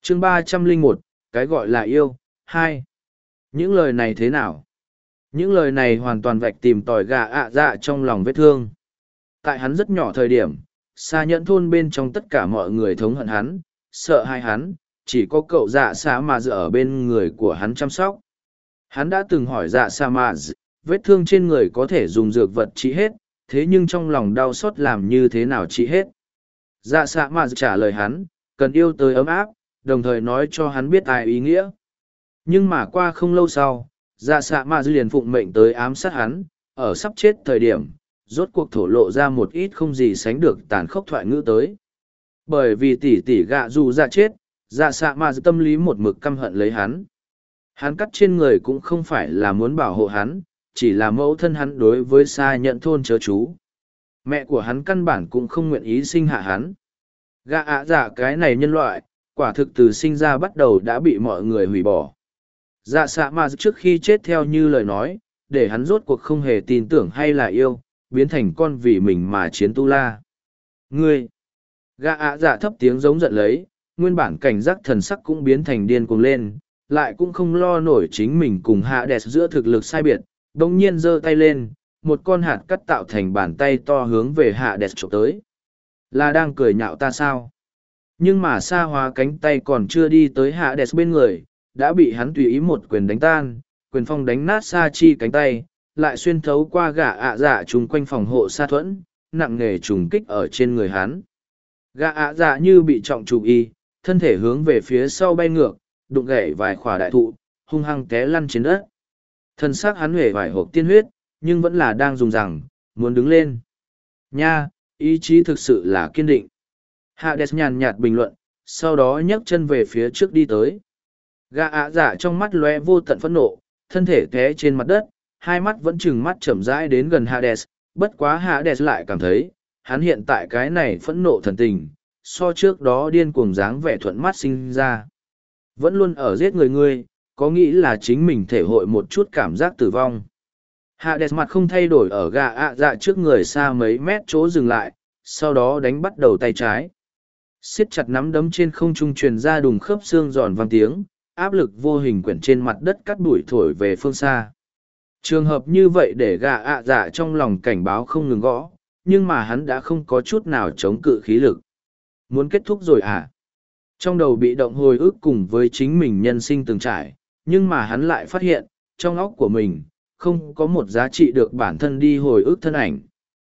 chương 301, cái gọi là yêu, 2. Những lời này thế nào? Những lời này hoàn toàn vạch tìm tòi gà ạ dạ trong lòng vết thương. Tại hắn rất nhỏ thời điểm, xa nhẫn thôn bên trong tất cả mọi người thống hận hắn, sợ hai hắn, chỉ có cậu dạ xa mà dự ở bên người của hắn chăm sóc. Hắn đã từng hỏi dạ xa mà vết thương trên người có thể dùng dược vật trị hết, thế nhưng trong lòng đau xót làm như thế nào trị hết? Dạ xa mà trả lời hắn, cần yêu tới ấm áp, đồng thời nói cho hắn biết ai ý nghĩa. Nhưng mà qua không lâu sau, dạ xạ mà liền phụng mệnh tới ám sát hắn, ở sắp chết thời điểm, rốt cuộc thổ lộ ra một ít không gì sánh được tàn khốc thoại ngữ tới. Bởi vì tỷ tỷ gạ dù dạ chết, dạ xạ mà tâm lý một mực căm hận lấy hắn. Hắn cắt trên người cũng không phải là muốn bảo hộ hắn, chỉ là mẫu thân hắn đối với xa nhận thôn chớ chú. Mẹ của hắn căn bản cũng không nguyện ý sinh hạ hắn. Gạ ạ dạ cái này nhân loại, quả thực từ sinh ra bắt đầu đã bị mọi người hủy bỏ. Dạ xạ mà trước khi chết theo như lời nói, để hắn rốt cuộc không hề tin tưởng hay là yêu, biến thành con vì mình mà chiến tu la. Ngươi! Gã ạ dạ thấp tiếng giống giận lấy, nguyên bản cảnh giác thần sắc cũng biến thành điên cuồng lên, lại cũng không lo nổi chính mình cùng hạ đẹp giữa thực lực sai biệt, đồng nhiên giơ tay lên, một con hạt cắt tạo thành bàn tay to hướng về hạ đẹp chụp tới. Là đang cười nhạo ta sao? Nhưng mà xa hóa cánh tay còn chưa đi tới hạ đẹp bên người, đã bị hắn tùy ý một quyền đánh tan, quyền phong đánh nát sa chi cánh tay, lại xuyên thấu qua gã ạ dạ chung quanh phòng hộ sa thuẫn, nặng nề trùng kích ở trên người hắn. Gã ạ dạ như bị trọng trục y, thân thể hướng về phía sau bay ngược, đụng gãy vài khỏa đại thụ, hung hăng té lăn trên đất. Thân xác hắn huệ vài hộp tiên huyết, nhưng vẫn là đang dùng rằng, muốn đứng lên. Nha, ý chí thực sự là kiên định. Hades nhàn nhạt bình luận, sau đó nhấc chân về phía trước đi tới. Gã ạ dạ trong mắt lóe vô tận phẫn nộ, thân thể té trên mặt đất, hai mắt vẫn chừng mắt chậm rãi đến gần Hades, bất quá Hades lại cảm thấy, hắn hiện tại cái này phẫn nộ thần tình, so trước đó điên cuồng dáng vẻ thuận mắt sinh ra. Vẫn luôn ở giết người, có nghĩ là chính mình thể hội một chút cảm giác tử vong. Hades mặt không thay đổi ở gã ạ dạ trước người xa mấy mét chỗ dừng lại, sau đó đánh bắt đầu tay trái. Siết chặt nắm đấm trên không trung truyền ra đùng khớp xương giòn vang tiếng, áp lực vô hình quyển trên mặt đất cắt bụi thổi về phương xa. Trường hợp như vậy để gã ạ dạ trong lòng cảnh báo không ngừng gõ, nhưng mà hắn đã không có chút nào chống cự khí lực. Muốn kết thúc rồi à? Trong đầu bị động hồi ức cùng với chính mình nhân sinh từng trải, nhưng mà hắn lại phát hiện, trong óc của mình, không có một giá trị được bản thân đi hồi ức thân ảnh.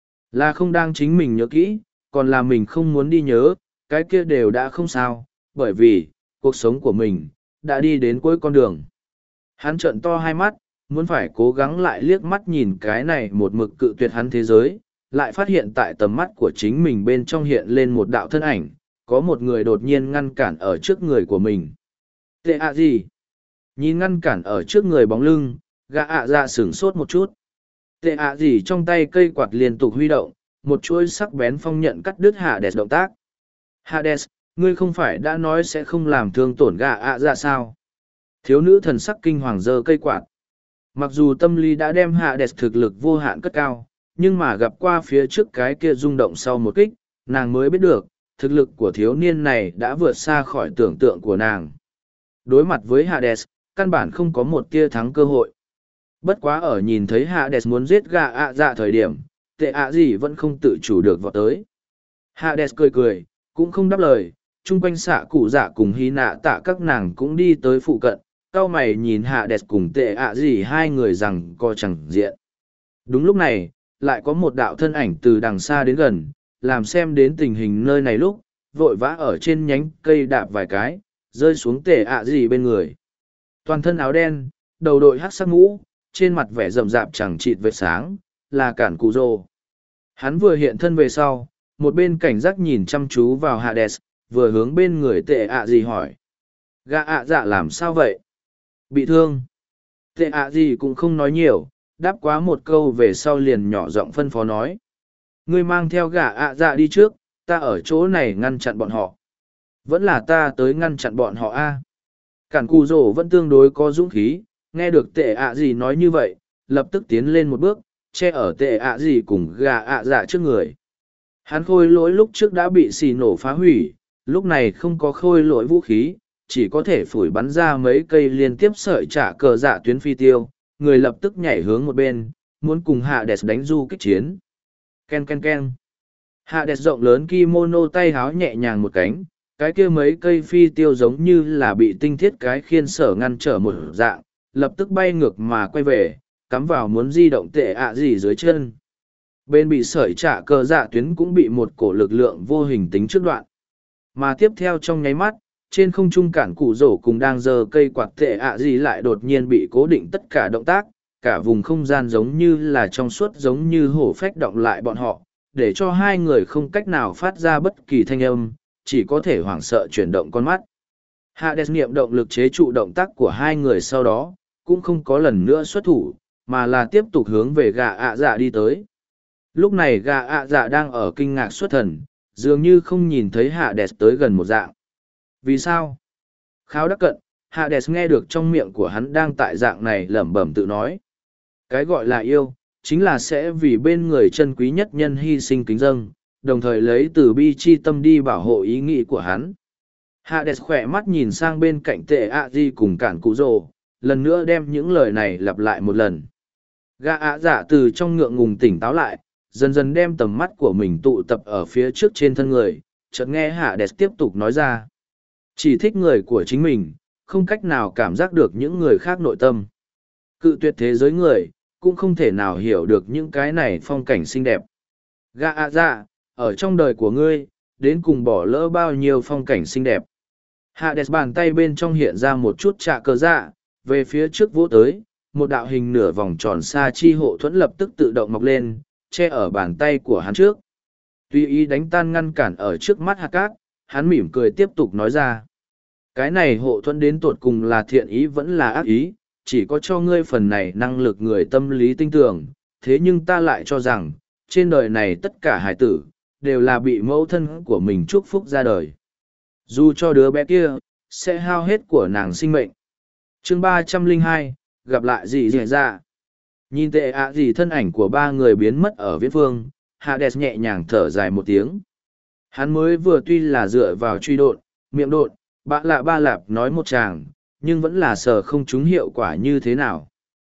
Là không đang chính mình nhớ kỹ, còn là mình không muốn đi nhớ, cái kia đều đã không sao, bởi vì, cuộc sống của mình, đã đi đến cuối con đường. Hắn trợn to hai mắt, muốn phải cố gắng lại liếc mắt nhìn cái này một mực cự tuyệt hắn thế giới, lại phát hiện tại tầm mắt của chính mình bên trong hiện lên một đạo thân ảnh, có một người đột nhiên ngăn cản ở trước người của mình. Tệ ạ gì? Nhìn ngăn cản ở trước người bóng lưng, gã ạ dạ sửng sốt một chút. Tệ ạ gì trong tay cây quạt liên tục huy động, một chuỗi sắc bén phong nhận cắt đứt Hades động tác. Hades, ngươi không phải đã nói sẽ không làm thương tổn gã ạ dạ sao? Thiếu nữ thần sắc kinh hoàng giơ cây quạt. Mặc dù tâm lý đã đem Hades thực lực vô hạn cất cao, nhưng mà gặp qua phía trước cái kia rung động sau một kích, nàng mới biết được, thực lực của thiếu niên này đã vượt xa khỏi tưởng tượng của nàng. Đối mặt với Hades, căn bản không có một tia thắng cơ hội. Bất quá ở nhìn thấy Hades muốn giết gã ạ dạ thời điểm, tệ ạ gì vẫn không tự chủ được vọt tới. Hades cười cười, cũng không đáp lời, chung quanh xạ cụ dạ cùng hy nạ tạ các nàng cũng đi tới phụ cận, cao mày nhìn Hades cùng tệ ạ gì hai người rằng co chẳng diện. Đúng lúc này, lại có một đạo thân ảnh từ đằng xa đến gần, làm xem đến tình hình nơi này lúc, vội vã ở trên nhánh cây đạp vài cái, rơi xuống tệ ạ gì bên người. Toàn thân áo đen, đầu đội hắc sắc mũ, trên mặt vẻ rậm rạp chẳng chịt vệt sáng, là Cản Cù Rồ. Hắn vừa hiện thân về sau, một bên cảnh giác nhìn chăm chú vào Hades, vừa hướng bên người tệ ạ gì hỏi. Gã ạ dạ làm sao vậy? Bị thương. Tệ ạ gì cũng không nói nhiều, đáp quá một câu về sau liền nhỏ giọng phân phó nói. Ngươi mang theo gã ạ dạ đi trước, ta ở chỗ này ngăn chặn bọn họ. Vẫn là ta tới ngăn chặn bọn họ a. Cản Cù Rồ vẫn tương đối có dũng khí, nghe được tệ ạ gì nói như vậy, lập tức tiến lên một bước, che ở tệ ạ gì cùng gã ạ dạ trước người. Hắn khôi lỗi lúc trước đã bị xì nổ phá hủy, lúc này không có khôi lỗi vũ khí, chỉ có thể phủi bắn ra mấy cây liên tiếp sợi trả cờ dạ tuyến phi tiêu, người lập tức nhảy hướng một bên, muốn cùng Hades đánh du kích chiến. Ken ken ken. Hades rộng lớn kimono tay háo nhẹ nhàng một cánh, cái kia mấy cây phi tiêu giống như là bị tinh thiết cái khiên sở ngăn trở một dạng, lập tức bay ngược mà quay về, cắm vào muốn di động tệ ạ gì dưới chân. Bên bị sợi trả cờ dạ tuyến cũng bị một cổ lực lượng vô hình tính trước đoạn. Mà tiếp theo trong nháy mắt, trên không trung cản cụ rổ cùng đang giơ cây quạt tệ ạ gì lại đột nhiên bị cố định tất cả động tác, cả vùng không gian giống như là trong suốt giống như hổ phách động lại bọn họ, để cho hai người không cách nào phát ra bất kỳ thanh âm, chỉ có thể hoảng sợ chuyển động con mắt. Hades niệm động lực chế trụ động tác của hai người sau đó, cũng không có lần nữa xuất thủ, mà là tiếp tục hướng về gà ạ dạ đi tới. Lúc này gà ạ dạ đang ở kinh ngạc xuất thần, dường như không nhìn thấy Hades tới gần một dạng. Vì sao? Kháo đắc cận, Hades nghe được trong miệng của hắn đang tại dạng này lẩm bẩm tự nói. Cái gọi là yêu, chính là sẽ vì bên người chân quý nhất nhân hy sinh kính dâng, đồng thời lấy từ bi chi tâm đi bảo hộ ý nghĩ của hắn. Hades khỏe mắt nhìn sang bên cạnh tệ ạ di cùng cản cụ rồ, lần nữa đem những lời này lặp lại một lần. Gã ạ dạ từ trong ngượng ngùng tỉnh táo lại, dần dần đem tầm mắt của mình tụ tập ở phía trước trên thân người, chợt nghe Hades tiếp tục nói ra. Chỉ thích người của chính mình, không cách nào cảm giác được những người khác nội tâm. Cự tuyệt thế giới người, cũng không thể nào hiểu được những cái này phong cảnh xinh đẹp. Gã ạ dạ, ở trong đời của ngươi, đến cùng bỏ lỡ bao nhiêu phong cảnh xinh đẹp. Hades bàn tay bên trong hiện ra một chút trạ cờ dạ, về phía trước vỗ tới, một đạo hình nửa vòng tròn xa chi hộ thuẫn lập tức tự động mọc lên, che ở bàn tay của hắn trước. Tuy ý đánh tan ngăn cản ở trước mắt hạt cát, hắn mỉm cười tiếp tục nói ra. Cái này hộ thuẫn đến tột cùng là thiện ý vẫn là ác ý, chỉ có cho ngươi phần này năng lực người tâm lý tinh tưởng, thế nhưng ta lại cho rằng, trên đời này tất cả hải tử, đều là bị mẫu thân của mình chúc phúc ra đời. Dù cho đứa bé kia, sẽ hao hết của nàng sinh mệnh. Chương 302, gặp lại dì dì ra. Nhìn tệ ạ dì thân ảnh của ba người biến mất ở viễn phương, Hades nhẹ nhàng thở dài một tiếng. Hắn mới vừa tuy là dựa vào truy độn, miệng độn, bạ lạ ba lạp nói một chàng, nhưng vẫn là sờ không trúng hiệu quả như thế nào.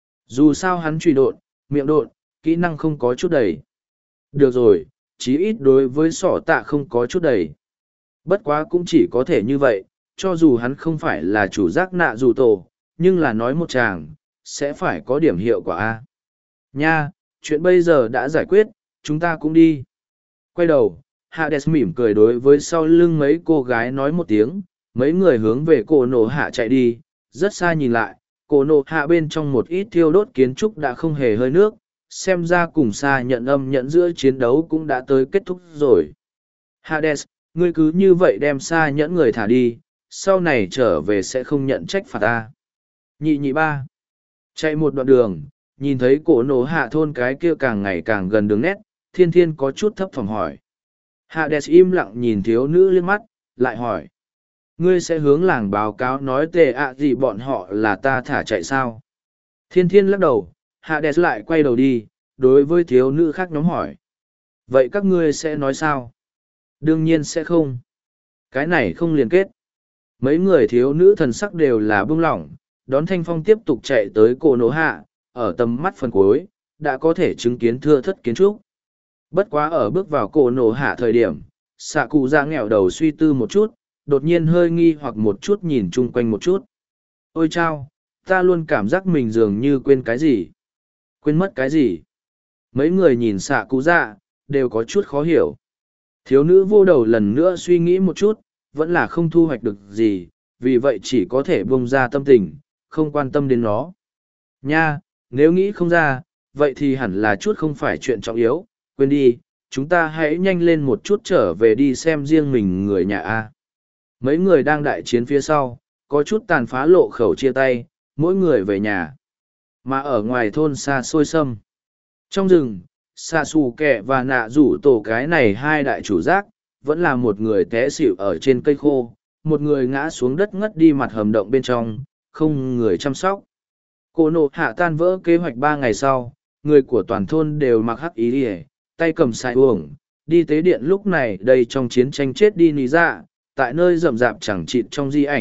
Dù sao hắn truy độn, miệng độn, kỹ năng không có chút đầy. Được rồi, chí ít đối với sỏ tạ không có chút đầy. Bất quá cũng chỉ có thể như vậy, cho dù hắn không phải là chủ giác nạ dù tổ, nhưng là nói một chàng, sẽ phải có điểm hiệu quả A. Nha, chuyện bây giờ đã giải quyết, chúng ta cũng đi. Quay đầu, Hades mỉm cười đối với sau lưng mấy cô gái nói một tiếng, mấy người hướng về cổ nổ hạ chạy đi, rất xa nhìn lại, cổ nổ hạ bên trong một ít thiêu đốt kiến trúc đã không hề hơi nước, xem ra cùng xa nhận âm nhận giữa chiến đấu cũng đã tới kết thúc rồi. Hades, ngươi cứ như vậy đem xa nhẫn người thả đi, sau này trở về sẽ không nhận trách phạt ta. Nhị nhị ba. Chạy một đoạn đường, nhìn thấy cổ nổ hạ thôn cái kia càng ngày càng gần đường nét, thiên thiên có chút thấp thỏm hỏi. Hades im lặng nhìn thiếu nữ liếc mắt, lại hỏi. Ngươi sẽ hướng làng báo cáo nói tệ ạ gì bọn họ là ta thả chạy sao? Thiên thiên lắc đầu, Hades lại quay đầu đi, đối với thiếu nữ khác nhóm hỏi. Vậy các ngươi sẽ nói sao? Đương nhiên sẽ không. Cái này không liên kết. Mấy người thiếu nữ thần sắc đều là bưng lỏng, đón thanh phong tiếp tục chạy tới cổ nổ hạ, ở tầm mắt phần cuối, đã có thể chứng kiến thưa thất kiến trúc. Bất quá ở bước vào cổ nổ hạ thời điểm, xạ cụ ra nghèo đầu suy tư một chút, đột nhiên hơi nghi hoặc một chút nhìn chung quanh một chút. Ôi chao, ta luôn cảm giác mình dường như quên cái gì. Quên mất cái gì? Mấy người nhìn xạ cụ dạ, đều có chút khó hiểu. Thiếu nữ vô đầu lần nữa suy nghĩ một chút, vẫn là không thu hoạch được gì, vì vậy chỉ có thể bông ra tâm tình, không quan tâm đến nó. Nha, nếu nghĩ không ra, vậy thì hẳn là chút không phải chuyện trọng yếu, quên đi, chúng ta hãy nhanh lên một chút trở về đi xem riêng mình người nhà A. Mấy người đang đại chiến phía sau, có chút tàn phá lộ khẩu chia tay, mỗi người về nhà. Mà ở ngoài thôn xa xôi sâm. Trong rừng, xạ xù kẹ và nạ rủ tổ cái này hai đại chủ giác, vẫn là một người té xỉu ở trên cây khô, một người ngã xuống đất ngất đi mặt hầm động bên trong, không người chăm sóc. Cổ nổ hạ tan vỡ kế hoạch 3 ngày sau, người của toàn thôn đều mặc hắc ý đi, tay cầm xài uổng, đi tế điện lúc này đây trong chiến tranh chết đi nì ra, tại nơi rậm rạp chẳng chịt trong di ảnh,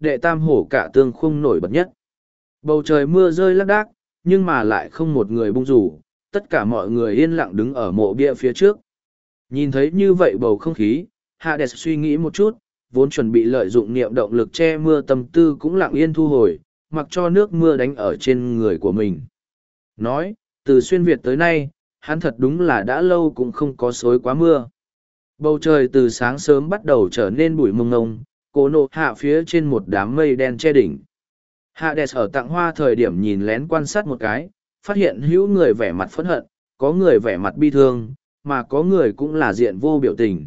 đệ tam hổ cả tương khung nổi bật nhất. Bầu trời mưa rơi lác đác, nhưng mà lại không một người bung rủ, tất cả mọi người yên lặng đứng ở mộ bia phía trước. Nhìn thấy như vậy bầu không khí, Hades suy nghĩ một chút, vốn chuẩn bị lợi dụng niệm động lực che mưa tâm tư cũng lặng yên thu hồi, mặc cho nước mưa đánh ở trên người của mình. Nói, từ xuyên Việt tới nay, hắn thật đúng là đã lâu cũng không có xối quá mưa. Bầu trời từ sáng sớm bắt đầu trở nên bụi mông ngông, Cổ Nộ Hạ phía trên một đám mây đen che đỉnh. Hades ở tặng hoa thời điểm nhìn lén quan sát một cái, phát hiện hữu người vẻ mặt phẫn hận, có người vẻ mặt bi thương, mà có người cũng là diện vô biểu tình.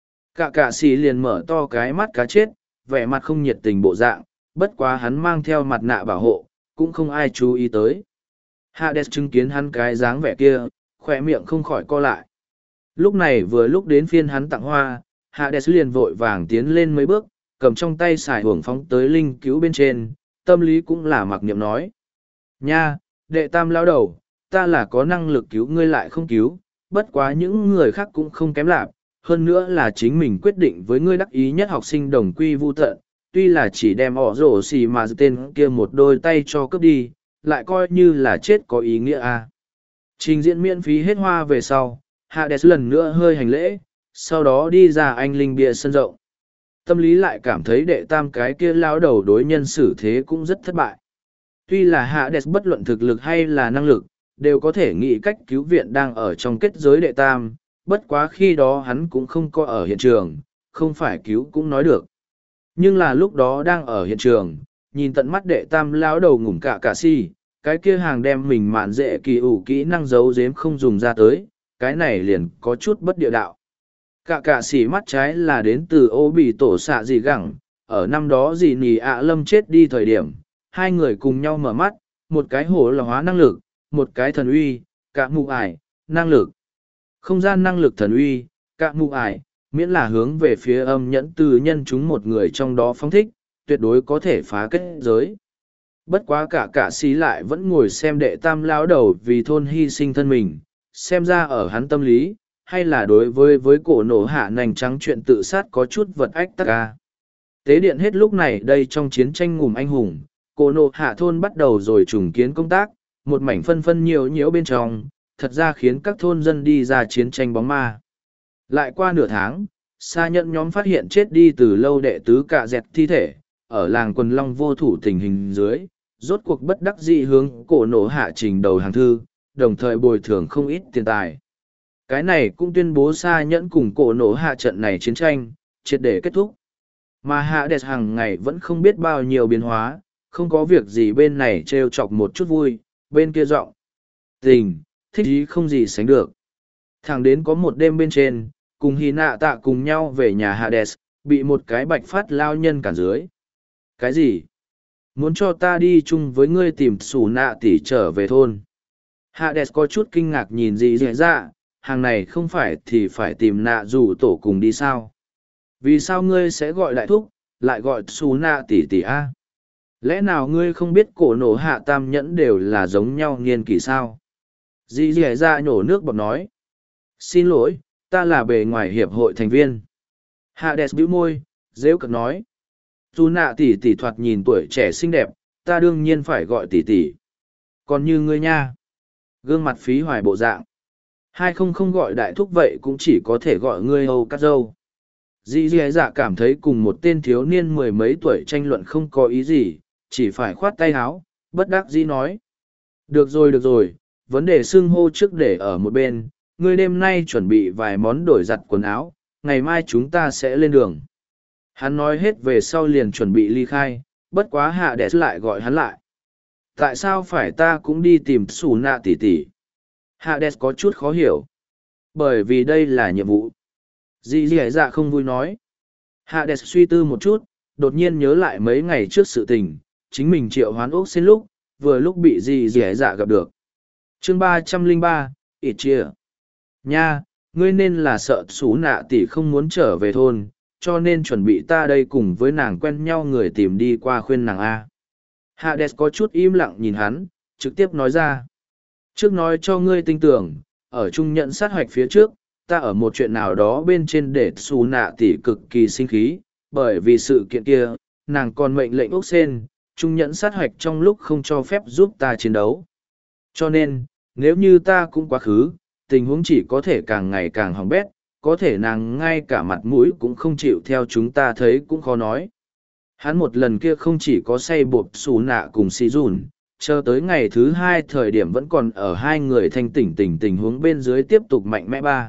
Cả xì liền mở to cái mắt cá chết, vẻ mặt không nhiệt tình bộ dạng, bất quá hắn mang theo mặt nạ bảo hộ, cũng không ai chú ý tới. Hades chứng kiến hắn cái dáng vẻ kia, khỏe miệng không khỏi co lại. Lúc này vừa lúc đến phiên hắn tặng hoa, Hades liền vội vàng tiến lên mấy bước, cầm trong tay xài hưởng phóng tới linh cứu bên trên, tâm lý cũng là mặc niệm nói. Nha, đệ tam lao đầu, ta là có năng lực cứu ngươi lại không cứu, bất quá những người khác cũng không kém lạc, hơn nữa là chính mình quyết định với ngươi đắc ý nhất học sinh đồng quy vu tận, tuy là chỉ đem ỏ rổ xì mà tên kia một đôi tay cho cướp đi, lại coi như là chết có ý nghĩa à. Trình diễn miễn phí hết hoa về sau, Hades lần nữa hơi hành lễ, sau đó đi ra anh linh bia sân rộng. Tâm lý lại cảm thấy đệ tam cái kia lao đầu đối nhân xử thế cũng rất thất bại. Tuy là Hades bất luận thực lực hay là năng lực, đều có thể nghĩ cách cứu viện đang ở trong kết giới đệ tam, bất quá khi đó hắn cũng không có ở hiện trường, không phải cứu cũng nói được. Nhưng là lúc đó đang ở hiện trường, nhìn tận mắt đệ tam lao đầu ngủm cả si, cái kia hàng đem mình mạn dễ kỳ ủ kỹ năng giấu giếm không dùng ra tới, cái này liền có chút bất địa đạo. Cả xỉ mắt trái là đến từ ô bị tổ xạ gì gẳng, ở năm đó dì nì ạ lâm chết đi thời điểm, hai người cùng nhau mở mắt, một cái hổ là hóa năng lực, một cái thần uy, cả mụ ải, năng lực. Không gian năng lực thần uy, cả mụ ải, miễn là hướng về phía âm nhẫn từ nhân chúng một người trong đó phóng thích, tuyệt đối có thể phá kết giới. Bất quá cả xí lại vẫn ngồi xem đệ tam lao đầu vì thôn hy sinh thân mình, xem ra ở hắn tâm lý, hay là đối với cổ nổ hạ nành trắng chuyện tự sát có chút vật ách tắc ca. Tế điện hết lúc này đây trong chiến tranh ngủm anh hùng, cổ nổ hạ thôn bắt đầu rồi trùng kiến công tác, một mảnh phân nhiều nhiễu bên trong, thật ra khiến các thôn dân đi ra chiến tranh bóng ma. Lại qua nửa tháng, xa nhận nhóm phát hiện chết đi từ lâu đệ tứ cả dẹt thi thể, ở làng quần long vô thủ tình hình dưới, rốt cuộc bất đắc dĩ hướng cổ nổ hạ trình đầu hàng thư, đồng thời bồi thường không ít tiền tài. Cái này cũng tuyên bố xa nhẫn cùng cổ nổ hạ trận này chiến tranh, triệt để kết thúc. Mà hạ đẹp hàng ngày vẫn không biết bao nhiêu biến hóa, không có việc gì bên này trêu chọc một chút vui, bên kia giọng tình, thích ý không gì sánh được. Thẳng đến có một đêm bên trên, cùng hy nạ tạ cùng nhau về nhà Hades, bị một cái bạch phát lao nhân cản dưới. Cái gì? Muốn cho ta đi chung với ngươi tìm xù nạ tỷ trở về thôn. Hades có chút kinh ngạc nhìn gì dễ ra, hàng này không phải thì phải tìm nạ dù tổ cùng đi sao? Vì sao ngươi sẽ gọi đại thúc, lại gọi xù nạ tỷ tỷ a? Lẽ nào ngươi không biết cổ nổ hạ tam nhẫn đều là giống nhau niên kỷ sao? Dì dì ra nhổ nước bọt nói. Xin lỗi, ta là bề ngoài hiệp hội thành viên. Hades bĩu môi, rêu cực nói. Dù nạ tỷ tỷ thoạt nhìn tuổi trẻ xinh đẹp, ta đương nhiên phải gọi tỷ tỷ. Còn như ngươi nha. Gương mặt phí hoài bộ dạng. Hai không gọi đại thúc vậy cũng chỉ có thể gọi ngươi Âu Cát Dâu. Dì dì dạ cảm thấy cùng một tên thiếu niên mười mấy tuổi tranh luận không có ý gì, chỉ phải khoát tay áo, bất đắc dĩ nói. Được rồi, vấn đề xưng hô trước để ở một bên, ngươi đêm nay chuẩn bị vài món đổi giặt quần áo, ngày mai chúng ta sẽ lên đường. Hắn nói hết về sau liền chuẩn bị ly khai, bất quá hạ đẹp lại gọi hắn lại. Tại sao phải ta cũng đi tìm xù nạ tỷ tỷ? Hades có chút khó hiểu. Bởi vì đây là nhiệm vụ. Dì dì dạ không vui nói. Hades suy tư một chút, đột nhiên nhớ lại mấy ngày trước sự tình, chính mình triệu hoán ốc xin lúc, vừa lúc bị dì dì dạ gặp được. Chương 303, ít chia. Nha, ngươi nên là sợ xú nạ tỷ không muốn trở về thôn, cho nên chuẩn bị ta đây cùng với nàng quen nhau người tìm đi qua khuyên nàng A. Hades có chút im lặng nhìn hắn, trực tiếp nói ra. Trước nói cho ngươi tin tưởng, ở trung nhận sát hoạch phía trước, ta ở một chuyện nào đó bên trên để xù nạ tỷ cực kỳ sinh khí, bởi vì sự kiện kia, nàng còn mệnh lệnh ốc sen trung nhẫn sát hoạch trong lúc không cho phép giúp ta chiến đấu. Cho nên, nếu như ta cũng quá khứ, tình huống chỉ có thể càng ngày càng hỏng bét, có thể nàng ngay cả mặt mũi cũng không chịu theo chúng ta thấy cũng khó nói. Hắn một lần kia không chỉ có say bột xù nạ cùng xì dùn, chờ tới ngày thứ hai thời điểm vẫn còn ở hai người thanh tình huống bên dưới tiếp tục mạnh mẽ ba.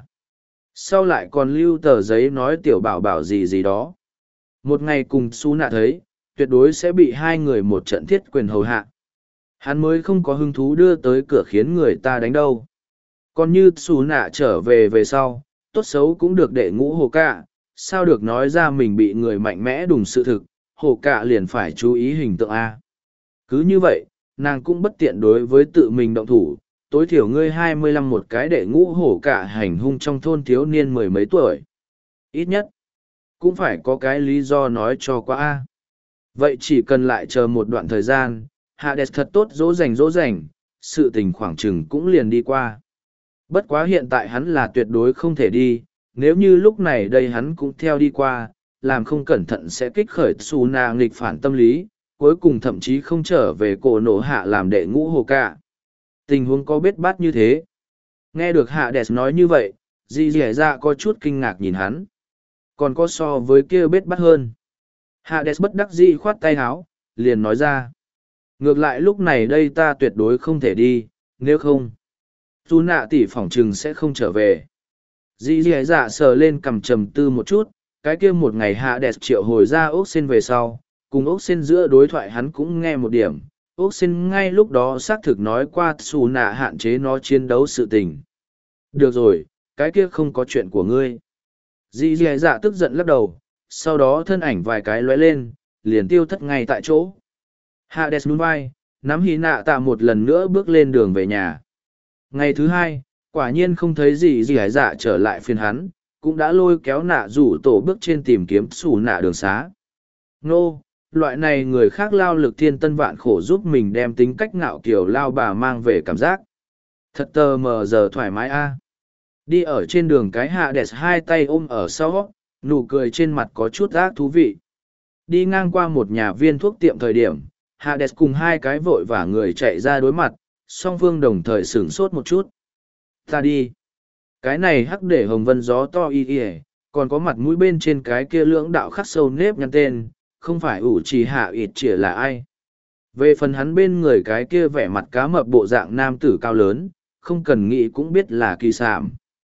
Sau lại còn lưu tờ giấy nói tiểu bảo bảo gì gì đó. Một ngày cùng xù nạ thấy, tuyệt đối sẽ bị hai người một trận thiết quyền hầu hạ. Hắn mới không có hứng thú đưa tới cửa khiến người ta đánh đâu. Còn như xù nạ trở về sau, tốt xấu cũng được đệ ngũ hồ cạ, sao được nói ra mình bị người mạnh mẽ đùng sự thực, hồ cạ liền phải chú ý hình tượng A. Cứ như vậy, nàng cũng bất tiện đối với tự mình động thủ, tối thiểu ngươi 25 một cái đệ ngũ hổ cạ hành hung trong thôn thiếu niên mười mấy tuổi. Ít nhất, cũng phải có cái lý do nói cho qua A. Vậy chỉ cần lại chờ một đoạn thời gian, Hades thật tốt dỗ dành, sự tình khoảng chừng cũng liền đi qua. Bất quá hiện tại hắn là tuyệt đối không thể đi, nếu như lúc này đây hắn cũng theo đi qua, làm không cẩn thận sẽ kích khởi Tsuna nghịch phản tâm lý, cuối cùng thậm chí không trở về cổ nổ hạ làm đệ ngũ hồ cả. Tình huống có biết bát như thế. Nghe được Hades nói như vậy, Dì Dẻ Dạ có chút kinh ngạc nhìn hắn. Còn có so với kia biết bát hơn. Hades bất đắc dĩ khoát tay háo, liền nói ra. Ngược lại lúc này đây ta tuyệt đối không thể đi, nếu không, dù nạ tỷ phỏng chừng sẽ không trở về. Dì Dẻ Dạ sờ lên cầm trầm tư một chút, cái kia một ngày Hades triệu hồi ra ốc sen về sau, cùng ốc sen giữa đối thoại hắn cũng nghe một điểm. Ốc sen ngay lúc đó xác thực nói qua xù nạ hạn chế nó chiến đấu sự tình. Được rồi, cái kia không có chuyện của ngươi. Dì Dẻ Dạ tức giận lắc đầu, sau đó thân ảnh vài cái lóe lên, liền tiêu thất ngay tại chỗ. Hades nhún vai, nắm hí nạ tạ một lần nữa bước lên đường về nhà. Ngày thứ hai, quả nhiên không thấy gì Dẻ Dạ trở lại phiên hắn, cũng đã lôi kéo nạ rủ tổ bước trên tìm kiếm xù nạ đường xá. Nô, loại này người khác lao lực thiên tân vạn khổ giúp mình đem tính cách ngạo kiểu lao bà mang về cảm giác. Thật tờ mờ giờ thoải mái a. Đi ở trên đường cái Hades hai tay ôm ở sau, nụ cười trên mặt có chút ác thú vị. Đi ngang qua một nhà viên thuốc tiệm thời điểm, Hades cùng hai cái vội vả người chạy ra đối mặt, song phương đồng thời sửng sốt một chút. Ta đi. Cái này hắc để hồng vân gió to y y, còn có mặt mũi bên trên cái kia lưỡng đạo khắc sâu nếp nhăn tên, không phải ủ trì hạ ịt chĩa là ai. Về phần hắn bên người cái kia vẻ mặt cá mập bộ dạng nam tử cao lớn, không cần nghĩ cũng biết là kỳ sảm.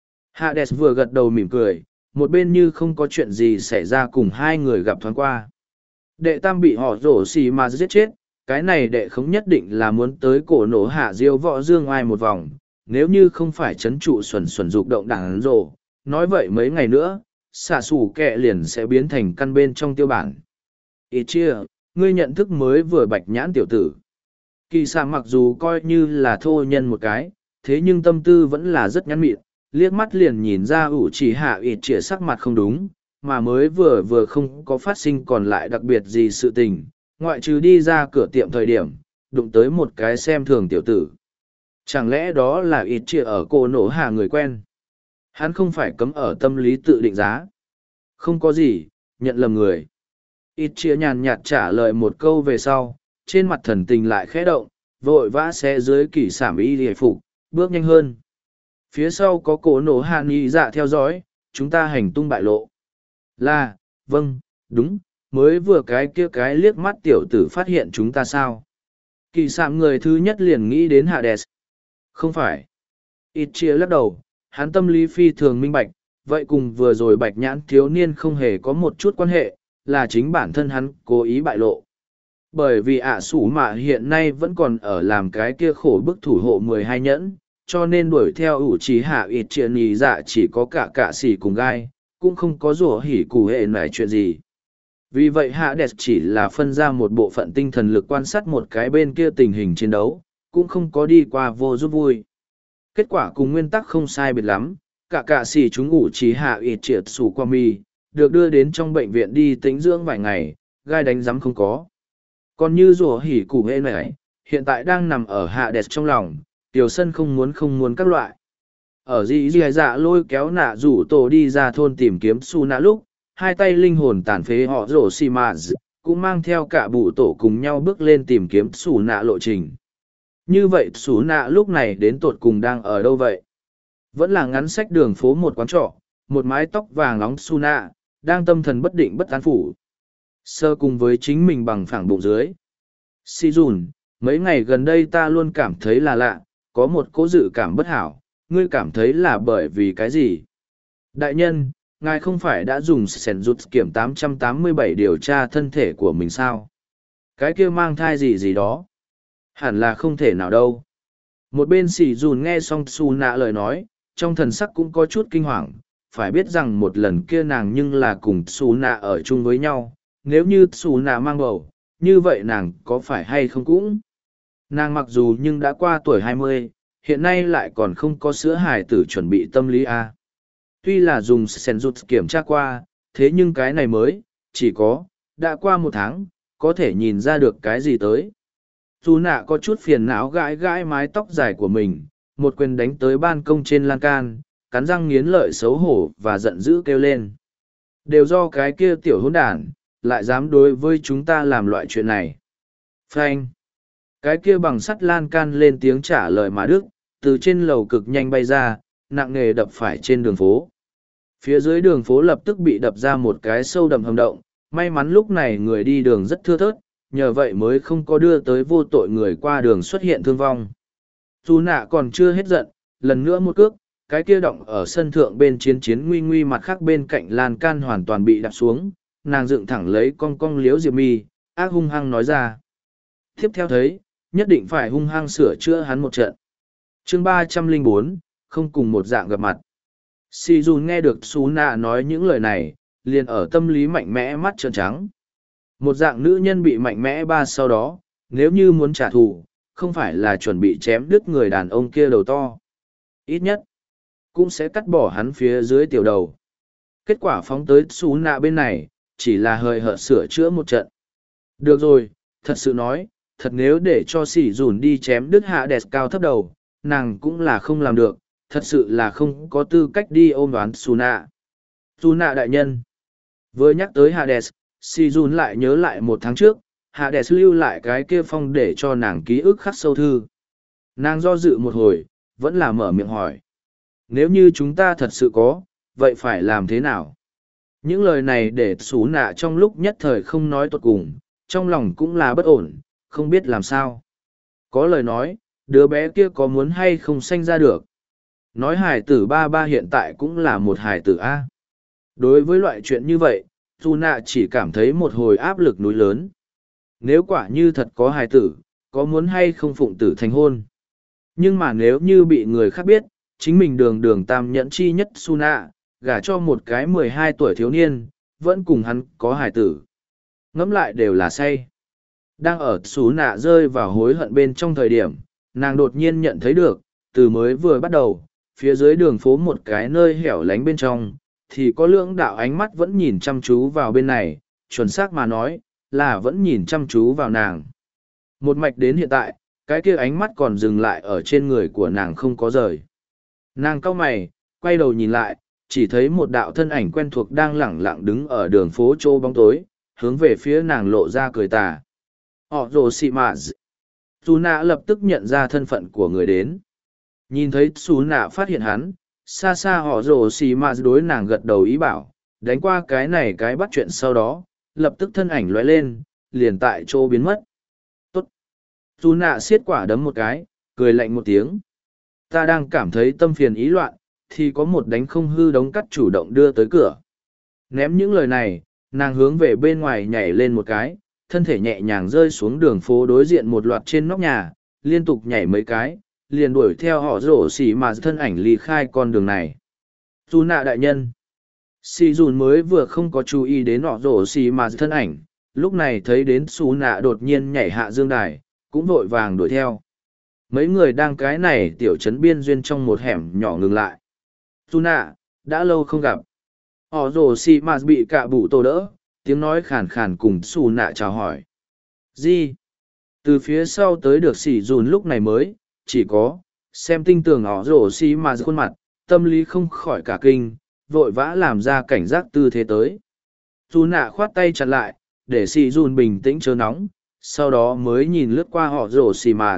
Hades vừa gật đầu mỉm cười, một bên như không có chuyện gì xảy ra cùng hai người gặp thoáng qua. Đệ tam bị họ rổ xì mà giết chết, cái này đệ không nhất định là muốn tới cổ nổ hạ diêu võ dương ai một vòng, nếu như không phải chấn trụ xuẩn dục động đảng rổ, nói vậy mấy ngày nữa, xạ xù kẹ liền sẽ biến thành căn bên trong tiêu bản. Ít chia, ngươi nhận thức mới vừa bạch nhãn tiểu tử. Kỳ xạ mặc dù coi như là thô nhân một cái, thế nhưng tâm tư vẫn là rất nhắn mịn, liếc mắt liền nhìn ra ủ chỉ hạ ít chia sắc mặt không đúng, mà mới vừa không có phát sinh còn lại đặc biệt gì sự tình, ngoại trừ đi ra cửa tiệm thời điểm, đụng tới một cái xem thường tiểu tử. Chẳng lẽ đó là ít chia ở cô nổ hạ người quen? Hắn không phải cấm ở tâm lý tự định giá. Không có gì, nhận lầm người. Ít chia nhàn nhạt trả lời một câu về sau, trên mặt thần tình lại khẽ động, vội vã xe dưới kỷ sảm y hề phục, bước nhanh hơn. Phía sau có cổ nổ hạ nghi dạ theo dõi, chúng ta hành tung bại lộ. Là, vâng, đúng, mới vừa cái kia cái liếc mắt tiểu tử phát hiện chúng ta sao. Kỳ sạm người thứ nhất liền nghĩ đến Hades. Không phải. Ít chia lắc đầu, hắn tâm lý phi thường minh bạch, vậy cùng vừa rồi bạch nhãn thiếu niên không hề có một chút quan hệ, là chính bản thân hắn cố ý bại lộ. Bởi vì ạ sủ mạ hiện nay vẫn còn ở làm cái kia khổ bức thủ hộ 12 nhẫn, cho nên đuổi theo ủ trí hạ ít chia nhì dạ chỉ có cả xỉ cùng gai, cũng không có rủa hỉ củ hệ nải chuyện gì. Vì vậy Hades chỉ là phân ra một bộ phận tinh thần lực quan sát một cái bên kia tình hình chiến đấu, cũng không có đi qua vô giúp vui. Kết quả cùng nguyên tắc không sai biệt lắm, cả xỉ chúng ủ trí hạ ít triệt sủ qua mi, được đưa đến trong bệnh viện đi tĩnh dưỡng vài ngày, gai đánh giám không có. Còn như rủa hỉ củ hệ nải, hiện tại đang nằm ở Hades trong lòng, tiểu sân không muốn các loại. Ở dì dạ lôi kéo nạ rủ tổ đi ra thôn tìm kiếm su nạ lúc, hai tay linh hồn tàn phế họ rổ xì mà cũng mang theo cả bụ tổ cùng nhau bước lên tìm kiếm xù nạ lộ trình. Như vậy xù nạ lúc này đến tột cùng đang ở đâu vậy? Vẫn là ngắn sách đường phố một quán trọ, một mái tóc vàng nóng xù nạ, đang tâm thần bất định bất an phủ. Sơ cùng với chính mình bằng phẳng bụng dưới. Si dùn, mấy ngày gần đây ta luôn cảm thấy là lạ, có một cố dự cảm bất hảo, ngươi cảm thấy là bởi vì cái gì? Đại nhân, ngài không phải đã dùng sẻn rụt kiểm 887 điều tra thân thể của mình sao? Cái kia mang thai gì gì đó? Hẳn là không thể nào đâu. Một bên xì dùn nghe xong su nạ lời nói, trong thần sắc cũng có chút kinh hoàng, phải biết rằng một lần kia nàng nhưng là cùng su nạ ở chung với nhau, nếu như su nạ mang bầu, như vậy nàng có phải hay không cũng? Nàng mặc dù nhưng đã qua tuổi 20, hiện nay lại còn không có sữa hài tử chuẩn bị tâm lý A. Tuy là dùng sen rút kiểm tra qua, thế nhưng cái này mới, chỉ có, đã qua một tháng, có thể nhìn ra được cái gì tới. Dù nạ có chút phiền não gãi gãi mái tóc dài của mình, một quyền đánh tới ban công trên lan can, cắn răng nghiến lợi xấu hổ và giận dữ kêu lên. Đều do cái kia tiểu hỗn đản, lại dám đối với chúng ta làm loại chuyện này. Phanh. Cái kia bằng sắt lan can lên tiếng trả lời mà đức, từ trên lầu cực nhanh bay ra, nặng nề đập phải trên đường phố. Phía dưới đường phố lập tức bị đập ra một cái sâu đậm hầm động, may mắn lúc này người đi đường rất thưa thớt, nhờ vậy mới không có đưa tới vô tội người qua đường xuất hiện thương vong. Dù nạ còn chưa hết giận, lần nữa một cước, cái kia động ở sân thượng bên chiến chiến nguy nguy mặt khác bên cạnh lan can hoàn toàn bị đạp xuống, nàng dựng thẳng lấy cong cong liếu diệp mi, ác hung hăng nói ra. Tiếp theo thấy, nhất định phải hung hăng sửa chữa hắn một trận. Chương 304, không cùng một dạng gặp mặt. Si Jun nghe được Su Nạ nói những lời này, liền ở tâm lý mạnh mẽ mắt trợn trắng. Một dạng nữ nhân bị mạnh mẽ ba sau đó, nếu như muốn trả thù, không phải là chuẩn bị chém đứt người đàn ông kia đầu to. Ít nhất, cũng sẽ cắt bỏ hắn phía dưới tiểu đầu. Kết quả phóng tới Su Nạ bên này, chỉ là hời hợt sửa chữa một trận. Được rồi, thật sự nói, thật nếu để cho sỉ dùn đi chém đứt hạ đẹp cao thấp đầu, nàng cũng là không làm được, thật sự là không có tư cách đi ôm đoán Su Nạ. Su Nạ đại nhân. Vừa nhắc tới Hades, Si Jun lại nhớ lại một tháng trước, Hades lưu lại cái kia phong để cho nàng ký ức khắc sâu thư. Nàng do dự một hồi, vẫn là mở miệng hỏi. Nếu như chúng ta thật sự có, vậy phải làm thế nào? Những lời này để Su Nạ trong lúc nhất thời không nói tuột cùng, trong lòng cũng là bất ổn, không biết làm sao. Có lời nói, đứa bé kia có muốn hay không sanh ra được. Nói hài tử ba ba hiện tại cũng là một hài tử A. Đối với loại chuyện như vậy, Su Nạ chỉ cảm thấy một hồi áp lực núi lớn. Nếu quả như thật có hài tử, có muốn hay không phụng tử thành hôn. Nhưng mà nếu như bị người khác biết, chính mình đường đường tam nhẫn chi nhất Su Nạ, gả cho một cái 12 tuổi thiếu niên, vẫn cùng hắn có hài tử. Ngẫm lại đều là say. Đang ở Su Nạ rơi vào hối hận bên trong thời điểm, nàng đột nhiên nhận thấy được, từ mới vừa bắt đầu, phía dưới đường phố một cái nơi hẻo lánh bên trong, thì có lưỡng đạo ánh mắt vẫn nhìn chăm chú vào bên này, chuẩn xác mà nói, là vẫn nhìn chăm chú vào nàng. Một mạch đến hiện tại, cái kia ánh mắt còn dừng lại ở trên người của nàng không có rời. Nàng cau mày, quay đầu nhìn lại, chỉ thấy một đạo thân ảnh quen thuộc đang lẳng lặng đứng ở đường phố chỗ bóng tối, hướng về phía nàng lộ ra cười tà. Họ rồ xị mạ Su Nạ lập tức nhận ra thân phận của người đến. Nhìn thấy Su Nạ phát hiện hắn, xa xa họ rồ xì mà đối nàng gật đầu ý bảo, đánh qua cái này cái bắt chuyện sau đó, lập tức thân ảnh lóe lên, liền tại chỗ biến mất. Tốt! Su Nạ xiết quả đấm một cái, cười lạnh một tiếng. Ta đang cảm thấy tâm phiền ý loạn, thì có một đánh không hư đống cắt chủ động đưa tới cửa. Ném những lời này, nàng hướng về bên ngoài nhảy lên một cái, thân thể nhẹ nhàng rơi xuống đường phố đối diện một loạt trên nóc nhà, liên tục nhảy mấy cái, liền đuổi theo họ rổ xỉ mà thân ảnh ly khai con đường này. Su Nạ đại nhân. Xì dùn mới vừa không có chú ý đến họ rổ xỉ mà thân ảnh, lúc này thấy đến Su Nạ đột nhiên nhảy hạ dương đài, cũng vội vàng đuổi theo. Mấy người đang cái này tiểu trấn biên duyên trong một hẻm nhỏ ngừng lại. Su Nạ, đã lâu không gặp. Họ rổ xỉ mà bị cạ bụ tô đỡ, tiếng nói khàn khàn cùng Su Nạ chào hỏi. Gì? Từ phía sau tới được xỉ dùn lúc này mới, chỉ có, xem tinh tường họ rổ xì mà khuôn mặt, tâm lý không khỏi cả kinh, vội vã làm ra cảnh giác tư thế tới. Su Nạ khoát tay chặt lại, để xì dùn bình tĩnh chớ nóng, sau đó mới nhìn lướt qua họ rổ xì mà.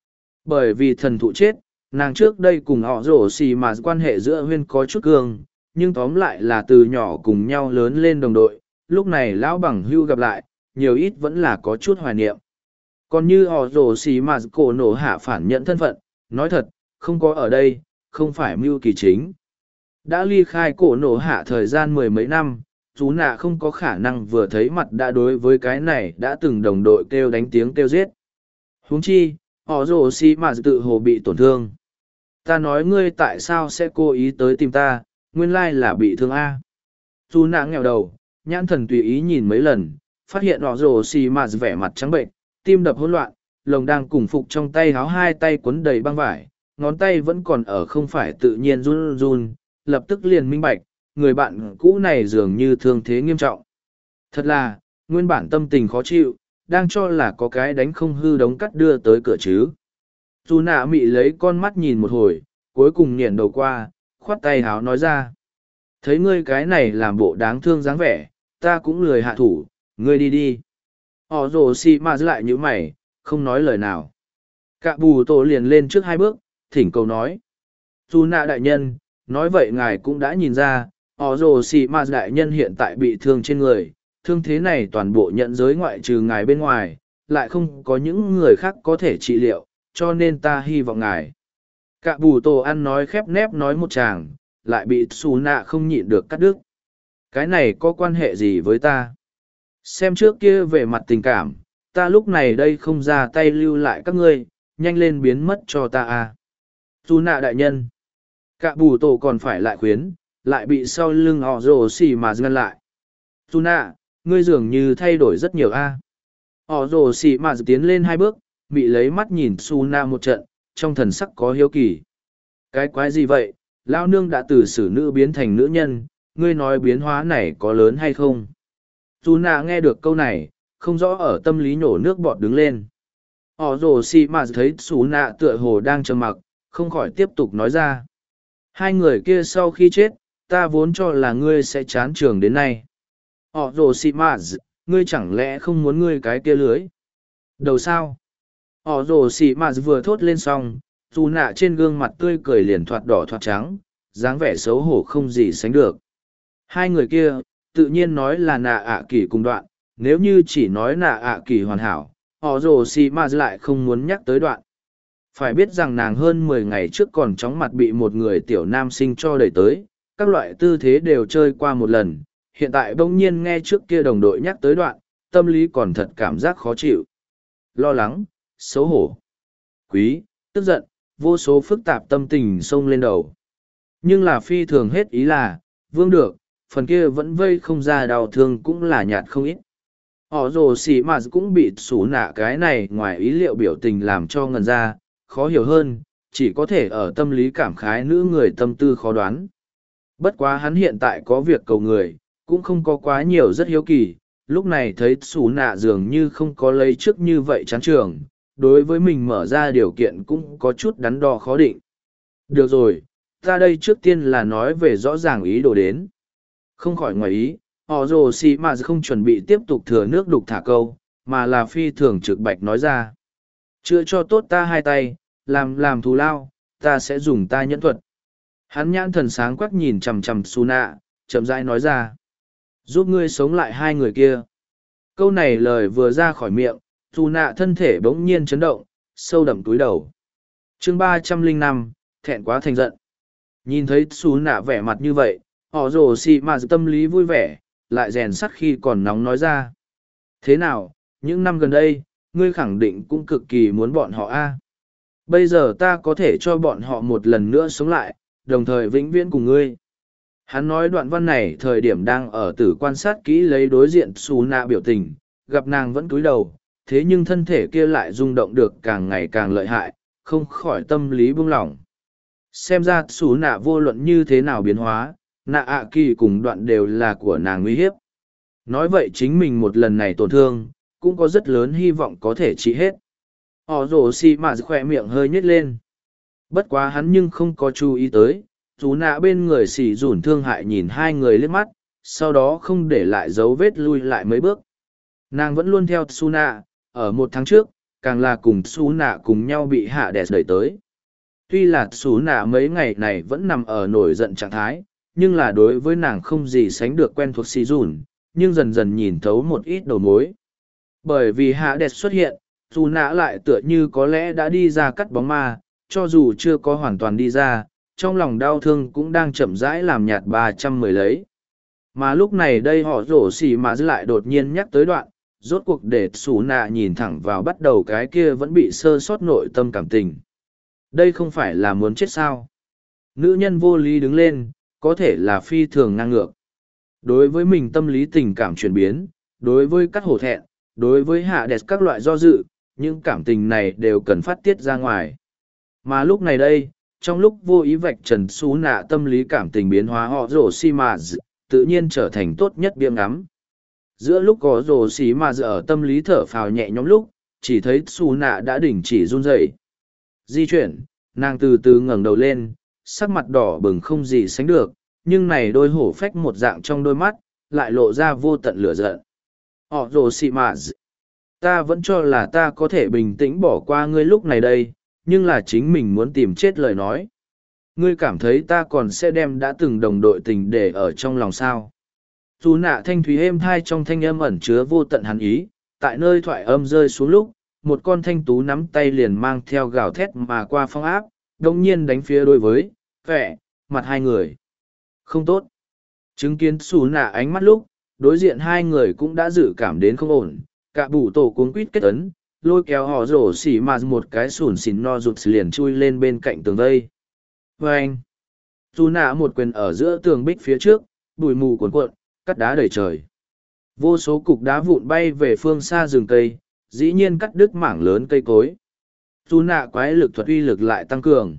Bởi vì thần thụ chết, nàng trước đây cùng họ rổ xì mà quan hệ giữa huyên có chút cường, nhưng tóm lại là từ nhỏ cùng nhau lớn lên đồng đội, lúc này lão bằng hưu gặp lại, nhiều ít vẫn là có chút hoài niệm. Còn như họ rổ xì mà cổ nổ hạ phản nhận thân phận, nói thật, không có ở đây, không phải mưu kỳ chính. Đã ly khai cổ nổ hạ thời gian mười mấy năm, chú nạ không có khả năng vừa thấy mặt đã đối với cái này đã từng đồng đội kêu đánh tiếng kêu giết. Huống chi, họ rồ xì mà tự hồ bị tổn thương. Ta nói ngươi tại sao sẽ cố ý tới tìm ta, nguyên lai là bị thương A. Chú nạ nghèo đầu, nhãn thần tùy ý nhìn mấy lần, phát hiện họ rồ xì mà vẻ mặt trắng bệnh, tim đập hỗn loạn, lồng đang cùng phục trong tay háo hai tay quấn đầy băng vải, ngón tay vẫn còn ở không phải tự nhiên run run, lập tức liền minh bạch, người bạn cũ này dường như thương thế nghiêm trọng. Thật là, nguyên bản tâm tình khó chịu, đang cho là có cái đánh không hư đống cắt đưa tới cửa chứ. Dù nạ mị lấy con mắt nhìn một hồi, cuối cùng nghiền đầu qua, khoát tay háo nói ra. Thấy ngươi cái này làm bộ đáng thương dáng vẻ, ta cũng lười hạ thủ, ngươi đi đi. Họ rồ xì mà lại như mày, không nói lời nào. Cạ bù tổ liền lên trước hai bước, thỉnh cầu nói. Dù nạ đại nhân, nói vậy ngài cũng đã nhìn ra, họ rồ xì mà đại nhân hiện tại bị thương trên người, thương thế này toàn bộ nhận giới ngoại trừ ngài bên ngoài, lại không có những người khác có thể trị liệu, cho nên ta hy vọng ngài. Cạ bù tổ ăn nói khép nép nói một chàng, lại bị xù nạ không nhịn được cắt đứt. Cái này có quan hệ gì với ta? Xem trước kia về mặt tình cảm, ta lúc này đây không ra tay lưu lại các ngươi, nhanh lên biến mất cho ta à. Xù nạ đại nhân. Cạ bù tổ còn phải lại khuyến, lại bị sau lưng họ rồ xì mà ngăn lại. Xù nạ, ngươi dường như thay đổi rất nhiều a. Họ rồ xì mà tiến lên hai bước, bị lấy mắt nhìn Xù nạ một trận, trong thần sắc có hiếu kỳ. Cái quái gì vậy, lão nương đã từ xử nữ biến thành nữ nhân, ngươi nói biến hóa này có lớn hay không? Xù nạ nghe được câu này, không rõ ở tâm lý nhổ nước bọt đứng lên. Họ rồ xì mà thấy Xù nạ tựa hồ đang trầm mặc, không khỏi tiếp tục nói ra. Hai người kia sau khi chết, ta vốn cho là ngươi sẽ chán trường đến nay. Họ rồ xì mà ngươi chẳng lẽ không muốn ngươi cái kia lưới? Đầu sao? Họ rồ xì mà vừa thốt lên xong, dù nạ trên gương mặt tươi cười liền thoạt đỏ thoạt trắng, dáng vẻ xấu hổ không gì sánh được. Hai người kia, tự nhiên nói là nạ ạ kỳ cùng đoạn, nếu như chỉ nói nạ ạ kỳ hoàn hảo, họ rồ xì mà lại không muốn nhắc tới đoạn. Phải biết rằng nàng hơn 10 ngày trước còn chóng mặt bị một người tiểu nam sinh cho đẩy tới, các loại tư thế đều chơi qua một lần, hiện tại bỗng nhiên nghe trước kia đồng đội nhắc tới đoạn, tâm lý còn thật cảm giác khó chịu. Lo lắng, xấu hổ, quý, tức giận, vô số phức tạp tâm tình xông lên đầu. Nhưng là phi thường hết ý là, vương được, phần kia vẫn vây không ra đau thương cũng là nhạt không ít. Họ rồ xì mà cũng bị xú nạ cái này ngoài ý liệu biểu tình làm cho ngần ra, khó hiểu hơn, chỉ có thể ở tâm lý cảm khái nữ người tâm tư khó đoán. Bất quá hắn hiện tại có việc cầu người, cũng không có quá nhiều rất hiếu kỳ, lúc này thấy xú nạ dường như không có lấy trước như vậy chán trường, đối với mình mở ra điều kiện cũng có chút đắn đo khó định. Được rồi, ta đây trước tiên là nói về rõ ràng ý đồ đến. Không khỏi ngoài ý, họ rồ xì mà không chuẩn bị tiếp tục thừa nước đục thả câu, mà là phi thường trực bạch nói ra. Chữa cho tốt ta hai tay, làm thù lao, ta sẽ dùng ta nhẫn thuật. Hắn nhãn thần sáng quắc nhìn chằm chằm Su nạ, chậm rãi nói ra. Giúp ngươi sống lại hai người kia. Câu này lời vừa ra khỏi miệng, Su nạ thân thể bỗng nhiên chấn động, sâu đậm túi đầu. chương 305, thẹn quá thành giận. Nhìn thấy Su nạ vẻ mặt như vậy, họ rồ xì mà tâm lý vui vẻ, lại rèn sắt khi còn nóng nói ra. Thế nào, những năm gần đây, ngươi khẳng định cũng cực kỳ muốn bọn họ a. Bây giờ ta có thể cho bọn họ một lần nữa sống lại, đồng thời vĩnh viễn cùng ngươi. Hắn nói đoạn văn này thời điểm đang ở tử quan sát kỹ lấy đối diện Su nạ biểu tình, gặp nàng vẫn cúi đầu, thế nhưng thân thể kia lại rung động được càng ngày càng lợi hại, không khỏi tâm lý buông lỏng. Xem ra Su nạ vô luận như thế nào biến hóa, nạ ạ kỳ cùng đoạn đều là của nàng nguy hiếp. Nói vậy chính mình một lần này tổn thương, cũng có rất lớn hy vọng có thể trị hết. Họ rồ xì mà khỏe miệng hơi nhếch lên. Bất quá hắn nhưng không có chú ý tới, chú nạ bên người xì dùn thương hại nhìn hai người liếc mắt, sau đó không để lại dấu vết lui lại mấy bước. Nàng vẫn luôn theo Tsuna, ở một tháng trước, càng là cùng Tsuna cùng nhau bị hạ đẹp đẩy tới. Tuy là Tsuna mấy ngày này vẫn nằm ở nổi giận trạng thái, nhưng là đối với nàng không gì sánh được quen thuộc si dùn, nhưng dần dần nhìn thấu một ít đầu mối. Bởi vì hạ đẹp xuất hiện, Tsuna lại tựa như có lẽ đã đi ra cắt bóng ma, cho dù chưa có hoàn toàn đi ra, trong lòng đau thương cũng đang chậm rãi làm nhạt 310 lấy. Mà lúc này đây họ rổ xỉ mà lại đột nhiên nhắc tới đoạn, rốt cuộc để xù nạ nhìn thẳng vào bắt đầu cái kia vẫn bị sơ sót nội tâm cảm tình. Đây không phải là muốn chết sao. Nữ nhân vô lý đứng lên, có thể là phi thường ngang ngược. Đối với mình tâm lý tình cảm chuyển biến, đối với các hổ thẹn, đối với hạ đẹp các loại do dự, những cảm tình này đều cần phát tiết ra ngoài. Mà lúc này đây, trong lúc vô ý vạch trần xú nạ tâm lý cảm tình biến hóa họ rổ xi mà tự nhiên trở thành tốt nhất biếng ngắm. Giữa lúc có rổ xi mà ở tâm lý thở phào nhẹ nhõm lúc, chỉ thấy xú nạ đã đình chỉ run rẩy. Di chuyển, nàng từ từ ngẩng đầu lên, sắc mặt đỏ bừng không gì sánh được, nhưng này đôi hổ phách một dạng trong đôi mắt, lại lộ ra vô tận lửa giận. Họ rổ xi mà ta vẫn cho là ta có thể bình tĩnh bỏ qua ngươi lúc này đây, nhưng là chính mình muốn tìm chết lời nói. Ngươi cảm thấy ta còn sẽ đem đã từng đồng đội tình để ở trong lòng sao. Dù nạ thanh thúy êm thai trong thanh âm ẩn chứa vô tận hắn ý, tại nơi thoại âm rơi xuống lúc, một con thanh tú nắm tay liền mang theo gào thét mà qua phong áp, đồng nhiên đánh phía đối với, vẻ, mặt hai người. Không tốt. Chứng kiến xù nạ ánh mắt lúc, đối diện hai người cũng đã dự cảm đến không ổn, cả bủ tổ cuống quýt kết ấn, lôi kéo họ rổ xỉ mà một cái sủn xỉn no rụt liền chui lên bên cạnh tường vây. Và anh, dù nạ một quyền ở giữa tường bích phía trước, bụi mù cuồn cuộn, cắt đá đầy trời. Vô số cục đá vụn bay về phương xa rừng cây, dĩ nhiên cắt đứt mảng lớn cây cối. Dù nạ quái lực thuật uy lực lại tăng cường.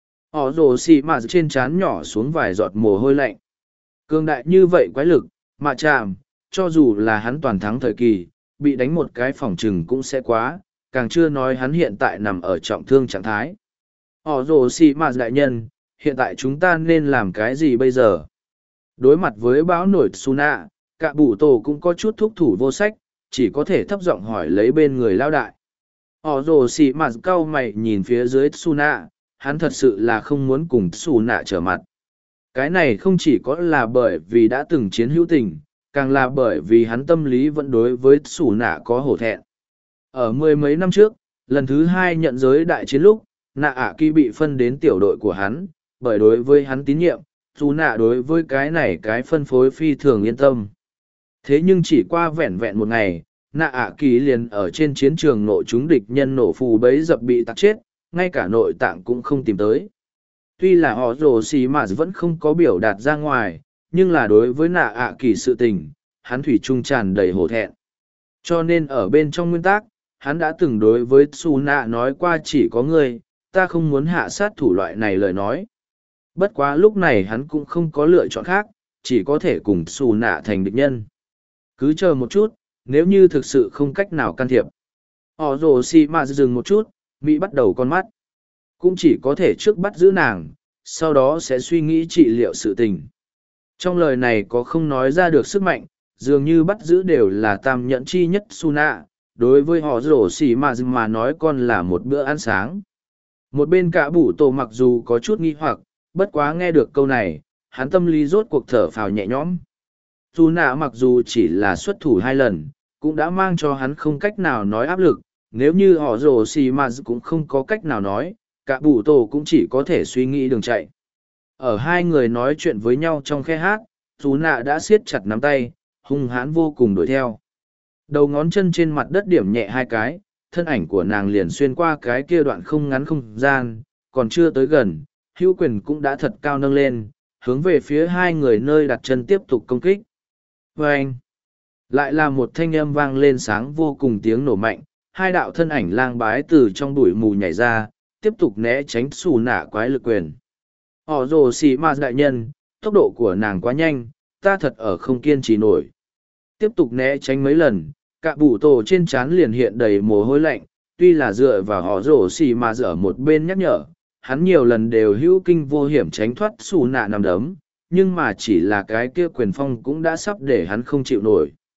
Họ rổ xỉ mà trên trán nhỏ xuống vài giọt mồ hôi lạnh. Cường đại như vậy quái lực, mà chạm, cho dù là hắn toàn thắng thời kỳ, bị đánh một cái phòng trừng cũng sẽ quá, càng chưa nói hắn hiện tại nằm ở trọng thương trạng thái. Họ rồ xì mà đại nhân, hiện tại chúng ta nên làm cái gì bây giờ? Đối mặt với bão nổi Tsuna, cả bủ tổ cũng có chút thúc thủ vô sách, chỉ có thể thấp giọng hỏi lấy bên người lao đại. Họ rồ xì mà cau mày nhìn phía dưới Tsuna, hắn thật sự là không muốn cùng Tsuna trở mặt. Cái này không chỉ có là bởi vì đã từng chiến hữu tình, càng là bởi vì hắn tâm lý vẫn đối với xù nạ có hổ thẹn. Ở mười mấy năm trước, lần thứ hai nhận giới đại chiến lúc, nạ ạ kỳ bị phân đến tiểu đội của hắn, bởi đối với hắn tín nhiệm, xù nạ đối với cái này cái phân phối phi thường yên tâm. Thế nhưng chỉ qua vẹn vẹn một ngày, nạ ạ kỳ liền ở trên chiến trường nộ chúng địch nhân nổ phù bấy dập bị tạc chết, ngay cả nội tạng cũng không tìm tới. Tuy là họ rồ xì mà vẫn không có biểu đạt ra ngoài, nhưng là đối với nạ ạ kỳ sự tình, hắn thủy chung tràn đầy hổ thẹn. Cho nên ở bên trong nguyên tắc, hắn đã từng đối với Su nạ nói qua chỉ có ngươi, ta không muốn hạ sát thủ loại này lời nói. Bất quá lúc này hắn cũng không có lựa chọn khác, chỉ có thể cùng Su nạ thành địch nhân. Cứ chờ một chút, nếu như thực sự không cách nào can thiệp. Họ rồ xì mà dừng một chút, Mỹ bắt đầu con mắt. Cũng chỉ có thể trước bắt giữ nàng, sau đó sẽ suy nghĩ trị liệu sự tình. Trong lời này có không nói ra được sức mạnh, dường như bắt giữ đều là tam nhẫn chi nhất Suna, đối với họ rổ xỉ mà nói con là một bữa ăn sáng. Một bên cả bủ tổ mặc dù có chút nghi hoặc, bất quá nghe được câu này, hắn tâm lý rốt cuộc thở phào nhẹ nhõm. Suna mặc dù chỉ là xuất thủ 2 lần, cũng đã mang cho hắn không cách nào nói áp lực, nếu như họ rổ xỉ mà cũng không có cách nào nói, cả bủ tổ cũng chỉ có thể suy nghĩ đường chạy. Ở hai người nói chuyện với nhau trong khe hát, dù nạ đã siết chặt nắm tay, hung hãn vô cùng đuổi theo. Đầu ngón chân trên mặt đất điểm nhẹ 2 cái, thân ảnh của nàng liền xuyên qua cái kia đoạn không ngắn không gian, còn chưa tới gần, hữu quyền cũng đã thật cao nâng lên, hướng về phía hai người nơi đặt chân tiếp tục công kích. Và anh, lại là một thanh âm vang lên sáng vô cùng tiếng nổ mạnh, hai đạo thân ảnh lang bái từ trong bụi mù nhảy ra, tiếp tục né tránh xù nạ quái lực quyền. Họ rồ xì ma đại nhân, tốc độ của nàng quá nhanh, ta thật ở không kiên trì nổi. Tiếp tục né tránh mấy lần, cả bủ tổ trên trán liền hiện đầy mồ hôi lạnh, tuy là dựa vào họ rồ xì ma ở một bên nhắc nhở, hắn nhiều lần đều hữu kinh vô hiểm tránh thoát xù nạ nằm đấm, nhưng mà chỉ là cái kia quyền phong cũng đã sắp để hắn không chịu nổi.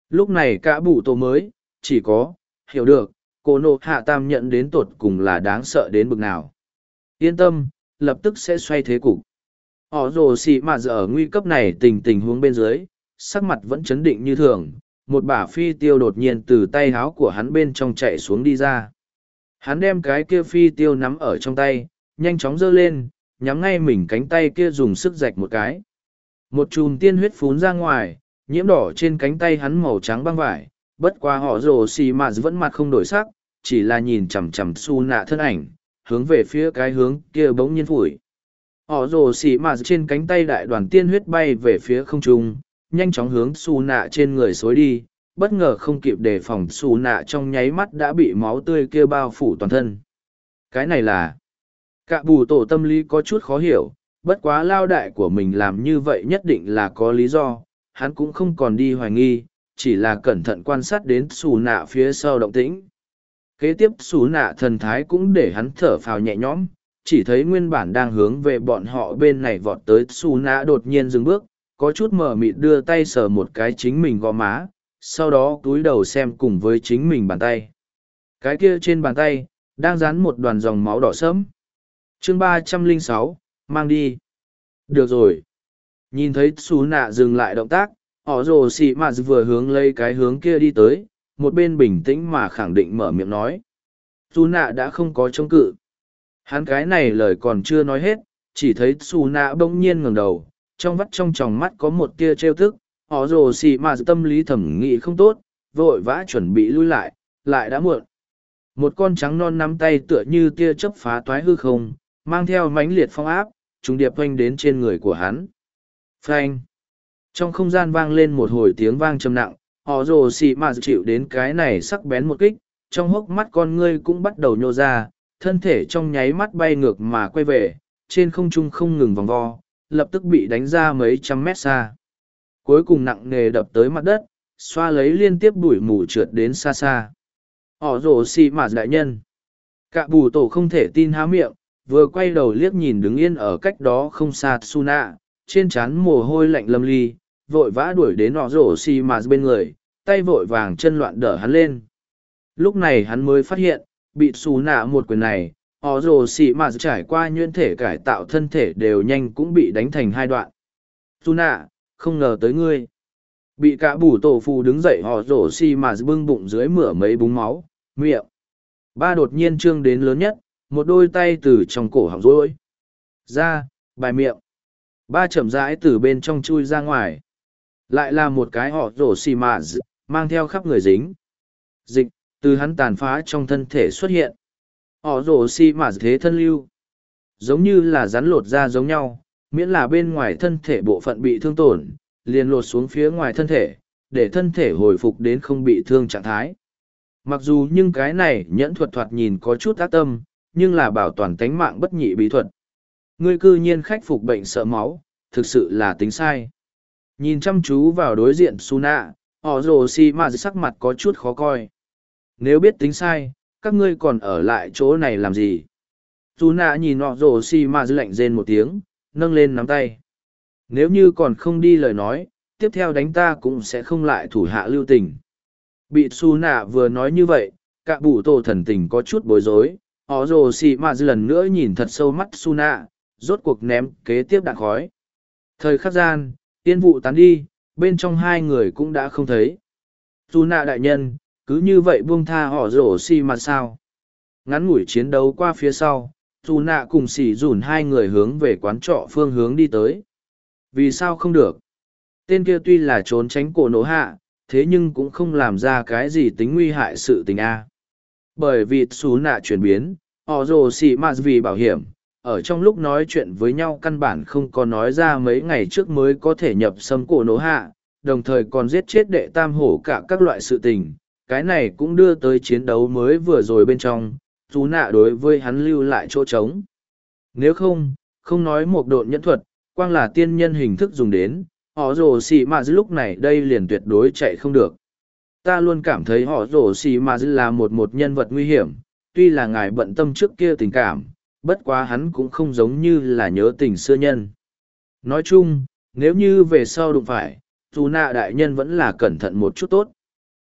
Lúc này cả bụ tổ mới, chỉ có, hiểu được, cô nộ hạ tam nhận đến tột cùng là đáng sợ đến bực nào. Yên tâm, lập tức sẽ xoay thế cục. Họ rồ xì mà giờ ở nguy cấp này tình huống bên dưới, sắc mặt vẫn chấn định như thường, một bả phi tiêu đột nhiên từ tay háo của hắn bên trong chạy xuống đi ra. Hắn đem cái kia phi tiêu nắm ở trong tay, nhanh chóng giơ lên, nhắm ngay mình cánh tay kia dùng sức rạch một cái. Một chùm tiên huyết phún ra ngoài, nhiễm đỏ trên cánh tay hắn màu trắng băng vải, bất quá họ rồ xì mà vẫn mặt không đổi sắc, chỉ là nhìn chằm chằm su nạ thân ảnh, hướng về phía cái hướng kia bỗng nhiên phủi. Họ rồ xì mà trên cánh tay đại đoàn tiên huyết bay về phía không trung, nhanh chóng hướng su nạ trên người xối đi, bất ngờ không kịp đề phòng su nạ trong nháy mắt đã bị máu tươi kia bao phủ toàn thân. Cái này là... Cả bù tổ tâm lý có chút khó hiểu, bất quá lao đại của mình làm như vậy nhất định là có lý do, hắn cũng không còn đi hoài nghi, chỉ là cẩn thận quan sát đến xù nạ phía sau động tĩnh. Kế tiếp xù nạ thần thái cũng để hắn thở phào nhẹ nhõm, chỉ thấy nguyên bản đang hướng về bọn họ bên này vọt tới xù nạ đột nhiên dừng bước, có chút mờ mịt đưa tay sờ một cái chính mình gò má, sau đó cúi đầu xem cùng với chính mình bàn tay. Cái kia trên bàn tay, đang dán một đoàn dòng máu đỏ sẫm. Chương 306, mang đi. Được rồi. Nhìn thấy xù nạ dừng lại động tác, họ rồ xì mà vừa hướng lấy cái hướng kia đi tới, một bên bình tĩnh mà khẳng định mở miệng nói. Xù nạ đã không có chống cự. Hắn cái này lời còn chưa nói hết, chỉ thấy xù nạ bỗng nhiên ngẩng đầu, trong vắt trong tròng mắt có một tia trêu tức, họ rồ xì mà tâm lý thẩm nghĩ không tốt, vội vã chuẩn bị lui lại đã muộn. Một con trắng non nắm tay tựa như tia chớp phá toái hư không, mang theo mãnh liệt phong áp, trùng điệp oanh đến trên người của hắn. Phanh! Trong không gian vang lên một hồi tiếng vang trầm nặng, họ rồ xì mà chịu đến cái này sắc bén một kích, trong hốc mắt con ngươi cũng bắt đầu nhô ra, thân thể trong nháy mắt bay ngược mà quay về, trên không trung không ngừng vòng vo, lập tức bị đánh ra mấy trăm mét xa. Cuối cùng nặng nề đập tới mặt đất, xoa lấy liên tiếp bụi mù trượt đến xa xa. Họ rồ xì mà đại nhân. Cả bù tổ không thể tin há miệng, vừa quay đầu liếc nhìn đứng yên ở cách đó không xa Tsuna, trên trán mồ hôi lạnh lâm ly, vội vã đuổi đến họ rồ xì mà bên người, tay vội vàng chân loạn đỡ hắn lên. Lúc này hắn mới phát hiện, bị Tsuna một quyền này, họ rồ xì mà trải qua nhuyễn thể cải tạo thân thể đều nhanh cũng bị đánh thành hai đoạn. Tsuna, không ngờ tới ngươi. Bị cả bù tổ phù đứng dậy họ rồ xì mà bưng bụng dưới mửa mấy búng máu, miệng. Ba đột nhiên trương đến lớn nhất, một đôi tay từ trong cổ họng rối ra, bài miệng. Ba chậm rãi từ bên trong chui ra ngoài. Lại là một cái họ rổ xì mà mang theo khắp người dính. Dịch, từ hắn tàn phá trong thân thể xuất hiện. Họ rổ xì mà thế thân lưu. Giống như là rắn lột ra giống nhau, miễn là bên ngoài thân thể bộ phận bị thương tổn, liền lột xuống phía ngoài thân thể, để thân thể hồi phục đến không bị thương trạng thái. Mặc dù nhưng cái này nhẫn thuật thoạt nhìn có chút ác tâm, nhưng là bảo toàn tánh mạng bất nhị bí thuật. Ngươi cư nhiên khắc phục bệnh sợ máu, thực sự là tính sai. Nhìn chăm chú vào đối diện Suna, họ rồ xì mà sắc mặt có chút khó coi. Nếu biết tính sai, các ngươi còn ở lại chỗ này làm gì? Suna nhìn họ rồ xì mà lạnh rên một tiếng, nâng lên nắm tay. Nếu như còn không đi lời nói, tiếp theo đánh ta cũng sẽ không lại thủ hạ lưu tình. Bị Suna vừa nói như vậy, cả bù tổ thần tình có chút bối rối, họ rồ xì mà lần nữa nhìn thật sâu mắt Suna, rốt cuộc ném kế tiếp đạn khói. Thời khắc gian, tiên vụ tán đi, bên trong hai người cũng đã không thấy. Suna đại nhân, cứ như vậy buông tha họ rồ xì mà sao? Ngắn ngủi chiến đấu qua phía sau, Suna cùng xỉ dùn hai người hướng về quán trọ phương hướng đi tới. Vì sao không được? Tên kia tuy là trốn tránh cổ nổ hạ, thế nhưng cũng không làm ra cái gì tính nguy hại sự tình a. Bởi vì Suna chuyển biến, họ rồ xì mà vì bảo hiểm, ở trong lúc nói chuyện với nhau căn bản không có nói ra mấy ngày trước mới có thể nhập xâm cổ nổ hạ, đồng thời còn giết chết đệ tam hổ cả các loại sự tình. Cái này cũng đưa tới chiến đấu mới vừa rồi bên trong, chú nạ đối với hắn lưu lại chỗ trống. Nếu không nói một độn nhẫn thuật, quang là tiên nhân hình thức dùng đến, họ rồ xì mà lúc này đây liền tuyệt đối chạy không được. Ta luôn cảm thấy họ rồ xì mà là một nhân vật nguy hiểm, tuy là ngài bận tâm trước kia tình cảm, bất quá hắn cũng không giống như là nhớ tình xưa nhân. Nói chung, nếu như về sau đụng phải, dù nạ đại nhân vẫn là cẩn thận một chút tốt.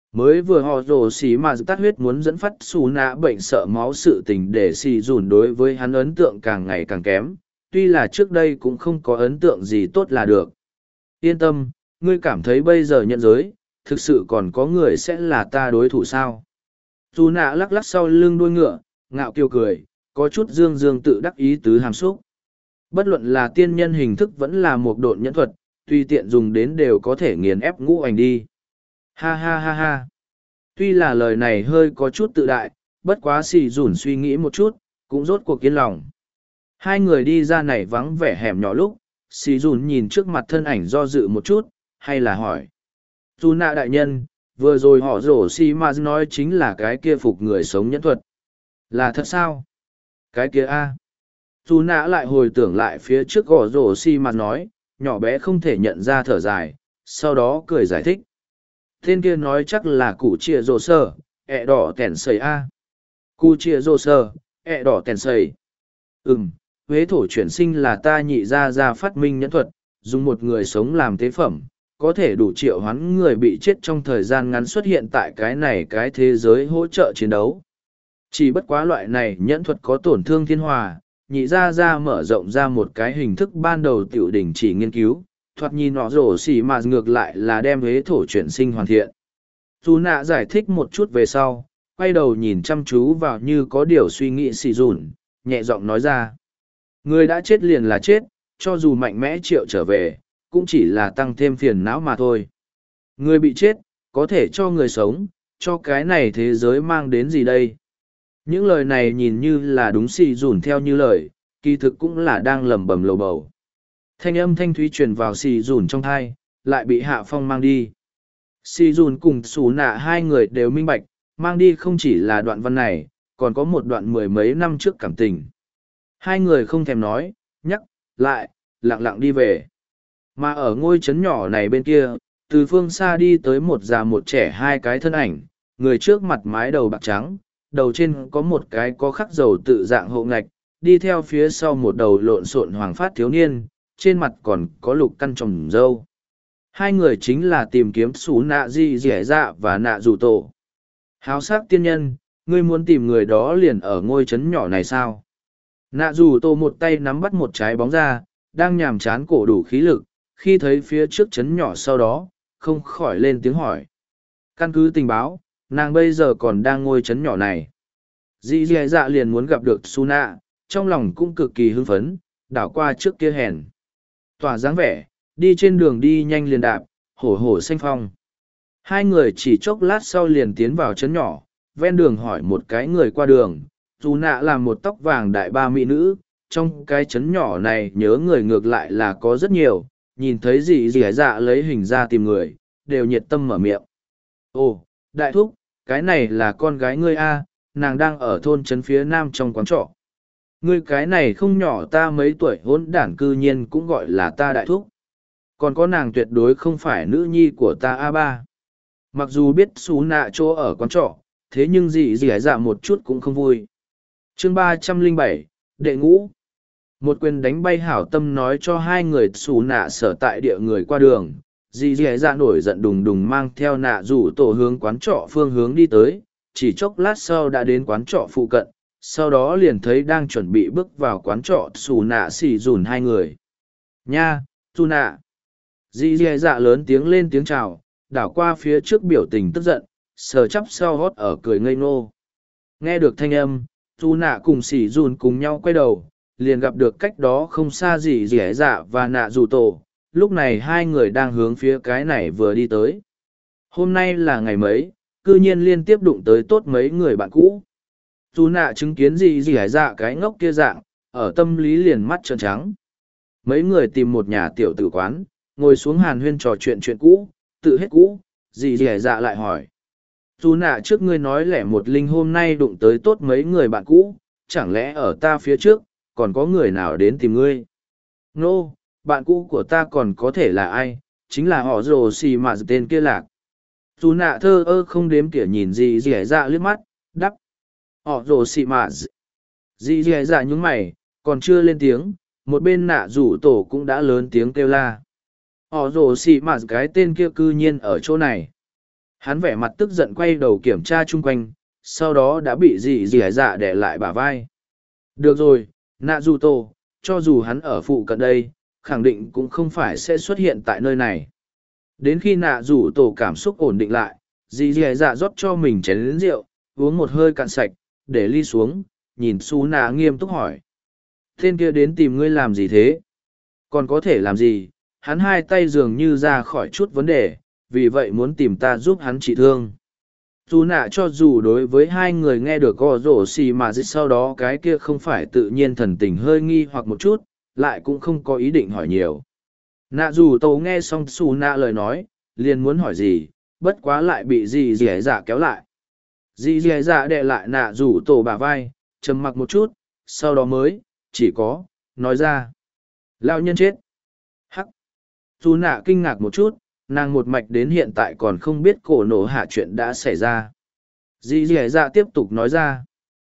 Mới vừa họ rồ xì mà tắt huyết muốn dẫn phát xù nạ bệnh sợ máu sự tình để xì dùn đối với hắn ấn tượng càng ngày càng kém, tuy là trước đây cũng không có ấn tượng gì tốt là được. Yên tâm, ngươi cảm thấy bây giờ nhận giới, thực sự còn có người sẽ là ta đối thủ sao? Xù nạ lắc lắc sau lưng đuôi ngựa, ngạo kiêu cười, có chút dương dương tự đắc ý tứ hàm xúc. Bất luận là tiên nhân hình thức vẫn là một độn nhẫn thuật, tùy tiện dùng đến đều có thể nghiền ép ngũ ảnh đi. Ha ha ha ha. Tuy là lời này hơi có chút tự đại, bất quá xì dùn suy nghĩ một chút, cũng rốt cuộc yên lòng. Hai người đi ra này vắng vẻ hẻm nhỏ lúc, xì dùn nhìn trước mặt thân ảnh do dự một chút, hay là hỏi. Dù nạ đại nhân, vừa rồi họ rổ xì mà nói chính là cái kia phục người sống nhẫn thuật. Là thật sao? Cái kia a. Dù nạ lại hồi tưởng lại phía trước gõ rổ xì mà nói, nhỏ bé không thể nhận ra thở dài, sau đó cười giải thích. Tên kia nói chắc là cụ chia rồ sơ, ẹ đỏ tèn sầy a. Cụ chia rồ sơ, ẹ đỏ tèn sầy. Huế thổ chuyển sinh là ta nhị ra phát minh nhẫn thuật, dùng một người sống làm tế phẩm, có thể đủ triệu hoán người bị chết trong thời gian ngắn xuất hiện tại cái thế giới hỗ trợ chiến đấu. Chỉ bất quá loại này nhẫn thuật có tổn thương thiên hòa, nhị ra mở rộng ra một cái hình thức ban đầu tiểu đỉnh chỉ nghiên cứu, thoạt nhìn nó rổ xỉ mà ngược lại là đem huế thổ chuyển sinh hoàn thiện. Dù nạ giải thích một chút về sau, quay đầu nhìn chăm chú vào như có điều suy nghĩ xì dùn, nhẹ giọng nói ra. Người đã chết liền là chết, cho dù mạnh mẽ triệu trở về, cũng chỉ là tăng thêm phiền não mà thôi. Người bị chết, có thể cho người sống, cho cái này thế giới mang đến gì đây? Những lời này nhìn như là đúng xì dùn theo như lời, kỳ thực cũng là đang lẩm bẩm lầu bầu. Thanh âm thanh thúy truyền vào xì dùn trong thai, lại bị hạ phong mang đi. Xì dùn cùng xù nạ hai người đều minh bạch, mang đi không chỉ là đoạn văn này, còn có một đoạn mười mấy năm trước cảm tình. Hai người không thèm nói, nhắc, lại, lặng lặng đi về. Mà ở ngôi trấn nhỏ này bên kia, từ phương xa đi tới một già một trẻ hai cái thân ảnh, người trước mặt mái đầu bạc trắng, đầu trên có một cái có khắc dầu tự dạng hộ ngạch, đi theo phía sau một đầu lộn xộn hoàng phát thiếu niên, trên mặt còn có lục căn trồng râu. Hai người chính là tìm kiếm xú nạ di dẻ dạ và nạ dù tổ. Háo sắc tiên nhân, ngươi muốn tìm người đó liền ở ngôi trấn nhỏ này sao? Nạ dù tổ một tay nắm bắt một trái bóng ra, đang nhàm chán cổ đủ khí lực, khi thấy phía trước trấn nhỏ sau đó, không khỏi lên tiếng hỏi. Căn cứ tình báo, nàng bây giờ còn đang ngôi trấn nhỏ này. Dì dì dạ liền muốn gặp được su nạ, trong lòng cũng cực kỳ hưng phấn, đảo qua trước kia hèn. Tỏa dáng vẻ, đi trên đường đi nhanh liền đạp, hổ hổ xanh phong. Hai người chỉ chốc lát sau liền tiến vào trấn nhỏ, ven đường hỏi một cái người qua đường, dù nạ là một tóc vàng đại ba mỹ nữ, trong cái trấn nhỏ này nhớ người ngược lại là có rất nhiều, nhìn thấy dì dì dạ lấy hình ra tìm người, đều nhiệt tâm mở miệng. Ồ, đại thúc, cái này là con gái ngươi a, nàng đang ở thôn trấn phía nam trong quán trọ. Ngươi cái này không nhỏ ta mấy tuổi hỗn đản cư nhiên cũng gọi là ta đại thúc. Còn có nàng tuyệt đối không phải nữ nhi của ta a ba. Mặc dù biết xú nạ chỗ ở quán trọ, thế nhưng dì dì dạ một chút cũng không vui. Chương 307, đệ ngũ. Một quyền đánh bay hảo tâm nói cho hai người xù nạ sở tại địa người qua đường. Dì dì dạ nổi giận đùng đùng mang theo nạ rủ tổ hướng quán trọ phương hướng đi tới, chỉ chốc lát sau đã đến quán trọ phụ cận, sau đó liền thấy đang chuẩn bị bước vào quán trọ xù nạ xì dùn hai người. Nha, xù nạ. Dì dì dạ lớn tiếng lên tiếng chào, đảo qua phía trước biểu tình tức giận, sờ chắp sau hót ở cười ngây ngô. Nghe được thanh âm, xù nạ cùng xì dùn cùng nhau quay đầu, liền gặp được cách đó không xa dì dì dạ và nạ rủ tổ. Lúc này hai người đang hướng phía cái này vừa đi tới. Hôm nay là ngày mấy, cư nhiên liên tiếp đụng tới tốt mấy người bạn cũ. Dù nạ chứng kiến gì gì hải dạ cái ngốc kia dạng, ở tâm lý liền mắt trợn trắng. Mấy người tìm một nhà tiểu tử quán, ngồi xuống hàn huyên trò chuyện cũ, tự hết cũ, gì gì hải dạ lại hỏi. Dù nạ trước ngươi nói lẻ một linh hôm nay đụng tới tốt mấy người bạn cũ, chẳng lẽ ở ta phía trước, còn có người nào đến tìm ngươi? Nô, bạn cũ của ta còn có thể là ai, chính là họ rồ xì mà tên kia lạc. Dù nạ thơ ơ không đếm kỉa nhìn gì dì dạ liếc mắt, đắp. Họ rồ xì mà dì dì dạ nhúng mày, còn chưa lên tiếng, một bên nạ rủ tổ cũng đã lớn tiếng kêu la. Họ rồ xì mà cái tên kia cư nhiên ở chỗ này. Hắn vẻ mặt tức giận quay đầu kiểm tra chung quanh, sau đó đã bị dì dì dạ đè lại bả vai. Được rồi, nạ dù tổ, cho dù hắn ở phụ cận đây, khẳng định cũng không phải sẽ xuất hiện tại nơi này. Đến khi nạ dù tổ cảm xúc ổn định lại, dì dì dạ rót cho mình chén rượu, uống một hơi cạn sạch, để ly xuống, nhìn su nạ nghiêm túc hỏi. Tên kia đến tìm ngươi làm gì thế? Còn có thể làm gì? Hắn hai tay dường như ra khỏi chút vấn đề, vì vậy muốn tìm ta giúp hắn trị thương. Dù nạ cho dù đối với hai người nghe được gò rổ xì mà dịch sau đó cái kia không phải tự nhiên thần tình hơi nghi hoặc một chút, lại cũng không có ý định hỏi nhiều. Nạ dù tổ nghe xong xù nạ lời nói, liền muốn hỏi gì, bất quá lại bị dì dì dạ kéo lại. Dì dì dạ đè lại nạ dù tổ bả vai, trầm mặc một chút, sau đó mới, chỉ có, nói ra. Lão nhân chết. Hắc. Dù nạ kinh ngạc một chút, nàng một mạch đến hiện tại còn không biết cổ nổ hạ chuyện đã xảy ra. Dì dì dạ tiếp tục nói ra.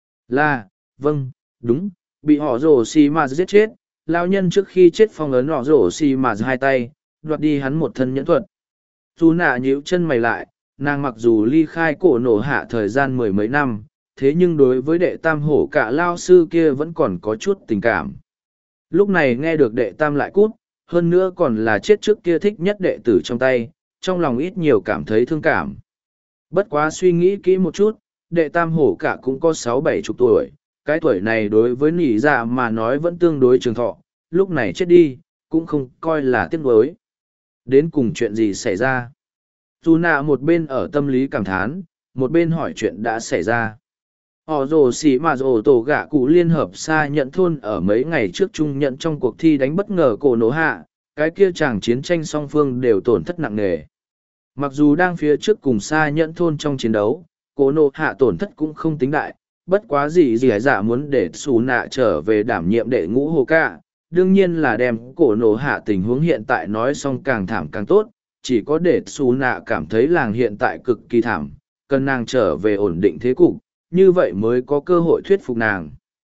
Là, vâng, đúng, bị họ rổ xì mà giết chết. Lão nhân trước khi chết phong ấn họ rổ xì mà hai tay, đoạt đi hắn một thân nhẫn thuật. Dù nạ nhíu chân mày lại, nàng mặc dù ly khai cổ nổ hạ thời gian mười mấy năm, thế nhưng đối với đệ tam hổ cả lao sư kia vẫn còn có chút tình cảm. Lúc này nghe được đệ tam lại cút, hơn nữa còn là chết trước kia thích nhất đệ tử trong tay, trong lòng ít nhiều cảm thấy thương cảm. Bất quá suy nghĩ kỹ một chút, đệ tam hổ cả cũng có 6-7 chục tuổi, cái tuổi này đối với nỉ dạ mà nói vẫn tương đối trường thọ, lúc này chết đi, cũng không coi là tiếc nuối. Đến cùng chuyện gì xảy ra? Dù nạ một bên ở tâm lý cảm thán, một bên hỏi chuyện đã xảy ra. Họ rồ xỉ mà rồ tổ gạ cụ liên hợp xa nhận thôn ở mấy ngày trước chung nhận trong cuộc thi đánh bất ngờ cổ nổ hạ, cái kia chàng chiến tranh song phương đều tổn thất nặng nề. Mặc dù đang phía trước cùng xa nhận thôn trong chiến đấu, cổ nổ hạ tổn thất cũng không tính đại, bất quá gì dạ muốn để xù nạ trở về đảm nhiệm đệ ngũ hồ ca, đương nhiên là đem cổ nổ hạ tình huống hiện tại nói xong càng thảm càng tốt, chỉ có để xù nạ cảm thấy làng hiện tại cực kỳ thảm, cần nàng trở về ổn định thế cục, như vậy mới có cơ hội thuyết phục nàng.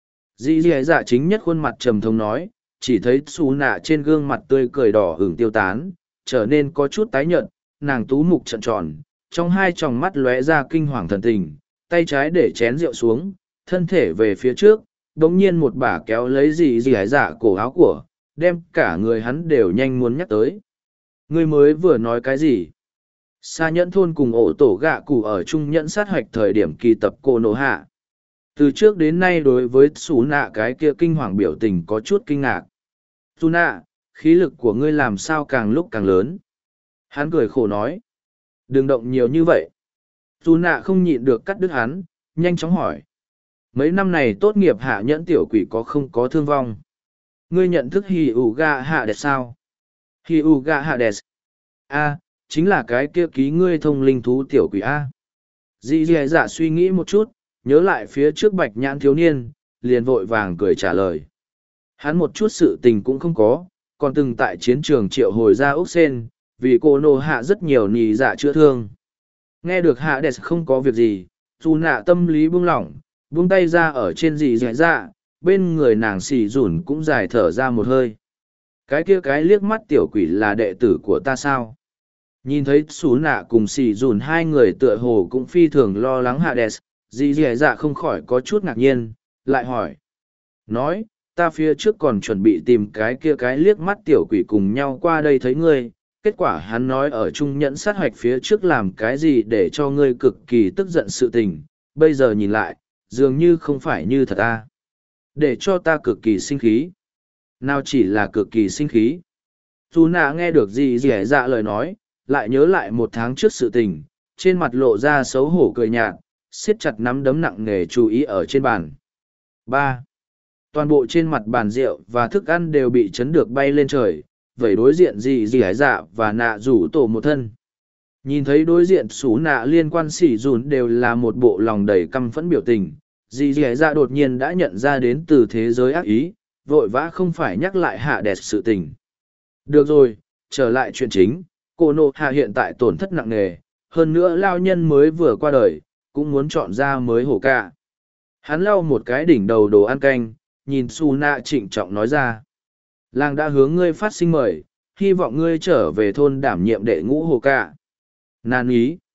Dì dạ chính nhất khuôn mặt trầm thống nói, chỉ thấy xù nạ trên gương mặt tươi cười đỏ hửng tiêu tán, trở nên có chút tái nhợt, nàng tú mục trận tròn, trong hai tròng mắt lóe ra kinh hoàng thần tình, tay trái để chén rượu xuống, thân thể về phía trước, đống nhiên một bả kéo lấy dì dạ cổ áo của, đem cả người hắn đều nhanh muốn nhắc tới. Ngươi mới vừa nói cái gì? Sa nhẫn thôn cùng ổ tổ gạ cụ ở chung nhẫn sát hoạch thời điểm kỳ tập cô nổ hạ. Từ trước đến nay đối với xú nạ cái kia kinh hoàng biểu tình có chút kinh ngạc. Xú nạ, khí lực của ngươi làm sao càng lúc càng lớn. Hắn cười khổ nói. Đừng động nhiều như vậy. Xú nạ không nhịn được cắt đứt hắn, nhanh chóng hỏi. Mấy năm này tốt nghiệp hạ nhẫn tiểu quỷ có không có thương vong? Ngươi nhận thức hì ủ gạ hạ đẹp sao? Hì ủ gạ hạ đẹp. A, chính là cái kia ký ngươi thông linh thú tiểu quỷ A. Dì dì dạ suy nghĩ một chút, nhớ lại phía trước bạch nhãn thiếu niên, liền vội vàng cười trả lời. Hắn một chút sự tình cũng không có, còn từng tại chiến trường triệu hồi ra ốc sen, vì cô nô hạ rất nhiều nì dạ chữa thương. Nghe được hạ đẹp không có việc gì, dù nạ tâm lý buông lỏng, buông tay ra ở trên dì dì dạ, bên người nàng xì rủn cũng dài thở ra một hơi. Cái kia cái liếc mắt tiểu quỷ là đệ tử của ta sao? Nhìn thấy xú nạ cùng xì dùn hai người tựa hồ cũng phi thường lo lắng Hades, dì dì dạ không khỏi có chút ngạc nhiên, lại hỏi. Nói, ta phía trước còn chuẩn bị tìm cái kia cái liếc mắt tiểu quỷ cùng nhau qua đây thấy ngươi, kết quả hắn nói ở trung nhẫn sát hoạch phía trước làm cái gì để cho ngươi cực kỳ tức giận sự tình, bây giờ nhìn lại, dường như không phải như thật ta. Để cho ta cực kỳ sinh khí. Nào chỉ là cực kỳ sinh khí. Dù nạ nghe được dì dì dạ lời nói, lại nhớ lại một tháng trước sự tình, trên mặt lộ ra xấu hổ cười nhạt, siết chặt nắm đấm nặng nề chú ý ở trên bàn. 3. Toàn bộ trên mặt bàn rượu và thức ăn đều bị chấn được bay lên trời, vậy đối diện dì dì dạ và nạ rủ tổ một thân. Nhìn thấy đối diện xú nạ liên quan xỉ dùn đều là một bộ lòng đầy căm phẫn biểu tình, dì dì dạ đột nhiên đã nhận ra đến từ thế giới ác ý, vội vã không phải nhắc lại hạ đẹp sự tình. Được rồi, trở lại chuyện chính. Cô nô hạ hiện tại tổn thất nặng nề, hơn nữa lao nhân mới vừa qua đời, cũng muốn chọn ra mới hổ ca. Hắn lau một cái đỉnh đầu đồ ăn canh, nhìn su nạ trịnh trọng nói ra. Làng đã hướng ngươi phát sinh mời, hy vọng ngươi trở về thôn đảm nhiệm đệ ngũ hổ ca. Nan ý.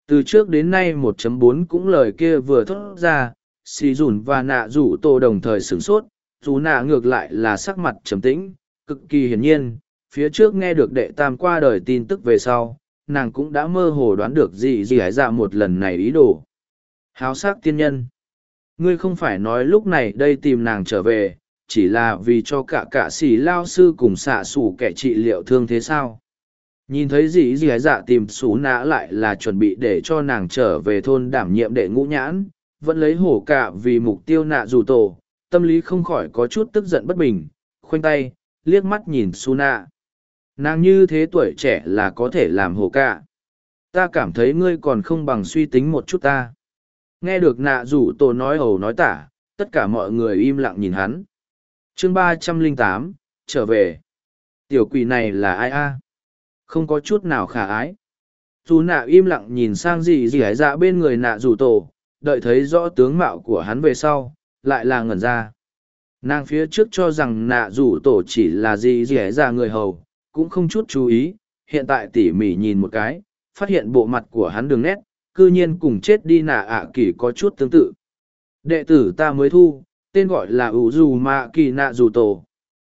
Từ trước đến nay 1.4 cũng lời kia vừa thốt ra, xì dùn và nạ rủ tổ đồng thời sửng sốt, dù nạ ngược lại là sắc mặt trầm tĩnh, cực kỳ hiển nhiên, phía trước nghe được đệ tam qua đời tin tức về sau, nàng cũng đã mơ hồ đoán được gì hải dạ một lần này ý đồ. Háo sắc tiên nhân. Ngươi không phải nói lúc này đây tìm nàng trở về, chỉ là vì cho cả xì lao sư cùng xạ xủ kẻ trị liệu thương thế sao? Nhìn thấy gì hải dạ tìm xú nã lại là chuẩn bị để cho nàng trở về thôn đảm nhiệm đệ ngũ nhãn, vẫn lấy hổ cạ vì mục tiêu nạ dù tổ, tâm lý không khỏi có chút tức giận bất bình, khoanh tay, liếc mắt nhìn su nạ. Nàng như thế tuổi trẻ là có thể làm hổ cạ. Ta cảm thấy ngươi còn không bằng suy tính một chút ta. Nghe được nạ rủ tổ nói ẩu nói tả, tất cả mọi người im lặng nhìn hắn. Chương 308, trở về. Tiểu quỷ này là ai a? Không có chút nào khả ái. Dù nạ im lặng nhìn sang gì hải dạ bên người nạ rủ tổ, đợi thấy rõ tướng mạo của hắn về sau, lại là ngẩn ra. Nàng phía trước cho rằng nạ rủ tổ chỉ là gì hải dạ người hầu, cũng không chút chú ý, hiện tại tỉ mỉ nhìn một cái, phát hiện bộ mặt của hắn đường nét, cư nhiên cùng chết đi nạ ạ kỳ có chút tương tự. Đệ tử ta mới thu, tên gọi là ủ dù mạ kỳ nạ rủ tổ.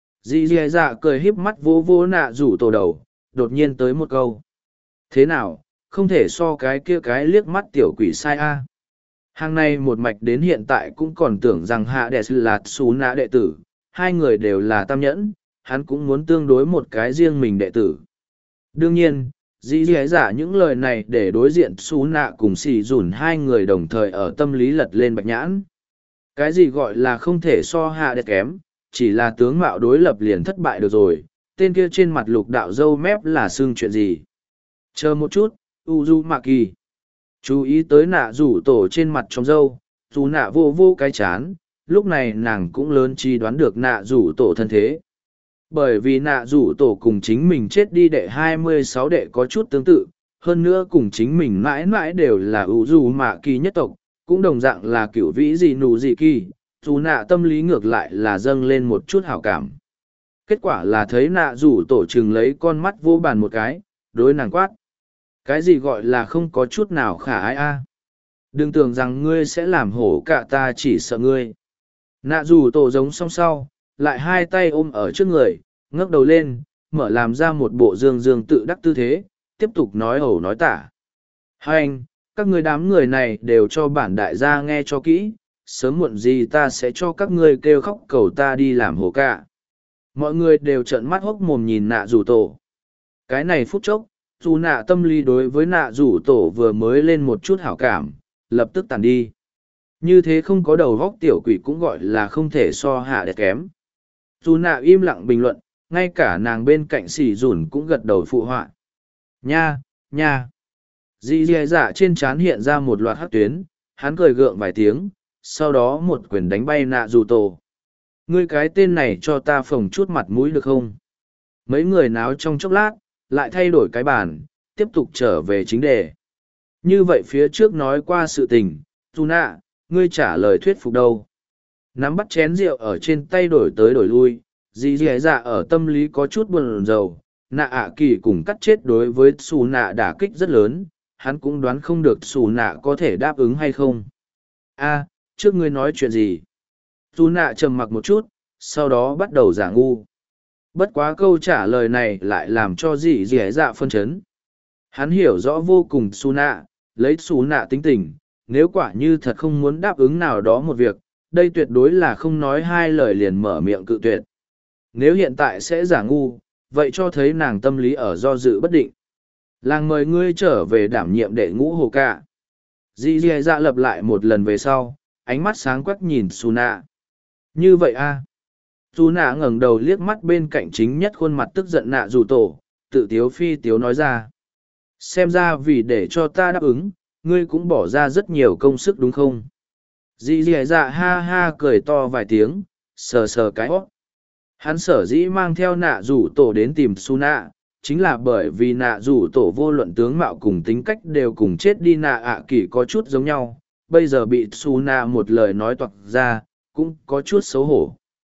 Dì dì dạ cười híp mắt vô vô nạ rủ tổ đầu, đột nhiên tới một câu. Thế nào, không thể so cái kia cái liếc mắt tiểu quỷ sai a. Hàng này một mạch đến hiện tại cũng còn tưởng rằng hạ đệ là xú nạ đệ tử, hai người đều là tam nhẫn, hắn cũng muốn tương đối một cái riêng mình đệ tử. Đương nhiên, dĩ dĩ giả những lời này để đối diện xú nạ cùng xì dùn hai người đồng thời ở tâm lý lật lên bạch nhãn. Cái gì gọi là không thể so hạ đệ kém, chỉ là tướng mạo đối lập liền thất bại được rồi, tên kia trên mặt lục đạo dâu mép là xưng chuyện gì. Chờ một chút, Uzumaki. Chú ý tới nạ rủ tổ trên mặt trong dâu, dù nạ vô vô cái chán, lúc này nàng cũng lớn chi đoán được nạ rủ tổ thân thế. Bởi vì nạ rủ tổ cùng chính mình chết đi đệ 26 đệ có chút tương tự, hơn nữa cùng chính mình mãi mãi đều là Uzumaki nhất tộc, cũng đồng dạng là cửu vĩ gì nụ gì kỳ, dù nạ tâm lý ngược lại là dâng lên một chút hảo cảm. Kết quả là thấy nạ rủ tổ chừng lấy con mắt vô bàn một cái, đối nàng quát. Cái gì gọi là không có chút nào khả ai a? Đừng tưởng rằng ngươi sẽ làm hổ cả ta chỉ sợ ngươi. Nạ rủ tổ giống song sau, lại hai tay ôm ở trước người, ngước đầu lên, mở làm ra một bộ dương dương tự đắc tư thế, tiếp tục nói ẩu nói tả. Hai anh, các người đám người này đều cho bản đại gia nghe cho kỹ, sớm muộn gì ta sẽ cho các ngươi kêu khóc cầu ta đi làm hổ cả. Mọi người đều trợn mắt hốc mồm nhìn nạ rủ tổ. Cái này phút chốc, dù nạ tâm lý đối với nạ rủ tổ vừa mới lên một chút hảo cảm, lập tức tàn đi. Như thế không có đầu góc tiểu quỷ cũng gọi là không thể so hạ đẹp kém. Dù nạ im lặng bình luận, ngay cả nàng bên cạnh xỉ dùn cũng gật đầu phụ họa. Nha, nha. Dì dì dạ trên trán hiện ra một loạt hắc tuyến, hắn cười gượng vài tiếng, sau đó một quyền đánh bay nạ rủ tổ. Ngươi cái tên này cho ta phồng chút mặt mũi được không? Mấy người náo trong chốc lát, lại thay đổi cái bàn, tiếp tục trở về chính đề. Như vậy phía trước nói qua sự tình, dù nạ, ngươi trả lời thuyết phục đâu. Nắm bắt chén rượu ở trên tay đổi tới đổi lui, dì dì dạ ở tâm lý có chút buồn rầu, nạ ạ kỳ cùng cắt chết đối với xù nạ đả kích rất lớn, hắn cũng đoán không được xù nạ có thể đáp ứng hay không. A, trước ngươi nói chuyện gì? Xù nạ trầm mặc một chút, sau đó bắt đầu giả ngu. Bất quá câu trả lời này lại làm cho dì dì dạ phân chấn. Hắn hiểu rõ vô cùng xù nạ, lấy xù nạ tính tình, nếu quả như thật không muốn đáp ứng nào đó một việc, đây tuyệt đối là không nói hai lời liền mở miệng cự tuyệt. Nếu hiện tại sẽ giả ngu, vậy cho thấy nàng tâm lý ở do dự bất định. Làng mời ngươi trở về đảm nhiệm đệ ngũ hồ ca. Dì dì dạ lập lại một lần về sau, ánh mắt sáng quắc nhìn xù nạ. Như vậy a? Xù nạ ngẩng đầu liếc mắt bên cạnh chính nhất khuôn mặt tức giận nạ rủ tổ, tự tiếu phi tiếu nói ra. Xem ra vì để cho ta đáp ứng, ngươi cũng bỏ ra rất nhiều công sức đúng không? Dì dì dạ ha ha cười to vài tiếng, sờ sờ cái hót. Hắn sở dĩ mang theo nạ rủ tổ đến tìm su nạ, chính là bởi vì nạ rủ tổ vô luận tướng mạo cùng tính cách đều cùng chết đi nạ ạ kỳ có chút giống nhau, bây giờ bị su nạ một lời nói toạc ra, cũng có chút xấu hổ.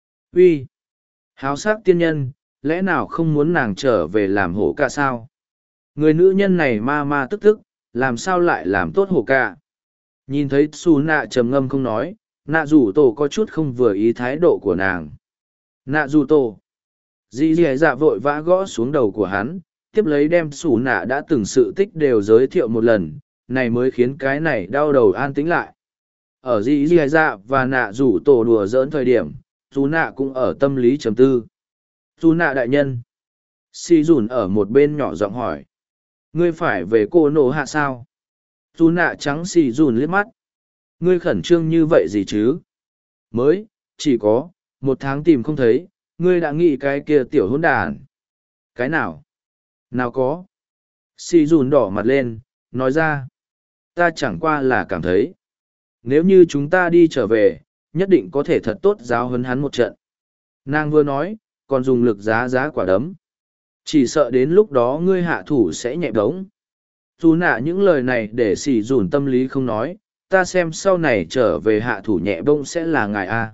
Uy, háo sắc tiên nhân, lẽ nào không muốn nàng trở về làm hổ cả sao? Người nữ nhân này ma ma tức tức, làm sao lại làm tốt hổ cả. Nhìn thấy xù nạ trầm ngâm không nói, nạ rủ tổ có chút không vừa ý thái độ của nàng. Nạ rủ tổ. Dì dì dạ vội vã gõ xuống đầu của hắn, tiếp lấy đem xù nạ đã từng sự tích đều giới thiệu một lần, này mới khiến cái này đau đầu an tĩnh lại. Ở dì dì dạ và nạ rủ tổ đùa giỡn thời điểm, xù nạ cũng ở tâm lý trầm tư. Xù nạ đại nhân. Xì dùn ở một bên nhỏ giọng hỏi. Ngươi phải về cô nổ hạ sao? Xù nạ trắng xì dùn liếc mắt. Ngươi khẩn trương như vậy gì chứ? Mới, chỉ có, 1 tháng tìm không thấy, ngươi đã nghĩ cái kia tiểu hỗn đàn. Cái nào? Nào có? Xì dùn đỏ mặt lên, nói ra. Ta chẳng qua là cảm thấy. Nếu như chúng ta đi trở về, nhất định có thể thật tốt giáo huấn hắn một trận. Nàng vừa nói, còn dùng lực giá quả đấm. Chỉ sợ đến lúc đó ngươi hạ thủ sẽ nhẹ đống. Dù nạ những lời này để xì dùn tâm lý không nói, ta xem sau này trở về hạ thủ nhẹ bông sẽ là ngài A.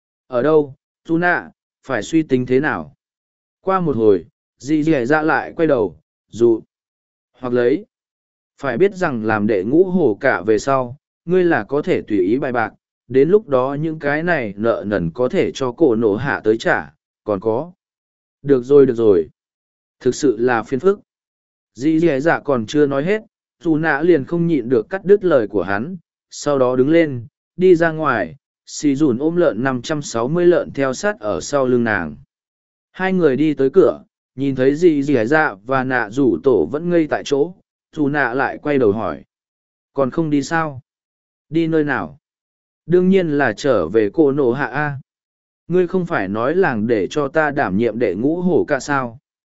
Ở đâu, dù nạ, phải suy tính thế nào? Qua một hồi, dì dì dạ lại quay đầu, dù. Hoặc lấy. Phải biết rằng làm đệ ngũ hổ cả về sau, ngươi là có thể tùy ý bài bạc, đến lúc đó những cái này nợ nần có thể cho cổ nổ hạ tới trả, còn có. Được rồi. Thực sự là phiền phức. Dì dì dạ còn chưa nói hết, dù nạ liền không nhịn được cắt đứt lời của hắn, sau đó đứng lên, đi ra ngoài, xì dùn ôm lợn 560 lợn theo sát ở sau lưng nàng. Hai người đi tới cửa, nhìn thấy dì dì dạ và nạ rủ tổ vẫn ngây tại chỗ, dù nạ lại quay đầu hỏi. Còn không đi sao? Đi nơi nào? Đương nhiên là trở về cô nổ hạ A. Ngươi không phải nói làng để cho ta đảm nhiệm đệ ngũ hổ cả sao?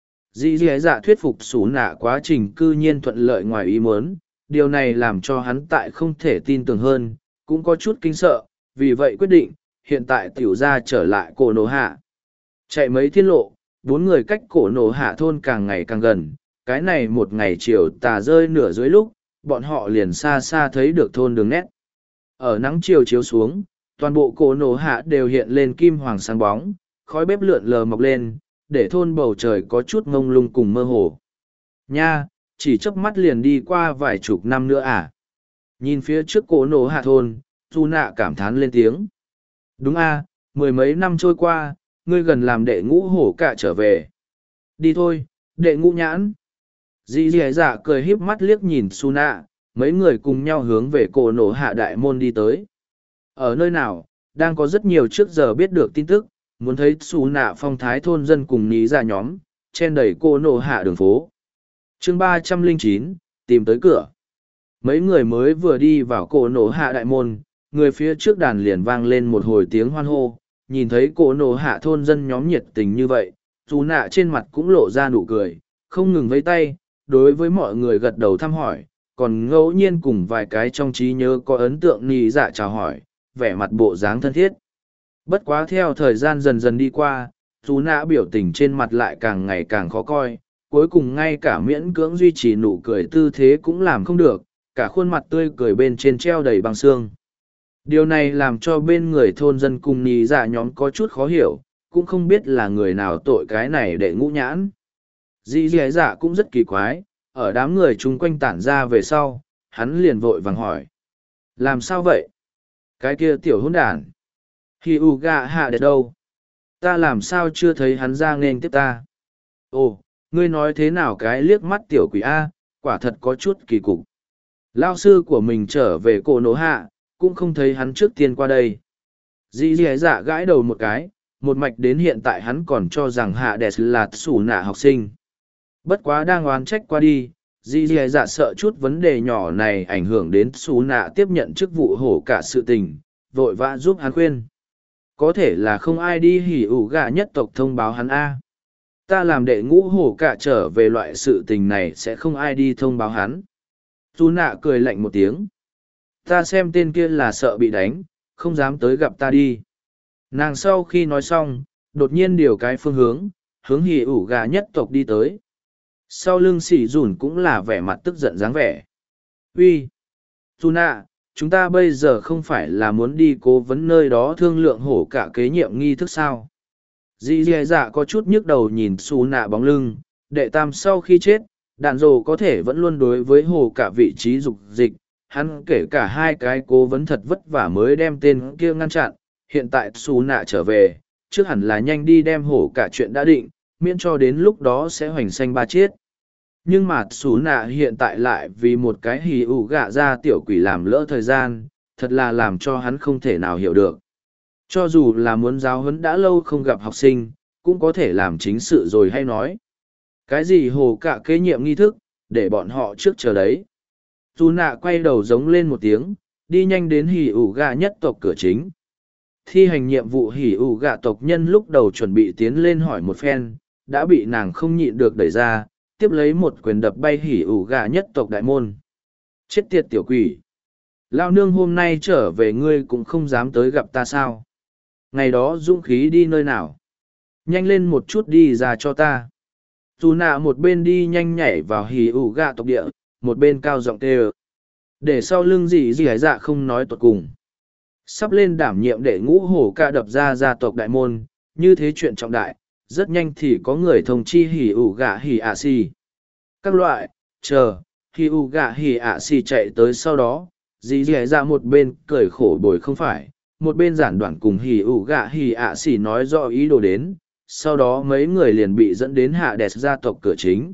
Dì dì dạ thuyết phục xú nạ quá trình cư nhiên thuận lợi ngoài ý muốn, điều này làm cho hắn tại không thể tin tưởng hơn, cũng có chút kinh sợ, vì vậy quyết định, hiện tại tiểu ra trở lại cổ nổ hạ. Chạy mấy thiên lộ, 4 người cách cổ nổ hạ thôn càng ngày càng gần, cái này một ngày chiều tà rơi nửa dưới lúc, bọn họ liền xa xa thấy được thôn đường nét. Ở nắng chiều chiếu xuống, toàn bộ cổ nổ hạ đều hiện lên kim hoàng sáng bóng, khói bếp lượn lờ mọc lên, để thôn bầu trời có chút ngông lung cùng mơ hồ. Nha, chỉ chớp mắt liền đi qua vài chục năm nữa à? Nhìn phía trước cổ nổ hạ thôn, Du nạ cảm thán lên tiếng. Đúng a, 10 mấy năm trôi qua, ngươi gần làm đệ ngũ hổ cả trở về. Đi thôi, đệ ngũ nhãn. Dì dì dạ cười híp mắt liếc nhìn Su nạ, mấy người cùng nhau hướng về cổ nổ hạ đại môn đi tới. Ở nơi nào, đang có rất nhiều trước giờ biết được tin tức, muốn thấy xù nạ phong thái thôn dân cùng ní ra nhóm, chen đẩy cô nổ hạ đường phố. chương 309, tìm tới cửa. Mấy người mới vừa đi vào cổ nổ hạ đại môn, người phía trước đàn liền vang lên một hồi tiếng hoan hô, nhìn thấy cổ nổ hạ thôn dân nhóm nhiệt tình như vậy, xù nạ trên mặt cũng lộ ra nụ cười, không ngừng vẫy tay, đối với mọi người gật đầu thăm hỏi, còn ngẫu nhiên cùng vài cái trong trí nhớ có ấn tượng ní dạ chào hỏi, vẻ mặt bộ dáng thân thiết. Bất quá theo thời gian dần dần đi qua, dù nạ biểu tình trên mặt lại càng ngày càng khó coi, cuối cùng ngay cả miễn cưỡng duy trì nụ cười tư thế cũng làm không được, cả khuôn mặt tươi cười bên trên treo đầy băng xương. Điều này làm cho bên người thôn dân cùng nhì dạ nhóm có chút khó hiểu, cũng không biết là người nào tội cái này để ngũ nhãn. Dì dì dạ cũng rất kỳ quái, ở đám người chung quanh tản ra về sau, hắn liền vội vàng hỏi. Làm sao vậy? Cái kia tiểu hỗn đản. Hi Uga hạ đẹp đâu? Ta làm sao chưa thấy hắn ra nghênh tiếp ta? Ồ, ngươi nói thế nào cái liếc mắt tiểu quỷ A, quả thật có chút kỳ cục. Lao sư của mình trở về cổ nổ hạ, cũng không thấy hắn trước tiên qua đây. Dì dì dạ gãi đầu một cái, một mạch đến hiện tại hắn còn cho rằng hạ đẹp là sủ nạ học sinh. Bất quá đang oán trách qua đi, dì dì dạ sợ chút vấn đề nhỏ này ảnh hưởng đến sủ nạ tiếp nhận chức vụ hổ cả sự tình, vội vã giúp hắn khuyên. Có thể là không ai đi hỉ ủ gà nhất tộc thông báo hắn A. Ta làm đệ ngũ hổ cả trở về loại sự tình này sẽ không ai đi thông báo hắn. Dù nạ cười lạnh một tiếng. Ta xem tên kia là sợ bị đánh, không dám tới gặp ta đi. Nàng sau khi nói xong, đột nhiên điều cái phương hướng hỉ ủ gà nhất tộc đi tới. Sau lưng xỉ dùn cũng là vẻ mặt tức giận dáng vẻ. Uy, Dù nạ, chúng ta bây giờ không phải là muốn đi cố vấn nơi đó thương lượng hổ cả kế nhiệm nghi thức sao? Dì dì dạ có chút nhức đầu nhìn xù nạ bóng lưng, đệ tam sau khi chết, đạn dồ có thể vẫn luôn đối với hồ cả vị trí dục dịch, hắn kể cả hai cái cố vấn thật vất vả mới đem tên kia ngăn chặn, hiện tại xù nạ trở về, trước hẳn là nhanh đi đem hổ cả chuyện đã định, miễn cho đến lúc đó sẽ hoành xanh ba chiết. Nhưng mà xù nạ hiện tại lại vì một cái hì ủ gạ ra tiểu quỷ làm lỡ thời gian, thật là làm cho hắn không thể nào hiểu được. Cho dù là muốn giáo huấn đã lâu không gặp học sinh, cũng có thể làm chính sự rồi hay nói. Cái gì hồ cả kế nhiệm nghi thức, để bọn họ trước chờ đấy. Dù nạ quay đầu giống lên một tiếng, đi nhanh đến hỉ ủ gà nhất tộc cửa chính. Thi hành nhiệm vụ hỉ ủ gà tộc nhân lúc đầu chuẩn bị tiến lên hỏi một phen, đã bị nàng không nhịn được đẩy ra, tiếp lấy một quyền đập bay hỉ ủ gà nhất tộc đại môn. Chết tiệt tiểu quỷ! Lao nương hôm nay trở về ngươi cũng không dám tới gặp ta sao? Ngày đó dũng khí đi nơi nào? Nhanh lên một chút đi ra cho ta. Dù nạ một bên đi nhanh nhảy vào hì ủ gạ tộc địa, một bên cao giọng tê ơ. Để sau lưng gì hải dạ không nói tuột cùng. Sắp lên đảm nhiệm để ngũ hổ ca đập ra gia tộc đại môn, như thế chuyện trọng đại, rất nhanh thì có người thông chi hì ủ gạ hì ạ xì. Các loại, chờ, hì ủ gạ hì ạ xì chạy tới sau đó, dì hải dạ một bên cười khổ bồi không phải, một bên giản đoạn cùng hì ủ gạ hì ạ xì nói rõ ý đồ đến. Sau đó mấy người liền bị dẫn đến hạ đẹp gia tộc cửa chính.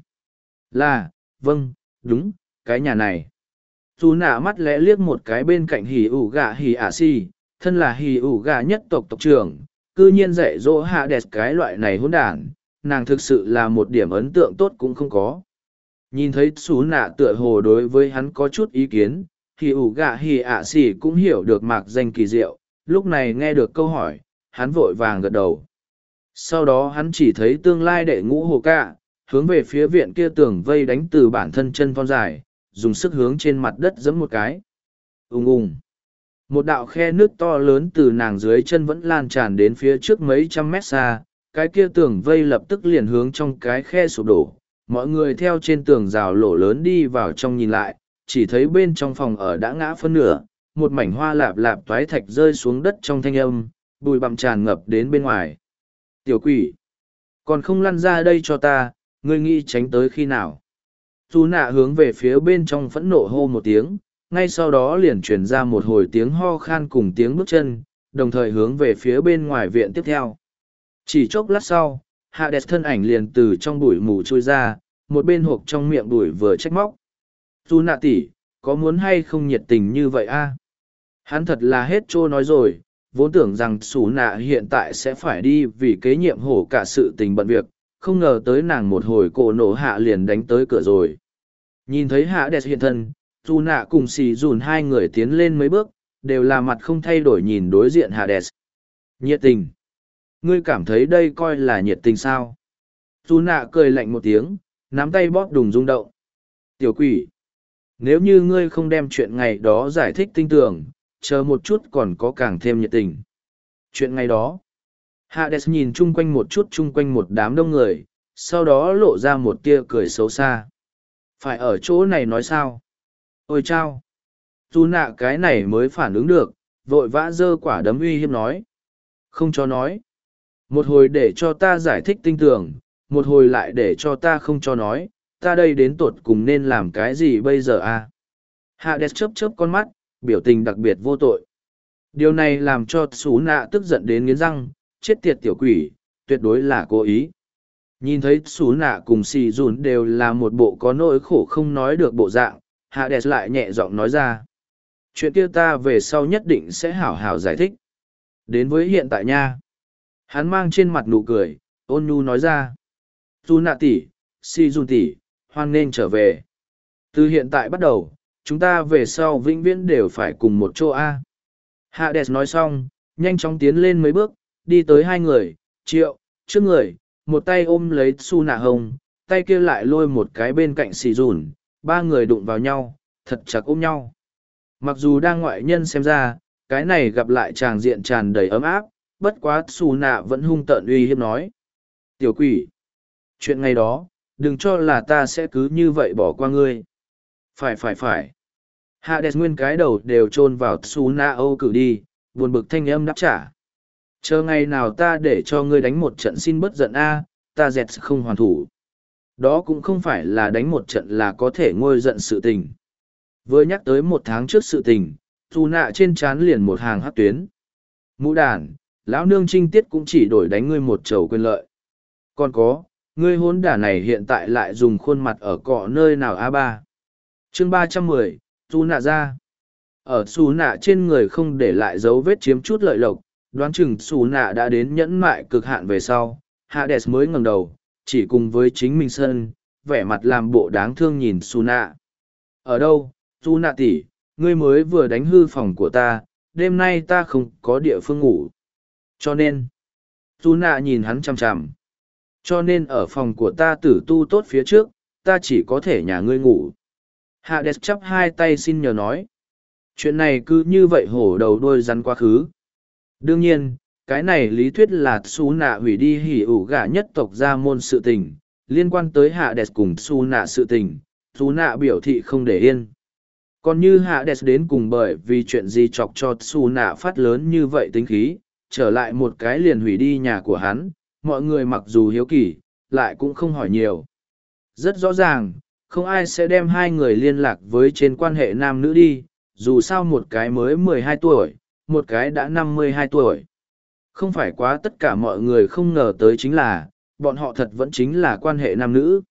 Là, vâng, đúng, cái nhà này. Dù nạ mắt lẽ liếc một cái bên cạnh hì ủ gà hì ả si, thân là hì ủ gà nhất tộc tộc trưởng, cư nhiên dạy dỗ hạ đẹp cái loại này hỗn đản, nàng thực sự là một điểm ấn tượng tốt cũng không có. Nhìn thấy xú nạ tựa hồ đối với hắn có chút ý kiến, hì ủ gà hì ả si cũng hiểu được mạc danh kỳ diệu, lúc này nghe được câu hỏi, hắn vội vàng gật đầu. Sau đó hắn chỉ thấy tương lai đệ ngũ hồ ca, hướng về phía viện kia tường vây đánh từ bản thân chân thon dài, dùng sức hướng trên mặt đất giẫm một cái. Ùng ùng. Một đạo khe nước to lớn từ nàng dưới chân vẫn lan tràn đến phía trước mấy trăm mét xa, cái kia tường vây lập tức liền hướng trong cái khe sụp đổ. Mọi người theo trên tường rào lỗ lớn đi vào trong nhìn lại, chỉ thấy bên trong phòng ở đã ngã phân nửa, một mảnh hoa lạp lạp toái thạch rơi xuống đất trong thanh âm, bụi bặm tràn ngập đến bên ngoài. Tiểu quỷ, còn không lăn ra đây cho ta, ngươi nghĩ tránh tới khi nào? Dù nạ hướng về phía bên trong phẫn nộ hô một tiếng, ngay sau đó liền truyền ra một hồi tiếng ho khan cùng tiếng bước chân, đồng thời hướng về phía bên ngoài viện tiếp theo. Chỉ chốc lát sau, hạ đẹp thân ảnh liền từ trong bụi mù trôi ra, một bên hộp trong miệng bụi vừa trách móc. Dù nạ tỷ, có muốn hay không nhiệt tình như vậy a? Hắn thật là hết trô nói rồi, vốn tưởng rằng xù nạ hiện tại sẽ phải đi vì kế nhiệm hổ cả sự tình bận việc, không ngờ tới nàng một hồi cổ nổ hạ liền đánh tới cửa rồi. Nhìn thấy hạ đẹp hiện thân, dù nạ cùng xì dùn hai người tiến lên mấy bước, đều là mặt không thay đổi nhìn đối diện hạ đẹp. Nhiệt tình. Ngươi cảm thấy đây coi là nhiệt tình sao? Dù nạ cười lạnh một tiếng, nắm tay bóp đùng rung động. Tiểu quỷ. Nếu như ngươi không đem chuyện ngày đó giải thích tinh tường, chờ một chút còn có càng thêm nhiệt tình. Chuyện ngày đó, Hades nhìn chung quanh một chút chung quanh một đám đông người, sau đó lộ ra một tia cười xấu xa. Phải ở chỗ này nói sao? Ôi chao! Dù nạ cái này mới phản ứng được, vội vã giơ quả đấm uy hiếp nói. Không cho nói. Một hồi để cho ta giải thích tinh tường, một hồi lại để cho ta không cho nói, ta đây đến tột cùng nên làm cái gì bây giờ à? Hades chớp chớp con mắt, biểu tình đặc biệt vô tội. Điều này làm cho Sú Nạ tức giận đến nghiến răng, chết tiệt tiểu quỷ, tuyệt đối là cố ý. Nhìn thấy Sú Nạ cùng Sì Dùn đều là một bộ có nỗi khổ không nói được bộ dạng, Hades lại nhẹ giọng nói ra. Chuyện kia ta về sau nhất định sẽ hảo hảo giải thích. Đến với hiện tại nha. Hắn mang trên mặt nụ cười, ôn nhu nói ra. Sú Nạ tỷ, Si Dùn tỷ, hoan nên trở về. Từ hiện tại bắt đầu, chúng ta về sau vĩnh viễn đều phải cùng một chỗ A. Hades nói xong, nhanh chóng tiến lên mấy bước, đi tới hai người, Triệu, trước người, một tay ôm lấy Su Nạ Hồng, tay kia lại lôi một cái bên cạnh xì dùn, ba người đụng vào nhau, thật chặt ôm nhau. Mặc dù đang ngoại nhân xem ra, cái này gặp lại tràng diện tràn đầy ấm áp, bất quá Su Nạ vẫn hung tợn uy hiếp nói. Tiểu quỷ, chuyện ngày đó, đừng cho là ta sẽ cứ như vậy bỏ qua ngươi. Phải. Hades nguyên cái đầu đều chôn vào Su Na Âu cử đi, buồn bực thanh âm đáp trả. Chờ ngày nào ta để cho ngươi đánh một trận xin bớt giận a, ta dẹt không hoàn thủ. Đó cũng không phải là đánh một trận là có thể ngôi giận sự tình. Vừa nhắc tới 1 tháng trước sự tình, dù nạ trên trán liền một hàng hắc tuyến. Mũ đàn, lão nương trinh tiết cũng chỉ đổi đánh ngươi một chầu quyền lợi. Còn có, ngươi hôn đả này hiện tại lại dùng khuôn mặt ở cọ nơi nào A3. Chương 310, dù nạ ra. Ở xù nạ trên người không để lại dấu vết chiếm chút lợi lộc, đoán chừng xù nạ đã đến nhẫn mại cực hạn về sau. Hades mới ngẩng đầu, chỉ cùng với chính mình sân, vẻ mặt làm bộ đáng thương nhìn xù nạ. Ở đâu, xù nạ tỷ, ngươi mới vừa đánh hư phòng của ta, đêm nay ta không có địa phương ngủ. Cho nên, xù nạ nhìn hắn chằm chằm. Cho nên ở phòng của ta tử tu tốt phía trước, ta chỉ có thể nhà ngươi ngủ. Hades chắp hai tay xin nhờ nói. Chuyện này cứ như vậy hổ đầu đôi rắn quá khứ. Đương nhiên, cái này lý thuyết là Su Nạ hủy đi hỉ ủ gả nhất tộc gia môn sự tình, liên quan tới Hades cùng Su Nạ sự tình, Su Nạ biểu thị không để yên. Còn như Hades đến cùng bởi vì chuyện gì chọc cho Su Nạ phát lớn như vậy tính khí, trở lại một cái liền hủy đi nhà của hắn, mọi người mặc dù hiếu kỳ, lại cũng không hỏi nhiều. Rất rõ ràng, không ai sẽ đem hai người liên lạc với trên quan hệ nam nữ đi, dù sao một cái mới 12 tuổi, một cái đã 52 tuổi. Không phải quá tất cả mọi người không ngờ tới chính là, bọn họ thật vẫn chính là quan hệ nam nữ.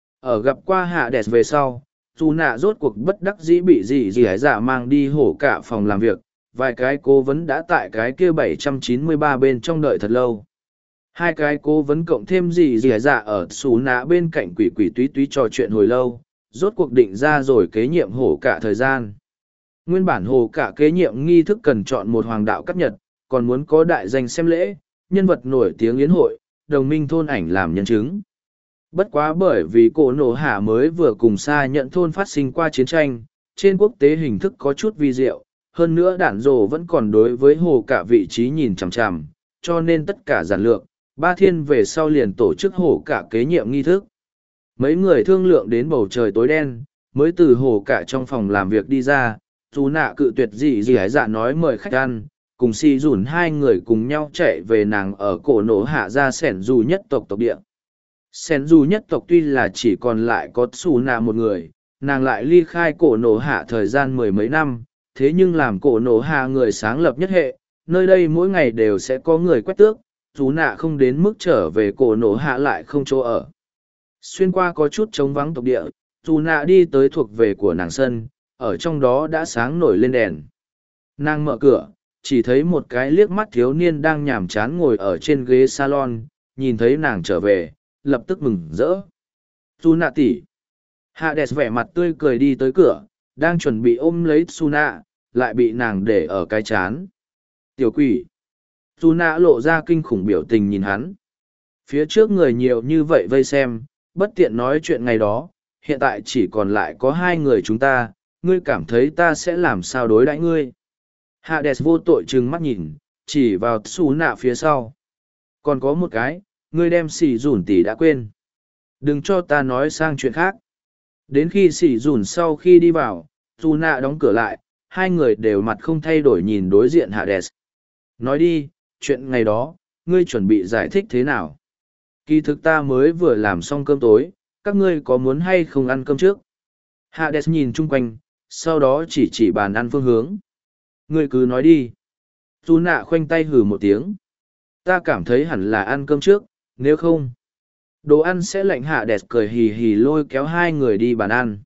Ở gặp qua Hades về sau, dù nạ rốt cuộc bất đắc dĩ bị gì hải dạ mang đi hổ cả phòng làm việc, vài cái cố vấn đã tại cái kia 793 bên trong đợi thật lâu. Hai cái cố vấn cộng thêm gì hải dạ ở xù nạ bên cạnh quỷ quỷ túy túy trò chuyện hồi lâu, rốt cuộc định ra rồi kế nhiệm hổ cả thời gian. Nguyên bản hồ cả kế nhiệm nghi thức cần chọn một hoàng đạo cấp nhật, còn muốn có đại danh xem lễ, nhân vật nổi tiếng yến hội, đồng minh thôn ảnh làm nhân chứng. Bất quá bởi vì cổ nổ hạ mới vừa cùng xa nhận thôn phát sinh qua chiến tranh, trên quốc tế hình thức có chút vi diệu, hơn nữa đản rồ vẫn còn đối với hồ cả vị trí nhìn chằm chằm, cho nên tất cả giản lược, ba thiên về sau liền tổ chức hồ cả kế nhiệm nghi thức. Mấy người thương lượng đến bầu trời tối đen, mới từ hồ cả trong phòng làm việc đi ra. Dù nạ cự tuyệt gì hải dạ nói mời khách ăn, cùng si dùn hai người cùng nhau chạy về nàng ở cổ nổ hạ ra sẻn dù nhất tộc địa. Sẻn dù nhất tộc tuy là chỉ còn lại có xù nạ một người, nàng lại ly khai cổ nổ hạ thời gian 10 mấy năm, thế nhưng làm cổ nổ hạ người sáng lập nhất hệ, nơi đây mỗi ngày đều sẽ có người quét tước, dù nạ không đến mức trở về cổ nổ hạ lại không chỗ ở. Xuyên qua có chút trống vắng tộc địa, dù nạ đi tới thuộc về của nàng sân, ở trong đó đã sáng nổi lên đèn. Nàng mở cửa, chỉ thấy một cái liếc mắt thiếu niên đang nhàm chán ngồi ở trên ghế salon, nhìn thấy nàng trở về, lập tức mừng rỡ. Su nạ tỷ. Hades vẻ mặt tươi cười đi tới cửa, đang chuẩn bị ôm lấy Su nạ, lại bị nàng để ở cái chán. Tiểu quỷ. Su nạ lộ ra kinh khủng biểu tình nhìn hắn. Phía trước người nhiều như vậy vây xem, bất tiện nói chuyện ngày đó, hiện tại chỉ còn lại có hai người chúng ta, ngươi cảm thấy ta sẽ làm sao đối đãi ngươi. Hades vô tội trừng mắt nhìn, chỉ vào Su nạ phía sau. Còn có một cái, ngươi đem xỉ dùn tỷ đã quên. Đừng cho ta nói sang chuyện khác. Đến khi xỉ dùn sau khi đi vào, Su nạ đóng cửa lại, hai người đều mặt không thay đổi nhìn đối diện Hades. Nói đi, chuyện ngày đó, ngươi chuẩn bị giải thích thế nào? Kỳ thực ta mới vừa làm xong cơm tối, các ngươi có muốn hay không ăn cơm trước? Hades nhìn chung quanh, sau đó chỉ bàn ăn phương hướng. Ngươi cứ nói đi. Su nạ khoanh tay hừ một tiếng. Ta cảm thấy hẳn là ăn cơm trước, nếu không. Đồ ăn sẽ lạnh. Hades cười hì hì lôi kéo hai người đi bàn ăn.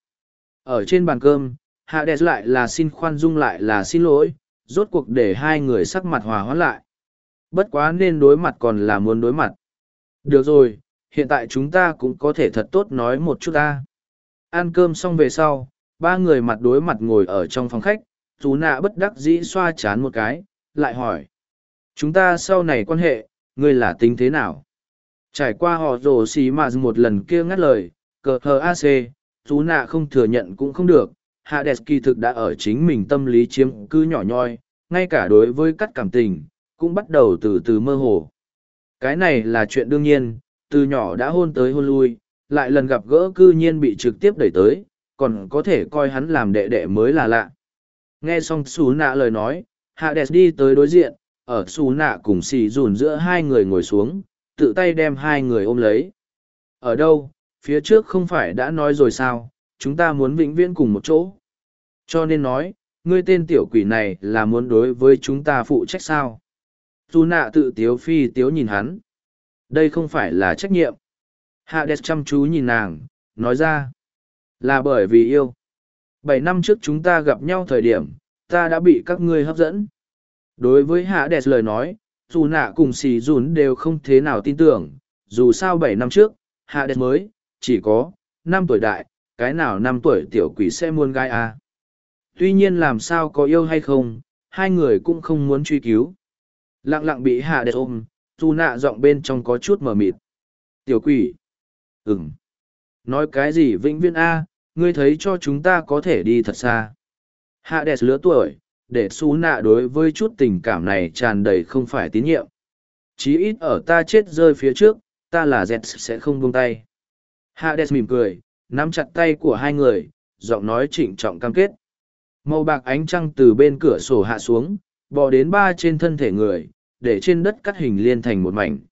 Ở trên bàn cơm, Hades lại là xin khoan dung lại là xin lỗi, rốt cuộc để hai người sắc mặt hòa hoãn lại. Bất quá nên đối mặt còn là muốn đối mặt. Được rồi, hiện tại chúng ta cũng có thể thật tốt nói một chút ta. Ăn cơm xong về sau, ba người mặt đối mặt ngồi ở trong phòng khách, Su nạ bất đắc dĩ xoa chán một cái, lại hỏi. Chúng ta sau này quan hệ, ngươi là tính thế nào? Trải qua họ rồ xì mà một lần kia ngắt lời, cờ hờ AC, Su nạ không thừa nhận cũng không được, Hades kỳ thực đã ở chính mình tâm lý chiếm cứ nhỏ nhoi, ngay cả đối với cắt cảm tình, cũng bắt đầu từ từ mơ hồ. Cái này là chuyện đương nhiên, từ nhỏ đã hôn tới hôn lui, lại lần gặp gỡ cư nhiên bị trực tiếp đẩy tới, còn có thể coi hắn làm đệ đệ mới là lạ. Nghe xong Su nạ lời nói, Hades đi tới đối diện, ở Su nạ cùng xì dùn giữa hai người ngồi xuống, tự tay đem hai người ôm lấy. Ở đâu, phía trước không phải đã nói rồi sao, chúng ta muốn vĩnh viễn cùng một chỗ. Cho nên nói, ngươi tên tiểu quỷ này là muốn đối với chúng ta phụ trách sao? Dù nạ tự tiếu phi tiếu nhìn hắn. Đây không phải là trách nhiệm. Hades chăm chú nhìn nàng, nói ra. Là bởi vì yêu. 7 năm trước chúng ta gặp nhau thời điểm, ta đã bị các ngươi hấp dẫn. Đối với Hades lời nói, dù nạ cùng xì dùn đều không thế nào tin tưởng. Dù sao 7 năm trước, Hades mới, chỉ có 5 tuổi đại, cái nào 5 tuổi tiểu quỷ sẽ muôn gai à. Tuy nhiên làm sao có yêu hay không, hai người cũng không muốn truy cứu. Lặng lặng bị Hades ôm, dù nạ giọng bên trong có chút mờ mịt. Tiểu quỷ. Ừm. Nói cái gì vĩnh viễn a, ngươi thấy cho chúng ta có thể đi thật xa. Hades lứa tuổi, để xú nạ đối với chút tình cảm này tràn đầy không phải tín nhiệm. Chí ít ở ta chết rơi phía trước, ta là Z sẽ không buông tay. Hades mỉm cười, nắm chặt tay của hai người, giọng nói trịnh trọng cam kết. Màu bạc ánh trăng từ bên cửa sổ hạ xuống, bò đến 3 trên thân thể người, để trên đất cắt hình liên thành một mảnh.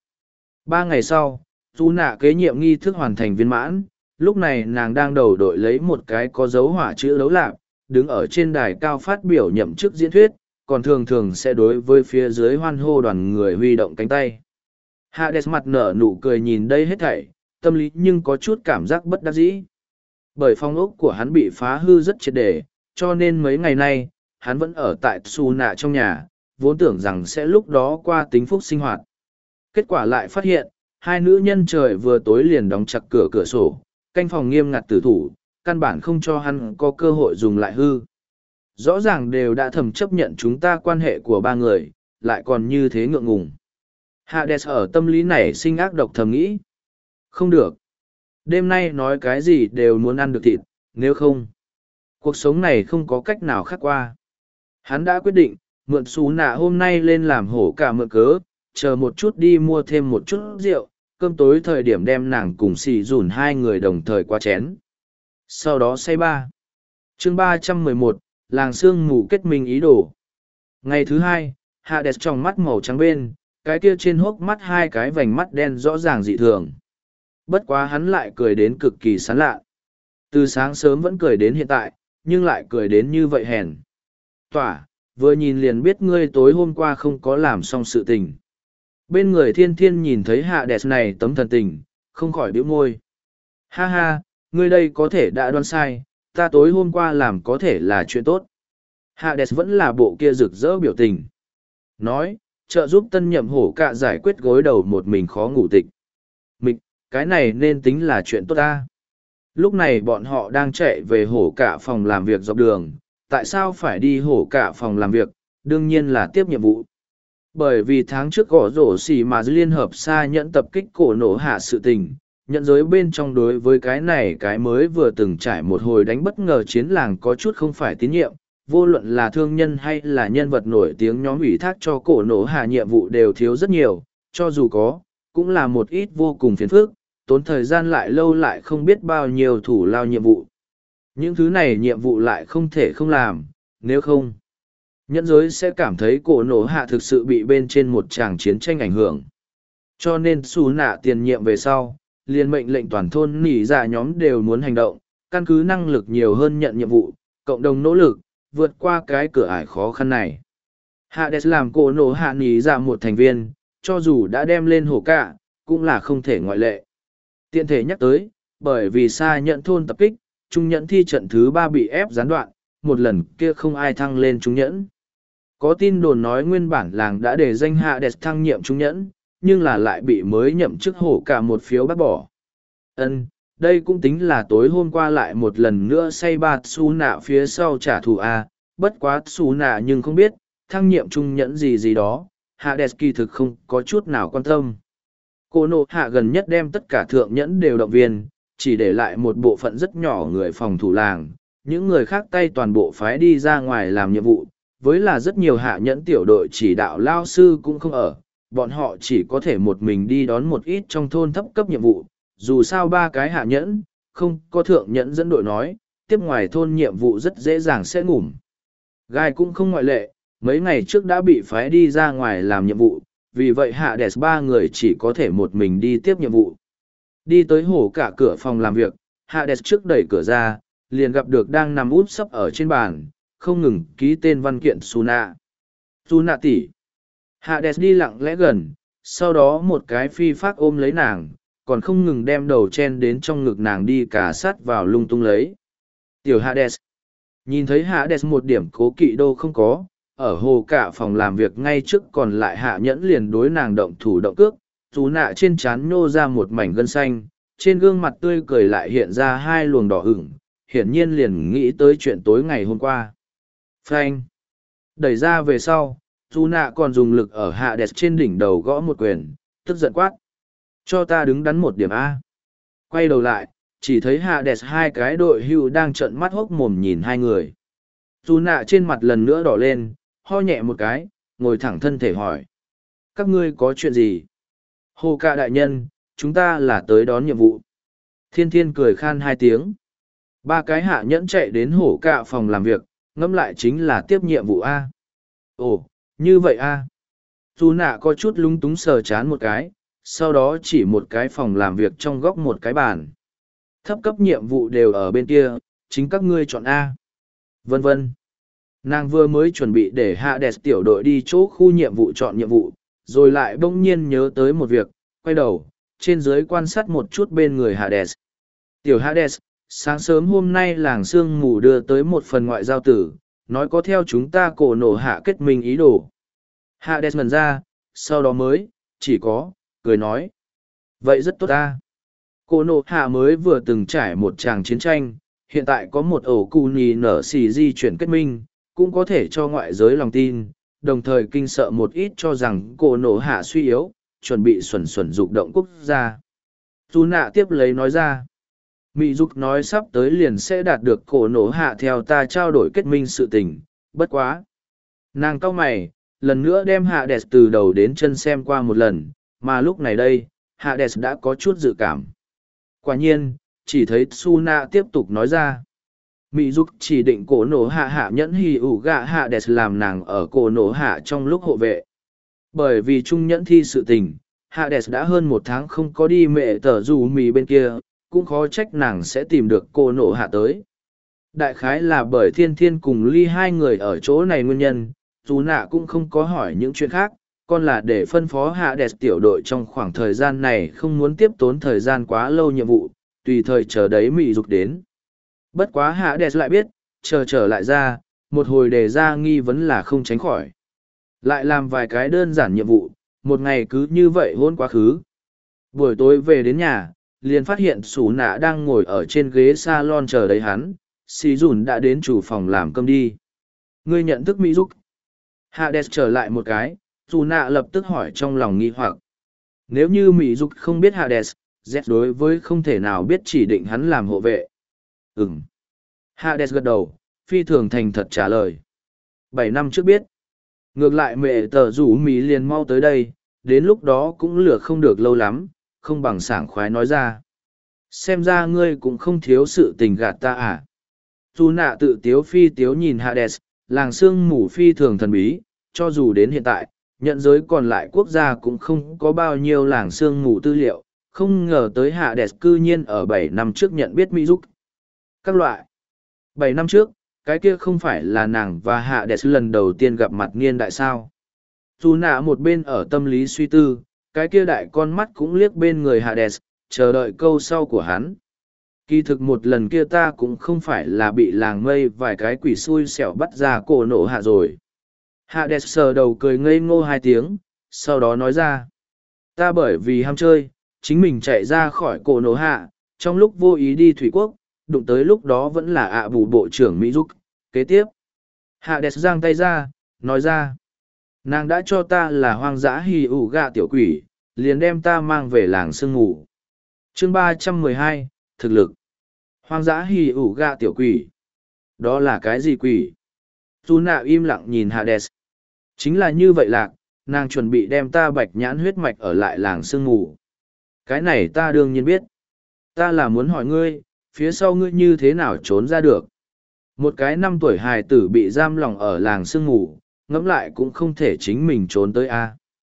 3 ngày sau, dù nạ kế nhiệm nghi thức hoàn thành viên mãn, lúc này nàng đang đầu đội lấy một cái có dấu hỏa chữ đấu lạp, đứng ở trên đài cao phát biểu nhậm chức diễn thuyết, còn thường thường sẽ đối với phía dưới hoan hô đoàn người huy động cánh tay. Hades mặt nở nụ cười nhìn đây hết thảy, tâm lý nhưng có chút cảm giác bất đắc dĩ. Bởi phong ốc của hắn bị phá hư rất triệt để, cho nên mấy ngày nay, hắn vẫn ở tại Su Nạ trong nhà, vốn tưởng rằng sẽ lúc đó qua tính phúc sinh hoạt. Kết quả lại phát hiện, hai nữ nhân trời vừa tối liền đóng chặt cửa sổ, canh phòng nghiêm ngặt tử thủ, căn bản không cho hắn có cơ hội dùng lại hư. Rõ ràng đều đã thầm chấp nhận chúng ta quan hệ của ba người, lại còn như thế ngượng ngùng. Hades ở tâm lý này sinh ác độc thầm nghĩ. Không được. Đêm nay nói cái gì đều muốn ăn được thịt, nếu không, cuộc sống này không có cách nào khác qua. Hắn đã quyết định, mượn xú nạ hôm nay lên làm hổ cả mượn cớ, chờ một chút đi mua thêm một chút rượu, cơm tối thời điểm đem nàng cùng xì dùn hai người đồng thời qua chén. Sau đó say ba. Chương 311, làng sương mù kết minh ý đồ. Ngày thứ hai, Hades trong mắt màu trắng bên, cái kia trên hốc mắt hai cái vành mắt đen rõ ràng dị thường. Bất quá hắn lại cười đến cực kỳ sán lạ. Từ sáng sớm vẫn cười đến hiện tại, nhưng lại cười đến như vậy hèn. Tỏa, vừa nhìn liền biết ngươi tối hôm qua không có làm xong sự tình. Bên người thiên thiên nhìn thấy Hades này tấm thần tình, không khỏi bĩu môi. Ha ha, ngươi đây có thể đã đoán sai, ta tối hôm qua làm có thể là chuyện tốt. Hades vẫn là bộ kia rực rỡ biểu tình. Nói, trợ giúp tân nhậm hổ cạ giải quyết gối đầu một mình khó ngủ tịch. Mịch, cái này nên tính là chuyện tốt ta. Lúc này bọn họ đang chạy về hổ cạ phòng làm việc dọc đường. Tại sao phải đi hổ cạ phòng làm việc? Đương nhiên là tiếp nhiệm vụ. Bởi vì tháng trước gõ rổ xì mà liên hợp xa nhận tập kích cổ nổ hạ sự tình, nhận giới bên trong đối với cái này cái mới vừa từng trải một hồi đánh bất ngờ chiến làng có chút không phải tín nhiệm, vô luận là thương nhân hay là nhân vật nổi tiếng nhóm ủy thác cho cổ nổ hạ nhiệm vụ đều thiếu rất nhiều, cho dù có, cũng là một ít vô cùng phiền phức, tốn thời gian lại lâu lại không biết bao nhiêu thủ lao nhiệm vụ. Những thứ này nhiệm vụ lại không thể không làm, nếu không, nhân giới sẽ cảm thấy cổ nổ hạ thực sự bị bên trên một tràng chiến tranh ảnh hưởng. Cho nên xù nạ tiền nhiệm về sau, liền mệnh lệnh toàn thôn nỉ dạ nhóm đều muốn hành động, căn cứ năng lực nhiều hơn nhận nhiệm vụ, cộng đồng nỗ lực, vượt qua cái cửa ải khó khăn này. Hades làm cổ nổ hạ nỉ dạ một thành viên, cho dù đã đem lên hổ cả, cũng là không thể ngoại lệ. Tiện thể nhắc tới, bởi vì xa nhận thôn tập kích, trung nhẫn thi trận thứ 3 bị ép gián đoạn, một lần kia không ai thăng lên trung nhẫn. Có tin đồn nói nguyên bản làng đã để danh Hades thăng nhiệm trung nhẫn, nhưng là lại bị mới nhậm chức hổ cả một phiếu bắt bỏ. Đây cũng tính là tối hôm qua lại một lần nữa say ba Su Nạ phía sau trả thù A, bất quá Su Nạ nhưng không biết, thăng nhiệm trung nhẫn gì đó, Hades kỳ thực không có chút nào quan tâm. Cô nộ hạ gần nhất đem tất cả thượng nhẫn đều động viên, chỉ để lại một bộ phận rất nhỏ người phòng thủ làng, những người khác tay toàn bộ phái đi ra ngoài làm nhiệm vụ, với là rất nhiều hạ nhẫn tiểu đội chỉ đạo lao sư cũng không ở, bọn họ chỉ có thể một mình đi đón một ít trong thôn thấp cấp nhiệm vụ, dù sao 3 cái hạ nhẫn, không có thượng nhẫn dẫn đội nói, tiếp ngoài thôn nhiệm vụ rất dễ dàng sẽ ngủm. Gai cũng không ngoại lệ, mấy ngày trước đã bị phái đi ra ngoài làm nhiệm vụ, vì vậy Hades 3 người chỉ có thể một mình đi tiếp nhiệm vụ. Đi tới hổ cả cửa phòng làm việc, Hades trước đẩy cửa ra, liền gặp được đang nằm úp sấp ở trên bàn, không ngừng ký tên văn kiện Suna. Suna tỷ. Hades đi lặng lẽ gần, sau đó một cái phi phác ôm lấy nàng, còn không ngừng đem đầu chen đến trong ngực nàng đi cả sát vào lung tung lấy. Tiểu Hades. Nhìn thấy Hades một điểm cố kỵ đô không có, ở hồ cả phòng làm việc ngay trước còn lại hạ nhẫn liền đối nàng động thủ động cước, chú nạ trên trán nhô ra một mảnh gân xanh, trên gương mặt tươi cười lại hiện ra hai luồng đỏ ửng, hiển nhiên liền nghĩ tới chuyện tối ngày hôm qua. Phanh. Đẩy ra về sau, chú nạ còn dùng lực ở Hades trên đỉnh đầu gõ một quyền, tức giận quát. Cho ta đứng đắn một điểm A. Quay đầu lại, chỉ thấy Hades hai cái đội hưu đang trợn mắt hốc mồm nhìn hai người. Chú nạ trên mặt lần nữa đỏ lên, ho nhẹ một cái, ngồi thẳng thân thể hỏi. Các ngươi có chuyện gì? Hồ Cạ đại nhân, chúng ta là tới đón nhiệm vụ. Thiên Thiên cười khan hai tiếng. Ba cái hạ nhẫn chạy đến Hổ Cạ phòng làm việc, ngẫm lại chính là tiếp nhiệm vụ A. Ồ, như vậy A. Chú nạ có chút lung túng sờ chán một cái, sau đó chỉ một cái phòng làm việc trong góc một cái bàn. Thấp cấp nhiệm vụ đều ở bên kia, chính các ngươi chọn A. Vân vân. Nàng vừa mới chuẩn bị để Hades tiểu đội đi chỗ khu nhiệm vụ chọn nhiệm vụ, rồi lại bỗng nhiên nhớ tới một việc, quay đầu, trên dưới quan sát một chút bên người Hades. Tiểu Hades, sáng sớm hôm nay làng sương mù đưa tới một phần ngoại giao tử, nói có theo chúng ta cổ nổ hạ kết minh ý đồ. Hades ngần ra, sau đó mới, chỉ có, cười nói. Vậy rất tốt ta. Cổ nổ hạ mới vừa từng trải một tràng chiến tranh, hiện tại có một ổ cù nhì nở xì di chuyển kết minh, cũng có thể cho ngoại giới lòng tin, đồng thời kinh sợ một ít cho rằng cổ nổ hạ suy yếu, chuẩn bị xuẩn xuẩn dục động quốc gia. Dù nạ tiếp lấy nói ra, Mỹ Dục nói sắp tới liền sẽ đạt được cổ nổ hạ theo ta trao đổi kết minh sự tình, bất quá. Nàng cau mày, lần nữa đem Hades từ đầu đến chân xem qua một lần, mà lúc này đây, Hades đã có chút dự cảm. Quả nhiên, chỉ thấy Suna tiếp tục nói ra. Mỹ Dục chỉ định cổ nổ hạ hạ nhẫn hì ủ gạ Hades làm nàng ở cổ nổ hạ trong lúc hộ vệ. Bởi vì trung nhẫn thi sự tình, Hades đã hơn một tháng không có đi mẹ tờ dù mì bên kia, cũng khó trách nàng sẽ tìm được cổ nổ hạ tới. Đại khái là bởi Thiên Thiên cùng Ly hai người ở chỗ này nguyên nhân, dù nạ cũng không có hỏi những chuyện khác, còn là để phân phó Hades tiểu đội trong khoảng thời gian này không muốn tiếp tốn thời gian quá lâu nhiệm vụ, tùy thời chờ đấy Mỹ Dục đến. Bất quá Hades lại biết, chờ trở lại ra, một hồi đề ra nghi vấn là không tránh khỏi. Lại làm vài cái đơn giản nhiệm vụ, một ngày cứ như vậy hôn quá khứ. Buổi tối về đến nhà, liền phát hiện Sủ Nạ đang ngồi ở trên ghế salon chờ đấy hắn, Xì Dùn đã đến chủ phòng làm cơm đi. Ngươi nhận thức Mỹ Dục. Hades trở lại một cái, Sủ Nạ lập tức hỏi trong lòng nghi hoặc. Nếu như Mỹ Dục không biết Hades, Z đối với không thể nào biết chỉ định hắn làm hộ vệ. Ừm. Hades gật đầu, phi thường thành thật trả lời. 7 năm trước biết. Ngược lại mẹ tờ rủ Mỹ liền mau tới đây, đến lúc đó cũng lừa không được lâu lắm, không bằng sảng khoái nói ra. Xem ra ngươi cũng không thiếu sự tình gạt ta à. Dù nạ tự tiếu phi tiếu nhìn Hades, làng sương mù phi thường thần bí, cho dù đến hiện tại, nhận giới còn lại quốc gia cũng không có bao nhiêu làng sương mù tư liệu, không ngờ tới Hades cư nhiên ở 7 năm trước nhận biết Mỹ Dục. Các loại. 7 năm trước, cái kia không phải là nàng và Hades lần đầu tiên gặp mặt niên đại sao. Dù nạ một bên ở tâm lý suy tư, cái kia đại con mắt cũng liếc bên người Hades, chờ đợi câu sau của hắn. Kỳ thực một lần kia ta cũng không phải là bị làng mây vài cái quỷ xui xẻo bắt ra cổ nổ hạ rồi. Hades sờ đầu cười ngây ngô 2 tiếng, sau đó nói ra. Ta bởi vì ham chơi, chính mình chạy ra khỏi cổ nổ hạ, trong lúc vô ý đi thủy quốc, đụng tới lúc đó vẫn là ạ bù bộ trưởng Mỹ Dục. Kế tiếp, Hades giang tay ra, nói ra. Nàng đã cho ta là hoang dã hì ủ gạ tiểu quỷ, liền đem ta mang về làng sương ngủ. Chương 312, thực lực. Hoang dã hì ủ gạ tiểu quỷ. Đó là cái gì quỷ? Dù nạ im lặng nhìn Hades. Chính là như vậy lạc, nàng chuẩn bị đem ta bạch nhãn huyết mạch ở lại làng sương ngủ. Cái này ta đương nhiên biết. Ta là muốn hỏi ngươi, phía sau ngươi như thế nào trốn ra được? Một cái 5 tuổi hài tử bị giam lòng ở làng sương ngủ, ngẫm lại cũng không thể chính mình trốn tới a.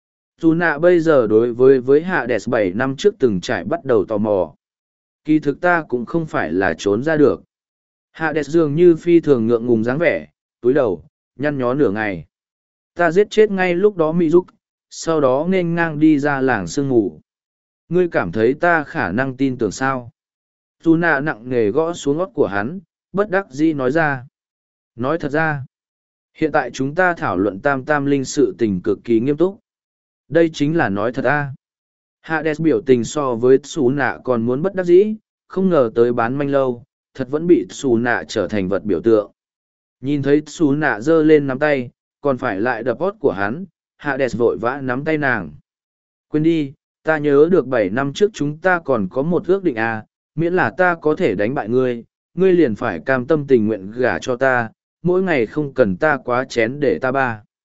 Dù nạ bây giờ đối với Hades 7 năm trước từng trải bắt đầu tò mò. Kỳ thực ta cũng không phải là trốn ra được. Hades dường như phi thường ngượng ngùng dáng vẻ, túi đầu, nhăn nhó nửa ngày. Ta giết chết ngay lúc đó Mỹ Dục, sau đó nên ngang đi ra làng sương mù. Ngươi cảm thấy ta khả năng tin tưởng sao? Dù nạ nặng nề gõ xuống gót của hắn, bất đắc dĩ nói ra. Nói thật ra, hiện tại chúng ta thảo luận tam tam linh sự tình cực kỳ nghiêm túc. Đây chính là nói thật a. Hades biểu tình so với xù nạ còn muốn bất đắc dĩ, không ngờ tới bán manh lâu, thật vẫn bị xù nạ trở thành vật biểu tượng. Nhìn thấy xù nạ giơ lên nắm tay, còn phải lại đập hót của hắn, Hades vội vã nắm tay nàng. Quên đi, ta nhớ được 7 năm trước chúng ta còn có một ước định à, miễn là ta có thể đánh bại ngươi, ngươi liền phải cam tâm tình nguyện gả cho ta, mỗi ngày không cần ta quá chén để ta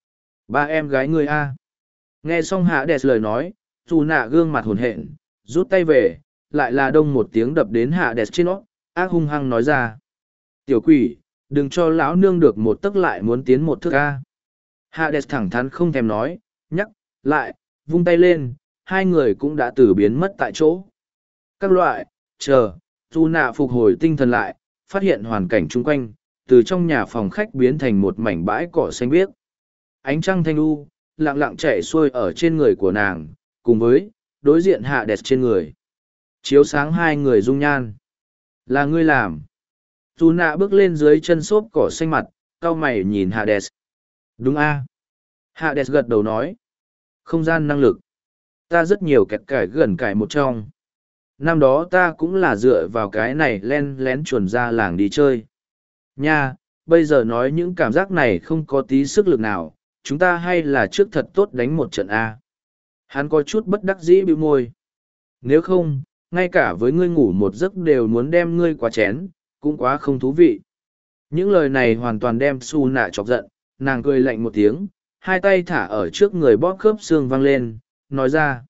ba em gái ngươi a. Nghe xong Hades lời nói, dù nạ gương mặt hồn hện, rút tay về, lại là đông một tiếng đập đến Hades trên nó, ác hung hăng nói ra. Tiểu quỷ, đừng cho lão nương được một tấc lại muốn tiến một thước a. Hades thẳng thắn không thèm nói, nhắc, lại, vung tay lên, hai người cũng đã từ biến mất tại chỗ. Các loại, chờ, dù nạ phục hồi tinh thần lại, phát hiện hoàn cảnh chung quanh, từ trong nhà phòng khách biến thành một mảnh bãi cỏ xanh biếc. Ánh trăng thanh u, lặng lặng chạy xuôi ở trên người của nàng, cùng với, đối diện Hades trên người. Chiếu sáng hai người dung nhan. Là ngươi làm. Dù nạ bước lên dưới chân xốp cỏ xanh mặt, cau mày nhìn Hades. Đúng a. Hades gật đầu nói. Không gian năng lực. Ta rất nhiều kẹt cải gần cải một trong. Năm đó ta cũng là dựa vào cái này len lén chuồn ra làng đi chơi. Nha, bây giờ nói những cảm giác này không có tí sức lực nào, chúng ta hay là trước thật tốt đánh một trận A. Hắn có chút bất đắc dĩ bĩu môi. Nếu không, ngay cả với ngươi ngủ một giấc đều muốn đem ngươi quá chén, cũng quá không thú vị. Những lời này hoàn toàn đem Su nạ chọc giận, nàng cười lạnh một tiếng, hai tay thả ở trước người bóp khớp xương văng lên, nói ra.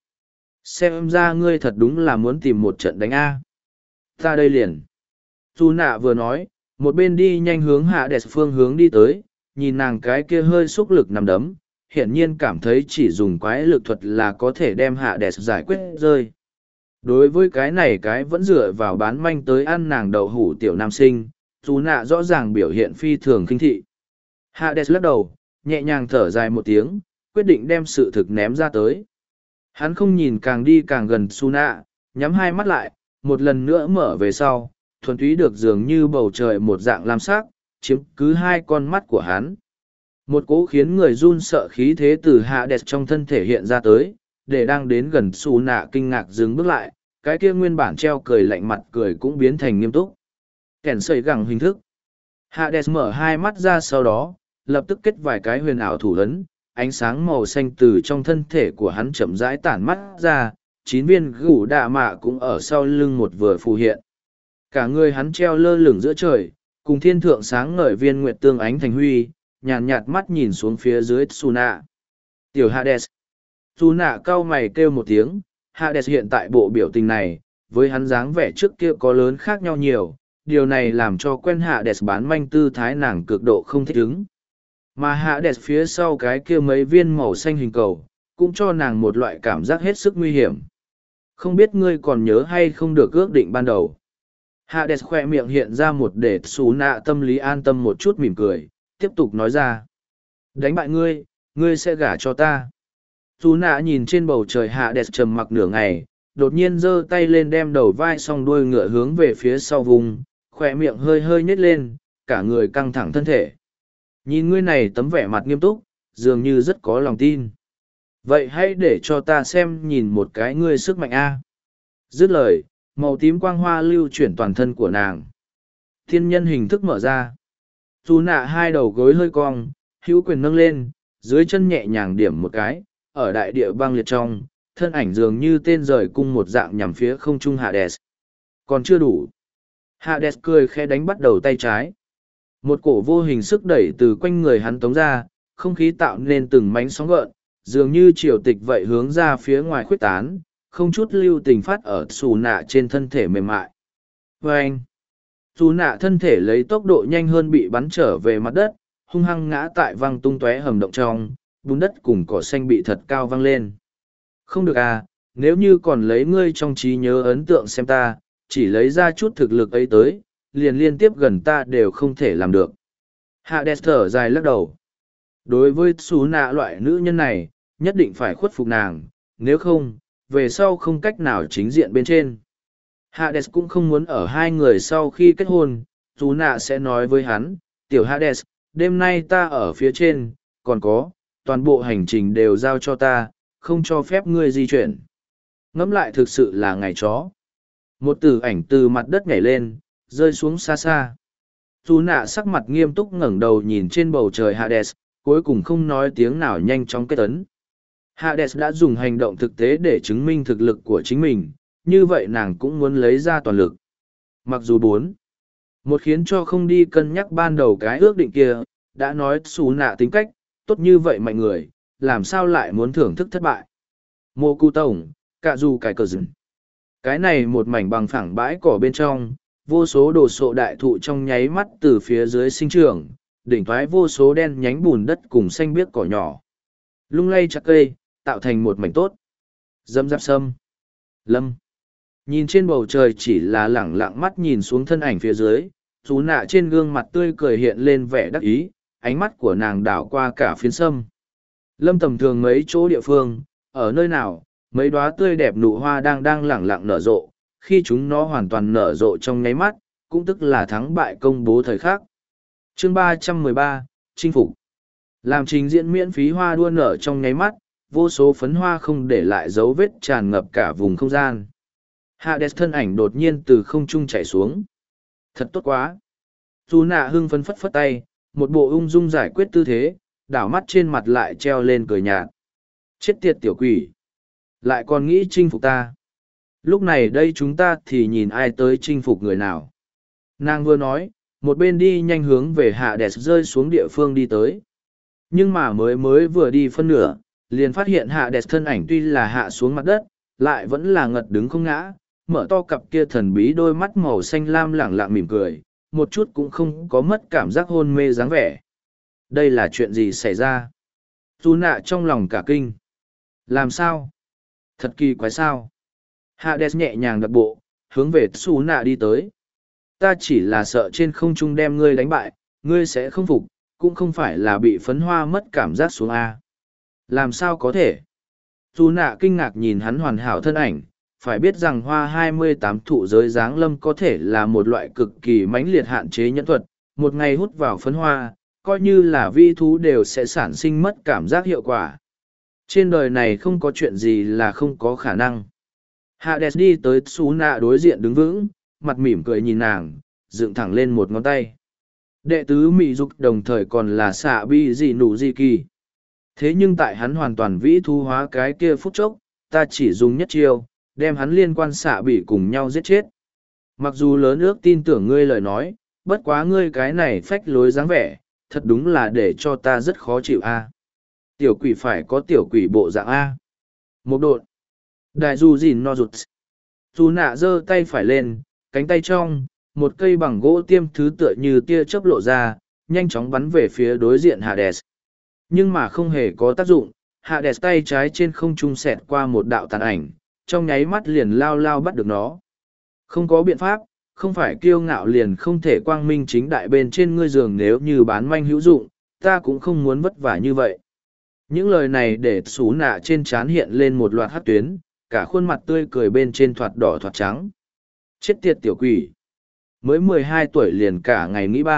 Xem ra ngươi thật đúng là muốn tìm một trận đánh A. Ta đây liền. Su nạ vừa nói, một bên đi nhanh hướng Hades phương hướng đi tới, nhìn nàng cái kia hơi xúc lực nằm đấm, hiển nhiên cảm thấy chỉ dùng quái lực thuật là có thể đem Hades giải quyết rơi. Đối với cái này cái vẫn dựa vào bán manh tới ăn nàng đậu hủ tiểu nam sinh, Su nạ rõ ràng biểu hiện phi thường khinh thị. Hades lắc đầu, nhẹ nhàng thở dài một tiếng, quyết định đem sự thực ném ra tới. Hắn không nhìn càng đi càng gần Su nạ, nhắm hai mắt lại, một lần nữa mở về sau, thuần túy được dường như bầu trời một dạng lam sắc, chiếm cứ hai con mắt của hắn. Một cỗ khiến người run sợ khí thế từ Hades trong thân thể hiện ra tới, để đang đến gần Su nạ kinh ngạc dừng bước lại, cái kia nguyên bản treo cười lạnh mặt cười cũng biến thành nghiêm túc. Kèn sợi gẳng hình thức. Hades mở hai mắt ra sau đó, lập tức kết vài cái huyền ảo thủ ấn, ánh sáng màu xanh từ trong thân thể của hắn chậm rãi tản mắt ra, 9 viên gủ đạ mạ cũng ở sau lưng một vừa phù hiện. Cả người hắn treo lơ lửng giữa trời, cùng thiên thượng sáng ngời viên nguyệt tương ánh thành huy, nhàn nhạt mắt nhìn xuống phía dưới Su nạ. Tiểu Hades. Su nạ cau mày kêu một tiếng, Hades hiện tại bộ biểu tình này, với hắn dáng vẻ trước kia có lớn khác nhau nhiều, điều này làm cho quen Hades bán manh tư thái nàng cực độ không thích ứng. Mà Hades phía sau cái kia mấy viên màu xanh hình cầu, cũng cho nàng một loại cảm giác hết sức nguy hiểm. Không biết ngươi còn nhớ hay không được ước định ban đầu. Hades khoe miệng hiện ra một để Su nạ tâm lý an tâm một chút mỉm cười, tiếp tục nói ra. Đánh bại ngươi, ngươi sẽ gả cho ta. Su nạ nhìn trên bầu trời Hades trầm mặc nửa ngày, đột nhiên giơ tay lên đem đầu vai song đuôi ngựa hướng về phía sau vùng, khoe miệng hơi hơi nhếch lên, cả người căng thẳng thân thể. Nhìn ngươi này tấm vẻ mặt nghiêm túc, dường như rất có lòng tin. Vậy hãy để cho ta xem nhìn một cái ngươi sức mạnh a. Dứt lời, màu tím quang hoa lưu chuyển toàn thân của nàng. Thiên nhân hình thức mở ra. Su nạ hai đầu gối hơi cong, hữu quyền nâng lên, dưới chân nhẹ nhàng điểm một cái, ở đại địa băng liệt trong, thân ảnh dường như tên rời cung một dạng nhằm phía không trung Hades. Còn chưa đủ. Hades cười khẽ đánh bắt đầu tay trái. Một cổ vô hình sức đẩy từ quanh người hắn tống ra, không khí tạo nên từng mánh sóng gợn, dường như triều tịch vậy hướng ra phía ngoài khuyết tán, không chút lưu tình phát ở xù nạ trên thân thể mềm mại. Và anh, xù nạ thân thể lấy tốc độ nhanh hơn bị bắn trở về mặt đất, hung hăng ngã tại văng tung tóe hầm động trong, bùn đất cùng cỏ xanh bị thật cao văng lên. Không được à, nếu như còn lấy ngươi trong trí nhớ ấn tượng xem ta, chỉ lấy ra chút thực lực ấy tới, liền liên tiếp gần ta đều không thể làm được. Hades thở dài lắc đầu. Đối với xú nạ loại nữ nhân này, nhất định phải khuất phục nàng, nếu không, về sau không cách nào chính diện bên trên. Hades cũng không muốn ở hai người sau khi kết hôn, xú nạ sẽ nói với hắn, tiểu Hades, đêm nay ta ở phía trên, còn có, toàn bộ hành trình đều giao cho ta, không cho phép ngươi di chuyển. Ngẫm lại thực sự là ngày chó. Một tử ảnh từ mặt đất nhảy lên, rơi xuống xa xa. Dù nạ sắc mặt nghiêm túc ngẩng đầu nhìn trên bầu trời Hades, cuối cùng không nói tiếng nào nhanh chóng kết ấn. Hades đã dùng hành động thực tế để chứng minh thực lực của chính mình, như vậy nàng cũng muốn lấy ra toàn lực. Mặc dù một khiến cho không đi cân nhắc ban đầu cái ước định kia, đã nói xù nạ tính cách, tốt như vậy mạnh người, làm sao lại muốn thưởng thức thất bại. Mô cu tổng, cạ dù cái cờ rừng. Cái này một mảnh bằng phẳng bãi cỏ bên trong, vô số đồ sộ đại thụ trong nháy mắt từ phía dưới sinh trưởng, đỉnh thoái vô số đen nhánh bùn đất cùng xanh biếc cỏ nhỏ. Lung lay chặt cây, tạo thành một mảnh tốt. Dâm giáp sâm. Lâm. Nhìn trên bầu trời chỉ là lẳng lặng mắt nhìn xuống thân ảnh phía dưới, chú nạ trên gương mặt tươi cười hiện lên vẻ đắc ý, ánh mắt của nàng đảo qua cả phiến sâm. Lâm tầm thường mấy chỗ địa phương, ở nơi nào, mấy đóa tươi đẹp nụ hoa đang lẳng lặng nở rộ, khi chúng nó hoàn toàn nở rộ trong nháy mắt, cũng tức là thắng bại công bố thời khắc. Chương 313, Chinh phục. Làm trình diễn miễn phí hoa đua nở trong nháy mắt, vô số phấn hoa không để lại dấu vết tràn ngập cả vùng không gian. Hades thân ảnh đột nhiên từ không trung chảy xuống. Thật tốt quá. Dù nạ hưng phấn phất phất tay, một bộ ung dung giải quyết tư thế, đảo mắt trên mặt lại treo lên cười nhạt. Chết tiệt tiểu quỷ. Lại còn nghĩ chinh phục ta. Lúc này đây chúng ta thì nhìn ai tới chinh phục người nào. Nàng vừa nói, một bên đi nhanh hướng về Hades rơi xuống địa phương đi tới. Nhưng mà mới vừa đi phân nửa, liền phát hiện Hades thân ảnh tuy là hạ xuống mặt đất, lại vẫn là ngật đứng không ngã, mở to cặp kia thần bí đôi mắt màu xanh lam lẳng lặng mỉm cười, một chút cũng không có mất cảm giác hôn mê dáng vẻ. Đây là chuyện gì xảy ra? Dù nạ trong lòng cả kinh. Làm sao? Thật kỳ quái sao? Hades nhẹ nhàng đặt bộ, hướng về Su nạ đi tới. Ta chỉ là sợ trên không trung đem ngươi đánh bại, ngươi sẽ không phục, cũng không phải là bị phấn hoa mất cảm giác xuống A. Làm sao có thể? Su nạ kinh ngạc nhìn hắn hoàn hảo thân ảnh, phải biết rằng hoa 28 thụ giới giáng lâm có thể là một loại cực kỳ mãnh liệt hạn chế nhẫn thuật, một ngày hút vào phấn hoa, coi như là vi thú đều sẽ sản sinh mất cảm giác hiệu quả. Trên đời này không có chuyện gì là không có khả năng. Hades đi tới Su nạ đối diện đứng vững, mặt mỉm cười nhìn nàng, dựng thẳng lên một ngón tay. Đệ tứ Mị Dục đồng thời còn là xạ bi dị nụ dị kỳ. Thế nhưng tại hắn hoàn toàn vĩ thu hóa cái kia phút chốc, ta chỉ dùng nhất chiêu, đem hắn liên quan xạ bị cùng nhau giết chết. Mặc dù lớn ước tin tưởng ngươi lời nói, bất quá ngươi cái này phách lối dáng vẻ, thật đúng là để cho ta rất khó chịu a. Tiểu quỷ phải có tiểu quỷ bộ dạng a. Một độn. Đại dù gìn no rụt. Dù nạ giơ tay phải lên, cánh tay trong, một cây bằng gỗ tiêm thứ tựa như tia chớp lộ ra, nhanh chóng bắn về phía đối diện Hades. Nhưng mà không hề có tác dụng, Hades tay trái trên không trung xẹt qua một đạo tàn ảnh, trong nháy mắt liền lao lao bắt được nó. Không có biện pháp, không phải kiêu ngạo liền không thể quang minh chính đại bên trên ngươi giường, nếu như bán manh hữu dụng, ta cũng không muốn vất vả như vậy. Những lời này để xú nạ trên trán hiện lên một loạt hắc tuyến, cả khuôn mặt tươi cười bên trên thoạt đỏ thoạt trắng. Chết tiệt tiểu quỷ. Mới 12 tuổi liền cả ngày nghĩ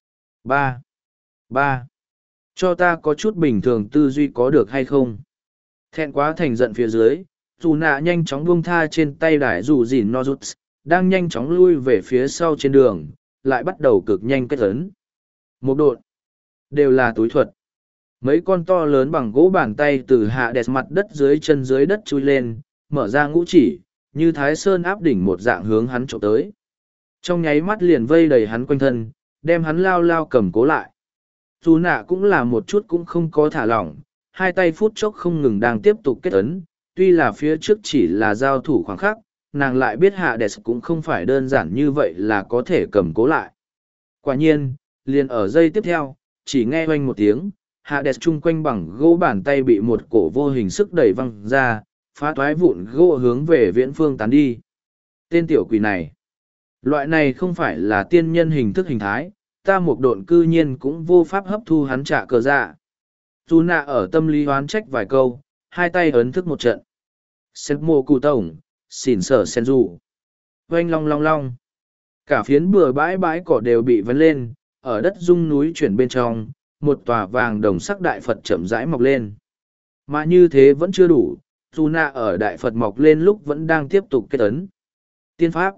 ba. Cho ta có chút bình thường tư duy có được hay không? Thẹn quá thành giận phía dưới, dù nạ nhanh chóng buông tha trên tay đài dù dìn no rút, đang nhanh chóng lui về phía sau trên đường, lại bắt đầu cực nhanh kết ấn. Một độn. Đều là túi thuật. Mấy con to lớn bằng gỗ bàn tay từ hạ đẹp mặt đất dưới chân dưới đất chui lên, mở ra ngũ chỉ, như thái sơn áp đỉnh một dạng hướng hắn trộm tới. Trong nháy mắt liền vây đầy hắn quanh thân, đem hắn lao lao cầm cố lại. Dù nạ cũng là một chút cũng không có thả lỏng, hai tay phút chốc không ngừng đang tiếp tục kết ấn, tuy là phía trước chỉ là giao thủ khoảng khắc, nàng lại biết Hades cũng không phải đơn giản như vậy là có thể cầm cố lại. Quả nhiên, liền ở giây tiếp theo, chỉ nghe oanh một tiếng, Hades chung quanh bằng gỗ bàn tay bị một cổ vô hình sức đẩy văng ra, phá toái vụn gỗ hướng về viễn phương tán đi. Tên tiểu quỷ này. Loại này không phải là tiên nhân hình thức hình thái, ta một độn cư nhiên cũng vô pháp hấp thu hắn trả cờ dạ. Dù nạ ở tâm lý hoán trách vài câu, hai tay ấn thức một trận. Sen mô cụ tổng, xỉn sở sen dù. Oanh long long long. Cả phiến bừa bãi bãi cỏ đều bị vấn lên, ở đất rung núi chuyển bên trong, một tòa vàng đồng sắc đại Phật chậm rãi mọc lên. Mà như thế vẫn chưa đủ, dù nạ ở đại Phật mọc lên lúc vẫn đang tiếp tục kết ấn. Tiên pháp.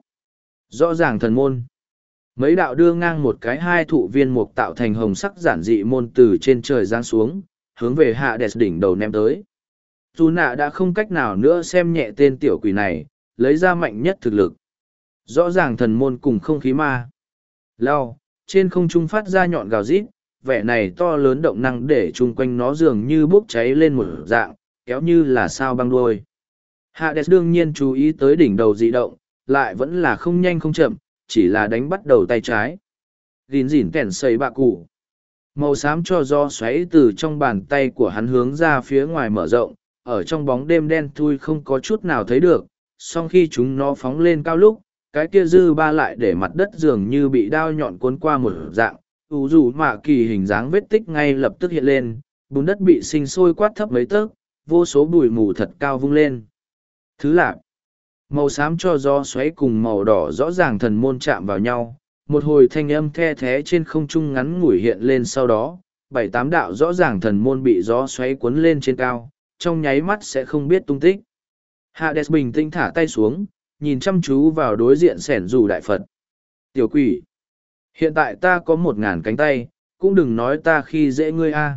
Rõ ràng thần môn. Mấy đạo đưa ngang một cái hai thụ viên mục tạo thành hồng sắc giản dị môn từ trên trời giáng xuống, hướng về hạ đẹp đỉnh đầu ném tới. Dù nạ đã không cách nào nữa xem nhẹ tên tiểu quỷ này, lấy ra mạnh nhất thực lực. Rõ ràng thần môn cùng không khí ma. Lao, trên không trung phát ra nhọn gào rít, vẻ này to lớn động năng để chung quanh nó dường như bốc cháy lên một dạng, kéo như là sao băng đuôi. Hades đương nhiên chú ý tới đỉnh đầu dị động, lại vẫn là không nhanh không chậm, chỉ là đánh bắt đầu tay trái. Gìn dỉn kèn xây bạ cụ. Màu xám cho do xoáy từ trong bàn tay của hắn hướng ra phía ngoài mở rộng, ở trong bóng đêm đen thui không có chút nào thấy được, song khi chúng nó phóng lên cao lúc, cái kia dư ba lại để mặt đất dường như bị đao nhọn cuốn qua một dạng, ủ rủ mạ kỳ hình dáng vết tích ngay lập tức hiện lên, bùn đất bị sinh sôi quát thấp mấy tấc, vô số bụi mù thật cao vung lên. Thứ lạc, màu xám cho gió xoáy cùng màu đỏ rõ ràng thần môn chạm vào nhau, một hồi thanh âm the thé trên không trung ngắn ngủi hiện lên sau đó, 7-8 đạo rõ ràng thần môn bị gió xoáy cuốn lên trên cao, trong nháy mắt sẽ không biết tung tích. Hades bình tĩnh thả tay xuống, nhìn chăm chú vào đối diện sẻn dù đại Phật. Tiểu quỷ, hiện tại ta có 1.000 cánh tay, cũng đừng nói ta khi dễ ngươi a.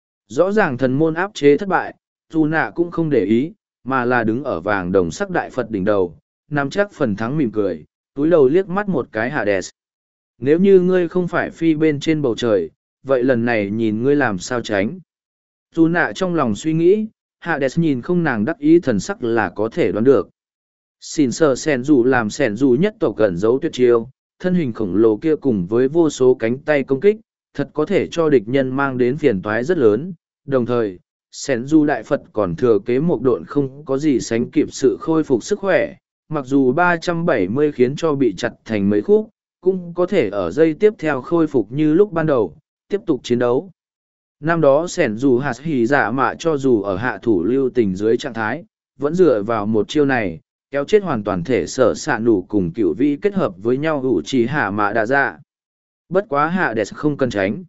Rõ ràng thần môn áp chế thất bại, dù nạ cũng không để ý, mà là đứng ở vàng đồng sắc đại Phật đỉnh đầu, nắm chắc phần thắng mỉm cười, túi đầu liếc mắt một cái Hades. Nếu như ngươi không phải phi bên trên bầu trời, vậy lần này nhìn ngươi làm sao tránh. Dù nạ trong lòng suy nghĩ, Hades nhìn không nàng đắc ý thần sắc là có thể đoán được. Xin sờ sẻn dù làm sẻn dù nhất tộc gần giấu tuyệt chiêu, thân hình khổng lồ kia cùng với vô số cánh tay công kích, thật có thể cho địch nhân mang đến phiền toái rất lớn. Đồng thời, sẻn dù đại Phật còn thừa kế một độn không có gì sánh kịp sự khôi phục sức khỏe, mặc dù 370 khiến cho bị chặt thành mấy khúc, cũng có thể ở giây tiếp theo khôi phục như lúc ban đầu, tiếp tục chiến đấu. Năm đó sẻn dù hạt hỉ dạ mạ cho dù ở hạ thủ lưu tình dưới trạng thái, vẫn dựa vào một chiêu này, kéo chết hoàn toàn thể sở xạ nủ cùng cựu vĩ kết hợp với nhau hữu trí hạ mạ đà dạ. Bất quá hạ đẹp không cần tránh.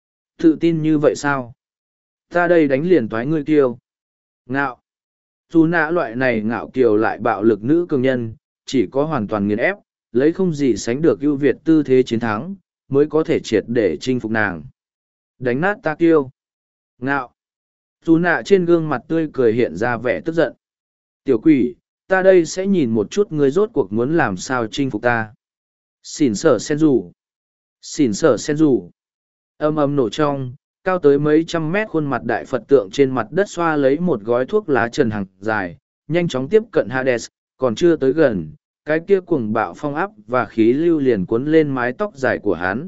Tự tin như vậy sao? Ta đây đánh liền toái ngươi kiêu. Ngạo. Dù nã loại này ngạo kiều lại bạo lực nữ cường nhân, chỉ có hoàn toàn nghiền ép, lấy không gì sánh được ưu việt tư thế chiến thắng, mới có thể triệt để chinh phục nàng. Đánh nát ta kiêu. Ngạo. Dù nạ trên gương mặt tươi cười hiện ra vẻ tức giận. Tiểu quỷ, ta đây sẽ nhìn một chút ngươi rốt cuộc muốn làm sao chinh phục ta. Xỉn sở sen rủ. Xỉn sở sen rủ. Âm âm nổ trong, cao tới mấy trăm mét khuôn mặt đại Phật tượng trên mặt đất xoa lấy một gói thuốc lá trần hàng dài, nhanh chóng tiếp cận Hades, còn chưa tới gần, cái kia cuồng bạo phong áp và khí lưu liền cuốn lên mái tóc dài của hắn.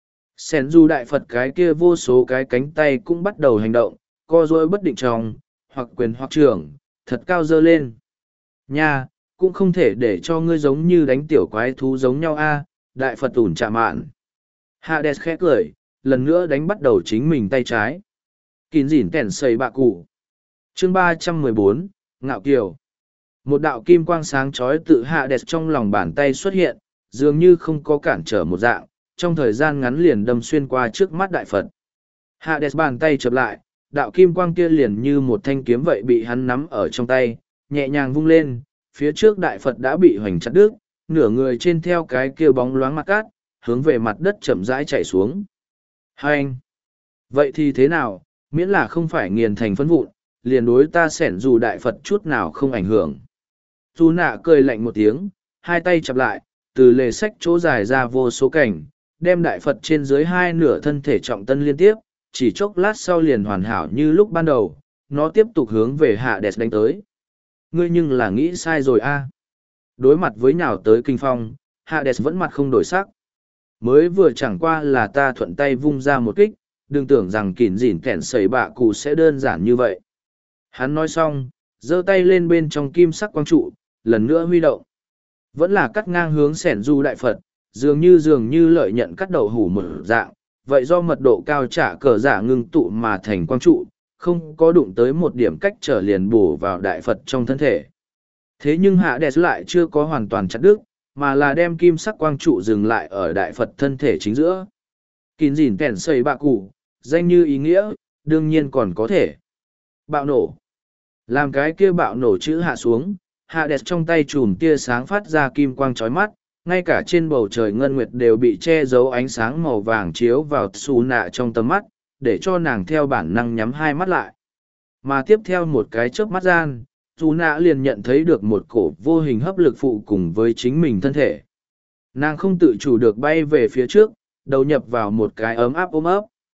Sen du đại Phật cái kia vô số cái cánh tay cũng bắt đầu hành động, co duỗi bất định trong, hoặc quyền hoặc trưởng, thật cao dơ lên. Nha, cũng không thể để cho ngươi giống như đánh tiểu quái thú giống nhau a. Đại Phật ủn chạm mạn. Hades khẽ cười, lần nữa đánh bắt đầu chính mình tay trái. Kín dỉn kèn xây bạ cụ. Chương 314, Ngạo Kiều. Một đạo kim quang sáng chói tự Hades trong lòng bàn tay xuất hiện, dường như không có cản trở một dạng, trong thời gian ngắn liền đâm xuyên qua trước mắt đại Phật. Hades bàn tay chập lại, đạo kim quang kia liền như một thanh kiếm vậy bị hắn nắm ở trong tay, nhẹ nhàng vung lên, phía trước đại Phật đã bị hoành chặt đứt, nửa người trên theo cái kia bóng loáng mặt cát, hướng về mặt đất chậm rãi chạy xuống. Hai anh! Vậy thì thế nào, miễn là không phải nghiền thành phấn vụn, liền đối ta sẻn dù đại Phật chút nào không ảnh hưởng. Dù nạ cười lạnh một tiếng, hai tay chặp lại, từ lề sách chỗ dài ra vô số cảnh, đem đại Phật trên dưới hai nửa thân thể trọng tân liên tiếp, chỉ chốc lát sau liền hoàn hảo như lúc ban đầu, nó tiếp tục hướng về Hades đánh tới. Ngươi nhưng là nghĩ sai rồi a. Đối mặt với nhào tới kinh phong, Hades vẫn mặt không đổi sắc. Mới vừa chẳng qua là ta thuận tay vung ra một kích, đừng tưởng rằng kỉn dỉn kẻn sẩy bạ cụ sẽ đơn giản như vậy. Hắn nói xong, giơ tay lên bên trong kim sắc quang trụ, lần nữa huy động. Vẫn là cắt ngang hướng sẻn du đại Phật, dường như lợi nhận cắt đầu hủ một dạng, vậy do mật độ cao trả cờ giả ngưng tụ mà thành quang trụ, không có đụng tới một điểm cách trở liền bổ vào đại Phật trong thân thể. Thế nhưng hạ đẹp lại chưa có hoàn toàn chặt đứt, mà là đem kim sắc quang trụ dừng lại ở đại Phật thân thể chính giữa. Kín dìn kèn xây bạ cụ, danh như ý nghĩa, đương nhiên còn có thể. Bạo nổ. Làm cái kia bạo nổ chữ hạ xuống, hạ đẹp trong tay chùm tia sáng phát ra kim quang chói mắt, ngay cả trên bầu trời ngân nguyệt đều bị che giấu ánh sáng màu vàng chiếu vào xù nạ trong tầm mắt, để cho nàng theo bản năng nhắm hai mắt lại. Mà tiếp theo một cái chớp mắt gian, xù nạ liền nhận thấy được một cổ vô hình hấp lực phụ cùng với chính mình thân thể. Nàng không tự chủ được bay về phía trước, đầu nhập vào một cái ấm áp ôm ấp.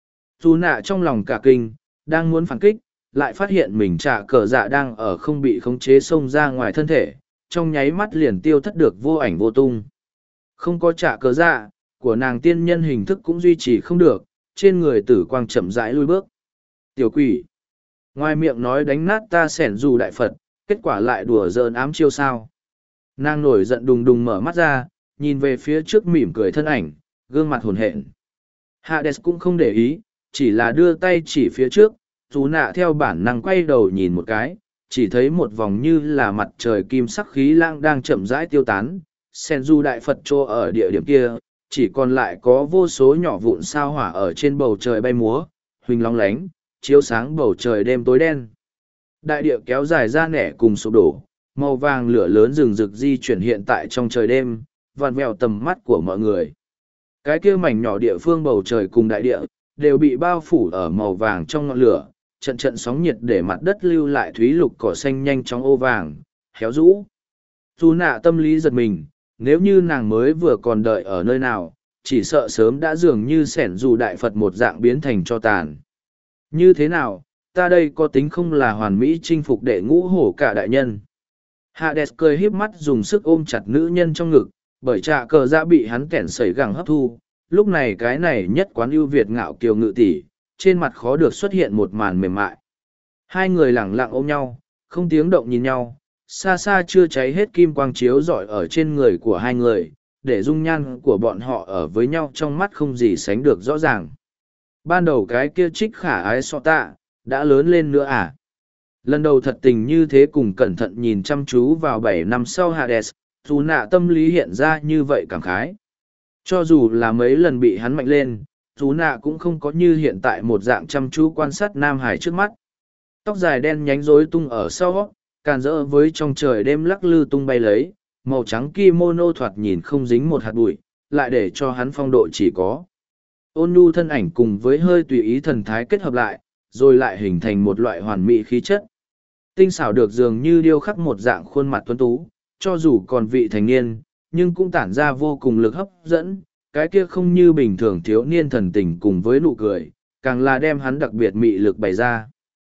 Xù nạ trong lòng cả kinh, đang muốn phản kích, lại phát hiện mình trả cờ dạ đang ở không bị khống chế xông ra ngoài thân thể, trong nháy mắt liền tiêu thất được vô ảnh vô tung. Không có trả cờ dạ, của nàng tiên nhân hình thức cũng duy trì không được, trên người tử quang chậm rãi lui bước. Tiểu quỷ. Ngoài miệng nói đánh nát ta sẻn dù đại Phật, kết quả lại đùa giỡn ám chiêu sao. Nàng nổi giận đùng đùng mở mắt ra, nhìn về phía trước mỉm cười thân ảnh, gương mặt hồn hện. Hades cũng không để ý, chỉ là đưa tay chỉ phía trước, dù nạ theo bản năng quay đầu nhìn một cái, chỉ thấy một vòng như là mặt trời kim sắc khí lang đang chậm rãi tiêu tán. Sen du đại Phật trô ở địa điểm kia, chỉ còn lại có vô số nhỏ vụn sao hỏa ở trên bầu trời bay múa, huỳnh long lánh, chiếu sáng bầu trời đêm tối đen. Đại địa kéo dài ra nẻ cùng sụp đổ, màu vàng lửa lớn rừng rực di chuyển hiện tại trong trời đêm, vằn vẹo tầm mắt của mọi người. Cái kia mảnh nhỏ địa phương bầu trời cùng đại địa, đều bị bao phủ ở màu vàng trong ngọn lửa, trận trận sóng nhiệt để mặt đất lưu lại thúy lục cỏ xanh nhanh chóng ô vàng, héo rũ. Dù nạ tâm lý giật mình, nếu như nàng mới vừa còn đợi ở nơi nào, chỉ sợ sớm đã dường như sẻn dù đại Phật một dạng biến thành cho tàn. Như thế nào, ta đây có tính không là hoàn mỹ chinh phục đệ ngũ hổ cả đại nhân. Hades cười híp mắt dùng sức ôm chặt nữ nhân trong ngực, bởi trà cờ dạ bị hắn kẻn sẩy gẳng hấp thu. Lúc này cái này nhất quán ưu việt ngạo kiều ngự tỷ, trên mặt khó được xuất hiện một màn mềm mại. Hai người lẳng lặng ôm nhau, không tiếng động nhìn nhau, xa xa chưa cháy hết kim quang chiếu rọi ở trên người của hai người, để dung nhan của bọn họ ở với nhau trong mắt không gì sánh được rõ ràng. Ban đầu cái kia trích khả ái so tạ, đã lớn lên nữa à? Lần đầu thật tình như thế cùng cẩn thận nhìn chăm chú vào 7 năm sau Hades, dù nạ tâm lý hiện ra như vậy cảm khái. Cho dù là mấy lần bị hắn mạnh lên, dù nạ cũng không có như hiện tại một dạng chăm chú quan sát Nam Hải trước mắt. Tóc dài đen nhánh rối tung ở sau, càn rỡ với trong trời đêm lắc lư tung bay lấy, màu trắng kimono thoạt nhìn không dính một hạt bụi, lại để cho hắn phong độ chỉ có. Ôn nhu thân ảnh cùng với hơi tùy ý thần thái kết hợp lại, rồi lại hình thành một loại hoàn mỹ khí chất. Tinh xảo được dường như điêu khắc một dạng khuôn mặt tuấn tú, cho dù còn vị thành niên, nhưng cũng tản ra vô cùng lực hấp dẫn, cái kia không như bình thường thiếu niên thần tình cùng với nụ cười, càng là đem hắn đặc biệt mị lực bày ra.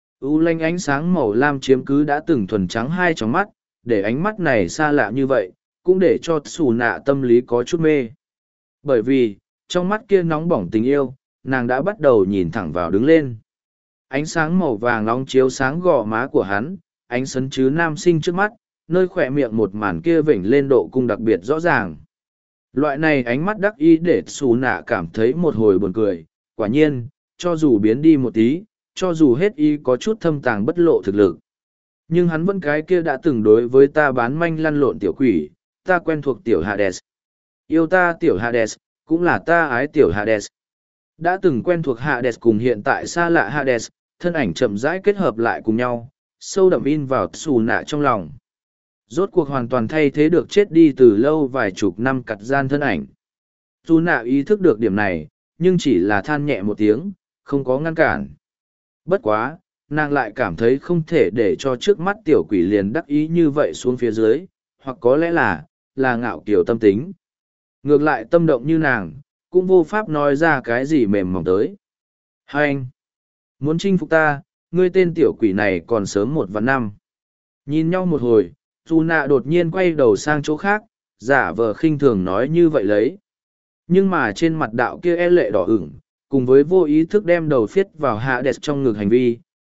U lanh ánh sáng màu lam chiếm cứ đã từng thuần trắng hai tròng mắt, để ánh mắt này xa lạ như vậy, cũng để cho xù nạ tâm lý có chút mê. Bởi vì, trong mắt kia nóng bỏng tình yêu, nàng đã bắt đầu nhìn thẳng vào đứng lên. Ánh sáng màu vàng nóng chiếu sáng gò má của hắn, ánh sấn chứ nam sinh trước mắt, nơi khỏe miệng một màn kia vểnh lên độ cung đặc biệt rõ ràng. Loại này ánh mắt đắc ý để xù nạ cảm thấy một hồi buồn cười, quả nhiên, cho dù biến đi một tí, cho dù hết y có chút thâm tàng bất lộ thực lực. Nhưng hắn vẫn cái kia đã từng đối với ta bán manh lăn lộn tiểu quỷ, ta quen thuộc tiểu Hades. Yêu ta tiểu Hades, cũng là ta ái tiểu Hades. Đã từng quen thuộc Hades cùng hiện tại xa lạ Hades, thân ảnh chậm rãi kết hợp lại cùng nhau, sâu đậm in vào xù nạ trong lòng. Rốt cuộc hoàn toàn thay thế được chết đi từ lâu vài chục năm cặt gian thân ảnh. Xù nạ ý thức được điểm này, nhưng chỉ là than nhẹ một tiếng, không có ngăn cản. Bất quá, nàng lại cảm thấy không thể để cho trước mắt tiểu quỷ liền đắc ý như vậy xuống phía dưới, hoặc có lẽ là ngạo kiều tâm tính. Ngược lại tâm động như nàng, cũng vô pháp nói ra cái gì mềm mỏng tới. Hai anh, muốn chinh phục ta, ngươi tên tiểu quỷ này còn sớm 1 và 5. Nhìn nhau một hồi, dù nạ đột nhiên quay đầu sang chỗ khác, giả vờ khinh thường nói như vậy lấy. Nhưng mà trên mặt đạo kia e lệ đỏ ửng, cùng với vô ý thức đem đầu phiết vào Hades trong ngực hành vi,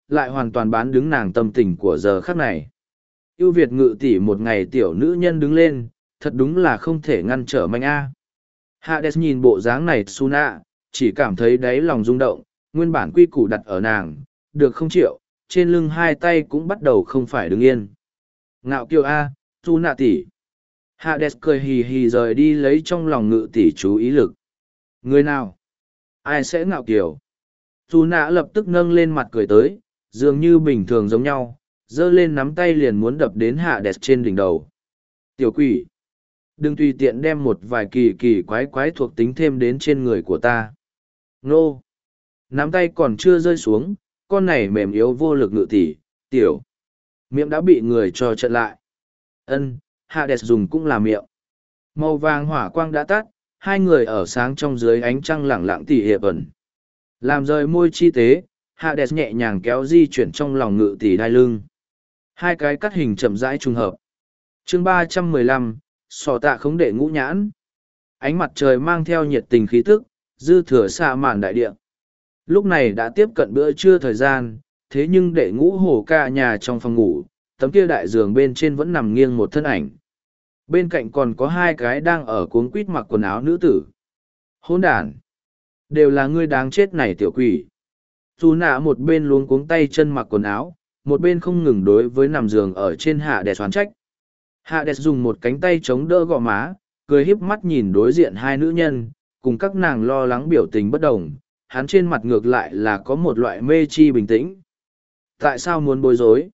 lại hoàn toàn bán đứng nàng tâm tình của giờ khắc này. Ưu Việt ngự tỷ một ngày tiểu nữ nhân đứng lên, thật đúng là không thể ngăn trở manh a. Hades nhìn bộ dáng này Suna, chỉ cảm thấy đáy lòng rung động, nguyên bản quy củ đặt ở nàng, được không chịu, trên lưng hai tay cũng bắt đầu không phải đứng yên. Ngạo kiều a, Suna tỷ. Hades cười hì hì rời đi lấy trong lòng ngự tỷ chú ý lực. Người nào? Ai sẽ ngạo kiều? Suna lập tức nâng lên mặt cười tới, dường như bình thường giống nhau, giơ lên nắm tay liền muốn đập đến Hades trên đỉnh đầu. Tiểu quỷ! Đừng tùy tiện đem một vài kỳ kỳ quái quái thuộc tính thêm đến trên người của ta. Nô! Nắm tay còn chưa rơi xuống, con này mềm yếu vô lực ngự tỷ, tiểu. Miệng đã bị người cho trận lại. Ân, Hades dùng cũng là miệng. Màu vàng hỏa quang đã tắt, hai người ở sáng trong dưới ánh trăng lẳng lặng tỉ hiệp ẩn. Làm rời môi chi tế, Hades nhẹ nhàng kéo di chuyển trong lòng ngự tỷ đai lưng. Hai cái cắt hình chậm rãi trùng hợp. Chương 315, sò tạ khống đệ ngũ nhãn. Ánh mặt trời mang theo nhiệt tình khí tức, dư thừa xa màn đại địa. Lúc này đã tiếp cận bữa trưa thời gian, thế nhưng đệ ngũ hổ ca nhà trong phòng ngủ, tấm kia đại giường bên trên vẫn nằm nghiêng một thân ảnh. Bên cạnh còn có hai cái đang ở cuống quýt mặc quần áo nữ tử. Hôn đàn! Đều là ngươi đáng chết này tiểu quỷ. Dù nạ một bên luống cuống tay chân mặc quần áo, một bên không ngừng đối với nằm giường ở trên Hades oán trách. Hades dùng một cánh tay chống đỡ gò má, cười híp mắt nhìn đối diện hai nữ nhân, cùng các nàng lo lắng biểu tình bất đồng, hắn trên mặt ngược lại là có một loại mê chi bình tĩnh. Tại sao muốn bối rối?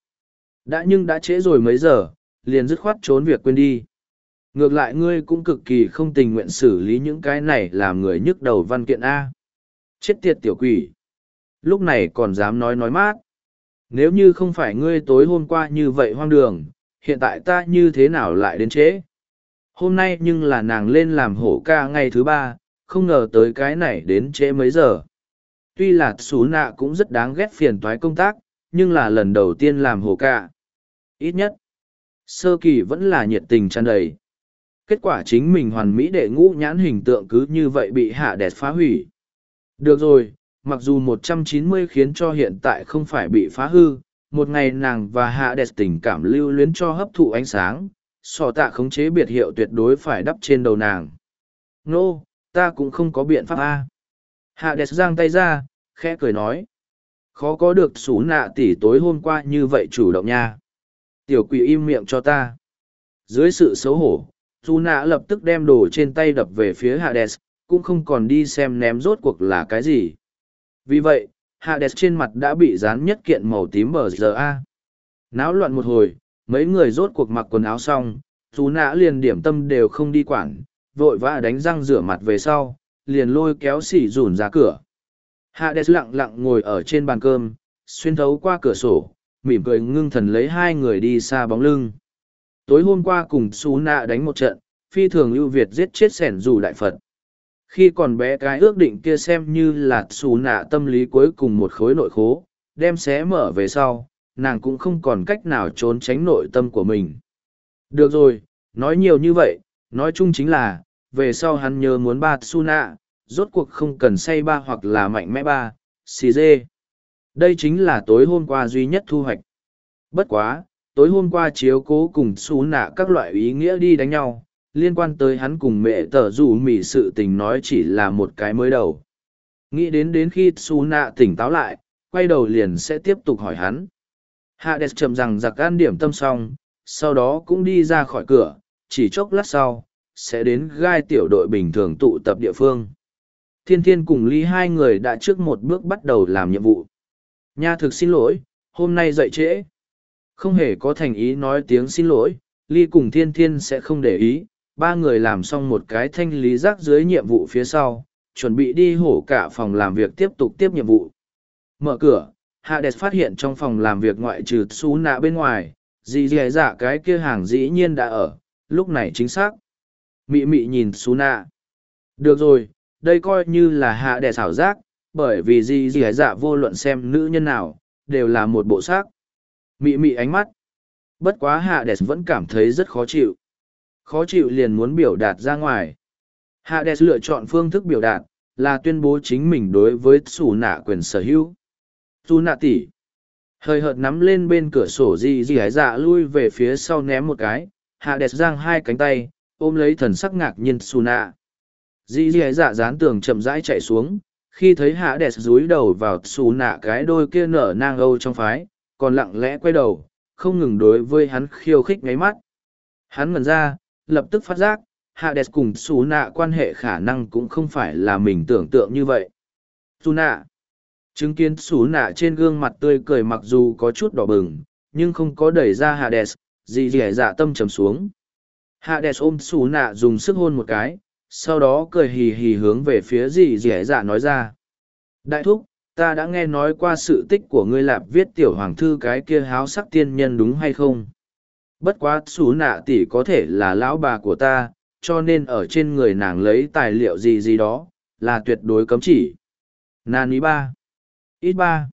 Đã trễ rồi mấy giờ, liền dứt khoát trốn việc quên đi. Ngược lại ngươi cũng cực kỳ không tình nguyện xử lý những cái này làm người nhức đầu văn kiện A. Chết tiệt tiểu quỷ. Lúc này còn dám nói mát. Nếu như không phải ngươi tối hôm qua như vậy hoang đường, hiện tại ta như thế nào lại đến trễ? Hôm nay nhưng là nàng lên làm hổ ca ngày thứ 3, không ngờ tới cái này đến trễ mấy giờ. Tuy là xú nạ cũng rất đáng ghét phiền toái công tác, nhưng là lần đầu tiên làm hổ ca. Ít nhất, sơ kỳ vẫn là nhiệt tình tràn đầy. Kết quả chính mình hoàn mỹ đệ ngũ nhãn hình tượng cứ như vậy bị Hades phá hủy. Được rồi, mặc dù 190 khiến cho hiện tại không phải bị phá hư, một ngày nàng và Hades tình cảm lưu luyến cho hấp thụ ánh sáng, sò tạ khống chế biệt hiệu tuyệt đối phải đắp trên đầu nàng. Nô, ta cũng không có biện pháp a. Hades giang tay ra, khẽ cười nói. Khó có được xú nạ tỷ tối hôm qua như vậy chủ động nha. Tiểu quỷ im miệng cho ta. Dưới sự xấu hổ, xú nạ lập tức đem đồ trên tay đập về phía Hades, cũng không còn đi xem ném rốt cuộc là cái gì. Vì vậy, Hades trên mặt đã bị dán nhất kiện màu tím bờ giờ A. Náo loạn một hồi, mấy người rốt cuộc mặc quần áo xong, xú nạ liền điểm tâm đều không đi quản, vội vã đánh răng rửa mặt về sau, liền lôi kéo xỉ rủn ra cửa. Hades lặng lặng ngồi ở trên bàn cơm, xuyên thấu qua cửa sổ, mỉm cười ngưng thần lấy hai người đi xa bóng lưng. Tối hôm qua cùng xú nạ đánh một trận, phi thường ưu việt giết chết sẻn dù đại Phật. Khi còn bé cái ước định kia xem như là xù nạ tâm lý cuối cùng một khối nội khố, đem xé mở về sau, nàng cũng không còn cách nào trốn tránh nội tâm của mình. Được rồi, nói nhiều như vậy, nói chung chính là, về sau hắn nhớ muốn ba xù nạ, rốt cuộc không cần say ba hoặc là mạnh mẽ ba, xì dê. Đây chính là tối hôm qua duy nhất thu hoạch. Bất quá, tối hôm qua chiếu cố cùng xù nạ các loại ý nghĩa đi đánh nhau. Liên quan tới hắn cùng mẹ tờ dù mỉ sự tình nói chỉ là một cái mới đầu. Nghĩ đến khi Su Nạ tỉnh táo lại, quay đầu liền sẽ tiếp tục hỏi hắn. Hades chậm rằng giặc ăn điểm tâm xong, sau đó cũng đi ra khỏi cửa, chỉ chốc lát sau, sẽ đến gai tiểu đội bình thường tụ tập địa phương. Thiên Thiên cùng Ly hai người đã trước một bước bắt đầu làm nhiệm vụ. Nha thực xin lỗi, hôm nay dậy trễ. Không hề có thành ý nói tiếng xin lỗi, Ly cùng Thiên Thiên sẽ không để ý. Ba người làm xong một cái thanh lý rác dưới nhiệm vụ phía sau, chuẩn bị đi hổ cả phòng làm việc tiếp tục tiếp nhiệm vụ. Mở cửa, Hades phát hiện trong phòng làm việc ngoại trừ xú nạ bên ngoài, dì dì dạ cái kia hàng dĩ nhiên đã ở, lúc này chính xác. Mị mị nhìn xú nạ. Được rồi, đây coi như là Hades ảo giác, bởi vì dì dì dạ vô luận xem nữ nhân nào, đều là một bộ xác. Mị mị ánh mắt. Bất quá Hades vẫn cảm thấy rất khó chịu. Khó chịu liền muốn biểu đạt ra ngoài. Hades lựa chọn phương thức biểu đạt, là tuyên bố chính mình đối với xù nạ quyền sở hữu. Xù nạ tỷ. Hơi hợt nắm lên bên cửa sổ dì dì dạ lui về phía sau ném một cái, hạ đẹp giang hai cánh tay, ôm lấy thần sắc ngạc nhiên xù nạ. Dì dì dạ dán tường chậm rãi chạy xuống, khi thấy hạ đẹp rúi đầu vào xù nạ cái đôi kia nở nang âu trong phái, còn lặng lẽ quay đầu, không ngừng đối với hắn khiêu khích ngáy mắt. Hắn ngẩn ra, lập tức phát giác, hạ đẹp cùng xù nạ quan hệ khả năng cũng không phải là mình tưởng tượng như vậy. Xù nạ. Chứng kiến xù nạ trên gương mặt tươi cười mặc dù có chút đỏ bừng, nhưng không có đẩy ra Hades, dì dì dạ tâm trầm xuống. Hades ôm xù nạ dùng sức hôn một cái, sau đó cười hì hì hướng về phía dì dì dạ nói ra. Đại thúc, ta đã nghe nói qua sự tích của ngươi lạp viết tiểu hoàng thư cái kia háo sắc tiên nhân đúng hay không? Bất quá xù nạ tỷ có thể là lão bà của ta, cho nên ở trên người nàng lấy tài liệu gì gì đó, là tuyệt đối cấm chỉ. Nani ba. Ít ba.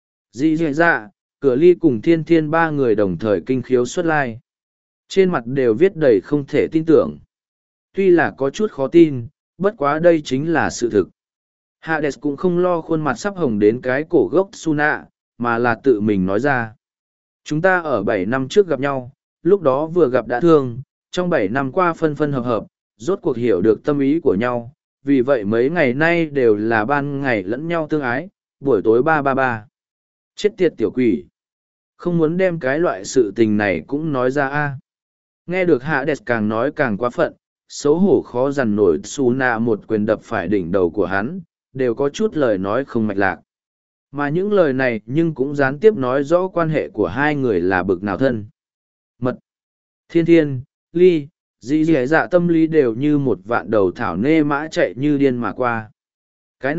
Dì dì dạ, cửa ly cùng thiên thiên ba người đồng thời kinh khiếu xuất lai. Trên mặt đều viết đầy không thể tin tưởng. Tuy là có chút khó tin, bất quá đây chính là sự thực. Hades cũng không lo khuôn mặt sắp hồng đến cái cổ gốc Suna, mà là tự mình nói ra. Chúng ta ở 7 năm trước gặp nhau, lúc đó vừa gặp đã thương, trong 7 năm qua phân phân hợp hợp, rốt cuộc hiểu được tâm ý của nhau, vì vậy mấy ngày nay đều là ban ngày lẫn nhau tương ái, buổi tối 333. Chết tiệt tiểu quỷ. Không muốn đem cái loại sự tình này cũng nói ra a. Nghe được Hades càng nói càng quá phận, xấu hổ khó dằn nổi Suna một quyền đập phải đỉnh đầu của hắn, đều có chút lời nói không mạch lạc. Mà những lời này nhưng cũng gián tiếp nói rõ quan hệ của hai người là bực nào thân. Mật, thiên thiên, ly, dì dì dạ tâm lý đều như một vạn đầu thảo nê mã chạy như điên mà qua. Cái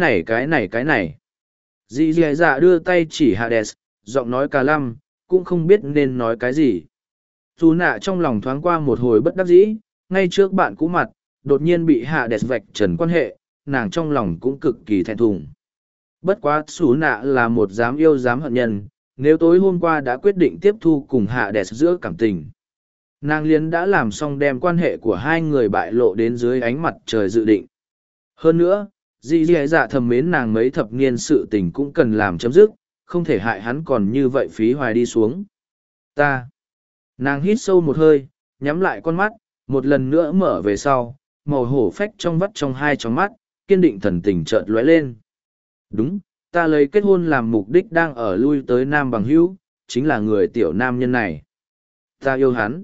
này. Dì dì dạ đưa tay chỉ Hades, giọng nói cà lăm, cũng không biết nên nói cái gì. Dù nạ trong lòng thoáng qua một hồi bất đắc dĩ, ngay trước bạn cũ mặt, đột nhiên bị Hades vạch trần quan hệ, nàng trong lòng cũng cực kỳ thẹn thùng. Bất quá xú nạ là một dám yêu dám hận nhân, nếu tối hôm qua đã quyết định tiếp thu cùng Hades giữa cảm tình. Nàng liên đã làm xong đem quan hệ của hai người bại lộ đến dưới ánh mặt trời dự định. Hơn nữa, dì dì dạ thầm mến nàng mấy thập niên sự tình cũng cần làm chấm dứt, không thể hại hắn còn như vậy phí hoài đi xuống. Nàng hít sâu một hơi, nhắm lại con mắt, một lần nữa mở về sau, màu hổ phách trong vắt trong hai tròng mắt, kiên định thần tình chợt lóe lên. Đúng, ta lấy kết hôn làm mục đích đang ở lui tới nam bằng hữu, chính là người tiểu nam nhân này. Ta yêu hắn.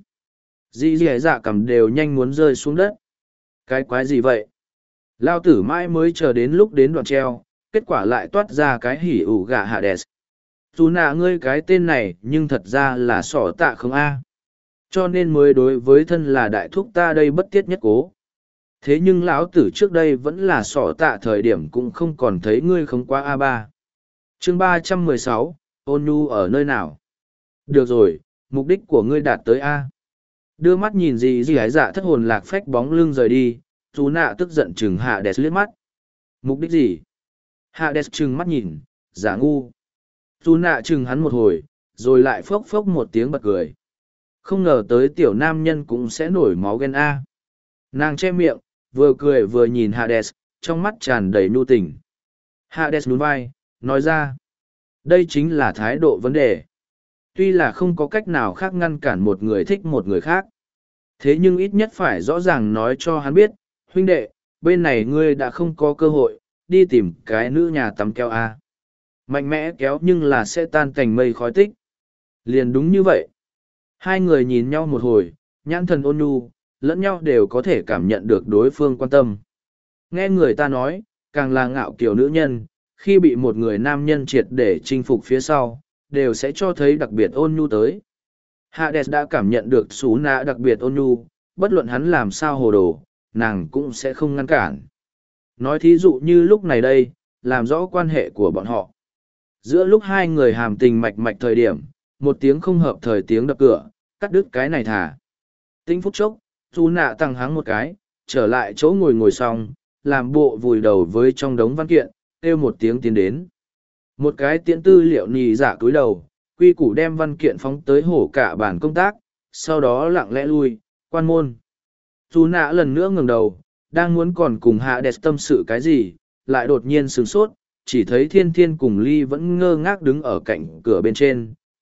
Dì dì dạ cầm đều nhanh muốn rơi xuống đất. Cái quái gì vậy? Lao tử mãi mới chờ đến lúc đến đoạn treo, kết quả lại toát ra cái hỉ ủ gà Hades. Dù nạ ngươi cái tên này nhưng thật ra là sỏ tạ không a. Cho nên mới đối với thân là đại thúc ta đây bất tiết nhất cố. Thế nhưng lão tử trước đây vẫn là sỏ tạ thời điểm cũng không còn thấy ngươi không qua A3. Chương 316, ôn nhu ở nơi nào? Được rồi, mục đích của ngươi đạt tới A. Đưa mắt nhìn gì gì hái dạ thất hồn lạc phách bóng lưng rời đi, chú nạ tức giận chừng Hades liếc mắt. Mục đích gì? Hades chừng mắt nhìn, giả ngu. Chú nạ chừng hắn một hồi, rồi lại phốc phốc một tiếng bật cười. Không ngờ tới tiểu nam nhân cũng sẽ nổi máu ghen A. Nàng che miệng, vừa cười vừa nhìn Hades, trong mắt tràn đầy nhu tình. Hades nhún vai, nói ra. Đây chính là thái độ vấn đề. Tuy là không có cách nào khác ngăn cản một người thích một người khác. Thế nhưng ít nhất phải rõ ràng nói cho hắn biết, huynh đệ, bên này ngươi đã không có cơ hội, đi tìm cái nữ nhà tắm keo A. Mạnh mẽ kéo nhưng là sẽ tan thành mây khói tích. Liền đúng như vậy. Hai người nhìn nhau một hồi, nhãn thần ôn nhu, lẫn nhau đều có thể cảm nhận được đối phương quan tâm. Nghe người ta nói, càng là ngạo kiểu nữ nhân, khi bị một người nam nhân triệt để chinh phục phía sau, đều sẽ cho thấy đặc biệt ôn nhu tới. Hades đã cảm nhận được Sú Nạ đặc biệt ôn nhu, bất luận hắn làm sao hồ đồ, nàng cũng sẽ không ngăn cản. Nói thí dụ như lúc này đây, làm rõ quan hệ của bọn họ. Giữa lúc hai người hàm tình mạch mạch thời điểm, một tiếng không hợp thời tiếng đập cửa, cắt đứt cái này thả. Tính phút chốc, Sú Nạ tăng hắng một cái, trở lại chỗ ngồi ngồi xong, làm bộ vùi đầu với trong đống văn kiện, kêu một tiếng tiến đến. Một cái tiễn tư liệu nì giả cúi đầu, quy củ đem văn kiện phóng tới hổ cả bàn công tác, sau đó lặng lẽ lui, quan môn. Sú Nạ lần nữa ngẩng đầu, đang muốn còn cùng Hades tâm sự cái gì, lại đột nhiên sửng sốt, chỉ thấy thiên thiên cùng ly vẫn ngơ ngác đứng ở cạnh cửa bên trên,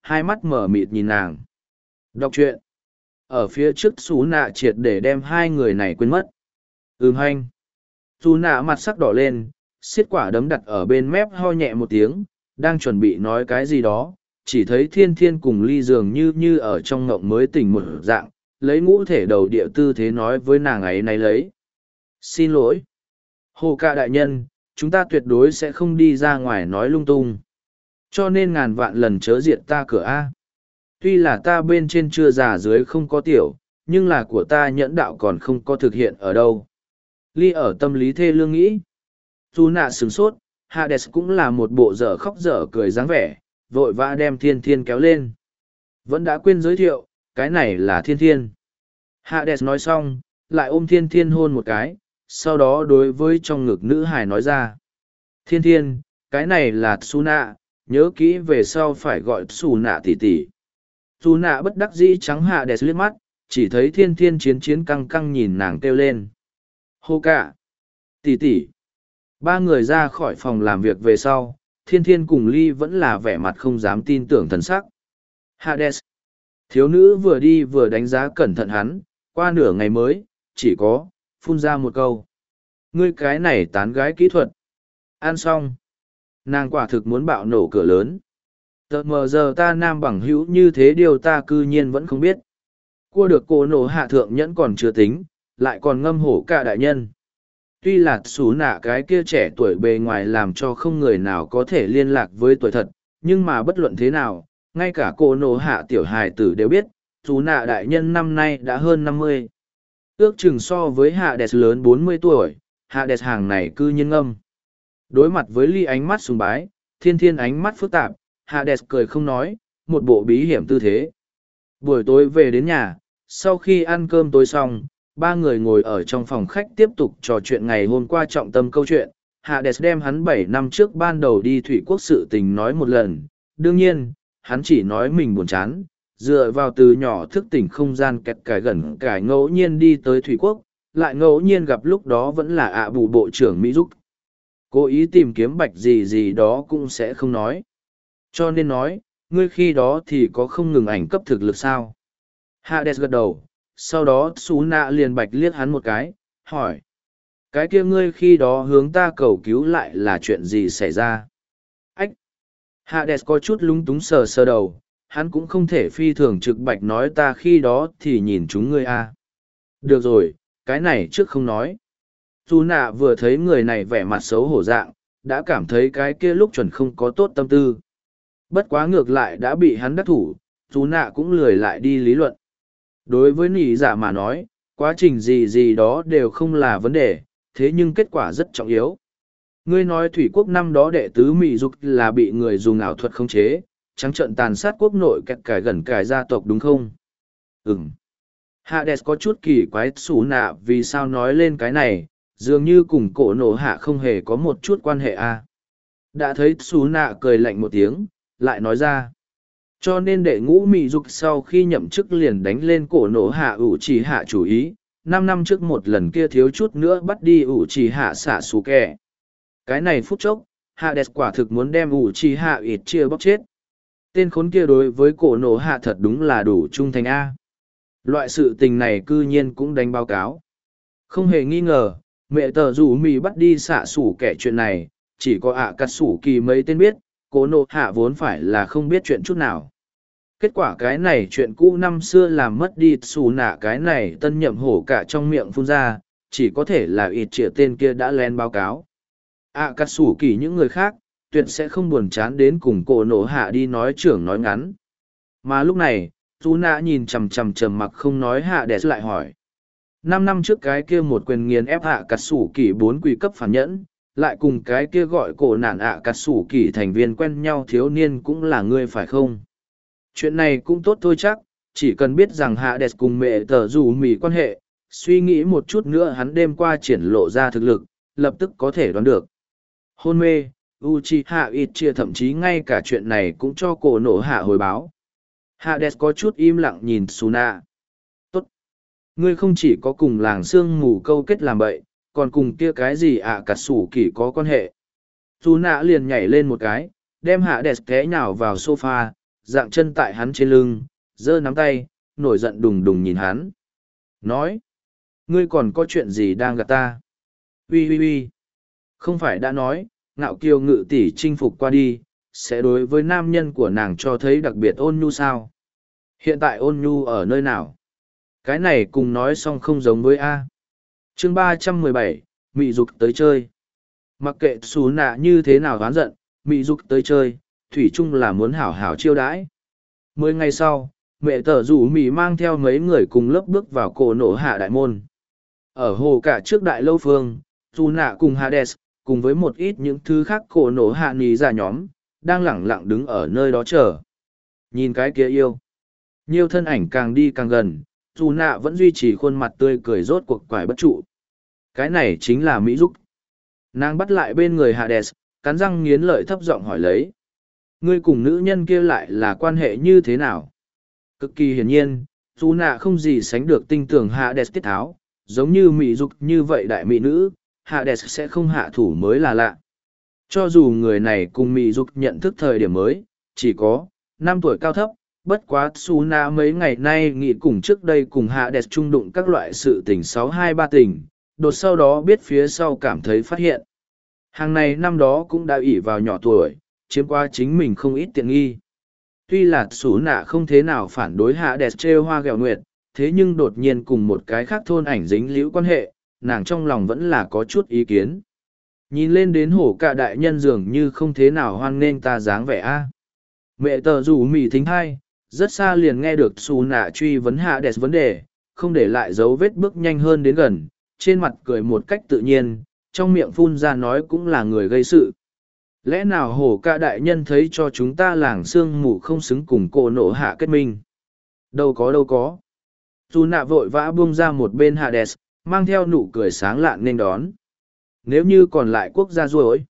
hai mắt mở mịt nhìn nàng. Đọc truyện. Ở phía trước xú nạ triệt để đem hai người này quên mất. Hanh. Xú nạ mặt sắc đỏ lên, xiết quả đấm đặt ở bên mép ho nhẹ một tiếng, đang chuẩn bị nói cái gì đó, chỉ thấy thiên thiên cùng ly dường như ở trong ngộng mới tỉnh một dạng, lấy ngũ thể đầu địa tư thế nói với nàng ấy này lấy. Xin lỗi. Hồ ca đại nhân, chúng ta tuyệt đối sẽ không đi ra ngoài nói lung tung. Cho nên ngàn vạn lần chớ diệt ta cửa A. Tuy là ta bên trên chưa già dưới không có tiểu, nhưng là của ta nhẫn đạo còn không có thực hiện ở đâu. Ly ở tâm lý thê lương nghĩ. Dù nạ sửng sốt, Hades cũng là một bộ dở khóc dở cười dáng vẻ, vội vã đem thiên thiên kéo lên. Vẫn đã quên giới thiệu, cái này là thiên thiên. Hades nói xong, lại ôm thiên thiên hôn một cái, sau đó đối với trong ngực nữ hải nói ra. Thiên thiên, cái này là Tsuna, nhớ kỹ về sau phải gọi Tsuna tỷ tỷ. Tsuna bất đắc dĩ trắng Hades liếc mắt, chỉ thấy thiên thiên chiến căng căng nhìn nàng kêu lên. Hô cả! Tỷ tỷ! Ba người ra khỏi phòng làm việc về sau, thiên thiên cùng ly vẫn là vẻ mặt không dám tin tưởng thần sắc. Hades! Thiếu nữ vừa đi vừa đánh giá cẩn thận hắn, qua nửa ngày mới, chỉ có, phun ra một câu. Ngươi cái này tán gái kỹ thuật. Ăn xong. Nàng quả thực muốn bạo nổ cửa lớn. Tờ mờ giờ ta nam bằng hữu như thế điều ta cư nhiên vẫn không biết. Cua được cô nổ hạ thượng nhẫn còn chưa tính, lại còn ngâm hổ cả đại nhân. Tuy là xú nạ cái kia trẻ tuổi bề ngoài làm cho không người nào có thể liên lạc với tuổi thật, nhưng mà bất luận thế nào, ngay cả cô nổ hạ tiểu hài tử đều biết, xú nạ đại nhân năm nay đã hơn 50. Ước chừng so với Hades lớn 40 tuổi, Hades hàng này cư nhiên ngâm. Đối mặt với ly ánh mắt sùng bái, thiên thiên ánh mắt phức tạp, Hades cười không nói, một bộ bí hiểm tư thế. Buổi tối về đến nhà, sau khi ăn cơm tối xong, ba người ngồi ở trong phòng khách tiếp tục trò chuyện ngày hôm qua trọng tâm câu chuyện. Hades đem hắn 7 năm trước ban đầu đi Thủy Quốc sự tình nói một lần. Đương nhiên, hắn chỉ nói mình buồn chán, dựa vào từ nhỏ thức tỉnh không gian kẹt cải gần cải ngẫu nhiên đi tới Thủy Quốc, lại ngẫu nhiên gặp lúc đó vẫn là ạ bù bộ trưởng Mỹ Dục. Cố ý tìm kiếm bạch gì đó cũng sẽ không nói. Cho nên nói, ngươi khi đó thì có không ngừng ảnh cấp thực lực sao? Hades gật đầu, sau đó Xú Nạ liền bạch liếc hắn một cái, hỏi. Cái kia ngươi khi đó hướng ta cầu cứu lại là chuyện gì xảy ra? Ách! Hades có chút lúng túng sờ sờ đầu, hắn cũng không thể phi thường trực bạch nói ta khi đó thì nhìn chúng ngươi a. Được rồi, cái này trước không nói. Dù nạ vừa thấy người này vẻ mặt xấu hổ dạng, đã cảm thấy cái kia lúc chuẩn không có tốt tâm tư. Bất quá ngược lại đã bị hắn đắc thủ, dù nạ cũng lười lại đi lý luận. Đối với nỉ giả mà nói, quá trình gì đó đều không là vấn đề, thế nhưng kết quả rất trọng yếu. Ngươi nói Thủy Quốc năm đó đệ tứ Mỹ Dục là bị người dùng ảo thuật khống chế, trắng trợn tàn sát quốc nội kẹt cải gần cải gia tộc đúng không? Ừm. Hades có chút kỳ quái xú nạ vì sao nói lên cái này, dường như cùng cổ nổ hạ không hề có một chút quan hệ a. Đã thấy xú nạ cười lạnh một tiếng, lại nói ra. Cho nên đệ ngũ Mỹ Dục sau khi nhậm chức liền đánh lên cổ nổ hạ ủ trì hạ chủ ý, 5 năm trước một lần kia thiếu chút nữa bắt đi ủ trì hạ xả xù kẻ. Cái này phút chốc, Hades quả thực muốn đem ủ trì hạ ít chia bóc chết. Tên khốn kia đối với cổ nổ hạ thật đúng là đủ trung thành A. Loại sự tình này cư nhiên cũng đánh báo cáo. Không hề nghi ngờ, mẹ tờ rủ mì bắt đi xạ sủ kẻ chuyện này, chỉ có ạ cắt sủ kỳ mấy tên biết, cổ nổ hạ vốn phải là không biết chuyện chút nào. Kết quả cái này chuyện cũ năm xưa làm mất đi xù nạ cái này tân nhậm hổ cả trong miệng phun ra, chỉ có thể là ít trịa tên kia đã len báo cáo. ạ cắt sủ kỳ những người khác, tuyệt sẽ không buồn chán đến cùng cổ nổ hạ đi nói trưởng nói ngắn. Mà lúc này, Tú Nạ nhìn chằm mặc không nói hạ đẹp lại hỏi. 5 năm trước cái kia một quyền nghiền ép hạ cắt sủ kỳ 4 quỷ cấp phản nhẫn, lại cùng cái kia gọi cổ nạn ạ cắt sủ kỳ thành viên quen nhau thiếu niên cũng là ngươi phải không? Chuyện này cũng tốt thôi chắc, chỉ cần biết rằng hạ đẹp cùng mẹ tờ dù mì quan hệ, suy nghĩ một chút nữa hắn đêm qua triển lộ ra thực lực, lập tức có thể đoán được. Hôn mê, Uchiha Itchia thậm chí ngay cả chuyện này cũng cho cổ nổ hạ hồi báo. Hades có chút im lặng nhìn Suna. Tốt. Ngươi không chỉ có cùng làng sương mù câu kết làm bậy, còn cùng kia cái gì ạ cả sủ kỳ có quan hệ. Suna liền nhảy lên một cái, đem Hades té nhào vào sofa, dạng chân tại hắn trên lưng, giơ nắm tay, nổi giận đùng đùng nhìn hắn. Nói, ngươi còn có chuyện gì đang gạt ta? Ui ui ui, không phải đã nói, ngạo kiều ngự tỷ chinh phục qua đi, sẽ đối với nam nhân của nàng cho thấy đặc biệt ôn nhu sao? Hiện tại ôn nhu ở nơi nào? Cái này cùng nói xong không giống với A. Chương 317, Mị Dục tới chơi. Mặc kệ xú nạ như thế nào oán giận, Mị Dục tới chơi, thủy chung là muốn hảo hảo chiêu đãi. 10 ngày sau, mẹ tờ rủ Mị mang theo mấy người cùng lớp bước vào cổ nổ hạ đại môn. Ở hồ cả trước đại lâu phương, xú nạ cùng Hades, cùng với một ít những thứ khác cổ nổ hạ nì ra nhóm, đang lẳng lặng đứng ở nơi đó chờ. Nhìn cái kia yêu. Nhiều thân ảnh càng đi càng gần, dù nạ vẫn duy trì khuôn mặt tươi cười rốt cuộc quải bất trụ. Cái này chính là Mỹ Dục. Nàng bắt lại bên người Hades, cắn răng nghiến lợi thấp giọng hỏi lấy. Ngươi cùng nữ nhân kia lại là quan hệ như thế nào? Cực kỳ hiển nhiên, dù nạ không gì sánh được tinh tưởng Hades tiết tháo, giống như Mỹ Dục như vậy đại mỹ nữ, Hades sẽ không hạ thủ mới là lạ. Cho dù người này cùng Mỹ Dục nhận thức thời điểm mới, chỉ có 5 tuổi cao thấp, bất quá Suna mấy ngày nay nghĩ cùng trước đây cùng Hades trung đụng các loại sự tình 623 tình, đột sau đó biết phía sau cảm thấy phát hiện. Hàng này năm đó cũng đã ỷ vào nhỏ tuổi, chiếm qua chính mình không ít tiện nghi. Tuy là Suna không thế nào phản đối Hades trêu hoa ghẹo nguyệt, thế nhưng đột nhiên cùng một cái khác thôn ảnh dính liễu quan hệ, nàng trong lòng vẫn là có chút ý kiến. Nhìn lên đến hổ cả đại nhân dường như không thế nào hoan nghênh ta dáng vẻ a. Mẹ tờ rủ mì thính hai, rất xa liền nghe được xù nạ truy vấn Hades vấn đề, không để lại dấu vết bước nhanh hơn đến gần, trên mặt cười một cách tự nhiên, trong miệng phun ra nói cũng là người gây sự. Lẽ nào hổ ca đại nhân thấy cho chúng ta làng sương mù không xứng cùng cổ nổ hạ kết minh? Đâu có đâu có. Xù nạ vội vã buông ra một bên Hades, mang theo nụ cười sáng lạn nên đón. Nếu như còn lại quốc gia rồi,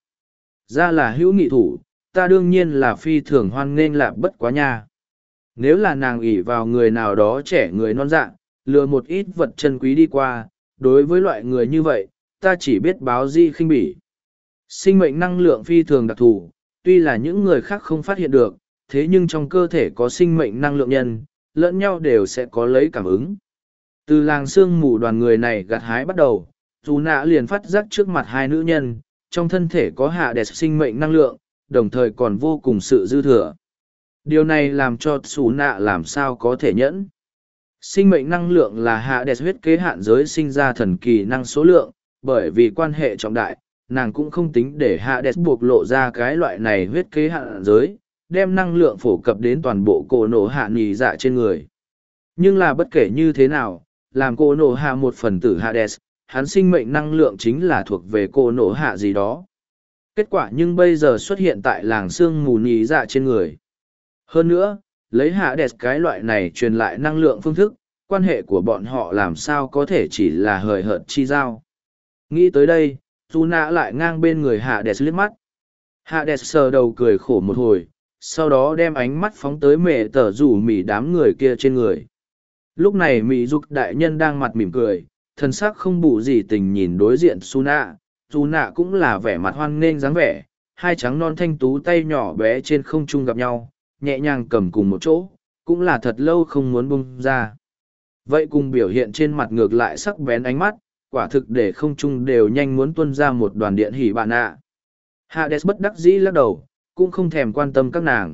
ra là hữu nghị thủ, ta đương nhiên là phi thường hoan nghênh lạc bất quá nha. Nếu là nàng ỷ vào người nào đó trẻ người non dạ, lừa một ít vật chân quý đi qua, đối với loại người như vậy, ta chỉ biết báo di khinh bỉ. Sinh mệnh năng lượng phi thường đặc thù, tuy là những người khác không phát hiện được, thế nhưng trong cơ thể có sinh mệnh năng lượng nhân, lẫn nhau đều sẽ có lấy cảm ứng. Từ làng sương mù đoàn người này gặt hái bắt đầu, dù nạ liền phát giác trước mặt hai nữ nhân, trong thân thể có hạ đẹp sinh mệnh năng lượng, đồng thời còn vô cùng sự dư thừa. Điều này làm cho xù nạ làm sao có thể nhẫn. Sinh mệnh năng lượng là hạ đẹp huyết kế hạn giới sinh ra thần kỳ năng số lượng, bởi vì quan hệ trọng đại, nàng cũng không tính để hạ đẹp buộc lộ ra cái loại này huyết kế hạn giới, đem năng lượng phổ cập đến toàn bộ cổ nổ hạ nhì dạ trên người. Nhưng là bất kể như thế nào, làm cổ nổ hạ một phần tử Hades, hắn sinh mệnh năng lượng chính là thuộc về cổ nổ hạ gì đó. Kết quả nhưng bây giờ xuất hiện tại làng sương mù nhì dạ trên người. Hơn nữa, lấy Hades cái loại này truyền lại năng lượng phương thức, quan hệ của bọn họ làm sao có thể chỉ là hời hợt chi giao. Nghĩ tới đây, Tuna lại ngang bên người Hades liếc mắt. Hades sờ đầu cười khổ một hồi, sau đó đem ánh mắt phóng tới mẹ tờ rủ mỉ đám người kia trên người. Lúc này Mỹ Dục đại nhân đang mặt mỉm cười, thân sắc không bù gì tình nhìn đối diện Suna. Suna cũng là vẻ mặt hoan nghênh dáng vẻ, hai trắng non thanh tú tay nhỏ bé trên không trung gặp nhau, nhẹ nhàng cầm cùng một chỗ, cũng là thật lâu không muốn bung ra. Vậy cùng biểu hiện trên mặt ngược lại sắc bén ánh mắt, quả thực để không trung đều nhanh muốn tuôn ra một đoàn điện hỉ bạn ạ. Hades bất đắc dĩ lắc đầu, cũng không thèm quan tâm các nàng.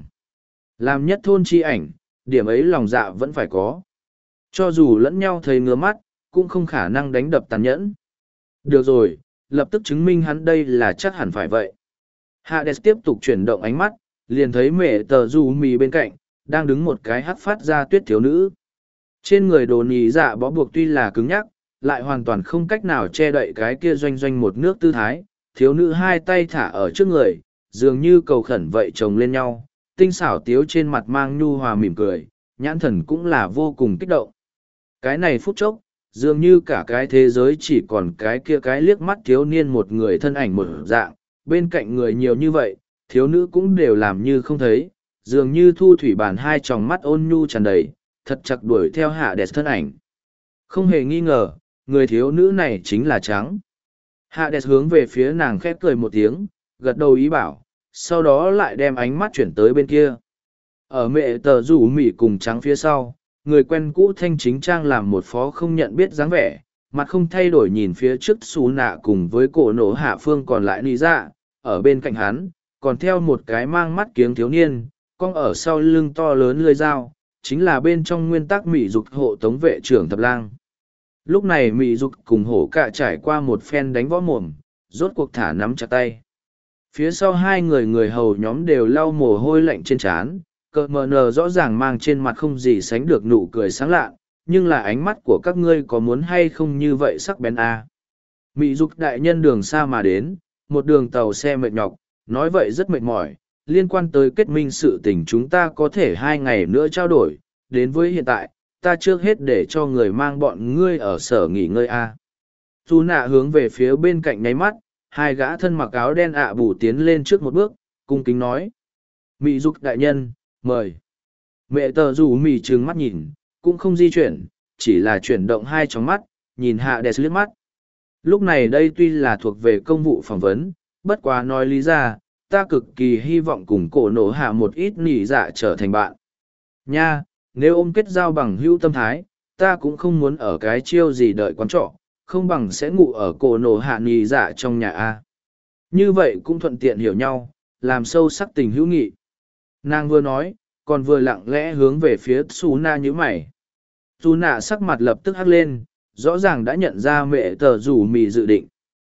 Làm nhất thôn chi ảnh, điểm ấy lòng dạ vẫn phải có. Cho dù lẫn nhau thấy ngứa mắt, cũng không khả năng đánh đập tàn nhẫn. Được rồi, lập tức chứng minh hắn đây là chắc hẳn phải vậy. Hades tiếp tục chuyển động ánh mắt, liền thấy mẹ tờ dù mì bên cạnh, đang đứng một cái hắt phát ra tuyết thiếu nữ. Trên người đồ nhì dạ bó buộc tuy là cứng nhắc, lại hoàn toàn không cách nào che đậy cái kia doanh doanh một nước tư thái. Thiếu nữ hai tay thả ở trước người, dường như cầu khẩn vậy chồng lên nhau, tinh xảo tiếu trên mặt mang nhu hòa mỉm cười, nhãn thần cũng là vô cùng kích động. Cái này phút chốc, dường như cả cái thế giới chỉ còn cái kia cái liếc mắt thiếu niên một người thân ảnh một dạng, bên cạnh người nhiều như vậy, thiếu nữ cũng đều làm như không thấy, dường như thu thủy bản hai tròng mắt ôn nhu tràn đầy, thật chặt đuổi theo Hades thân ảnh. Không hề nghi ngờ, người thiếu nữ này chính là Trắng. Hades hướng về phía nàng khép cười một tiếng, gật đầu ý bảo, sau đó lại đem ánh mắt chuyển tới bên kia. Ở mẹ tờ rủ mỉ cùng trắng phía sau, người quen cũ thanh chính trang làm một phó không nhận biết dáng vẻ, mặt không thay đổi nhìn phía trước xù nạ cùng với cổ nổ hạ phương còn lại nị dạ, ở bên cạnh hắn, còn theo một cái mang mắt kiếng thiếu niên, cong ở sau lưng to lớn lưỡi dao, chính là bên trong nguyên tắc mỹ dục hộ tống vệ trưởng thập lang. Lúc này mỹ dục cùng hổ cạ trải qua một phen đánh võ mồm, rốt cuộc thả nắm chặt tay. Phía sau hai người hầu nhóm đều lau mồ hôi lạnh trên trán, cờ mờ nờ rõ ràng mang trên mặt không gì sánh được nụ cười sáng lạ, nhưng là ánh mắt của các ngươi có muốn hay không như vậy sắc bén à. Mỹ dục đại nhân đường xa mà đến, một đường tàu xe mệt nhọc, nói vậy rất mệt mỏi, liên quan tới kết minh sự tình chúng ta có thể 2 ngày nữa trao đổi, đến với hiện tại, ta trước hết để cho người mang bọn ngươi ở sở nghỉ ngơi a. Dù nạ hướng về phía bên cạnh nháy mắt, hai gã thân mặc áo đen ạ bù tiến lên trước một bước, cung kính nói. Mỹ dục đại nhân, mời. Mẹ tờ rủ mì trừng mắt nhìn, cũng không di chuyển, chỉ là chuyển động hai tròng mắt, nhìn hạ đẹp liếc mắt. Lúc này đây tuy là thuộc về công vụ phỏng vấn, bất quá nói lý ra, ta cực kỳ hy vọng cùng cổ nổ hạ một ít nỉ dạ trở thành bạn. Nha, nếu ôm kết giao bằng hữu tâm thái, ta cũng không muốn ở cái chiêu gì đợi quán trọ, không bằng sẽ ngủ ở cổ nổ hạ nỉ dạ trong nhà A. Như vậy cũng thuận tiện hiểu nhau, làm sâu sắc tình hữu nghị. Nàng vừa nói, còn vừa lặng lẽ hướng về phía Su Na như mày. Su Na sắc mặt lập tức hắc lên, rõ ràng đã nhận ra mẹ tờ rủ mì dự định.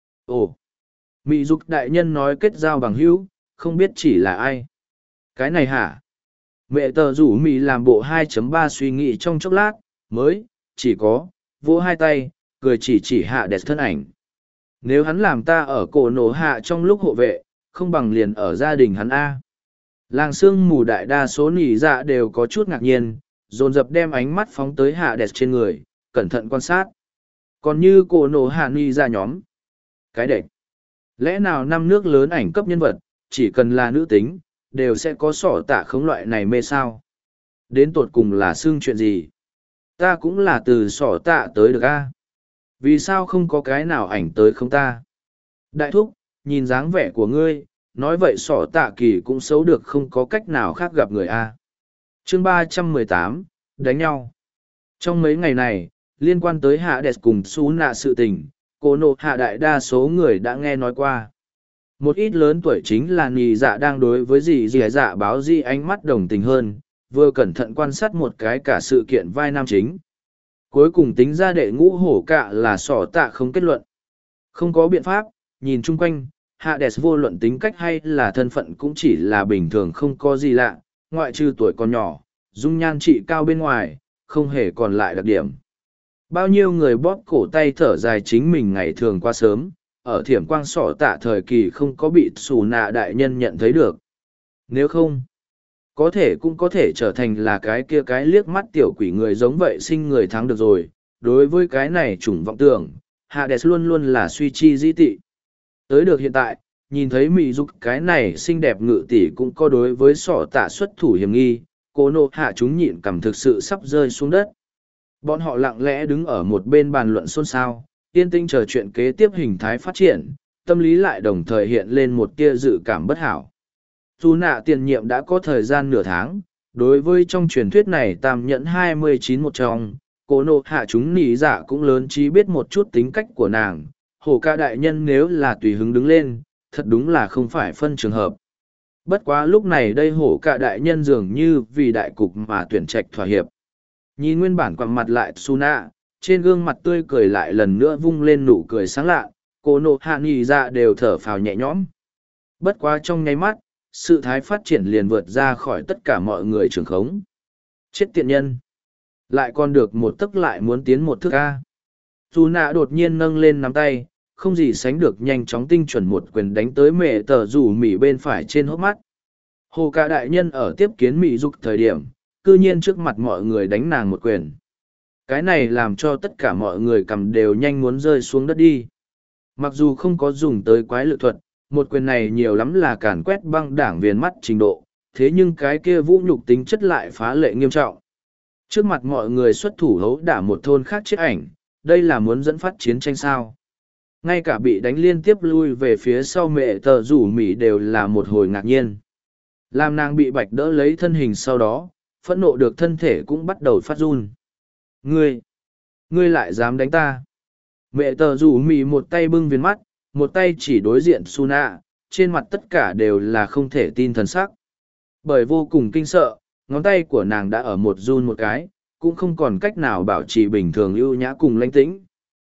Ồ! Mị dục đại nhân nói kết giao bằng hữu, không biết chỉ là ai. Cái này hả? Mẹ tờ rủ mì làm bộ 2.3 suy nghĩ trong chốc lát, mới, chỉ có, vỗ hai tay, cười chỉ hạ đẹp thân ảnh. Nếu hắn làm ta ở cổ nổ hạ trong lúc hộ vệ, không bằng liền ở gia đình hắn A. Làng sương mù đại đa số nỉ dạ đều có chút ngạc nhiên, dồn dập đem ánh mắt phóng tới hạ đẹp trên người, cẩn thận quan sát. Còn như cổ nổ hạ nỉ dạ nhóm. Cái đệch. Lẽ nào năm nước lớn ảnh cấp nhân vật, chỉ cần là nữ tính, đều sẽ có sỏ tạ khống loại này mê sao? Đến tột cùng là xương chuyện gì? Ta cũng là từ sỏ tạ tới được a. Vì sao không có cái nào ảnh tới không ta? Đại thúc, nhìn dáng vẻ của ngươi, nói vậy sỏ tạ kỳ cũng xấu được không có cách nào khác gặp người a. Chương 318, đánh nhau. Trong mấy ngày này, liên quan tới hạ đẹp cùng xú nạ sự tình, cổ nộ hạ đại đa số người đã nghe nói qua. Một ít lớn tuổi chính là nì dạ đang đối với dì dạ báo di ánh mắt đồng tình hơn, vừa cẩn thận quan sát một cái cả sự kiện vai nam chính. Cuối cùng tính ra đệ ngũ hổ cạ là sỏ tạ không kết luận. Không có biện pháp, nhìn chung quanh, hạ đẹp vô luận tính cách hay là thân phận cũng chỉ là bình thường không có gì lạ, ngoại trừ tuổi còn nhỏ, dung nhan trị cao bên ngoài, không hề còn lại đặc điểm. Bao nhiêu người bóp cổ tay thở dài chính mình ngày thường qua sớm, ở thiểm quang sỏ tạ thời kỳ không có bị xù nạ đại nhân nhận thấy được. Nếu không, có thể cũng có thể trở thành là cái kia cái liếc mắt tiểu quỷ người giống vậy sinh người thắng được rồi. Đối với cái này chủng vọng tưởng, Hades luôn luôn là suy chi dĩ tị. Tới được hiện tại, nhìn thấy mị dục cái này xinh đẹp ngự tỷ cũng có đối với sỏ tạ xuất thủ hiểm nghi, cô nộ hạ chúng nhịn cảm thực sự sắp rơi xuống đất. Bọn họ lặng lẽ đứng ở một bên bàn luận xôn xao, yên tĩnh chờ chuyện kế tiếp hình thái phát triển, tâm lý lại đồng thời hiện lên một tia dự cảm bất hảo. Dù nạ tiền nhiệm đã có thời gian nửa tháng, đối với trong truyền thuyết này tam nhẫn 29 một trong, cô nộ hạ chúng nỉ dạ cũng lớn trí biết một chút tính cách của nàng. Hổ ca đại nhân nếu là tùy hứng đứng lên, thật đúng là không phải phân trường hợp. Bất quá lúc này đây hổ ca đại nhân dường như vì đại cục mà tuyển trạch thỏa hiệp. Nhìn nguyên bản quặn mặt lại Suna, trên gương mặt tươi cười lại lần nữa vung lên nụ cười sáng lạ, cô nộ hạ nỉ dạ đều thở phào nhẹ nhõm. Bất quá trong nháy mắt, sự thái phát triển liền vượt ra khỏi tất cả mọi người trường khống. Chết tiện nhân! Lại còn được một tấc lại muốn tiến một thước ca. Suna đột nhiên nâng lên nắm tay, không gì sánh được nhanh chóng tinh chuẩn một quyền đánh tới mẹ tờ rủ mỉ bên phải trên hốc mắt. Hồ ca đại nhân ở tiếp kiến mị dục thời điểm, cư nhiên trước mặt mọi người đánh nàng một quyền. Cái này làm cho tất cả mọi người cầm đều nhanh muốn rơi xuống đất đi. Mặc dù không có dùng tới quái lực thuật, một quyền này nhiều lắm là càn quét băng đảng viền mắt trình độ, thế nhưng cái kia vũ nhục tính chất lại phá lệ nghiêm trọng. Trước mặt mọi người xuất thủ hấu đả một thôn khác chết ảnh, đây là muốn dẫn phát chiến tranh sao. Ngay cả bị đánh liên tiếp lui về phía sau mẹ tờ rủ mỉ đều là một hồi ngạc nhiên. Làm nàng bị bạch đỡ lấy thân hình sau đó, phẫn nộ được thân thể cũng bắt đầu phát run. Ngươi lại dám đánh ta. Mẹ tờ rủ mì một tay bưng viên mắt, một tay chỉ đối diện Suna, trên mặt tất cả đều là không thể tin thần sắc. Bởi vô cùng kinh sợ, ngón tay của nàng đã ở một run một cái, cũng không còn cách nào bảo trì bình thường ưu nhã cùng lãnh tĩnh.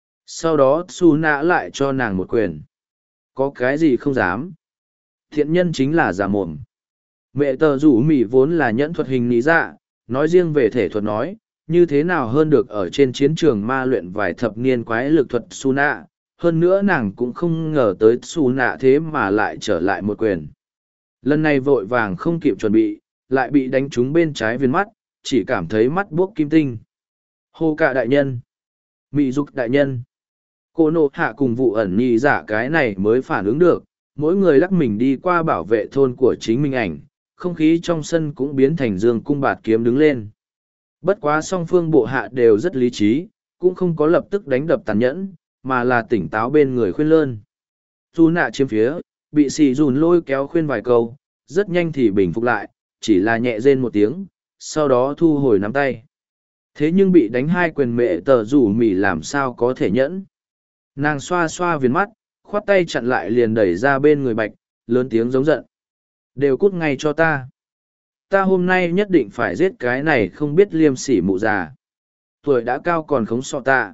Sau đó Suna lại cho nàng một quyền. Có cái gì không dám? Thiện nhân chính là giả mồm. Mẹ tờ rủ mì vốn là nhẫn thuật hình lý dạ, nói riêng về thể thuật nói, như thế nào hơn được ở trên chiến trường ma luyện vài thập niên quái lực thuật Suna. Hơn nữa nàng cũng không ngờ tới Suna thế mà lại trở lại một quyền. Lần này vội vàng không kịp chuẩn bị, lại bị đánh trúng bên trái viên mắt, chỉ cảm thấy mắt buốc kim tinh. Hô cả đại nhân, mị dục đại nhân, cô nộ hạ cùng vụ ẩn nhì giả cái này mới phản ứng được, mỗi người lắc mình đi qua bảo vệ thôn của chính mình ảnh, không khí trong sân cũng biến thành dương cung bạt kiếm đứng lên. Bất quá song phương bộ hạ đều rất lý trí, cũng không có lập tức đánh đập tàn nhẫn, mà là tỉnh táo bên người khuyên lơn. Dù nạ chiếm phía, bị xì dùn lôi kéo khuyên vài câu, rất nhanh thì bình phục lại, chỉ là nhẹ rên một tiếng, sau đó thu hồi nắm tay. Thế nhưng bị đánh hai quyền mẹ tờ rủ mỉ làm sao có thể nhẫn. Nàng xoa xoa viền mắt, khoát tay chặn lại liền đẩy ra bên người bạch, lớn tiếng giống giận. Đều cút ngay cho ta. Ta hôm nay nhất định phải giết cái này không biết liêm sỉ mụ già. Tuổi đã cao còn khống sọ ta.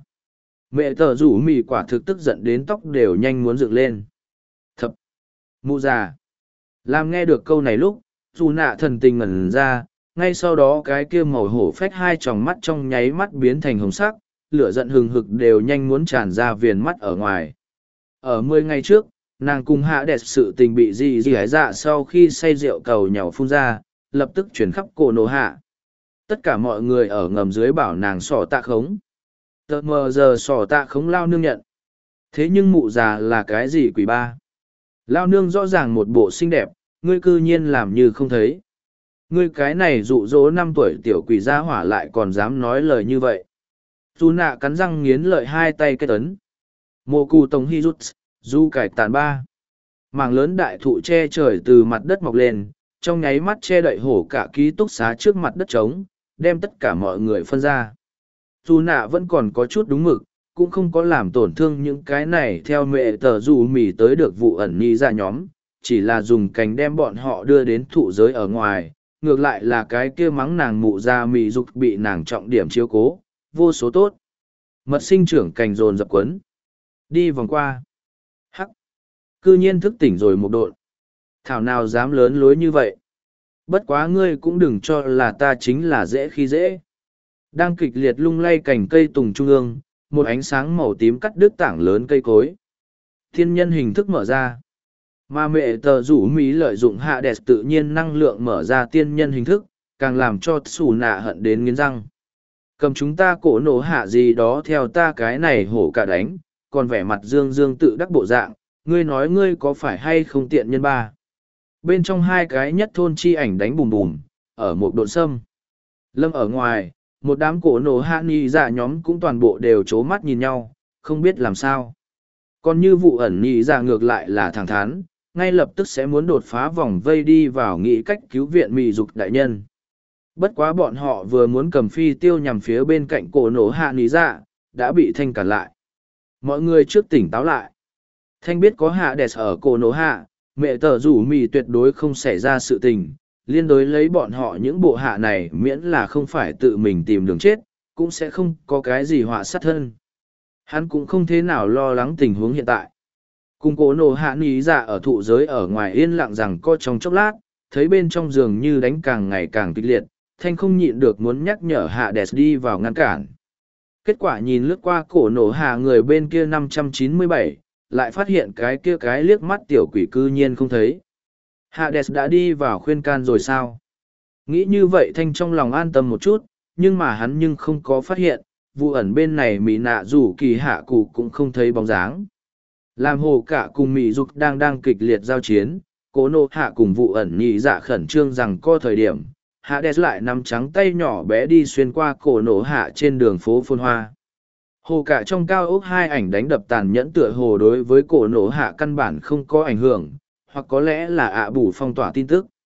Mẹ tờ rủ mỉ quả thực tức giận đến tóc đều nhanh muốn dựng lên. Thập! Mụ già! Làm nghe được câu này lúc, dù nạ thần tình ngẩn ra, ngay sau đó cái kia màu hổ phách hai tròng mắt trong nháy mắt biến thành hồng sắc, lửa giận hừng hực đều nhanh muốn tràn ra viền mắt ở ngoài. Ở 10 ngày trước, nàng cùng hạ đẹp sự tình bị gì hái dạ sau khi say rượu cầu nhàu phun ra, lập tức chuyển khắp cổ nổ hạ. Tất cả mọi người ở ngầm dưới bảo nàng sỏ tạ khống. Tờ mờ giờ sỏ tạ khống lao nương nhận. Thế nhưng mụ già là cái gì quỷ ba? Lao nương rõ ràng một bộ xinh đẹp, ngươi cư nhiên làm như không thấy. Ngươi cái này dụ dỗ 5 tuổi tiểu quỷ gia hỏa lại còn dám nói lời như vậy. Dù nạ cắn răng nghiến lợi hai tay kết ấn. Mô cù tổng hy rút, du cải tàn ba. Mảng lớn đại thụ che trời từ mặt đất mọc lên, trong nháy mắt che đậy hổ cả ký túc xá trước mặt đất trống, đem tất cả mọi người phân ra. Dù nạ vẫn còn có chút đúng mực, cũng không có làm tổn thương những cái này theo mẹ tờ dù mỉ tới được vụ ẩn nhi ra nhóm, chỉ là dùng cành đem bọn họ đưa đến thụ giới ở ngoài, ngược lại là cái kia mắng nàng mụ ra mị dục bị nàng trọng điểm chiếu cố, vô số tốt. Mật sinh trưởng cành dồn dập quấn. Đi vòng qua. Hắc. Cư nhiên thức tỉnh rồi một độn. Thảo nào dám lớn lối như vậy. Bất quá ngươi cũng đừng cho là ta chính là dễ khi dễ. Đang kịch liệt lung lay cành cây tùng trung ương, một ánh sáng màu tím cắt đứt tảng lớn cây cối. Thiên nhân hình thức mở ra. Mà mẹ tờ rủ Mỹ lợi dụng hạ đẹp tự nhiên năng lượng mở ra tiên nhân hình thức, càng làm cho xù nạ hận đến nghiến răng. Cầm chúng ta cổ nổ hạ gì đó theo ta cái này hổ cả đánh, còn vẻ mặt dương dương tự đắc bộ dạng, ngươi nói ngươi có phải hay không tiện nhân ba. Bên trong hai cái nhất thôn chi ảnh đánh bùm bùm, ở một độn sâm. Lâm ở ngoài, một đám cổ nổ hạ ni dạ nhóm cũng toàn bộ đều c mắt nhìn nhau, không biết làm sao. Còn như vụ ẩn ni dạ ngược lại là thẳng thắn, ngay lập tức sẽ muốn đột phá vòng vây đi vào nghĩ cách cứu viện mị dục đại nhân. Bất quá bọn họ vừa muốn cầm phi tiêu nhằm phía bên cạnh cổ nổ hạ ni dạ, đã bị Thanh cản lại. Mọi người trước tỉnh táo lại. Thanh biết có hạ đẹp ở cổ nổ hạ, mẹ tờ rủ mì tuyệt đối không xảy ra sự tình, liên đối lấy bọn họ những bộ hạ này miễn là không phải tự mình tìm đường chết, cũng sẽ không có cái gì họa sát thân. Hắn cũng không thế nào lo lắng tình huống hiện tại. Cùng cổ nổ hạ ní dạ ở thụ giới ở ngoài yên lặng rằng co trong chốc lát, thấy bên trong giường như đánh càng ngày càng kịch liệt, Thanh không nhịn được muốn nhắc nhở hạ đẹp đi vào ngăn cản. Kết quả nhìn lướt qua cổ nổ hạ người bên kia 597, lại phát hiện cái kia cái liếc mắt tiểu quỷ cư nhiên không thấy. Hades đã đi vào khuyên can rồi sao? Nghĩ như vậy Thanh trong lòng an tâm một chút, nhưng mà hắn nhưng không có phát hiện, vụ ẩn bên này Mỹ nạ rủ kỳ hạ cụ cũng không thấy bóng dáng. Làm hồ cả cùng Mỹ dục đang kịch liệt giao chiến, cố nô hạ cùng vụ ẩn nhị dạ khẩn trương rằng có thời điểm, Hades lại nắm trắng tay nhỏ bé đi xuyên qua cổ nổ hạ trên đường phố phôn hoa. Hồ cả trong cao ốc hai ảnh đánh đập tàn nhẫn tựa hồ đối với cổ nổ hạ căn bản không có ảnh hưởng, hoặc có lẽ là ạ bù phong tỏa tin tức.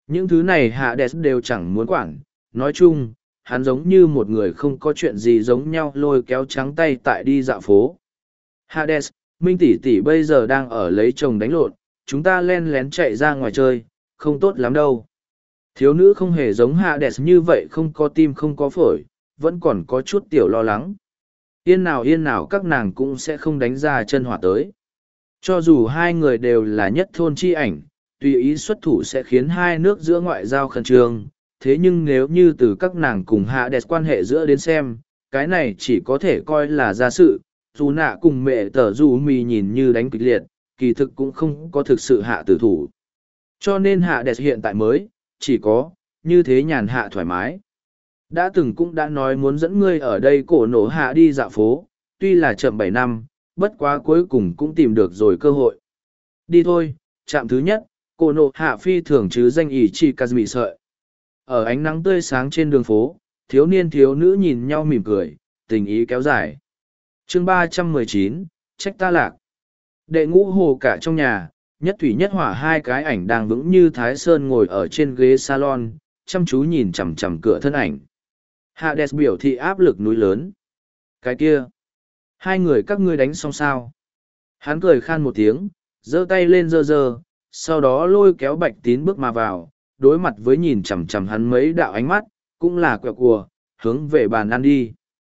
Những thứ này Hades đều chẳng muốn quản, nói chung, hắn giống như một người không có chuyện gì giống nhau lôi kéo trắng tay tại đi dạo phố. Hades, Minh tỷ tỷ bây giờ đang ở lấy chồng đánh lộn, chúng ta len lén chạy ra ngoài chơi, không tốt lắm đâu. Thiếu nữ không hề giống Hades như vậy, không có tim không có phổi, vẫn còn có chút tiểu lo lắng. Yên nào các nàng cũng sẽ không đánh ra chân hỏa tới. Cho dù hai người đều là nhất thôn chi ảnh, tùy ý xuất thủ sẽ khiến hai nước giữa ngoại giao khẩn trương. Thế nhưng nếu như từ các nàng cùng Hades quan hệ giữa đến xem, cái này chỉ có thể coi là gia sự. Dù nạ cùng mẹ tờ dù mì nhìn như đánh kịch liệt, kỳ thực cũng không có thực sự hạ tử thủ. Cho nên Hades hiện tại mới, chỉ có, như thế nhàn hạ thoải mái. Đã từng cũng đã nói muốn dẫn ngươi ở đây cổ nổ hạ đi dạo phố, tuy là chậm 7 năm, bất quá cuối cùng cũng tìm được rồi cơ hội. Đi thôi, trạm thứ nhất, cổ nổ hạ phi thường chứ danh ỷ chi Kazumi sợi. Ở ánh nắng tươi sáng trên đường phố, thiếu niên thiếu nữ nhìn nhau mỉm cười, tình ý kéo dài. Chương 319, trách ta lạc. Đệ ngũ hồ cả trong nhà, nhất thủy nhất hỏa hai cái ảnh đang vững như Thái Sơn ngồi ở trên ghế salon, chăm chú nhìn chằm chằm cửa thân ảnh. Hades biểu thị áp lực núi lớn. Cái kia, hai người các ngươi đánh xong sao? Hắn cười khan một tiếng, giơ tay lên giơ, sau đó lôi kéo Bạch Tín bước mà vào, đối mặt với nhìn chằm chằm hắn mấy đạo ánh mắt, cũng là quẹo cùa, hướng về bàn ăn đi.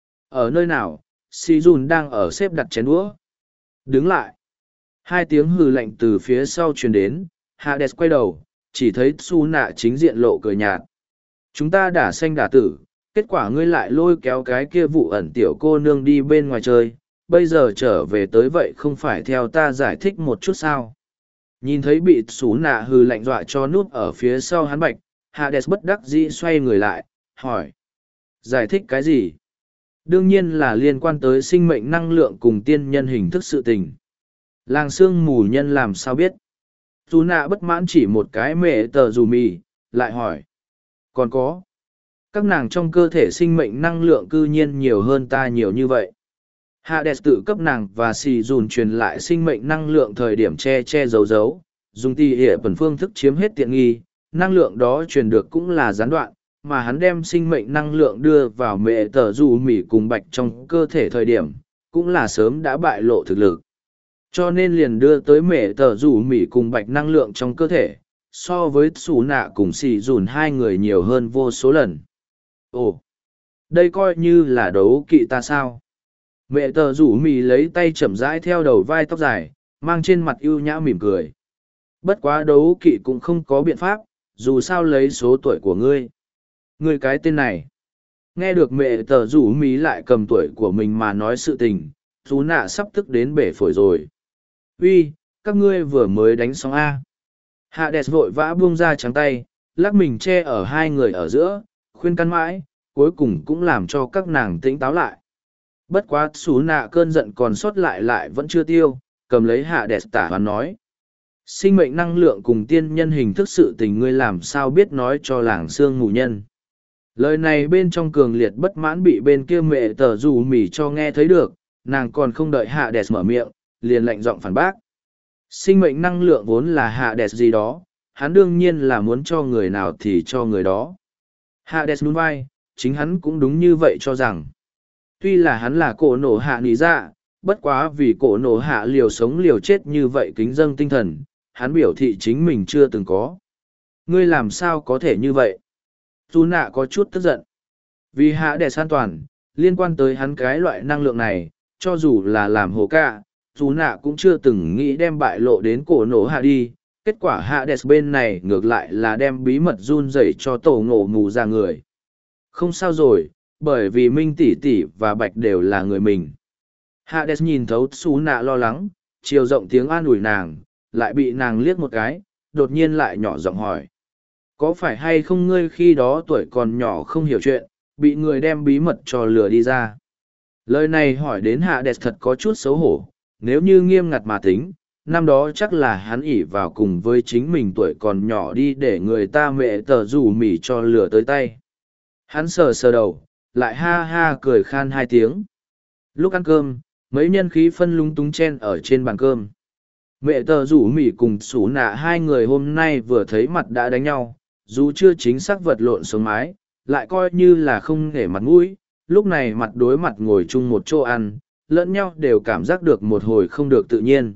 Ở nơi nào, Si Jun đang ở xếp đặt chén đũa. Đứng lại. Hai tiếng hừ lạnh từ phía sau truyền đến, Hades quay đầu, chỉ thấy Su Nạ chính diện lộ cười nhạt. Chúng ta đã sanh đả tử, kết quả ngươi lại lôi kéo cái kia vụ ẩn tiểu cô nương đi bên ngoài chơi, bây giờ trở về tới vậy không phải theo ta giải thích một chút sao. Nhìn thấy bị Su Nạ hừ lạnh dọa cho núp ở phía sau hắn Bạch, Hades bất đắc dĩ xoay người lại, hỏi. Giải thích cái gì? Đương nhiên là liên quan tới sinh mệnh năng lượng cùng tiên nhân hình thức sự tình. Làng sương mù nhân làm sao biết? Su Nạ bất mãn chỉ một cái mẹ tờ dù mì, lại hỏi. Còn có. Các nàng trong cơ thể sinh mệnh năng lượng cư nhiên nhiều hơn ta nhiều như vậy. Hades tự cấp nàng và xì dùn truyền lại sinh mệnh năng lượng thời điểm che giấu, dùng tì hệ phần phương thức chiếm hết tiện nghi, năng lượng đó truyền được cũng là gián đoạn, mà hắn đem sinh mệnh năng lượng đưa vào mẹ tờ dù mỉ cùng Bạch trong cơ thể thời điểm, cũng là sớm đã bại lộ thực lực. Cho nên liền đưa tới mẹ tờ dù mỉ cùng Bạch năng lượng trong cơ thể, so với Su Nạ cùng xì dùn hai người nhiều hơn vô số lần. Ồ, đây coi như là đấu kỵ ta sao? Mẹ tờ rủ mì lấy tay chậm rãi theo đầu vai tóc dài, mang trên mặt ưu nhã mỉm cười. Bất quá đấu kỵ cũng không có biện pháp, dù sao lấy số tuổi của ngươi. Ngươi cái tên này. Nghe được mẹ tờ rủ mì lại cầm tuổi của mình mà nói sự tình, Su Nạ sắp tức đến bể phổi rồi. Uy, các ngươi vừa mới đánh xong A. Hades vội vã buông ra trắng tay, lắc mình che ở hai người ở giữa, khuyên căn mãi, cuối cùng cũng làm cho các nàng tĩnh táo lại. Bất quá Su Nạ cơn giận còn sót lại vẫn chưa tiêu, cầm lấy Hades tả hoán nói. Sinh mệnh năng lượng cùng tiên nhân hình thức sự tình ngươi làm sao biết nói cho làng sương mù nhân. Lời này bên trong cường liệt bất mãn bị bên kia mẹ tờ dù mỉ cho nghe thấy được, nàng còn không đợi Hades mở miệng, liền lạnh giọng phản bác. Sinh mệnh năng lượng vốn là Hades gì đó, hắn đương nhiên là muốn cho người nào thì cho người đó. Hades nhún vai, chính hắn cũng đúng như vậy cho rằng. Tuy là hắn là cổ nổ hạ nỉ dạ, bất quá vì cổ nổ hạ liều sống liều chết như vậy kính dâng tinh thần, hắn biểu thị chính mình chưa từng có. Ngươi làm sao có thể như vậy? Su Nạ có chút tức giận. Vì Hades an toàn, liên quan tới hắn cái loại năng lượng này, cho dù là làm hồ ca, Su Nạ cũng chưa từng nghĩ đem bại lộ đến cổ nổ hạ đi. Kết quả Hades bên này ngược lại là đem bí mật run rẩy cho tổ ngộ mù ra người. Không sao rồi, bởi vì Minh tỷ tỷ và Bạch đều là người mình. Hades nhìn thấu Su Nạ lo lắng, chiều rộng tiếng an ủi nàng, lại bị nàng liếc một cái, đột nhiên lại nhỏ giọng hỏi. Có phải hay không ngươi khi đó tuổi còn nhỏ không hiểu chuyện, bị người đem bí mật cho lừa đi ra? Lời này hỏi đến Hades thật có chút xấu hổ, nếu như nghiêm ngặt mà tính, năm đó chắc là hắn ỷ vào cùng với chính mình tuổi còn nhỏ đi để người ta mẹ tờ rủ mỉ cho lừa tới tay. Hắn sờ đầu, lại ha ha cười khan hai tiếng. Lúc ăn cơm, mấy nhân khí phân lung túng chen ở trên bàn cơm. Mẹ tờ rủ mỉ cùng Su Nạ hai người hôm nay vừa thấy mặt đã đánh nhau, dù chưa chính xác vật lộn sống mái, lại coi như là không nể mặt mũi, lúc này mặt đối mặt ngồi chung một chỗ ăn, lẫn nhau đều cảm giác được một hồi không được tự nhiên.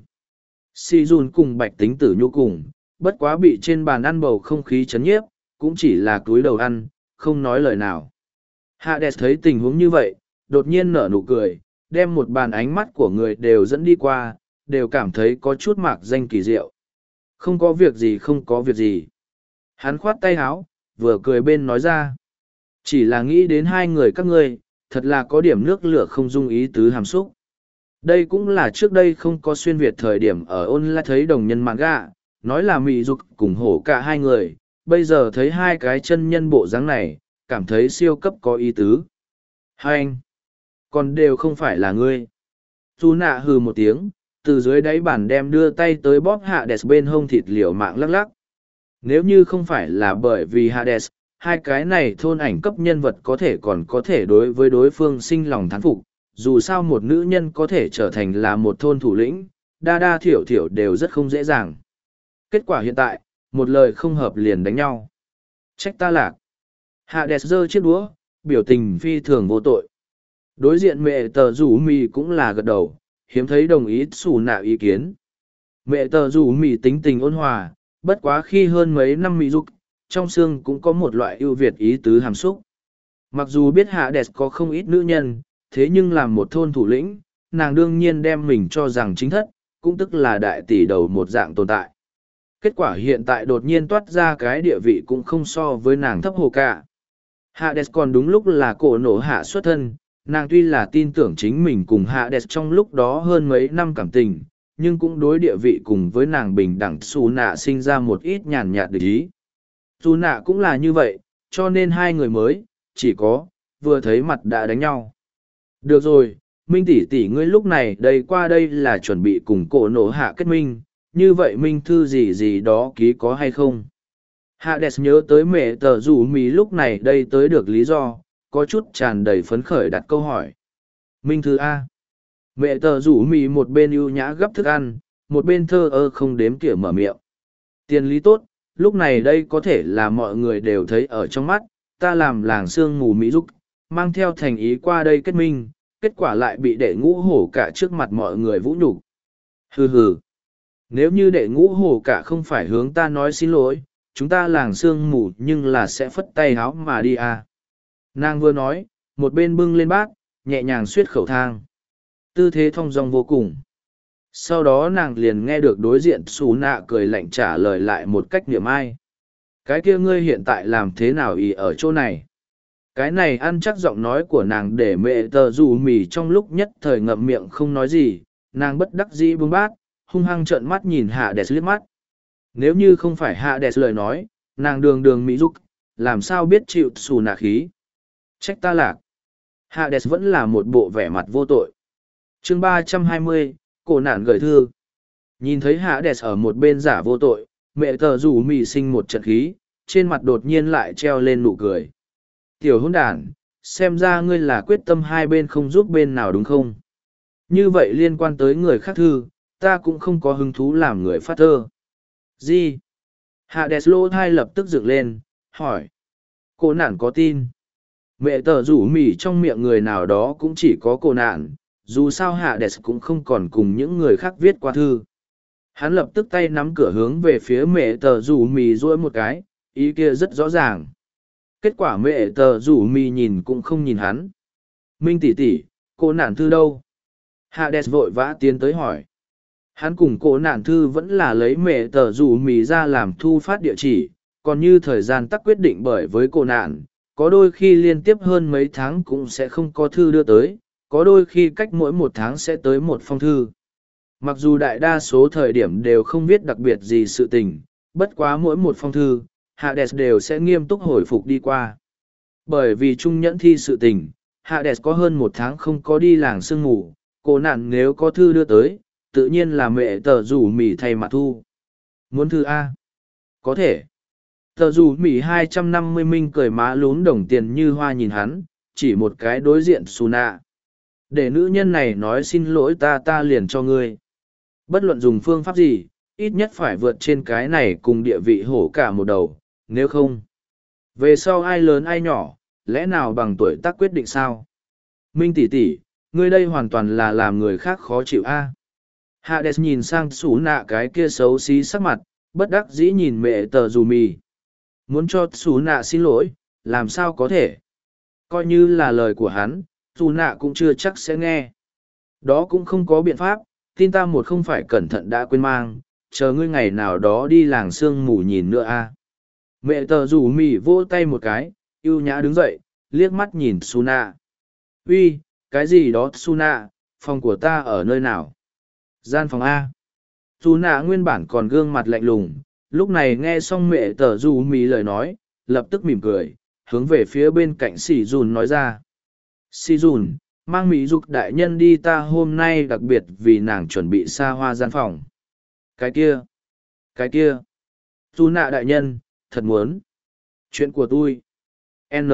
Si Jun cùng Bạch Tính Tử Nhu cùng, bất quá bị trên bàn ăn bầu không khí chấn nhiếp, cũng chỉ là cúi đầu ăn, không nói lời nào. Hades thấy tình huống như vậy, đột nhiên nở nụ cười, đem một bàn ánh mắt của người đều dẫn đi qua, đều cảm thấy có chút mạc danh kỳ diệu. Không có việc gì, không có việc gì. Hắn khoát tay háo, vừa cười bên nói ra. Chỉ là nghĩ đến hai người các ngươi, thật là có điểm nước lửa không dung ý tứ hàm xúc. Đây cũng là trước đây không có xuyên Việt thời điểm ở online thấy đồng nhân manga, nói là mị dục cùng hổ cả hai người, bây giờ thấy hai cái chân nhân bộ dáng này, cảm thấy siêu cấp có ý tứ. Hai anh, còn đều không phải là ngươi. Dù nạ hừ một tiếng, từ dưới đáy bàn đem đưa tay tới bóp Hades bên hông thịt liều mạng lắc lắc. Nếu như không phải là bởi vì Hades, hai cái này thôn ảnh cấp nhân vật có thể còn có thể đối với đối phương sinh lòng thán phục. Dù sao một nữ nhân có thể trở thành là một thôn thủ lĩnh, đa đa thiểu thiểu đều rất không dễ dàng. Kết quả hiện tại, một lời không hợp liền đánh nhau. Trách ta lạc. Hades giơ chiếc đũa, biểu tình phi thường vô tội. Đối diện mẹ tờ rủ mì cũng là gật đầu, hiếm thấy đồng ý xù nạ ý kiến. Mẹ tờ rủ mì tính tình ôn hòa, bất quá khi hơn mấy năm mì dục, trong xương cũng có một loại ưu việt ý tứ hàm xúc. Mặc dù biết Hades có không ít nữ nhân, thế nhưng làm một thôn thủ lĩnh, nàng đương nhiên đem mình cho rằng chính thất, cũng tức là đại tỷ đầu một dạng tồn tại. Kết quả hiện tại đột nhiên toát ra cái địa vị cũng không so với nàng thấp hồ cả. Hades còn đúng lúc là cổ nổ hạ xuất thân, nàng tuy là tin tưởng chính mình cùng Hades trong lúc đó hơn mấy năm cảm tình, nhưng cũng đối địa vị cùng với nàng bình đẳng Su Nạ sinh ra một ít nhàn nhạt địch ý. Su Nạ cũng là như vậy, cho nên hai người mới, chỉ có, vừa thấy mặt đã đánh nhau. Được rồi, Minh tỷ tỷ ngươi lúc này đây qua đây là chuẩn bị cùng cổ nổ hạ kết minh, như vậy Minh thư gì gì đó ký có hay không? Hades nhớ tới mẹ tờ rủ mì lúc này đây tới được lý do, có chút tràn đầy phấn khởi đặt câu hỏi. Minh thư A. Mẹ tờ rủ mì một bên ưu nhã gấp thức ăn, một bên thơ ơ không đếm kỉa mở miệng. Tiền lý tốt, lúc này đây có thể là mọi người đều thấy ở trong mắt, ta làm làng sương mù Mỹ giúp, mang theo thành ý qua đây kết minh, kết quả lại bị đệ ngũ hổ cả trước mặt mọi người vũ nhục. Hừ hừ. Nếu như đệ ngũ hổ cả không phải hướng ta nói xin lỗi, chúng ta làng sương mù nhưng là sẽ phất tay háo mà đi à. Nàng vừa nói, một bên bưng lên bát, nhẹ nhàng xuyết khẩu thang. Tư thế thong dong vô cùng. Sau đó nàng liền nghe được đối diện xù nạ cười lạnh trả lời lại một cách niệm ai. Cái kia ngươi hiện tại làm thế nào ý ở chỗ này? Cái này ăn chắc giọng nói của nàng để mẹ tờ dù mì trong lúc nhất thời ngậm miệng không nói gì, nàng bất đắc dĩ buông bát, hung hăng trợn mắt nhìn Hades liếc mắt. Nếu như không phải Hades lời nói, nàng đường đường mỹ dục, làm sao biết chịu xù nạ khí? Trách ta lạc. Hades vẫn là một bộ vẻ mặt vô tội. Chương 320, cổ nạn gửi thư. Nhìn thấy Hades ở một bên giả vô tội, mẹ tờ rủ mì sinh một trận khí, trên mặt đột nhiên lại treo lên nụ cười. Tiểu hôn đàn, xem ra ngươi là quyết tâm hai bên không giúp bên nào đúng không? Như vậy liên quan tới người khác thư, ta cũng không có hứng thú làm người phát thơ. Gì? Hades lô thai lập tức dựng lên, hỏi. Cô nạn có tin. Mẹ tờ rủ mỉ trong miệng người nào đó cũng chỉ có cô nạn, dù sao Hades cũng không còn cùng những người khác viết qua thư. Hắn lập tức tay nắm cửa hướng về phía mẹ tờ rủ mì duỗi một cái, ý kia rất rõ ràng. Kết quả mẹ tờ rủ mì nhìn cũng không nhìn hắn. Minh tỷ tỷ, cô nạn thư đâu? Hades vội vã tiến tới hỏi. Hắn cùng cô nạn thư vẫn là lấy mẹ tờ rủ mì ra làm thu phát địa chỉ, còn như thời gian tắc quyết định bởi với cô nạn, có đôi khi liên tiếp hơn mấy tháng cũng sẽ không có thư đưa tới, có đôi khi cách mỗi một tháng sẽ tới một phong thư. Mặc dù đại đa số thời điểm đều không viết đặc biệt gì sự tình, bất quá mỗi một phong thư, Hades đều sẽ nghiêm túc hồi phục đi qua. Bởi vì trung nhẫn thi sự tình, Hades có hơn một tháng không có đi làng sương ngủ, cô nạn nếu có thư đưa tới, tự nhiên là mẹ tờ rủ mỉ thay mặt thu. Muốn thư A? Có thể. Tờ rủ mỉ 250 minh cười má lún đồng tiền như hoa nhìn hắn, chỉ một cái đối diện Suna. Để nữ nhân này nói xin lỗi ta liền cho ngươi. Bất luận dùng phương pháp gì, ít nhất phải vượt trên cái này cùng địa vị hổ cả một đầu, nếu không. Về sau ai lớn ai nhỏ, lẽ nào bằng tuổi tác quyết định sao? Minh tỷ tỷ, ngươi đây hoàn toàn là làm người khác khó chịu a. Hades nhìn sang xú nạ cái kia xấu xí sắc mặt, bất đắc dĩ nhìn mẹ tờ dù mì. Muốn cho xú nạ xin lỗi, làm sao có thể? Coi như là lời của hắn, xú nạ cũng chưa chắc sẽ nghe. Đó cũng không có biện pháp, tin ta một không phải cẩn thận đã quên mang, chờ ngươi ngày nào đó đi làng sương mù nhìn nữa a. Mẹ tờ rủ mì vỗ tay một cái, ưu nhã đứng dậy, liếc mắt nhìn Suna. Uy, cái gì đó Suna, phòng của ta ở nơi nào? Gian phòng A. Suna nguyên bản còn gương mặt lạnh lùng, lúc này nghe xong mẹ tờ rủ mì lời nói, lập tức mỉm cười, hướng về phía bên cạnh Sỉ Dùn nói ra. Sỉ Dùn, mang mỹ dục đại nhân đi ta hôm nay đặc biệt vì nàng chuẩn bị xa hoa gian phòng. Cái kia. Suna đại nhân, thật muốn. Chuyện của tôi. N.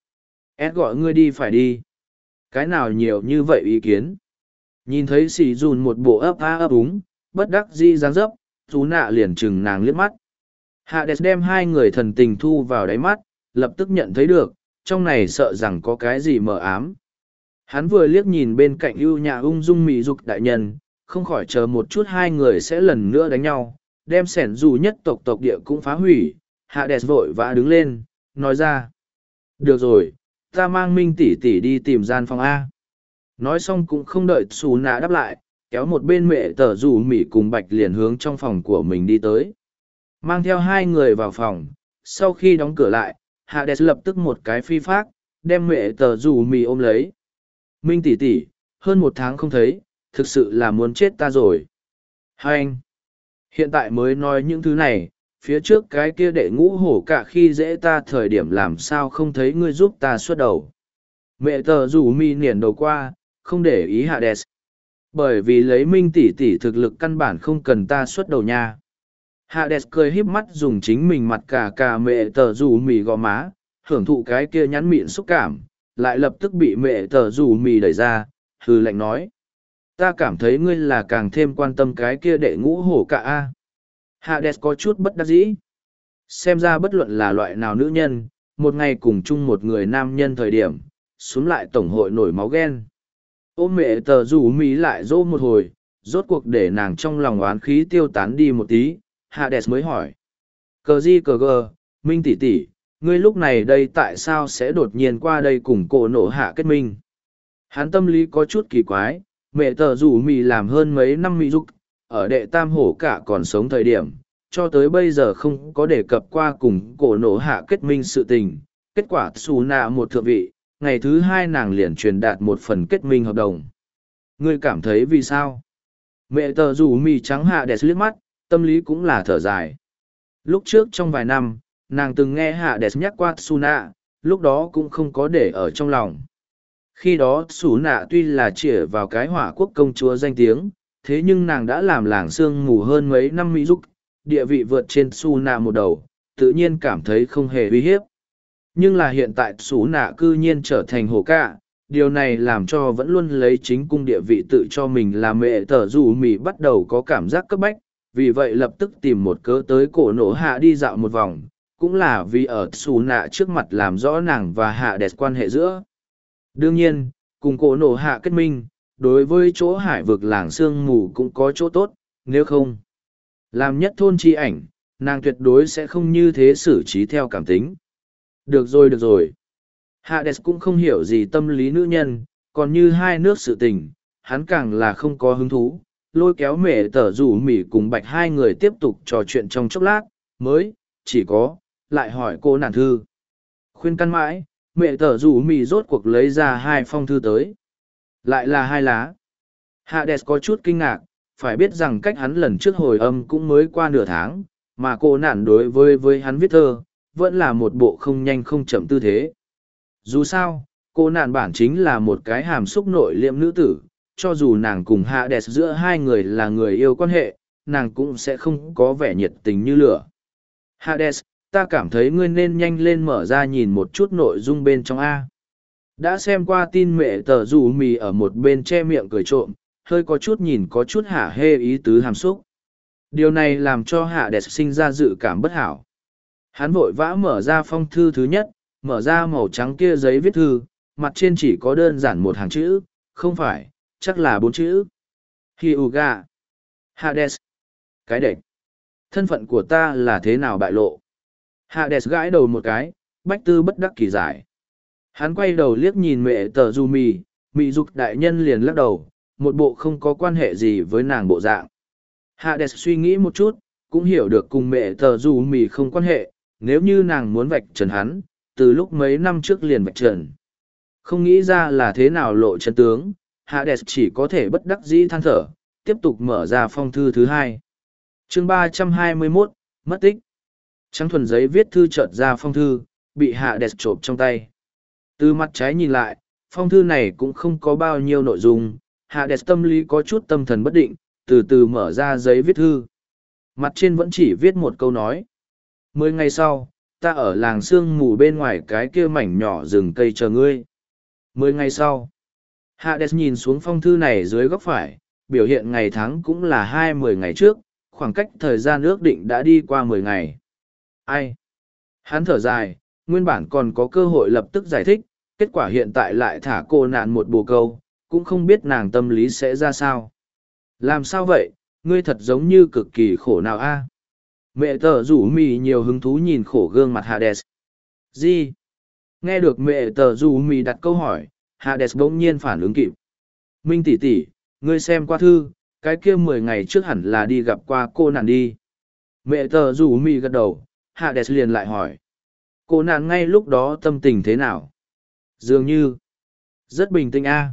S gọi ngươi đi phải đi. Cái nào nhiều như vậy ý kiến. Nhìn thấy Sỉ Dùn một bộ ấp a ấp úng, bất đắc dĩ dáng dấp, chú nạ liền chừng nàng liếc mắt. Hades đem hai người thần tình thu vào đáy mắt, lập tức nhận thấy được, trong này sợ rằng có cái gì mờ ám. Hắn vừa liếc nhìn bên cạnh ưu nhã ung dung mỹ dục đại nhân, không khỏi chờ một chút hai người sẽ lần nữa đánh nhau, đem sẻn dù nhất tộc địa cũng phá hủy. Hades vội vã đứng lên, nói ra. Được rồi, ta mang Minh tỷ tỷ đi tìm gian phòng A. Nói xong cũng không đợi xù nạ đáp lại, kéo một bên mẹ tờ rủ mỉ cùng bạch liền hướng trong phòng của mình đi tới. Mang theo hai người vào phòng, sau khi đóng cửa lại, Hades lập tức một cái phi phác, đem mẹ tờ rủ mỉ ôm lấy. Minh tỷ tỷ, hơn một tháng không thấy, thực sự là muốn chết ta rồi. Hai anh, hiện tại mới nói những thứ này, phía trước cái kia đệ ngũ hổ cả khi dễ ta thời điểm làm sao không thấy ngươi giúp ta xuất đầu. Mẹ tờ rủ mi niển đầu qua, không để ý Hades. Bởi vì lấy Minh tỷ tỷ thực lực căn bản không cần ta xuất đầu nha. Hades cười híp mắt dùng chính mình mặt cả mẹ tờ rủ mì gò má, hưởng thụ cái kia nhắn mịn xúc cảm, lại lập tức bị mẹ tờ rủ mì đẩy ra, hừ lạnh nói. Ta cảm thấy ngươi là càng thêm quan tâm cái kia đệ ngũ hổ cả a. Hades có chút bất đắc dĩ. Xem ra bất luận là loại nào nữ nhân, một ngày cùng chung một người nam nhân thời điểm, xuống lại tổng hội nổi máu ghen. Ôm mẹ tờ rủ mí lại dỗ một hồi, rốt cuộc để nàng trong lòng oán khí tiêu tán đi một tí, Hades mới hỏi. Cờ di cờ gờ, Minh tỷ tỷ, ngươi lúc này đây tại sao sẽ đột nhiên qua đây cùng cổ nổ hạ kết minh? Hắn tâm lý có chút kỳ quái, mẹ tờ rủ mì làm hơn mấy năm mỹ dục, ở đệ tam hổ cả còn sống thời điểm, cho tới bây giờ không có đề cập qua cùng cổ nổ hạ kết minh sự tình. Kết quả xù nạ một thượng vị, ngày thứ hai nàng liền truyền đạt một phần kết minh hợp đồng. Ngươi cảm thấy vì sao? Mẹ tờ rủ mì trắng hạ đẹp liếc mắt, tâm lý cũng là thở dài. Lúc trước trong vài năm, nàng từng nghe hạ đẹp nhắc qua xù nạ, lúc đó cũng không có để ở trong lòng. Khi đó xù nạ tuy là chĩa vào cái hỏa quốc công chúa danh tiếng, thế nhưng nàng đã làm làng sương mù hơn mấy năm mỹ dục, địa vị vượt trên xù nạ một đầu, tự nhiên cảm thấy không hề uy hiếp. Nhưng là hiện tại xù nạ cư nhiên trở thành hổ cả, điều này làm cho vẫn luôn lấy chính cung địa vị tự cho mình là mẹ tờ rủ mì bắt đầu có cảm giác cấp bách, vì vậy lập tức tìm một cớ tới cổ nổ hạ đi dạo một vòng, cũng là vì ở xù nạ trước mặt làm rõ nàng và hạ đẹp quan hệ giữa. Đương nhiên, cùng cổ nổ hạ kết minh, đối với chỗ hải vực làng sương mù cũng có chỗ tốt, nếu không làm nhất thôn chi ảnh, nàng tuyệt đối sẽ không như thế xử trí theo cảm tính. Được rồi. Hades cũng không hiểu gì tâm lý nữ nhân, còn như hai nước sự tình, hắn càng là không có hứng thú, lôi kéo mẹ tờ rủ mỉ cùng bạch hai người tiếp tục trò chuyện trong chốc lát, mới, chỉ có, lại hỏi cô nàng thư. Khuyên căn mãi, mẹ tờ rủ mỉ rốt cuộc lấy ra hai phong thư tới. Lại là hai lá. Hades có chút kinh ngạc, phải biết rằng cách hắn lần trước hồi âm cũng mới qua nửa tháng, mà cô nản đối với hắn viết thơ, vẫn là một bộ không nhanh không chậm tư thế. Dù sao, cô nản bản chính là một cái hàm xúc nội liệm nữ tử, cho dù nàng cùng Hades giữa hai người là người yêu quan hệ, nàng cũng sẽ không có vẻ nhiệt tình như lửa. Hades, ta cảm thấy ngươi nên nhanh lên mở ra nhìn một chút nội dung bên trong A. Đã xem qua tin mẹ tờ rủ mì ở một bên che miệng cười trộm, hơi có chút nhìn có chút hả hê ý tứ hàm xúc. Điều này làm cho Hades sinh ra dự cảm bất hảo. Hắn vội vã mở ra phong thư thứ nhất, mở ra màu trắng kia giấy viết thư, mặt trên chỉ có đơn giản một hàng chữ, không phải, chắc là 4 chữ. Hyuga. Hades. Cái đệch. Thân phận của ta là thế nào bại lộ? Hades gãi đầu một cái, Bách Tư bất đắc kỳ giải. Hắn quay đầu liếc nhìn mẹ tờ du mì, mị dục đại nhân liền lắc đầu, một bộ không có quan hệ gì với nàng bộ dạng. Hades suy nghĩ một chút, cũng hiểu được cùng mẹ tờ du mì không quan hệ, nếu như nàng muốn vạch trần hắn, từ lúc mấy năm trước liền vạch trần. Không nghĩ ra là thế nào lộ chân tướng, Hades chỉ có thể bất đắc dĩ than thở, tiếp tục mở ra phong thư thứ hai. Chương 321, mất tích. Trắng thuần giấy viết thư chợt ra phong thư, bị Hades trộm trong tay. Từ mặt trái nhìn lại, phong thư này cũng không có bao nhiêu nội dung, Hades tâm lý có chút tâm thần bất định, từ từ mở ra giấy viết thư. Mặt trên vẫn chỉ viết một câu nói. 10 ngày sau, ta ở làng sương mù bên ngoài cái kia mảnh nhỏ rừng cây chờ ngươi. 10 ngày sau, Hades nhìn xuống phong thư này dưới góc phải, biểu hiện ngày tháng cũng là 20 ngày trước, khoảng cách thời gian ước định đã đi qua 10 ngày. Ai? Hắn thở dài, nguyên bản còn có cơ hội lập tức giải thích, kết quả hiện tại lại thả cô nạn một bồ câu, cũng không biết nàng tâm lý sẽ ra sao. Làm sao vậy, ngươi thật giống như cực kỳ khổ nào a? Mẹ tờ rủ mì nhiều hứng thú nhìn khổ gương mặt Hades. Gì? Nghe được mẹ tờ rủ mì đặt câu hỏi, Hades bỗng nhiên phản ứng kịp. Minh tỷ tỷ, ngươi xem qua thư, cái kia 10 ngày trước hẳn là đi gặp qua cô nàng đi. Mẹ tờ rủ mì gật đầu, Hades liền lại hỏi. Cô nàng ngay lúc đó tâm tình thế nào? Dường như, rất bình tĩnh a.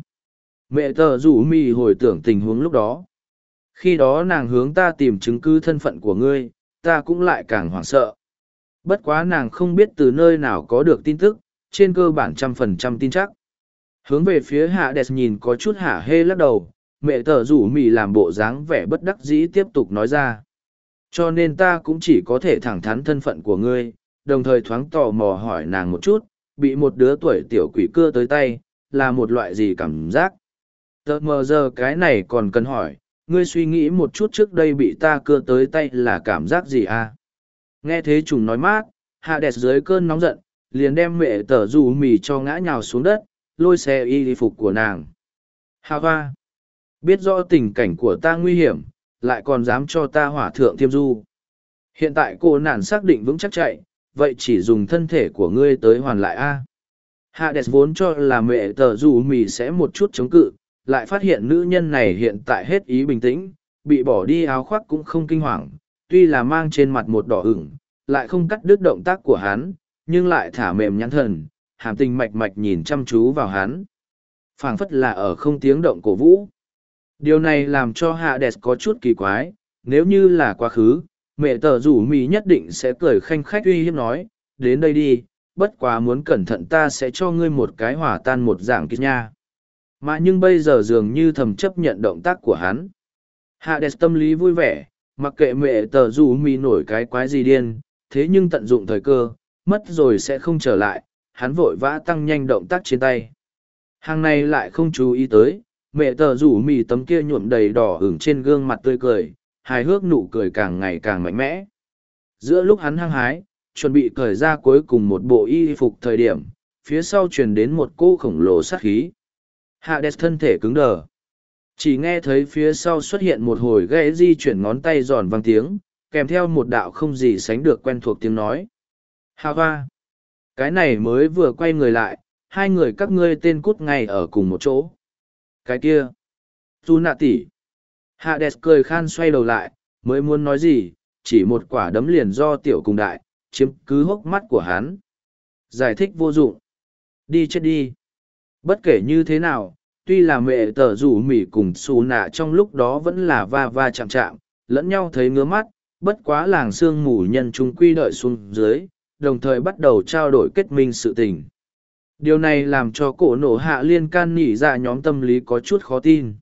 Mẹ tờ rủ mì hồi tưởng tình huống lúc đó. Khi đó nàng hướng ta tìm chứng cứ thân phận của ngươi, ta cũng lại càng hoảng sợ. Bất quá nàng không biết từ nơi nào có được tin tức, trên cơ bản 100% tin chắc. Hướng về phía Hades nhìn có chút hả hê lắc đầu, mẹ tờ rủ mì làm bộ dáng vẻ bất đắc dĩ tiếp tục nói ra. Cho nên ta cũng chỉ có thể thẳng thắn thân phận của ngươi, đồng thời thoáng tò mò hỏi nàng một chút, bị một đứa tuổi tiểu quỷ cưa tới tay, là một loại gì cảm giác. Tờ mờ giờ cái này còn cần hỏi, ngươi suy nghĩ một chút trước đây bị ta cưa tới tay là cảm giác gì à? Nghe thế trùng nói mát, Hades dưới cơn nóng giận, liền đem mẹ tờ rủ mì cho ngã nhào xuống đất, lôi xe y phục của nàng. Hà hoa! Biết rõ tình cảnh của ta nguy hiểm, lại còn dám cho ta hỏa thượng thiêm du. Hiện tại cô nản xác định vững chắc chạy, vậy chỉ dùng thân thể của ngươi tới hoàn lại a. Hades vốn cho là mẹ tờ rủ mì sẽ một chút chống cự, lại phát hiện nữ nhân này hiện tại hết ý bình tĩnh, bị bỏ đi áo khoác cũng không kinh hoàng, tuy là mang trên mặt một đỏ ửng, lại không cắt đứt động tác của hắn, nhưng lại thả mềm nhãn thần, hàm tình mạch mạch nhìn chăm chú vào hắn. Phảng phất là ở không tiếng động cổ vũ. Điều này làm cho Hades có chút kỳ quái, nếu như là quá khứ, mẹ tờ rủ mì nhất định sẽ cười khanh khách uy hiếp nói, đến đây đi, bất quá muốn cẩn thận ta sẽ cho ngươi một cái hỏa tan một dạng kít nha. Mà nhưng bây giờ dường như thầm chấp nhận động tác của hắn. Hades tâm lý vui vẻ, mặc kệ mẹ tờ rủ mì nổi cái quái gì điên, thế nhưng tận dụng thời cơ, mất rồi sẽ không trở lại, hắn vội vã tăng nhanh động tác trên tay. Hàng này lại không chú ý tới, mẹ tờ rủ mì tấm kia nhuộm đầy đỏ ửng trên gương mặt tươi cười, hài hước nụ cười càng ngày càng mạnh mẽ. Giữa lúc hắn hăng hái, chuẩn bị cởi ra cuối cùng một bộ y phục thời điểm, phía sau truyền đến một cỗ khổng lồ sát khí. Hades thân thể cứng đờ. Chỉ nghe thấy phía sau xuất hiện một hồi gãy di chuyển ngón tay giòn vang tiếng, kèm theo một đạo không gì sánh được quen thuộc tiếng nói. Hà hoa! Cái này mới vừa quay người lại, hai người các ngươi tên cút ngay ở cùng một chỗ. Cái kia! Tu nạ tỷ! Hades cười khan xoay đầu lại, mới muốn nói gì, chỉ một quả đấm liền do tiểu cùng đại, chiếm cứ hốc mắt của hắn. Giải thích vô dụng. Đi chết đi. Bất kể như thế nào, tuy là mẹ tờ rủ mỉ cùng xù nạ trong lúc đó vẫn là va va chạm chạm, lẫn nhau thấy ngứa mắt, bất quá làng sương mù nhân chúng quy đợi xuống dưới, đồng thời bắt đầu trao đổi kết minh sự tình. Điều này làm cho cổ nổ hạ liên can nỉ ra nhóm tâm lý có chút khó tin.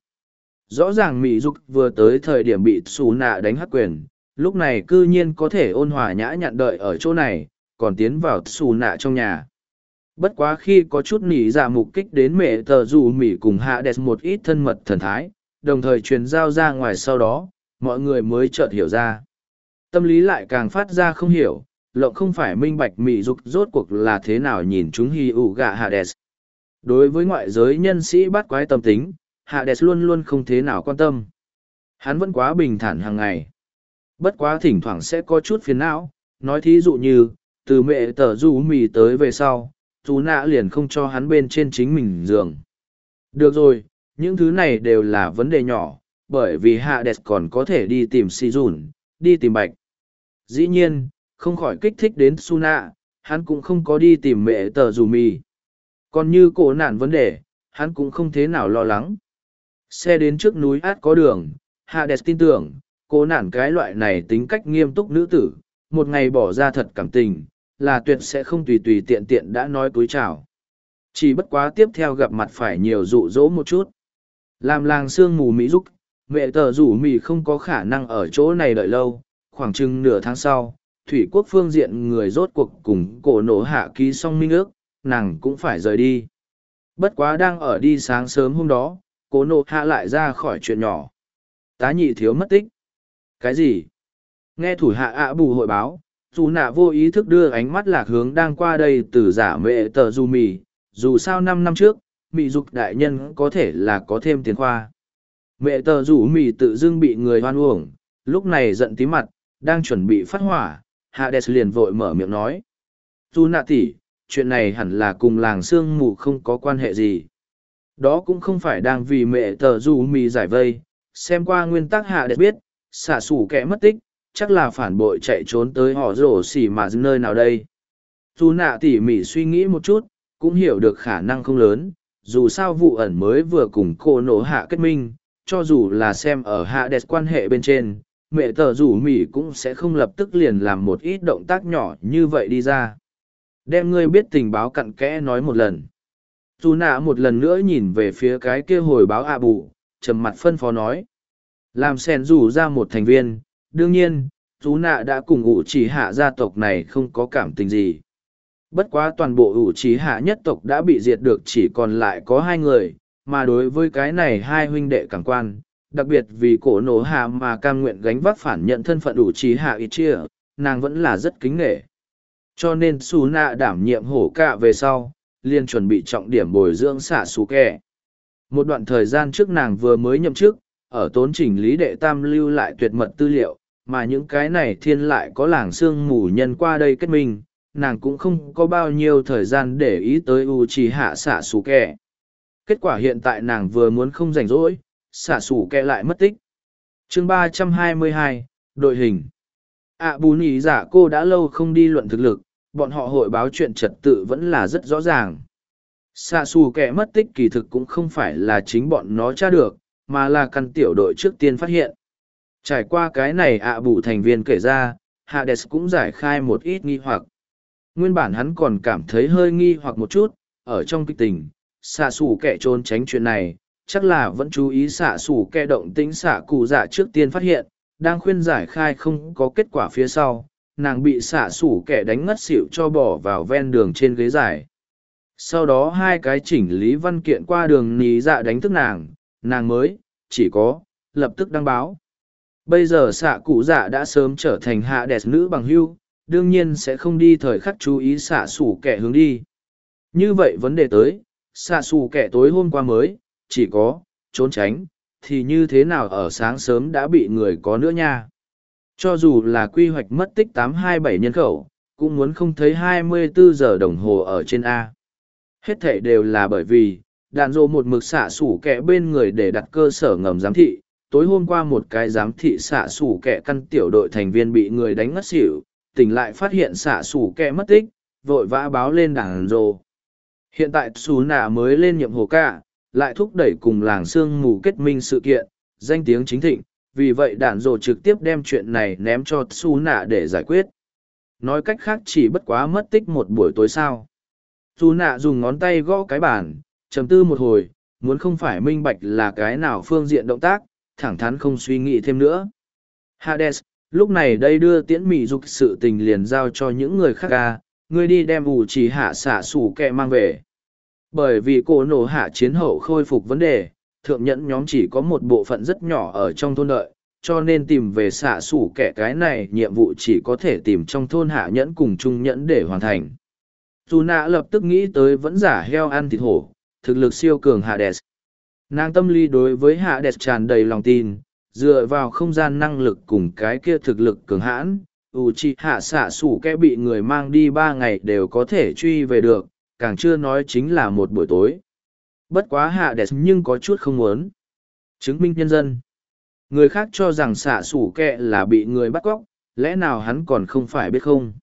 Rõ ràng Mỹ Dục vừa tới thời điểm bị xù nạ đánh hắc quyền, lúc này cư nhiên có thể ôn hòa nhã nhặn đợi ở chỗ này, còn tiến vào xù nạ trong nhà. Bất quá khi có chút nỉ dạ mục kích đến mẹ tờ dù Mỹ cùng Hades một ít thân mật thần thái, đồng thời truyền giao ra ngoài sau đó, mọi người mới chợt hiểu ra. Tâm lý lại càng phát ra không hiểu, lộng không phải minh bạch mị dục rốt cuộc là thế nào nhìn chúng hi ủ gạ Hades. Đối với ngoại giới nhân sĩ bắt quái tâm tính, Hades luôn luôn không thế nào quan tâm. Hắn vẫn quá bình thản hàng ngày. Bất quá thỉnh thoảng sẽ có chút phiền não, nói thí dụ như, từ mẹ tờ du mì tới về sau, dù nạ liền không cho hắn bên trên chính mình giường. Được rồi, những thứ này đều là vấn đề nhỏ, bởi vì Hades còn có thể đi tìm si dùn, đi tìm bạch. Dĩ nhiên, không khỏi kích thích đến Suna, hắn cũng không có đi tìm mẹ tờ dù mì. Còn như cổ nạn vấn đề, hắn cũng không thế nào lo lắng. Xe đến trước núi át có đường, Hades tin tưởng, cô nạn cái loại này tính cách nghiêm túc nữ tử, một ngày bỏ ra thật cảm tình, là tuyệt sẽ không tùy tùy tiện tiện đã nói túi chào. Chỉ bất quá tiếp theo gặp mặt phải nhiều dụ dỗ một chút. Làm làng sương mù Mỹ giúp, mẹ tờ rủ mì không có khả năng ở chỗ này đợi lâu, khoảng chừng nửa tháng sau, thủy quốc phương diện người rốt cuộc cùng cổ nổ hạ ký xong minh ước, nàng cũng phải rời đi. Bất quá đang ở đi sáng sớm hôm đó, cổ nổ hạ lại ra khỏi chuyện nhỏ. Tá nhị thiếu mất tích. Cái gì? Nghe thủ hạ ạ bù hội báo, dù nạ vô ý thức đưa ánh mắt lạc hướng đang qua đây từ giả mẹ tờ du mì, dù sao 5 năm trước, mị dục đại nhân có thể là có thêm tiền khoa. Mẹ tờ rủ mì tự dưng bị người hoan uổng, lúc này giận tí mặt, đang chuẩn bị phát hỏa, Hades liền vội mở miệng nói. Dù nạ tỷ, chuyện này hẳn là cùng làng sương mù không có quan hệ gì. Đó cũng không phải đang vì mẹ tờ rủ mì giải vây, xem qua nguyên tắc Hades biết, xạ sủ kẻ mất tích, chắc là phản bội chạy trốn tới họ rổ xỉ mà nơi nào đây. Dù nạ tỉ mỉ suy nghĩ một chút, cũng hiểu được khả năng không lớn, dù sao vụ ẩn mới vừa cùng cô nổ hạ kết minh, cho dù là xem ở hạ đẹp quan hệ bên trên, mẹ tờ rủ mỉ cũng sẽ không lập tức liền làm một ít động tác nhỏ như vậy đi ra. Đem ngươi biết tình báo cặn kẽ nói một lần. Dù nạ một lần nữa nhìn về phía cái kia hồi báo ạ bù, trầm mặt phân phó nói. Làm sen rủ ra một thành viên, đương nhiên, dù nạ đã cùng ủ chỉ hạ gia tộc này không có cảm tình gì. Bất quá toàn bộ ủ trí hạ nhất tộc đã bị diệt được chỉ còn lại có 2 người, mà đối với cái này 2 huynh đệ càng quan, đặc biệt vì cổ nổ hạ mà cam nguyện gánh vác phản nhận thân phận ủ trí hạ ít chia, nàng vẫn là rất kính nghệ. Cho nên Su Nạ đảm nhiệm hổ cạ về sau, liền chuẩn bị trọng điểm bồi dưỡng xạ xú kẻ. Một đoạn thời gian trước nàng vừa mới nhậm chức, ở tốn chỉnh lý đệ tam lưu lại tuyệt mật tư liệu, mà những cái này thiên lại có làng sương mù nhân qua đây kết minh, nàng cũng không có bao nhiêu thời gian để ý tới u trì hạ xạ xù kẹ. Kết quả hiện tại nàng vừa muốn không rảnh rỗi, xạ xù kẹ lại mất tích. Chương 322, đội hình. Bù nhì giả cô đã lâu không đi luận thực lực, bọn họ hội báo chuyện trật tự vẫn là rất rõ ràng. Xạ xù kẹ mất tích kỳ thực cũng không phải là chính bọn nó tra được, mà là căn tiểu đội trước tiên phát hiện. Trải qua cái này bù thành viên kể ra, Hades cũng giải khai một ít nghi hoặc. Nguyên bản hắn còn cảm thấy hơi nghi hoặc một chút, ở trong kịch tình, xạ xù kẻ trốn tránh chuyện này, chắc là vẫn chú ý xạ xù kẻ động tĩnh xạ cụ dạ trước tiên phát hiện, đang khuyên giải khai không có kết quả phía sau, nàng bị xạ xù kẻ đánh ngất xỉu cho bỏ vào ven đường trên ghế giải. Sau đó 2 cái chỉnh lý văn kiện qua đường ní dạ đánh thức nàng mới, chỉ có, lập tức đăng báo. Bây giờ xạ cụ dạ đã sớm trở thành hạ đẹp nữ bằng hưu, đương nhiên sẽ không đi thời khắc chú ý xạ xù kẻ hướng đi. Như vậy vấn đề tới, xạ xù kẻ tối hôm qua mới, chỉ có, trốn tránh, thì như thế nào ở sáng sớm đã bị người có nữa nha. Cho dù là quy hoạch mất tích 827 nhân khẩu, cũng muốn không thấy 24 giờ đồng hồ ở trên A. Hết thể đều là bởi vì, đạn dộ một mực xạ xù kẻ bên người để đặt cơ sở ngầm giám thị. Tối hôm qua một cái giám thị xạ xù kẻ căn tiểu đội thành viên bị người đánh ngất xỉu, tỉnh lại phát hiện xạ xù kẻ mất tích, vội vã báo lên đảng rồ. Hiện tại xù nạ mới lên nhiệm hồ ca, lại thúc đẩy cùng làng sương mù kết minh sự kiện, danh tiếng chính thịnh, vì vậy đạn rồ trực tiếp đem chuyện này ném cho xù nạ để giải quyết. Nói cách khác chỉ bất quá mất tích một buổi tối sao. Xù nạ dùng ngón tay gõ cái bàn, trầm tư một hồi, muốn không phải minh bạch là cái nào phương diện động tác, thẳng thắn không suy nghĩ thêm nữa. Hades, lúc này đây đưa tiễn mị dục sự tình liền giao cho những người khác ca, ngươi đi đem ủ chỉ hạ xạ sủ kẹ mang về. Bởi vì cổ nổ hạ chiến hậu khôi phục vấn đề, thượng nhẫn nhóm chỉ có một bộ phận rất nhỏ ở trong thôn đợi, cho nên tìm về xạ xủ kẻ cái này nhiệm vụ chỉ có thể tìm trong thôn hạ nhẫn cùng trung nhẫn để hoàn thành. Dù nạ lập tức nghĩ tới vẫn giả heo ăn thịt hổ, thực lực siêu cường Hades. Nàng tâm lý đối với Hades tràn đầy lòng tin, dựa vào không gian năng lực cùng cái kia thực lực cường hãn, Uchiha xạ xủ kẻ bị người mang đi 3 ngày đều có thể truy về được, càng chưa nói chính là một buổi tối. Bất quá Hades nhưng có chút không muốn. Chứng minh nhân dân. Người khác cho rằng xạ xủ kẹ là bị người bắt cóc, lẽ nào hắn còn không phải biết không?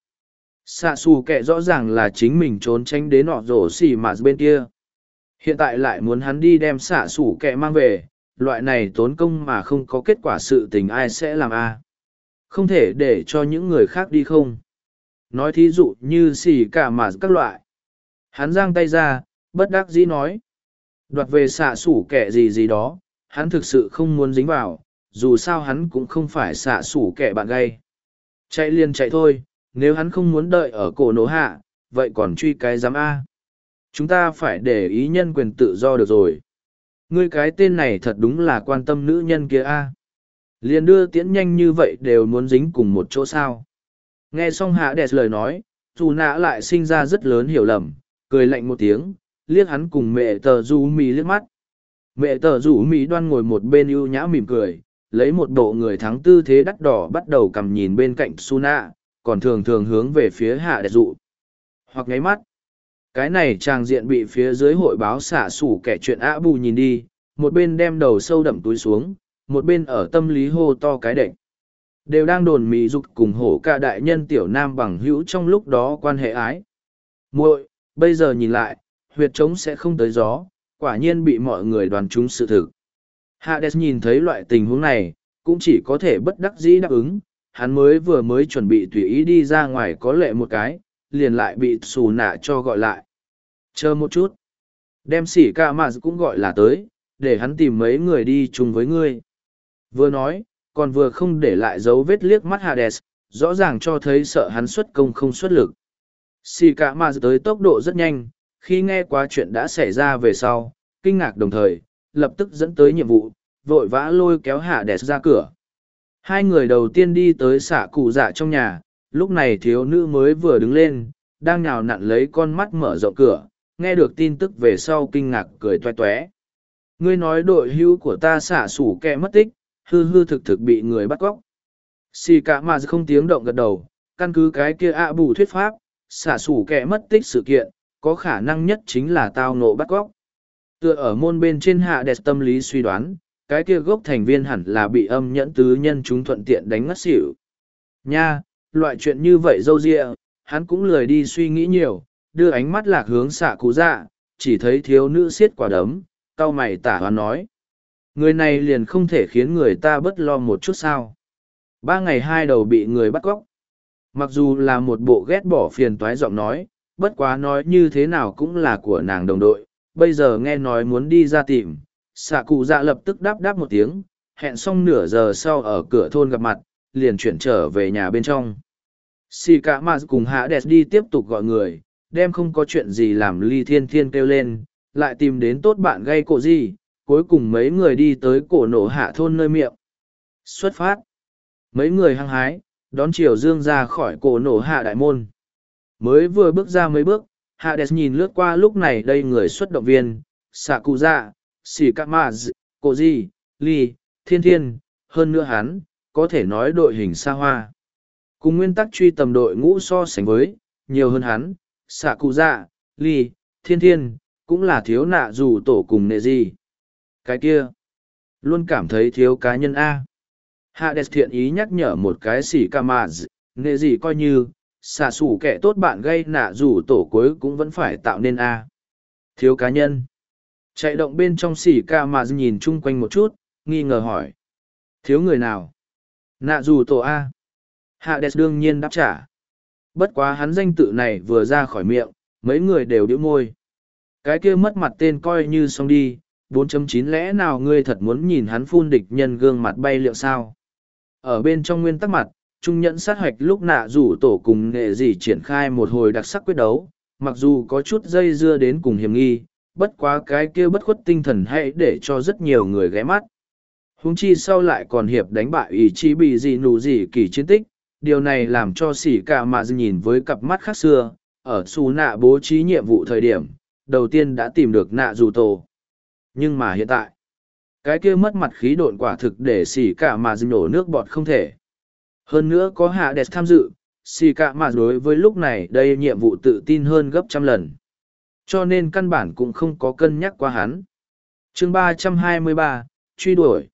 Xạ xù kẹ rõ ràng là chính mình trốn tránh đến nọ rổ xỉ mà bên kia. Hiện tại lại muốn hắn đi đem xạ xù kẹ mang về, loại này tốn công mà không có kết quả sự tình ai sẽ làm a? Không thể để cho những người khác đi không? Nói thí dụ như xỉ cả mà các loại. Hắn giang tay ra, bất đắc dĩ nói. Đoạt về xạ xủ kẹ gì gì đó, hắn thực sự không muốn dính vào, dù sao hắn cũng không phải xạ xủ kẻ bạn gay. Chạy liền chạy thôi, nếu hắn không muốn đợi ở cổ nổ hạ, vậy còn truy cái giám A. Chúng ta phải để ý nhân quyền tự do được rồi. Ngươi cái tên này thật đúng là quan tâm nữ nhân kia A. Liền đưa tiễn nhanh như vậy đều muốn dính cùng một chỗ sao. Nghe xong hạ đẹp lời nói, dù nã lại sinh ra rất lớn hiểu lầm, cười lạnh một tiếng, liếc hắn cùng mẹ tờ du mì liếc mắt. Mẹ tờ rủ mỹ đoan ngồi một bên ưu nhã mỉm cười, lấy một bộ người thắng tư thế đắt đỏ bắt đầu cầm nhìn bên cạnh Suna, còn thường thường hướng về phía hạ đẹp dụ. Hoặc ngáy mắt. Cái này trang diện bị phía dưới hội báo xả sủ kẻ chuyện ả bù nhìn đi, một bên đem đầu sâu đậm túi xuống, một bên ở tâm lý hô to cái đệnh. Đều đang đồn mỹ dục cùng hổ ca đại nhân tiểu nam bằng hữu trong lúc đó quan hệ ái. Muội, bây giờ nhìn lại, huyệt trống sẽ không tới gió. Quả nhiên bị mọi người đoán trúng sự thực. Hades nhìn thấy loại tình huống này, cũng chỉ có thể bất đắc dĩ đáp ứng, hắn vừa mới chuẩn bị tùy ý đi ra ngoài có lệ một cái, liền lại bị xù nạ cho gọi lại. Chờ một chút. Đem sỉ ca mà cũng gọi là tới, để hắn tìm mấy người đi chung với ngươi. Vừa nói, còn vừa không để lại dấu vết liếc mắt Hades, rõ ràng cho thấy sợ hắn xuất công không xuất lực. Sỉ ca mà tới tốc độ rất nhanh, khi nghe qua chuyện đã xảy ra về sau, kinh ngạc đồng thời, lập tức dẫn tới nhiệm vụ, vội vã lôi kéo Hades ra cửa. Hai người đầu tiên đi tới xạ cụ dạ trong nhà, lúc này thiếu nữ mới vừa đứng lên, đang nhào nặn lấy con mắt mở rộng cửa, nghe được tin tức về sau kinh ngạc cười toe toé. Ngươi nói đội hữu của ta xạ sủ kẹ mất tích, hư hư thực thực bị người bắt cóc. Xì cả mà không tiếng động gật đầu, căn cứ cái kia ạ bù thuyết pháp, xạ sủ kẹ mất tích sự kiện, có khả năng nhất chính là tao nộ bắt cóc. Tựa ở môn bên trên hạ đẹp tâm lý suy đoán, cái kia gốc thành viên hẳn là bị âm nhẫn tứ nhân chúng thuận tiện đánh ngất xỉu. Nha, loại chuyện như vậy dâu dịa, hắn cũng lười đi suy nghĩ nhiều, đưa ánh mắt lạc hướng xạ cụ dạ, chỉ thấy thiếu nữ siết quả đấm, cau mày tả hoán nói. Người này liền không thể khiến người ta bất lo một chút sao. 3 ngày 2 đầu bị người bắt cóc. Mặc dù là một bộ ghét bỏ phiền toái giọng nói, bất quá nói như thế nào cũng là của nàng đồng đội, bây giờ nghe nói muốn đi ra tìm, xạ cụ dạ lập tức đáp một tiếng, hẹn xong nửa giờ sau ở cửa thôn gặp mặt, liền chuyển trở về nhà bên trong. Xì cả mà cùng hạ đẹp đi tiếp tục gọi người, đem không có chuyện gì làm ly thiên thiên kêu lên, lại tìm đến tốt bạn gây cổ gì, cuối cùng mấy người đi tới cổ nổ hạ thôn nơi miệng. Xuất phát. Mấy người hăng hái, đón chiều dương ra khỏi cổ nổ hạ đại môn. Mới vừa bước ra mấy bước, Hades nhìn lướt qua lúc này đây người xuất động viên, Sakuza, Shikamazu, Koji, Lee, Thiên Thiên, hơn nữa hắn, có thể nói đội hình xa hoa. Cùng nguyên tắc truy tầm đội ngũ so sánh với, nhiều hơn hắn, Sakuza, Lee, Thiên Thiên, cũng là thiếu nạ dù tổ cùng nệ gì. Cái kia, luôn cảm thấy thiếu cá nhân A. Hades thiện ý nhắc nhở một cái Shikamazu, nệ gì coi như, xả sủ kẻ tốt bạn gây nạ dù tổ cuối cũng vẫn phải tạo nên A. Thiếu cá nhân. Chạy động bên trong xỉ ca mà nhìn chung quanh một chút, nghi ngờ hỏi. Thiếu người nào? Nạ dù tổ A. Hades đương nhiên đáp trả. Bất quá hắn danh tự này vừa ra khỏi miệng, mấy người đều điệu môi. Cái kia mất mặt tên coi như xong đi, 4.9 lẽ nào ngươi thật muốn nhìn hắn phun địch nhân gương mặt bay liệu sao? Ở bên trong nguyên tắc mặt, trung nhẫn sát hoạch lúc nạ rủ tổ cùng nghệ gì triển khai một hồi đặc sắc quyết đấu, mặc dù có chút dây dưa đến cùng hiểm nghi, bất quá cái kia bất khuất tinh thần hay để cho rất nhiều người ghé mắt. Huống chi sau lại còn hiệp đánh bại ý chí bị gì nụ gì kỳ chiến tích, điều này làm cho sỉ cả mạ nhìn với cặp mắt khác xưa, ở xù nạ bố trí nhiệm vụ thời điểm, đầu tiên đã tìm được nạ dù tổ. Nhưng mà hiện tại, cái kia mất mặt khí độn quả thực để sỉ cả mạ nổ nước bọt không thể. Hơn nữa có hạ đẹp tham dự, sỉ cả mạ đối với lúc này đây nhiệm vụ tự tin hơn gấp trăm lần. Cho nên căn bản cũng không có cân nhắc qua hắn. Chương 323, truy đuổi.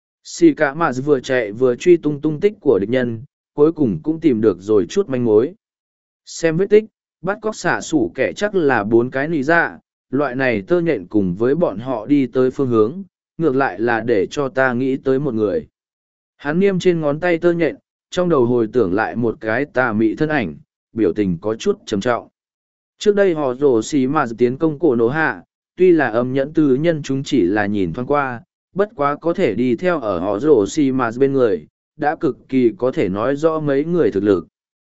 Sỉ cả mạ vừa chạy vừa truy tung tung tích của địch nhân, cuối cùng cũng tìm được rồi chút manh mối. Xem vết tích, bắt cóc xả sủ kẻ chắc là 4 cái nỉ dạ, loại này tơ nhện cùng với bọn họ đi tới phương hướng, ngược lại là để cho ta nghĩ tới một người. Hắn niêm trên ngón tay tơ nhện, trong đầu hồi tưởng lại một cái tà mị thân ảnh, biểu tình có chút trầm trọng. Trước đây họ rồ xì mà tiến công cổ nổ hạ, tuy là âm nhẫn tứ nhân chúng chỉ là nhìn thoáng qua, bất quá có thể đi theo ở họ rồ xì mà bên người, đã cực kỳ có thể nói rõ mấy người thực lực.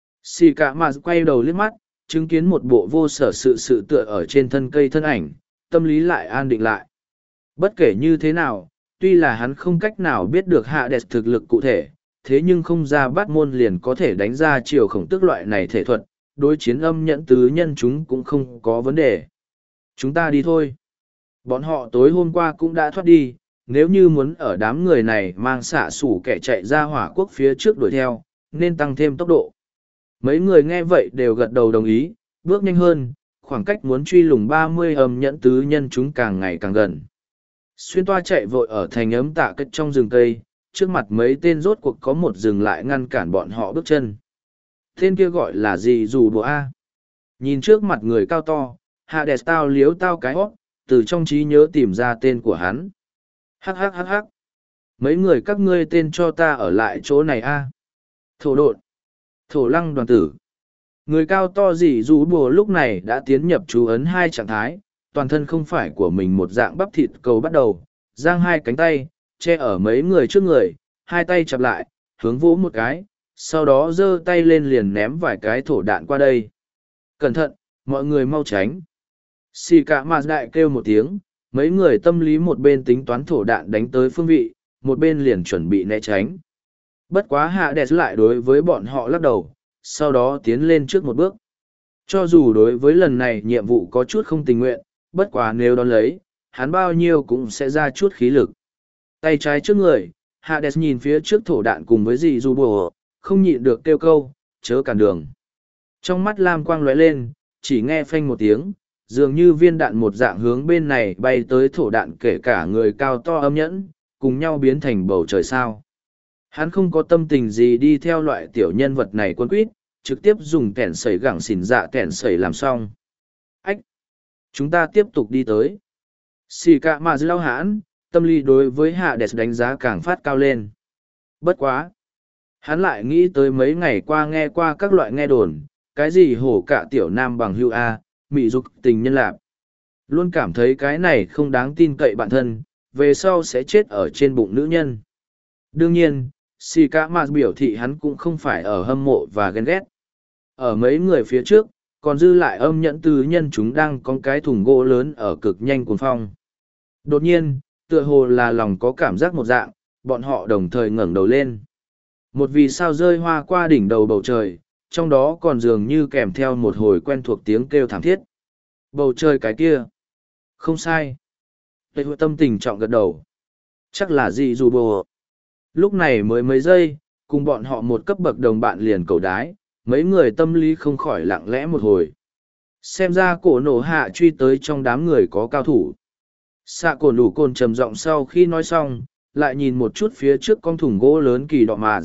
Xì cả mà quay đầu liếc mắt, chứng kiến một bộ vô sở sự tựa ở trên thân cây thân ảnh, tâm lý lại an định lại. Bất kể như thế nào, tuy là hắn không cách nào biết được hạ đẹp thực lực cụ thể, thế nhưng không ra bắt môn liền có thể đánh ra chiều khổng tức loại này thể thuật, đối chiến âm nhẫn tứ nhân chúng cũng không có vấn đề. Chúng ta đi thôi. Bọn họ tối hôm qua cũng đã thoát đi, nếu như muốn ở đám người này mang xạ sủ kẻ chạy ra hỏa quốc phía trước đuổi theo, nên tăng thêm tốc độ. Mấy người nghe vậy đều gật đầu đồng ý, bước nhanh hơn, khoảng cách muốn truy lùng 30 âm nhẫn tứ nhân chúng càng ngày càng gần. Xuyên toa chạy vội ở thành ấm tạ cách trong rừng cây, trước mặt mấy tên rốt cuộc có một dừng lại ngăn cản bọn họ bước chân. Tên kia gọi là gì dù bố A. Nhìn trước mặt người cao to, hạ đẹp tao liếu tao cái hót, từ trong trí nhớ tìm ra tên của hắn. Hắc hắc hắc hắc. Mấy người các ngươi tên cho ta ở lại chỗ này A. Thổ độn. Thổ lăng đoàn tử. Người cao to gì dù bùa lúc này đã tiến nhập chú ấn 2 trạng thái, toàn thân không phải của mình một dạng bắp thịt cầu bắt đầu, giang 2 cánh tay, che ở mấy người trước người, 2 tay chặp lại, hướng vỗ một cái, sau đó giơ tay lên liền ném vài cái thổ đạn qua đây. Cẩn thận, mọi người mau tránh. Xì cả mà đại kêu một tiếng, mấy người tâm lý một bên tính toán thổ đạn đánh tới phương vị, một bên liền chuẩn bị né tránh. Bất quá hạ đẹp lại đối với bọn họ lắc đầu, sau đó tiến lên trước một bước. Cho dù đối với lần này nhiệm vụ có chút không tình nguyện, bất quá nếu đón lấy, hắn bao nhiêu cũng sẽ ra chút khí lực. Tay trái trước người, hạ đẹp nhìn phía trước thổ đạn cùng với dì dù bùa, không nhịn được kêu câu, chớ cản đường. Trong mắt lam quang lóe lên, chỉ nghe phanh một tiếng, dường như viên đạn một dạng hướng bên này bay tới thổ đạn kể cả người cao to âm nhẫn, cùng nhau biến thành bầu trời sao. Hắn không có tâm tình gì đi theo loại tiểu nhân vật này quân quýt, trực tiếp dùng kẻn sẩy gẳng xỉn dạ kẻn sẩy làm xong. Ách! Chúng ta tiếp tục đi tới. Xì cả mà dư lao hãn, tâm lý đối với hạ đẹp đánh giá càng phát cao lên. Bất quá! Hắn lại nghĩ tới mấy ngày qua nghe qua các loại nghe đồn, cái gì hổ cả tiểu nam bằng hưu A, mị dục tình nhân lạc. Luôn cảm thấy cái này không đáng tin cậy bản thân, về sau sẽ chết ở trên bụng nữ nhân. Đương nhiên, xì cả mà biểu thị hắn cũng không phải ở hâm mộ và ghen ghét. Ở mấy người phía trước, còn dư lại âm nhẫn tứ nhân chúng đang có cái thùng gỗ lớn ở cực nhanh cuồng phong. Đột nhiên, tựa hồ là lòng có cảm giác một dạng, bọn họ đồng thời ngẩng đầu lên. Một vì sao rơi hoa qua đỉnh đầu bầu trời, trong đó còn dường như kèm theo một hồi quen thuộc tiếng kêu thảm thiết. Bầu trời cái kia. Không sai. Tây hội tâm tình trọng gật đầu. Chắc là gì dù bồ. Lúc này mới mấy giây, cùng bọn họ một cấp bậc đồng bạn liền cầu đái, mấy người tâm lý không khỏi lặng lẽ một hồi. Xem ra cổ nổ hạ truy tới trong đám người có cao thủ. Xạ cổ nủ cồn trầm giọng sau khi nói xong, lại nhìn một chút phía trước con thùng gỗ lớn kỳ đọ mà.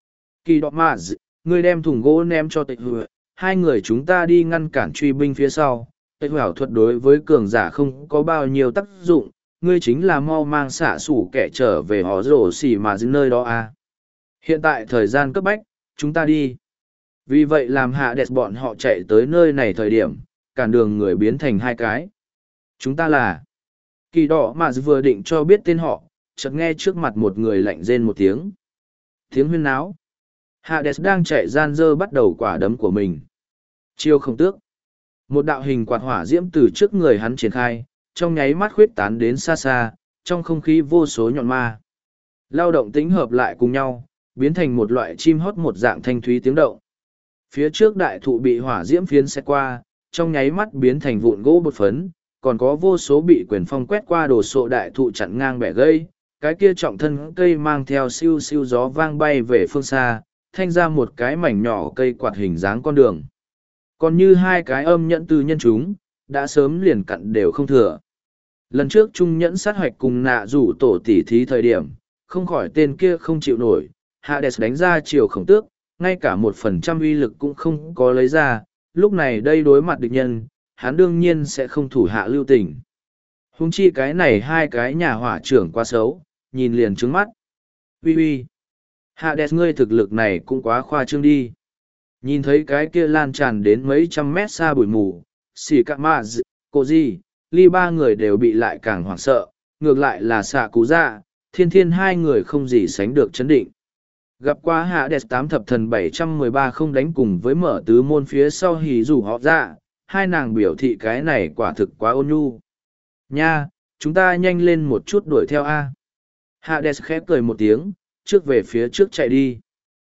Kỳ đọ mà, ngươi đem thùng gỗ ném cho tịch hựa, hai người chúng ta đi ngăn cản truy binh phía sau. Tịch hảo thuật đối với cường giả không có bao nhiêu tác dụng, ngươi chính là mau mang xạ sủ kẻ trở về họ rổ xỉ mà dưới nơi đó à. Hiện tại thời gian cấp bách, chúng ta đi. Vì vậy làm hạ đẹp bọn họ chạy tới nơi này thời điểm, cản đường người biến thành 2 cái. Chúng ta là kỳ đỏ mà vừa định cho biết tên họ, chợt nghe trước mặt một người lạnh rên một tiếng. Tiếng huyên náo. Hades đang chạy gian dơ bắt đầu quả đấm của mình. Chiêu không tước. Một đạo hình quạt hỏa diễm từ trước người hắn triển khai, trong nháy mắt khuyết tán đến xa xa, trong không khí vô số nhọn ma. Lao động tính hợp lại cùng nhau, biến thành một loại chim hót một dạng thanh thúy tiếng động. Phía trước đại thụ bị hỏa diễm phiến xét qua, trong nháy mắt biến thành vụn gỗ bột phấn, còn có vô số bị quyền phong quét qua đồ sộ đại thụ chặn ngang bẻ gây, cái kia trọng thân cây mang theo siêu siêu gió vang bay về phương xa, thanh ra một cái mảnh nhỏ cây quạt hình dáng con đường. Còn như hai cái âm nhẫn từ nhân chúng, đã sớm liền cặn đều không thừa. Lần trước trung nhẫn sát hoạch cùng nạ rủ tổ tỉ thí thời điểm, không khỏi tên kia không chịu nổi, Hades đánh ra chiều khổng tước, ngay cả 1% uy lực cũng không có lấy ra, lúc này đây đối mặt địch nhân, hắn đương nhiên sẽ không thủ hạ lưu tình. Huống chi cái này hai cái nhà hỏa trưởng quá xấu, nhìn liền trứng mắt. Ui ui! Hades ngươi thực lực này cũng quá khoa trương đi. Nhìn thấy cái kia lan tràn đến mấy trăm mét xa bụi mù, xì cạ mạ cô gì, ly ba người đều bị lại càng hoảng sợ, ngược lại là xạ cú dạ, thiên thiên hai người không gì sánh được chấn định. Gặp qua Hades 8 thập thần 713 không đánh cùng với mở tứ môn phía sau hỉ rủ họ dạ, hai nàng biểu thị cái này quả thực quá ôn nhu. Nha, chúng ta nhanh lên một chút đuổi theo A. Hades khép cười một tiếng, trước về phía trước chạy đi.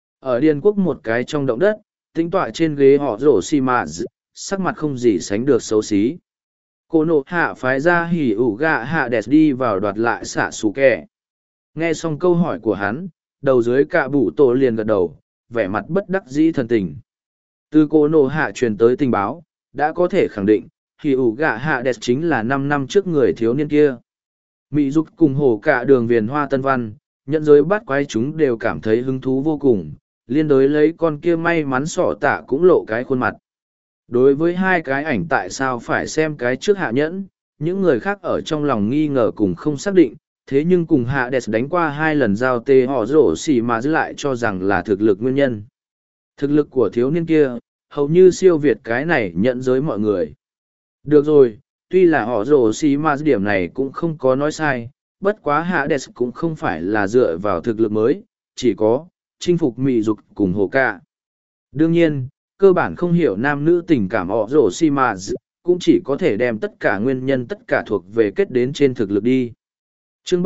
Ở Điền Quốc một cái trong động đất, tính tọa trên ghế họ rổ xì mạ sắc mặt không gì sánh được xấu xí. Cô nộ hạ phái ra hỉ ủ gạ Hades đi vào đoạt lại xạ xù kẻ. Nghe xong câu hỏi của hắn, đầu dưới cạ bụ tổ liền gật đầu, vẻ mặt bất đắc dĩ thần tình. Từ cô nộ hạ truyền tới tình báo, đã có thể khẳng định, hỉ ủ gạ Hades chính là 5 năm trước người thiếu niên kia. Mỹ dục cùng hổ cả đường viền hoa tân văn, nhận giới bắt quái chúng đều cảm thấy hứng thú vô cùng, liên đối lấy con kia may mắn sỏ tạ cũng lộ cái khuôn mặt. Đối với hai cái ảnh tại sao phải xem cái trước hạ nhẫn, những người khác ở trong lòng nghi ngờ cùng không xác định, thế nhưng cùng Hades đánh qua 2 lần giao tê họ rổ xỉ mà giữ lại cho rằng là thực lực nguyên nhân. Thực lực của thiếu niên kia, hầu như siêu việt cái này nhận giới mọi người. Được rồi, tuy là họ rổ xỉ mà điểm này cũng không có nói sai, bất quá Hades cũng không phải là dựa vào thực lực mới, chỉ có chinh phục mị dục cùng hồ ca. Đương nhiên, cơ bản không hiểu nam nữ tình cảm họ rổ xỉ mà cũng chỉ có thể đem tất cả nguyên nhân tất cả thuộc về kết đến trên thực lực đi. Chương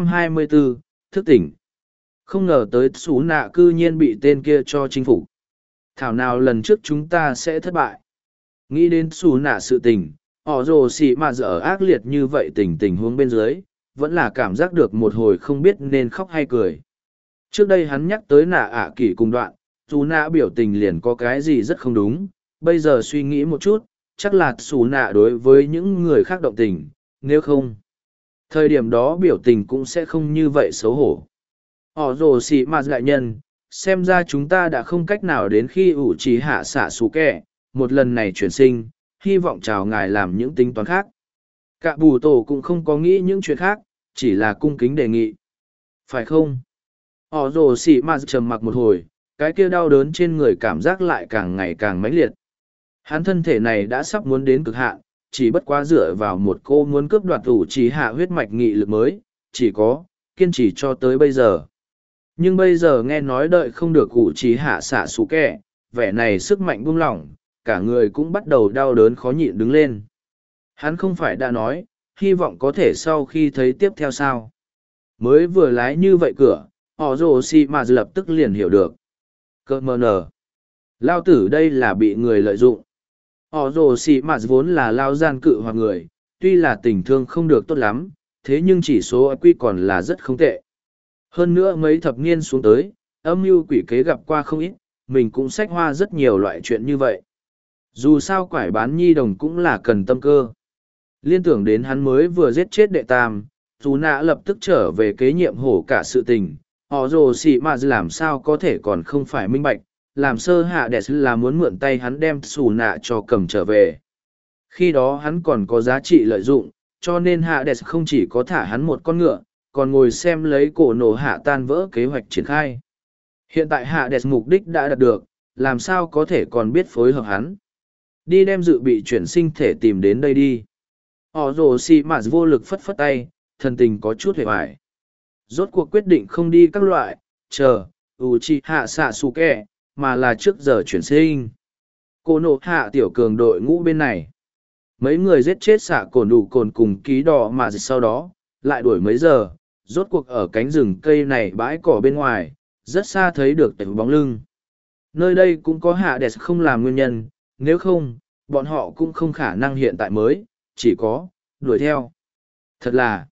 324, thức tỉnh. Không ngờ tới xú nạ cư nhiên bị tên kia cho chinh phục. Thảo nào lần trước chúng ta sẽ thất bại. Nghĩ đến xú nạ sự tình, họ rồ xì mà dở ác liệt như vậy tình huống bên dưới, vẫn là cảm giác được một hồi không biết nên khóc hay cười. Trước đây hắn nhắc tới nạ ạ kỷ cùng đoạn, xú nạ biểu tình liền có cái gì rất không đúng, bây giờ suy nghĩ một chút, chắc là xú nạ đối với những người khác động tình, nếu không. Thời điểm đó biểu tình cũng sẽ không như vậy xấu hổ. Họ rồ xì mà đại nhân, xem ra chúng ta đã không cách nào đến khi ủ trì hạ xạ xù kẹ, một lần này chuyển sinh, hy vọng chào ngài làm những tính toán khác. Cả bù tổ cũng không có nghĩ những chuyện khác, chỉ là cung kính đề nghị. Phải không? Họ rồ xì mà trầm mặc một hồi, cái kia đau đớn trên người cảm giác lại càng ngày càng mãnh liệt. Hắn thân thể này đã sắp muốn đến cực hạn, chỉ bất quá dựa vào một cô muốn cướp đoạt ủ trì hạ huyết mạch nghị lực mới, chỉ có, kiên trì cho tới bây giờ. Nhưng bây giờ nghe nói đợi không được ủ trì hạ xạ xú kẹ, vẻ này sức mạnh buông lỏng, cả người cũng bắt đầu đau đớn khó nhịn đứng lên. Hắn không phải đã nói, hy vọng có thể sau khi thấy tiếp theo sao. Mới vừa lái như vậy cửa, họ rồ xì mà lập tức liền hiểu được. Cơ mờ nở. Lao tử đây là bị người lợi dụng. Họ rồ xì mà vốn là lao gian cự hoặc người, tuy là tình thương không được tốt lắm, thế nhưng chỉ số IQ còn là rất không tệ. Hơn nữa mấy thập niên xuống tới, âm mưu quỷ kế gặp qua không ít, mình cũng xách hoa rất nhiều loại chuyện như vậy. Dù sao quải bán nhi đồng cũng là cần tâm cơ. Liên tưởng đến hắn mới vừa giết chết đệ tam, dù nạ lập tức trở về kế nhiệm hổ cả sự tình, họ rồ xì mà làm sao có thể còn không phải minh bạch, làm sơ hạ đẹp là muốn mượn tay hắn đem xù nạ cho cầm trở về. Khi đó hắn còn có giá trị lợi dụng, cho nên hạ đẹp không chỉ có thả hắn một con ngựa, còn ngồi xem lấy cổ nổ hạ tan vỡ kế hoạch triển khai. Hiện tại hạ đẹp mục đích đã đạt được, làm sao có thể còn biết phối hợp hắn. Đi đem dự bị chuyển sinh thể tìm đến đây đi. Họ rồ xì mà vô lực phất phất tay, thần tình có chút hề hoài. Rốt cuộc quyết định không đi các loại, chờ, hạ xạ su kẹ, mà là trước giờ chuyển sinh. Cô nộ hạ tiểu cường đội ngũ bên này. Mấy người giết chết xạ cồn đủ cồn cùng ký đỏ mà sau đó, lại đuổi mấy giờ, rốt cuộc ở cánh rừng cây này bãi cỏ bên ngoài, rất xa thấy được tệp bóng lưng. Nơi đây cũng có hạ đẹp không làm nguyên nhân, nếu không, bọn họ cũng không khả năng hiện tại mới, chỉ có, đuổi theo. Thật là,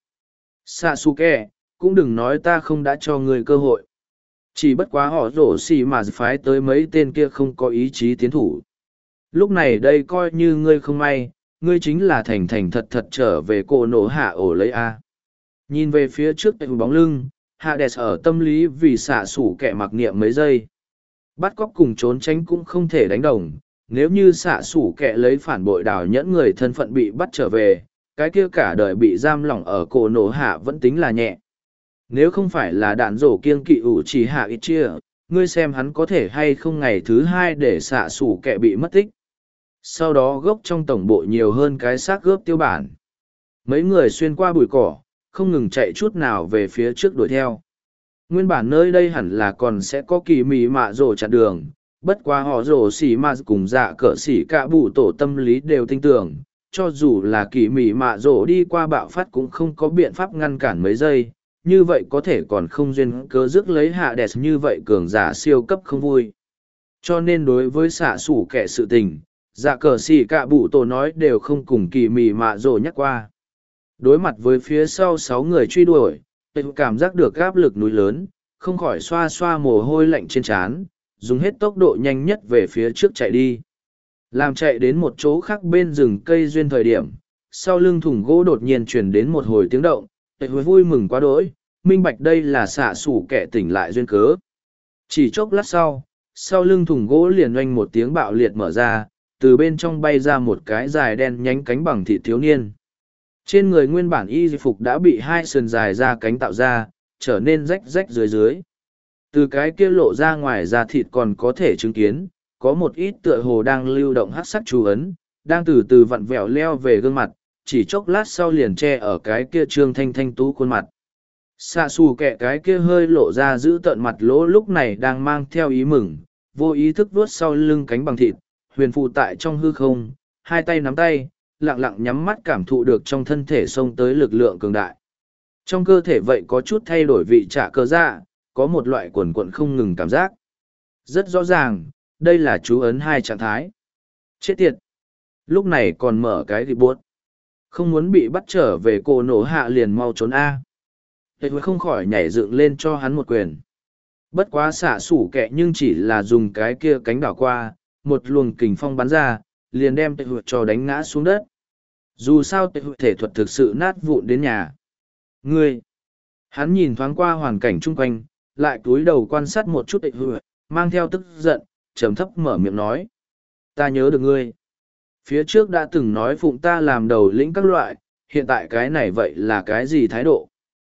Sasuke, cũng đừng nói ta không đã cho ngươi cơ hội. Chỉ bất quá họ rổ xì mà phái tới mấy tên kia không có ý chí tiến thủ. Lúc này đây coi như ngươi không may, ngươi chính là thành thành thật thật trở về cổ nổ hạ ổ lấy A. Nhìn về phía trước tay bóng lưng, hạ đẹp ở tâm lý vì xạ sủ kẻ mặc niệm mấy giây. Bắt cóc cùng trốn tránh cũng không thể đánh đồng, nếu như xạ sủ kẻ lấy phản bội đào nhẫn người thân phận bị bắt trở về, cái kia cả đời bị giam lỏng ở cổ nổ hạ vẫn tính là nhẹ. Nếu không phải là đạn rổ kiêng kỵ ủ chỉ hạ ít chia, ngươi xem hắn có thể hay không ngày thứ hai để xạ sủ kẻ bị mất tích. Sau đó gốc trong tổng bộ nhiều hơn cái xác gớp tiêu bản. Mấy người xuyên qua bụi cỏ, không ngừng chạy chút nào về phía trước đuổi theo. Nguyên bản nơi đây hẳn là còn sẽ có kỳ mì mạ rổ chặn đường, bất quá họ rổ xỉ mà cùng dạ cỡ xỉ cả bụ tổ tâm lý đều tin tưởng, cho dù là kỳ mì mạ rổ đi qua bạo phát cũng không có biện pháp ngăn cản mấy giây, như vậy có thể còn không duyên cớ rước lấy hạ đẹp như vậy cường giả siêu cấp không vui. Cho nên đối với xạ sủ kẻ sự tình, dạ cờ xỉ cả bụ tổ nói đều không cùng kỳ mì mạ rổ nhắc qua. Đối mặt với phía sau 6 người truy đuổi, tôi cảm giác được áp lực núi lớn, không khỏi xoa xoa mồ hôi lạnh trên trán, dùng hết tốc độ nhanh nhất về phía trước chạy đi. Làm chạy đến một chỗ khác bên rừng cây duyên thời điểm, sau lưng thùng gỗ đột nhiên truyền đến một hồi tiếng động, tôi vui mừng quá đỗi, minh bạch đây là xạ sủ kẻ tỉnh lại duyên cớ. Chỉ chốc lát sau lưng thùng gỗ liền oanh một tiếng bạo liệt mở ra, từ bên trong bay ra một cái dài đen nhánh cánh bằng thịt thiếu niên. Trên người nguyên bản y phục đã bị hai sườn dài ra cánh tạo ra, trở nên rách rách dưới dưới. Từ cái kia lộ ra ngoài da thịt còn có thể chứng kiến, có một ít tựa hồ đang lưu động hắc sắc chú ấn, đang từ từ vặn vẹo leo về gương mặt, chỉ chốc lát sau liền che ở cái kia trương thanh thanh tú khuôn mặt. Xạ xù kẹ cái kia hơi lộ ra giữ tợn mặt lỗ lúc này đang mang theo ý mừng, vô ý thức vuốt sau lưng cánh bằng thịt, huyền phụ tại trong hư không, hai tay nắm tay, lặng lặng nhắm mắt cảm thụ được trong thân thể xông tới lực lượng cường đại. Trong cơ thể vậy có chút thay đổi vị trả cơ dạ, có một loại quần quận không ngừng cảm giác. Rất rõ ràng, đây là chú ấn 2 trạng thái. Chết tiệt! Lúc này còn mở cái ghi buốt. Không muốn bị bắt trở về cổ nổ hạ liền mau trốn A. Tệ không khỏi nhảy dựng lên cho hắn một quyền. Bất quá xả sủ kẹ nhưng chỉ là dùng cái kia cánh đảo qua, một luồng kình phong bắn ra, liền đem tệ cho đánh ngã xuống đất. Dù sao thể thuật thực sự nát vụn đến nhà. Ngươi! Hắn nhìn thoáng qua hoàn cảnh chung quanh, lại cúi đầu quan sát một chút mang theo tức giận, trầm thấp mở miệng nói. Ta nhớ được ngươi. Phía trước đã từng nói phụng ta làm đầu lĩnh các loại, hiện tại cái này vậy là cái gì thái độ?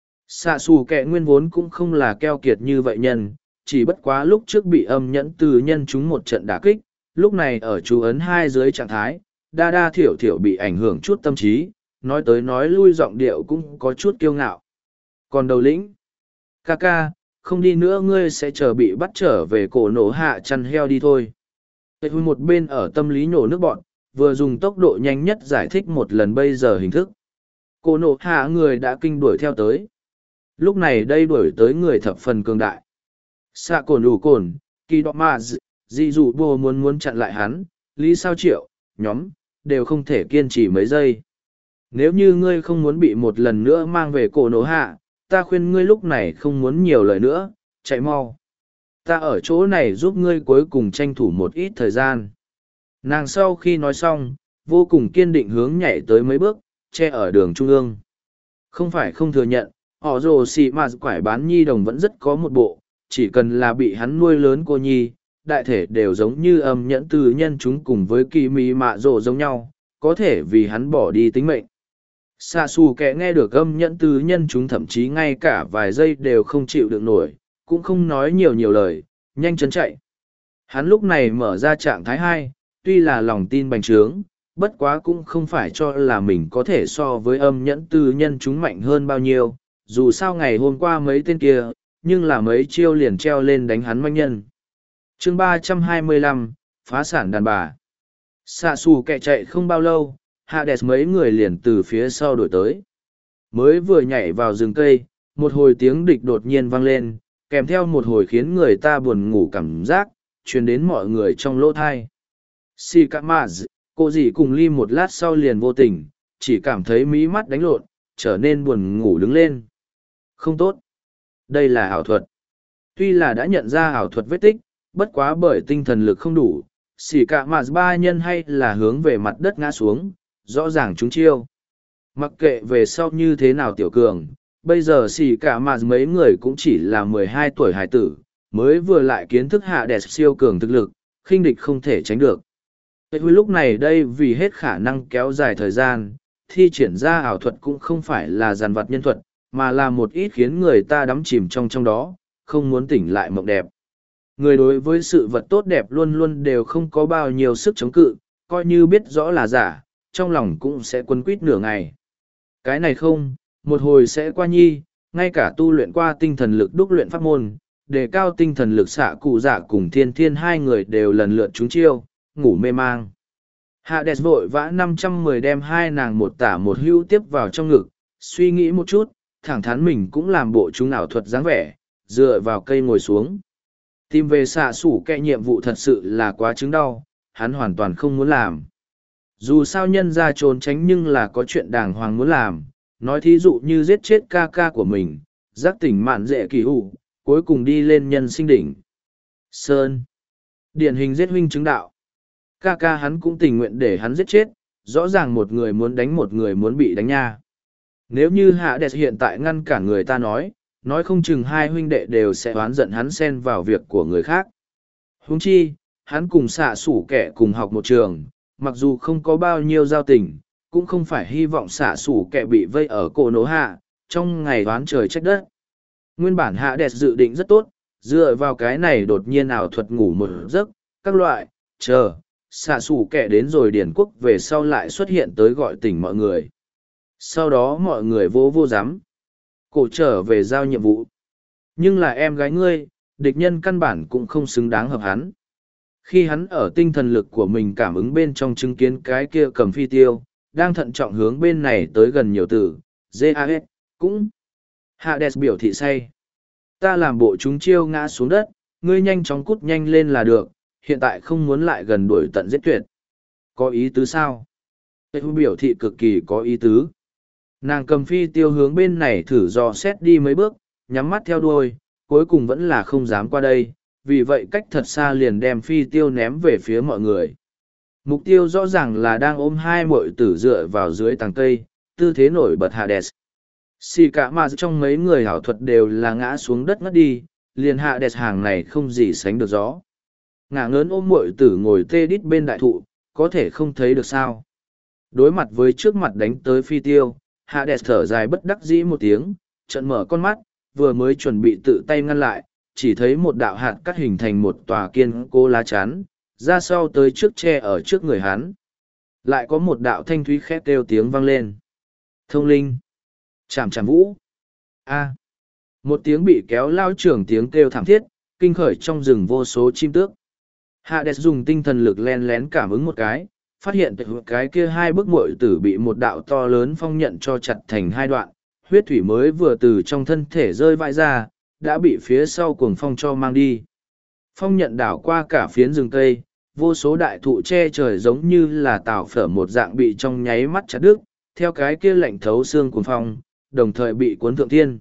Xạ xù kẹ nguyên vốn cũng không là keo kiệt như vậy nhân, chỉ bất quá lúc trước bị âm nhẫn từ nhân chúng một trận đả kích, lúc này ở chú ấn 2 dưới trạng thái, đa thiểu thiểu bị ảnh hưởng chút tâm trí, nói tới nói lui giọng điệu cũng có chút kiêu ngạo. Còn đầu lĩnh, ca ca, không đi nữa ngươi sẽ chờ bị bắt trở về cổ nổ hạ chăn heo đi thôi. Tệ hùi một bên ở tâm lý nhổ nước bọn, vừa dùng tốc độ nhanh nhất giải thích một lần bây giờ hình thức. Cổ nổ hạ người đã kinh đuổi theo tới. Lúc này đây đuổi tới người thập phần cường đại. Xạ cồn đủ cồn, kỳ đọ mà dị dụ bồ muốn chặn lại hắn, lý sao triệu, nhóm, đều không thể kiên trì mấy giây. Nếu như ngươi không muốn bị một lần nữa mang về cổ nổ hạ, ta khuyên ngươi lúc này không muốn nhiều lời nữa, chạy mau. Ta ở chỗ này giúp ngươi cuối cùng tranh thủ một ít thời gian. Nàng sau khi nói xong, vô cùng kiên định hướng nhảy tới mấy bước, che ở đường trung ương. Không phải không thừa nhận, họ rồ xì mà quải bán nhi đồng vẫn rất có một bộ, chỉ cần là bị hắn nuôi lớn cô nhi, đại thể đều giống như âm nhẫn từ nhân chúng cùng với kỳ mì mạ rồ giống nhau, có thể vì hắn bỏ đi tính mệnh. Xạ xù kẻ nghe được âm nhẫn từ nhân chúng thậm chí ngay cả vài giây đều không chịu được nổi, cũng không nói nhiều lời, nhanh chóng chạy. Hắn lúc này mở ra trạng thái 2, tuy là lòng tin bành trướng, bất quá cũng không phải cho là mình có thể so với âm nhẫn từ nhân chúng mạnh hơn bao nhiêu, dù sao ngày hôm qua mấy tên kia, nhưng là mấy chiêu liền treo lên đánh hắn manh nhân. Chương 325, phá sản đàn bà. Xạ xù kẻ chạy không bao lâu, Hades mấy người liền từ phía sau đổi tới. Mới vừa nhảy vào rừng cây, một hồi tiếng địch đột nhiên vang lên, kèm theo một hồi khiến người ta buồn ngủ cảm giác, truyền đến mọi người trong lỗ thai. Si cả mà cô dì cùng ly một lát sau liền vô tình, chỉ cảm thấy mí mắt đánh lộn, trở nên buồn ngủ đứng lên. Không tốt. Đây là ảo thuật. Tuy là đã nhận ra ảo thuật vết tích, bất quá bởi tinh thần lực không đủ, xỉ cả mà ba nhân hay là hướng về mặt đất ngã xuống, rõ ràng chúng chiêu. Mặc kệ về sau như thế nào tiểu cường, bây giờ xỉ cả mà mấy người cũng chỉ là 12 tuổi hải tử, mới vừa lại kiến thức hạ đẹp siêu cường thực lực, khinh địch không thể tránh được. Lúc này đây vì hết khả năng kéo dài thời gian, thi triển ra ảo thuật cũng không phải là dàn vặt nhân thuật, mà là một ít khiến người ta đắm chìm trong đó, không muốn tỉnh lại mộng đẹp. Người đối với sự vật tốt đẹp luôn luôn đều không có bao nhiêu sức chống cự, coi như biết rõ là giả, trong lòng cũng sẽ quấn quýt nửa ngày. Cái này không, một hồi sẽ qua nhi, ngay cả tu luyện qua tinh thần lực đúc luyện pháp môn, đề cao tinh thần lực xạ cụ dạ cùng thiên thiên hai người đều lần lượt trúng chiêu, ngủ mê mang. Hades vội vã 510 đem hai nàng một tả một hữu tiếp vào trong ngực, suy nghĩ một chút, thẳng thắn mình cũng làm bộ chúng ảo thuật dáng vẻ, dựa vào cây ngồi xuống. Tìm về xạ sủ kẹ nhiệm vụ thật sự là quá chứng đau, hắn hoàn toàn không muốn làm. Dù sao nhân ra trốn tránh nhưng là có chuyện đàng hoàng muốn làm, nói thí dụ như giết chết ca ca của mình, giác tỉnh mạn dễ kỳ hủ, cuối cùng đi lên nhân sinh đỉnh. Sơn. Điển hình giết huynh chứng đạo. Ca ca hắn cũng tình nguyện để hắn giết chết, rõ ràng một người muốn đánh một người muốn bị đánh nha. Nếu như Hạ Đẹp hiện tại ngăn cản người ta nói không chừng hai huynh đệ đều sẽ oán giận hắn xen vào việc của người khác. Huống chi, hắn cùng xạ sủ kẻ cùng học một trường, mặc dù không có bao nhiêu giao tình, cũng không phải hy vọng xạ sủ kẻ bị vây ở cổ nổ hạ, trong ngày oán trời trách đất. Nguyên bản Hạ Đẹp dự định rất tốt, dựa vào cái này đột nhiên ảo thuật ngủ một giấc, các loại, xạ sủ kẻ đến rồi điển quốc về sau lại xuất hiện tới gọi tỉnh mọi người. Sau đó mọi người vô dám cổ trở về giao nhiệm vụ. Nhưng là em gái ngươi, địch nhân căn bản cũng không xứng đáng hợp hắn. Khi hắn ở tinh thần lực của mình cảm ứng bên trong chứng kiến cái kia cầm phi tiêu, đang thận trọng hướng bên này tới gần nhiều từ, GAS, cũng. Hades biểu thị say. Ta làm bộ chúng chiêu ngã xuống đất, ngươi nhanh chóng cút nhanh lên là được, hiện tại không muốn lại gần đuổi tận giết tuyệt. Có ý tứ sao? Biểu thị cực kỳ có ý tứ. Nàng cầm phi tiêu hướng bên này thử dò xét đi mấy bước, nhắm mắt theo đuôi, cuối cùng vẫn là không dám qua đây, vì vậy cách thật xa liền đem phi tiêu ném về phía mọi người. Mục tiêu rõ ràng là đang ôm hai muội tử dựa vào dưới tàng cây, tư thế nổi bật Hades. Xì cả mà trong mấy người hảo thuật đều là ngã xuống đất ngất đi, liền Hades hàng này không gì sánh được gió. Ngả ngớn ôm muội tử ngồi tê đít bên đại thụ, có thể không thấy được sao. Đối mặt với trước mặt đánh tới phi tiêu, Hades thở dài bất đắc dĩ một tiếng, trận mở con mắt, vừa mới chuẩn bị tự tay ngăn lại, chỉ thấy một đạo hạt cắt hình thành một tòa kiên cố lá chắn, ra sau tới trước che ở trước người hắn. Lại có một đạo thanh thúy khét kêu tiếng vang lên. Thông linh. Chảm vũ. A. Một tiếng bị kéo lao trưởng tiếng kêu thảm thiết, kinh khởi trong rừng vô số chim tước. Hades dùng tinh thần lực len lén cảm ứng một cái, phát hiện cái kia hai bức muội tử bị một đạo to lớn phong nhận cho chặt thành hai đoạn, huyết thủy mới vừa từ trong thân thể rơi vãi ra, đã bị phía sau cuồng phong cho mang đi. Phong nhận đảo qua cả phiến rừng cây, vô số đại thụ che trời giống như là tảo phở một dạng bị trong nháy mắt chặt đứt, theo cái kia lạnh thấu xương cuồng phong, đồng thời bị cuốn thượng thiên.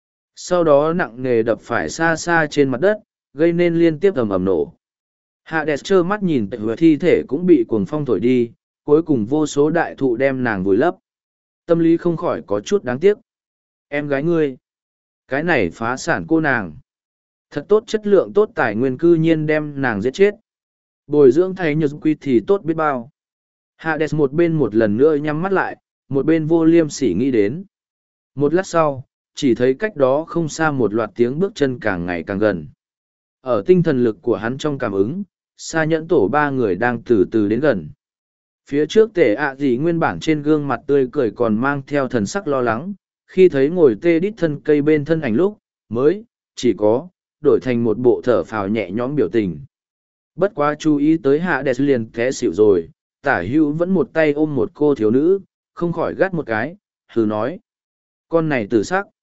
Sau đó nặng nề đập phải xa xa trên mặt đất, gây nên liên tiếp ầm ầm nổ. Hades trơ mắt nhìn thi thể cũng bị cuồng phong thổi đi, cuối cùng vô số đại thụ đem nàng vùi lấp. Tâm lý không khỏi có chút đáng tiếc. Em gái ngươi, cái này phá sản cô nàng. Thật tốt chất lượng tốt tài nguyên cư nhiên đem nàng giết chết. Bồi dưỡng thay nhật quy thì tốt biết bao. Hades một bên một lần nữa nhắm mắt lại, một bên vô liêm sỉ nghĩ đến. Một lát sau, chỉ thấy cách đó không xa một loạt tiếng bước chân càng ngày càng gần. Ở tinh thần lực của hắn trong cảm ứng, Sa Nhẫn Tổ ba người đang từ từ đến gần. Phía trước Tể ạ gì nguyên bản trên gương mặt tươi cười còn mang theo thần sắc lo lắng, khi thấy ngồi tê đít thân cây bên thân ảnh lúc, mới, chỉ có, đổi thành một bộ thở phào nhẹ nhõm biểu tình. Bất quá chú ý tới Hades liền té xỉu rồi, tả hữu vẫn một tay ôm một cô thiếu nữ, không khỏi gắt một cái, hừ nói. Con này tử sắc.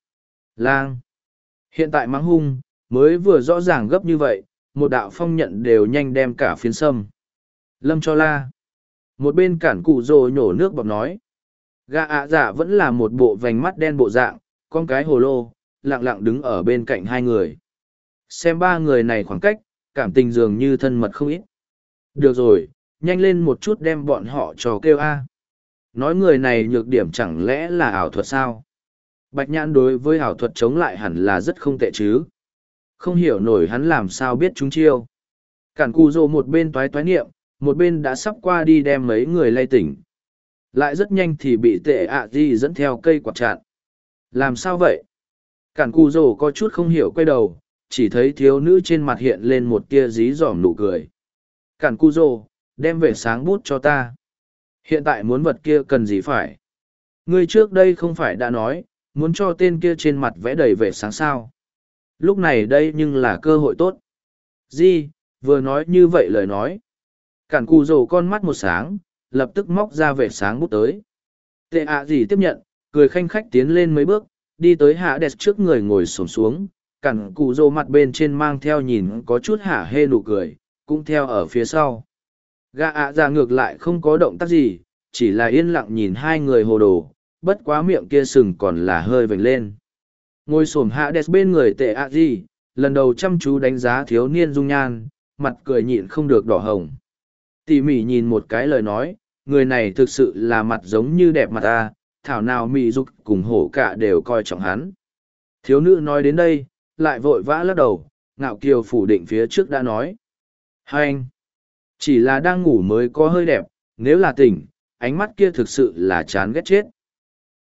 Lang. Hiện tại mắng hung, mới vừa rõ ràng gấp như vậy, một đạo phong nhận đều nhanh đem cả phiến sâm. Lâm cho la. Một bên cản cụ rồ nhổ nước bọt nói. Gã ạ dạ vẫn là một bộ vành mắt đen bộ dạng, con cái hồ lô, lặng lặng đứng ở bên cạnh hai người. Xem ba người này khoảng cách, cảm tình dường như thân mật không ít. Được rồi, nhanh lên một chút đem bọn họ cho kêu a. Nói người này nhược điểm chẳng lẽ là ảo thuật sao? Bạch nhãn đối với ảo thuật chống lại hẳn là rất không tệ chứ. Không hiểu nổi hắn làm sao biết chúng chiêu. Cản cù rồ một bên toái toái niệm, một bên đã sắp qua đi đem mấy người lay tỉnh. Lại rất nhanh thì bị tệ ạ gì dẫn theo cây quạt chặn. Làm sao vậy? Cản cù rồ có chút không hiểu quay đầu, chỉ thấy thiếu nữ trên mặt hiện lên một tia dí dỏm nụ cười. Cản cù rồ, đem về sáng bút cho ta. Hiện tại muốn vật kia cần gì phải? Ngươi trước đây không phải đã nói, muốn cho tên kia trên mặt vẽ đầy vẻ sáng sao. Lúc này đây nhưng là cơ hội tốt. Di, vừa nói như vậy lời nói. Cản cù rồ con mắt một sáng, lập tức móc ra vẻ sáng bút tới. Tệ ạ gì tiếp nhận, cười khanh khách tiến lên mấy bước, đi tới hạ đẹp trước người ngồi xổm xuống. Cản cù rồ mặt bên trên mang theo nhìn có chút hả hê nụ cười, cũng theo ở phía sau. Gã ạ ra ngược lại không có động tác gì, chỉ là yên lặng nhìn hai người hồ đồ, bất quá miệng kia sừng còn là hơi vểnh lên. Ngồi xổm hạ đẹp bên người tệ ạ gì, lần đầu chăm chú đánh giá thiếu niên dung nhan, mặt cười nhịn không được đỏ hồng. Tỉ mỉ nhìn một cái lời nói, người này thực sự là mặt giống như đẹp mặt ta, thảo nào mị dục cùng hổ cả đều coi trọng hắn. Thiếu nữ nói đến đây, lại vội vã lắc đầu, ngạo kiều phủ định phía trước đã nói. Hai anh, chỉ là đang ngủ mới có hơi đẹp, nếu là tỉnh, ánh mắt kia thực sự là chán ghét chết.